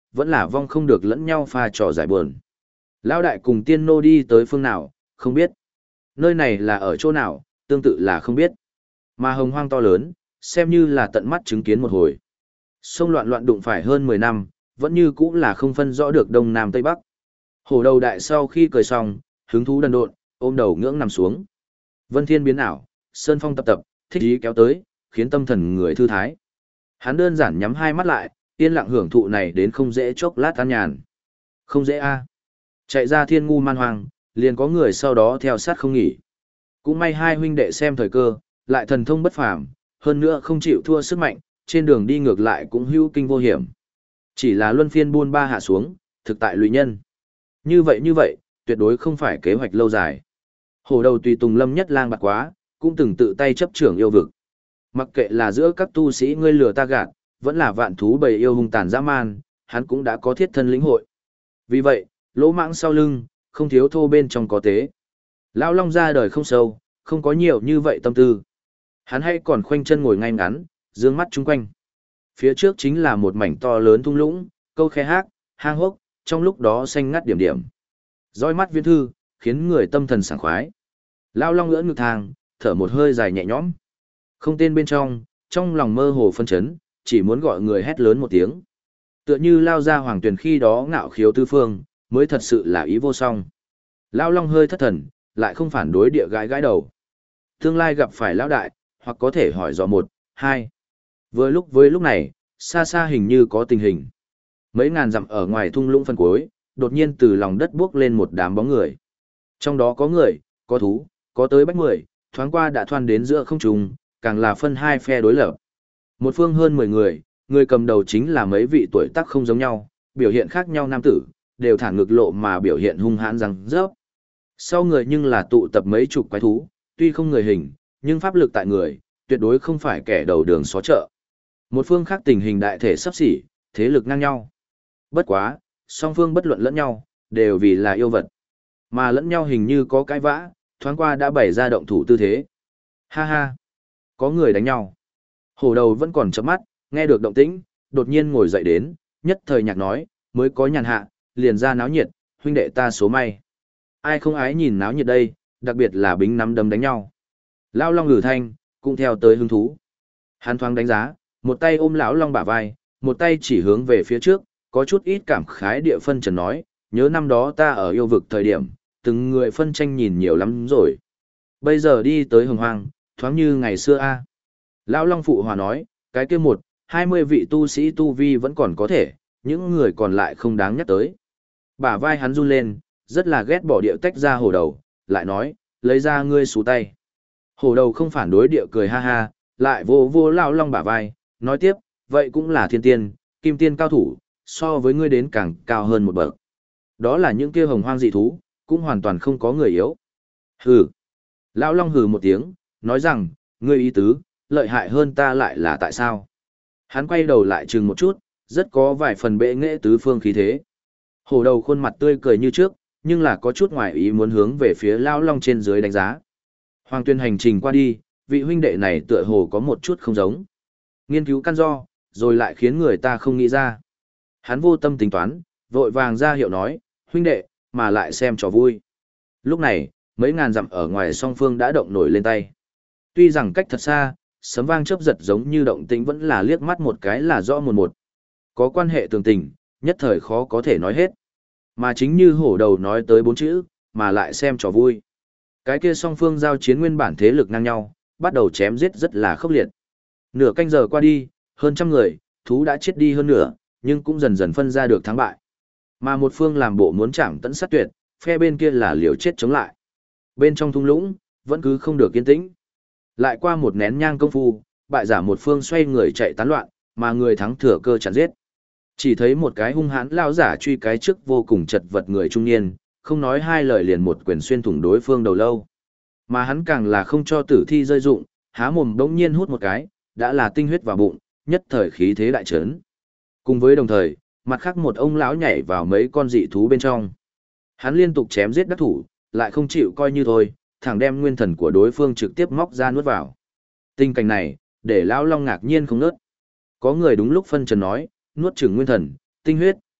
vẫn là vong không được lẫn nhau pha trò giải buồn. Lão đại cùng tiên nô đi tới phương nào, không biết. Nơi này là ở chỗ nào, tương tự là không biết. Mà hồng hoang to lớn, xem như là tận mắt chứng kiến một hồi. Sông loạn loạn đụng phải hơn 10 năm, vẫn như cũ là không phân rõ được đông nam tây bắc. Hổ đầu đại sau khi cười xong, hứng thú đần độn, ôm đầu ngưỡng nằm xuống. Vân thiên biến ảo, sơn phong tập tập, thích ý kéo tới, khiến tâm thần người thư thái. Hắn đơn giản nhắm hai mắt lại, yên lặng hưởng thụ này đến không dễ chốc lát an nhàn. Không dễ a. Chạy ra thiên ngu man hoang, liền có người sau đó theo sát không nghỉ. Cũng may hai huynh đệ xem thời cơ, lại thần thông bất phàm, hơn nữa không chịu thua sức mạnh, trên đường đi ngược lại cũng hữu kinh vô hiểm. Chỉ là luân phiên buôn ba hạ xuống, thực tại lụy nhân. Như vậy, tuyệt đối không phải kế hoạch lâu dài. Hổ đầu tùy tùng Lâm Nhất Lang bạc quá, cũng từng tự tay chấp trưởng yêu vực. Mặc kệ là giữa các tu sĩ ngươi lừa ta gạt, vẫn là vạn thú bầy yêu hung tàn dã man, hắn cũng đã có thiết thân lĩnh hội. Vì vậy, lỗ mãng sau lưng, không thiếu thô bên trong có tế. Lão Long ra đời không sâu, không có nhiều như vậy tâm tư. Hắn hay còn khoanh chân ngồi ngay ngắn, dương mắt chung quanh. Phía trước chính là một mảnh to lớn thung lũng, câu khe hát, hang hốc, trong lúc đó xanh ngắt điểm điểm. Dõi mắt viễn thư, khiến người tâm thần sảng khoái. Lão Long ưỡn ngực thang, thở một hơi dài nhẹ nhõm. Không tên bên trong lòng mơ hồ phân chấn, chỉ muốn gọi người hét lớn một tiếng. Tựa như lao ra hoàng tuyển khi đó ngạo khiếu tư phương, mới thật sự là ý vô song. Lão Long hơi thất thần, lại không phản đối địa gãi gãi đầu. Tương lai gặp phải lão đại, hoặc có thể hỏi dò một, hai. Với lúc này, xa xa hình như có tình hình. Mấy ngàn dặm ở ngoài thung lũng phân cuối, đột nhiên từ lòng đất bước lên một đám bóng người. Trong đó có người, có thú, có tới bách 10, thoáng qua đã thoăn đến giữa không trung, càng là phân hai phe đối lập. Một phương hơn 10 người, người cầm đầu chính là mấy vị tuổi tác không giống nhau, biểu hiện khác nhau nam tử, đều thản ngực lộ mà biểu hiện hung hãn răng rớp. Sau người nhưng là tụ tập mấy chục quái thú, tuy không người hình, nhưng pháp lực tại người, tuyệt đối không phải kẻ đầu đường xó chợ. Một phương khác tình hình đại thể sắp xỉ, thế lực ngang nhau. Bất quá, song phương bất luận lẫn nhau, đều vì là yêu vật. Mà lẫn nhau hình như có cái vã, thoáng qua đã bày ra động thủ tư thế. Ha ha, có người đánh nhau. Hổ đầu vẫn còn chớp mắt, nghe được động tĩnh, đột nhiên ngồi dậy đến, nhất thời nhạc nói, mới có nhàn hạ, liền ra náo nhiệt, huynh đệ ta số may. Ai không ái nhìn náo nhiệt đây, đặc biệt là bính nắm đấm đánh nhau. Lão Long ngử thanh, cũng theo tới hứng thú. Hắn thoáng đánh giá, một tay ôm lão Long bả vai, một tay chỉ hướng về phía trước, có chút ít cảm khái địa phân trần nói, nhớ năm đó ta ở yêu vực thời điểm, từng người phân tranh nhìn nhiều lắm rồi. Bây giờ đi tới hồng hoang, thoáng như ngày xưa a. Lão Long phụ hòa nói, cái kia 20 vị tu sĩ tu vi vẫn còn có thể, những người còn lại không đáng nhắc tới. Bả vai hắn run lên, rất là ghét bỏ địa tách ra hổ đầu, lại nói, lấy ra ngươi xú tay. Hổ đầu không phản đối địa cười ha ha, lại vô Lão Long bả vai, nói tiếp, vậy cũng là thiên tiên, kim tiên cao thủ, so với ngươi đến càng cao hơn một bậc. Đó là những kia hồng hoang dị thú, cũng hoàn toàn không có người yếu. Hừ. Lão Long hừ một tiếng, nói rằng, ngươi ý tứ, lợi hại hơn ta lại là tại sao? Hắn quay đầu lại chừng một chút, rất có vài phần bệ nghệ tứ phương khí thế. Hổ đầu khuôn mặt tươi cười như trước, nhưng là có chút ngoài ý muốn hướng về phía Lão Long trên dưới đánh giá. Hoàng tuyên hành trình qua đi, vị huynh đệ này tựa hồ có một chút không giống. Nghiên cứu căn do, rồi lại khiến người ta không nghĩ ra. Hắn vô tâm tính toán, vội vàng ra hiệu nói, huynh đệ, mà lại xem trò vui. Lúc này, mấy ngàn dặm ở ngoài song phương đã động nổi lên tay. Tuy rằng cách thật xa, sấm vang chớp giật giống như động tĩnh vẫn là liếc mắt một cái là rõ một. Có quan hệ tường tình, nhất thời khó có thể nói hết. Mà chính như hổ đầu nói tới 4 chữ, mà lại xem trò vui. Cái kia song phương giao chiến nguyên bản thế lực ngang nhau, bắt đầu chém giết rất là khốc liệt. Nửa canh giờ qua đi, hơn trăm người, thú đã chết đi hơn nửa, nhưng cũng dần dần phân ra được thắng bại. Mà một phương làm bộ muốn chạm tận sát tuyệt, phe bên kia là liều chết chống lại. Bên trong thung lũng, vẫn cứ không được yên tĩnh. Lại qua một nén nhang công phu, bại giả một phương xoay người chạy tán loạn, mà người thắng thừa cơ chặn giết. Chỉ thấy một cái hung hãn lao giả truy cái trước vô cùng chật vật người trung niên, không nói hai lời liền một quyền xuyên thủng đối phương đầu lâu. Mà hắn càng là không cho tử thi rơi dụng, há mồm đống nhiên hút một cái, đã là tinh huyết vào bụng, nhất thời khí thế đại trấn. Cùng với đồng thời, mặt khác một ông lão nhảy vào mấy con dị thú bên trong. Hắn liên tục chém giết đắc thủ, lại không chịu coi như thôi, thẳng đem nguyên thần của đối phương trực tiếp móc ra nuốt vào. Tình cảnh này, để lão long ngạc nhiên không nớt. Có người đúng lúc phân trần nói, nuốt chửng nguyên thần, tinh huyết,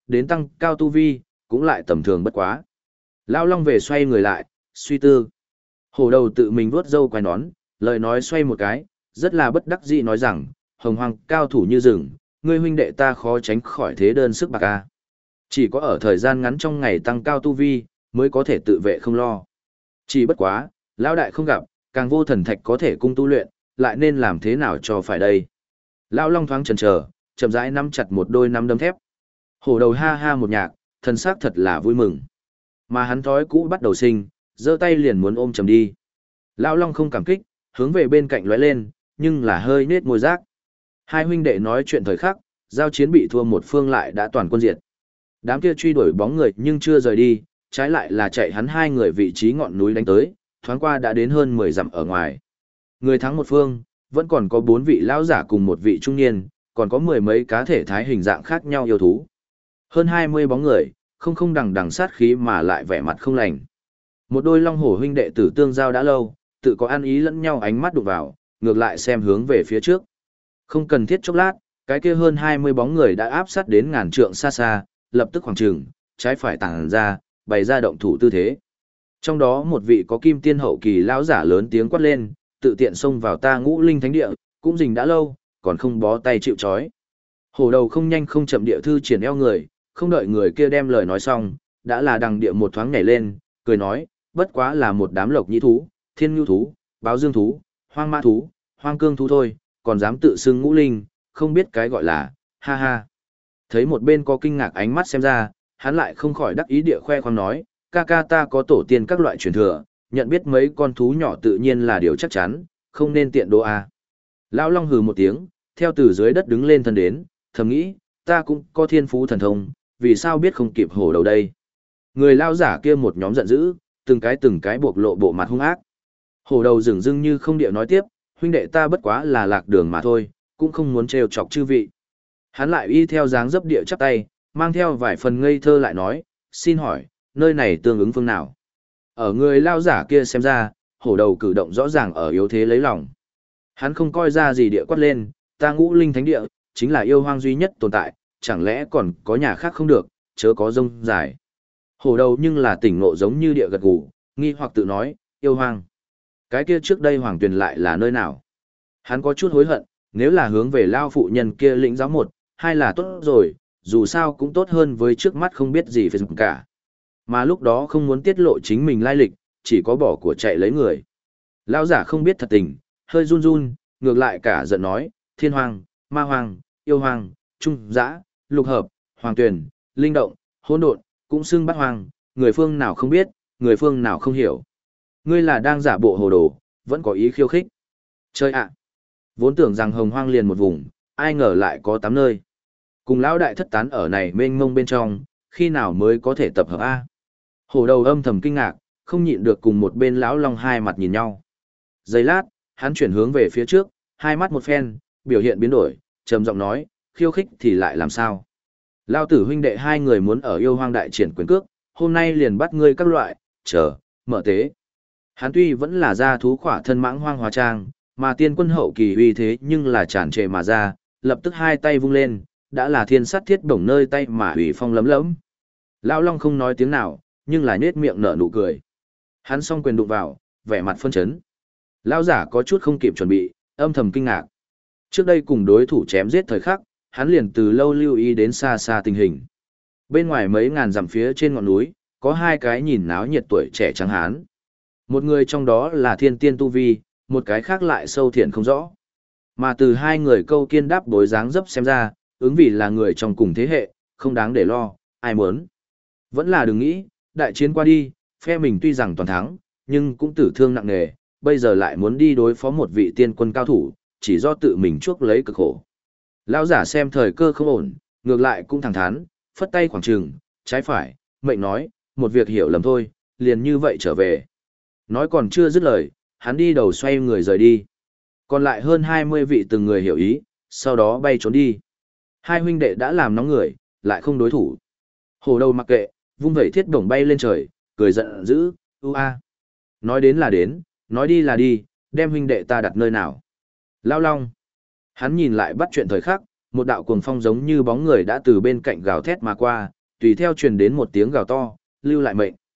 đến tăng cao tu vi, cũng lại tầm thường bất quá. Lão Long về xoay người lại, suy tư. Hổ đầu tự mình vuốt râu quai nón, lời nói xoay một cái, rất là bất đắc dĩ nói rằng, hồng hoang cao thủ như rừng, ngươi huynh đệ ta khó tránh khỏi thế đơn sức bạc a. Chỉ có ở thời gian ngắn trong ngày tăng cao tu vi, mới có thể tự vệ không lo. Chỉ bất quá, lão đại không gặp, càng vô thần thạch có thể cung tu luyện, lại nên làm thế nào cho phải đây. Lão Long thoáng chần chờ, chậm rãi nắm chặt một đôi nắm đấm thép. Hổ đầu ha ha một nhạc, thần sắc thật là vui mừng. Mà hắn thói cũ bắt đầu sinh, giơ tay liền muốn ôm chầm đi. Lão Long không cảm kích, hướng về bên cạnh lóe lên, nhưng là hơi nết môi rác. Hai huynh đệ nói chuyện thời khắc, giao chiến bị thua một phương lại đã toàn quân diệt. Đám kia truy đuổi bóng người nhưng chưa rời đi, trái lại là chạy hắn hai người vị trí ngọn núi đánh tới, thoáng qua đã đến hơn 10 dặm ở ngoài. Người thắng một phương, vẫn còn có 4 vị lão giả cùng một vị trung niên, còn có 10 mấy cá thể thái hình dạng khác nhau yêu thú. Hơn 20 bóng người, không đằng đằng sát khí mà lại vẻ mặt không lành. Một đôi long hổ huynh đệ tử tương giao đã lâu, tự có ăn ý lẫn nhau ánh mắt đụng vào, ngược lại xem hướng về phía trước. Không cần thiết chốc lát, cái kia hơn 20 bóng người đã áp sát đến ngàn trượng xa xa, lập tức khoảng trường, trái phải tàng ra, bày ra động thủ tư thế. Trong đó một vị có kim tiên hậu kỳ lão giả lớn tiếng quát lên, tự tiện xông vào ta Ngũ Linh Thánh Địa, cũng rình đã lâu, còn không bó tay chịu trói. Hổ đầu không nhanh không chậm địa thư triển eo người, không đợi người kia đem lời nói xong, đã là đằng địa một thoáng nhảy lên, cười nói, bất quá là một đám lộc nhĩ thú, thiên nhu thú, báo dương thú, hoang mã thú, hoang cương thú thôi, còn dám tự xưng ngũ linh, không biết cái gọi là, ha ha. Thấy một bên có kinh ngạc ánh mắt xem ra, hắn lại không khỏi đắc ý địa khoe khoang nói, ca ca ta có tổ tiên các loại truyền thừa, nhận biết mấy con thú nhỏ tự nhiên là điều chắc chắn, không nên tiện đô a. Lão Long hừ một tiếng, theo từ dưới đất đứng lên thân đến, thầm nghĩ, ta cũng có thiên phú thần thông, vì sao biết không kịp hổ đầu đây. Người lao giả kia một nhóm giận dữ, từng cái buộc lộ bộ mặt hung ác. Hổ đầu dửng dưng như không địa nói tiếp, huynh đệ ta bất quá là lạc đường mà thôi, cũng không muốn trêu chọc chư vị. Hắn lại y theo dáng dấp địa chắp tay, mang theo vài phần ngây thơ lại nói, xin hỏi, nơi này tương ứng phương nào? Ở người lao giả kia xem ra, hổ đầu cử động rõ ràng ở yếu thế lấy lòng. Hắn không coi ra gì địa quát lên, ta Ngũ Linh Thánh Địa, chính là yêu hoang duy nhất tồn tại, chẳng lẽ còn có nhà khác không được, chớ có rông dài. Hổ đầu nhưng là tỉnh ngộ giống như địa gật gù, nghi hoặc tự nói, yêu hoang. Cái kia trước đây hoàng tuyền lại là nơi nào? Hắn có chút hối hận, nếu là hướng về lao phụ nhân kia lĩnh giáo một, hai là tốt rồi, dù sao cũng tốt hơn với trước mắt không biết gì về cả. Mà lúc đó không muốn tiết lộ chính mình lai lịch, chỉ có bỏ của chạy lấy người. Lão giả không biết thật tình, hơi run run, ngược lại cả giận nói, thiên hoang, ma hoang, yêu hoang, trung dã, lục hợp, hoàng tuyền, linh động, hỗn độn, cũng xưng bắt hoang, người phương nào không biết, người phương nào không hiểu. Ngươi là đang giả bộ hồ đồ, vẫn có ý khiêu khích. Chơi ạ! Vốn tưởng rằng hồng hoang liền một vùng, ai ngờ lại có 8 nơi. Cùng lão đại thất tán ở này mênh mông bên trong, khi nào mới có thể tập hợp A. Hổ đầu âm thầm kinh ngạc, không nhịn được cùng một bên lão long hai mặt nhìn nhau. Giây lát, hắn chuyển hướng về phía trước, hai mắt một phen, biểu hiện biến đổi, trầm giọng nói, khiêu khích thì lại làm sao? Lao tử huynh đệ hai người muốn ở yêu hoang đại triển quyền cước, hôm nay liền bắt ngươi các loại, chờ, mở tế. Hắn tuy vẫn là gia thú khỏa thân mãng hoang hóa trang, mà tiên quân hậu kỳ uy thế nhưng là tràn trề mà ra, lập tức hai tay vung lên, đã là thiên sát thiết bổng nơi tay mà ủy phong lấm lấm. Lão Long không nói tiếng nào, nhưng là nhếch miệng nở nụ cười. Hắn song quyền đụng vào, vẻ mặt phân chấn. Lão giả có chút không kịp chuẩn bị, âm thầm kinh ngạc. Trước đây cùng đối thủ chém giết thời khắc, hắn liền từ lâu lưu ý đến xa xa tình hình. Bên ngoài mấy ngàn dặm phía trên ngọn núi, có hai cái nhìn náo nhiệt tuổi trẻ trắng hán. Một người trong đó là thiên tiên tu vi, một cái khác lại sâu thiện không rõ. Mà từ hai người câu kiên đáp đối dáng dấp xem ra, ứng vì là người trong cùng thế hệ, không đáng để lo, ai muốn. Vẫn là đừng nghĩ, đại chiến qua đi, phe mình tuy rằng toàn thắng, nhưng cũng tử thương nặng nề, bây giờ lại muốn đi đối phó một vị tiên quân cao thủ, chỉ do tự mình chuốc lấy cực khổ. Lão giả xem thời cơ không ổn, ngược lại cũng thẳng thắn, phất tay khoảng trừng, trái phải, mệnh nói, một việc hiểu lầm thôi, liền như vậy trở về. Nói còn chưa dứt lời, hắn đi đầu xoay người rời đi. Còn lại hơn 20 vị từng người hiểu ý, sau đó bay trốn đi. Hai huynh đệ đã làm nóng người, lại không đối thủ. Hổ đầu mặc kệ, vung vẩy thiết bổng bay lên trời, cười giận dữ, a. Nói đến là đến, nói đi là đi, đem huynh đệ ta đặt nơi nào. Lao Long. Hắn nhìn lại bắt chuyện thời khắc, một đạo cuồng phong giống như bóng người đã từ bên cạnh gào thét mà qua, tùy theo truyền đến một tiếng gào to, lưu lại mệnh.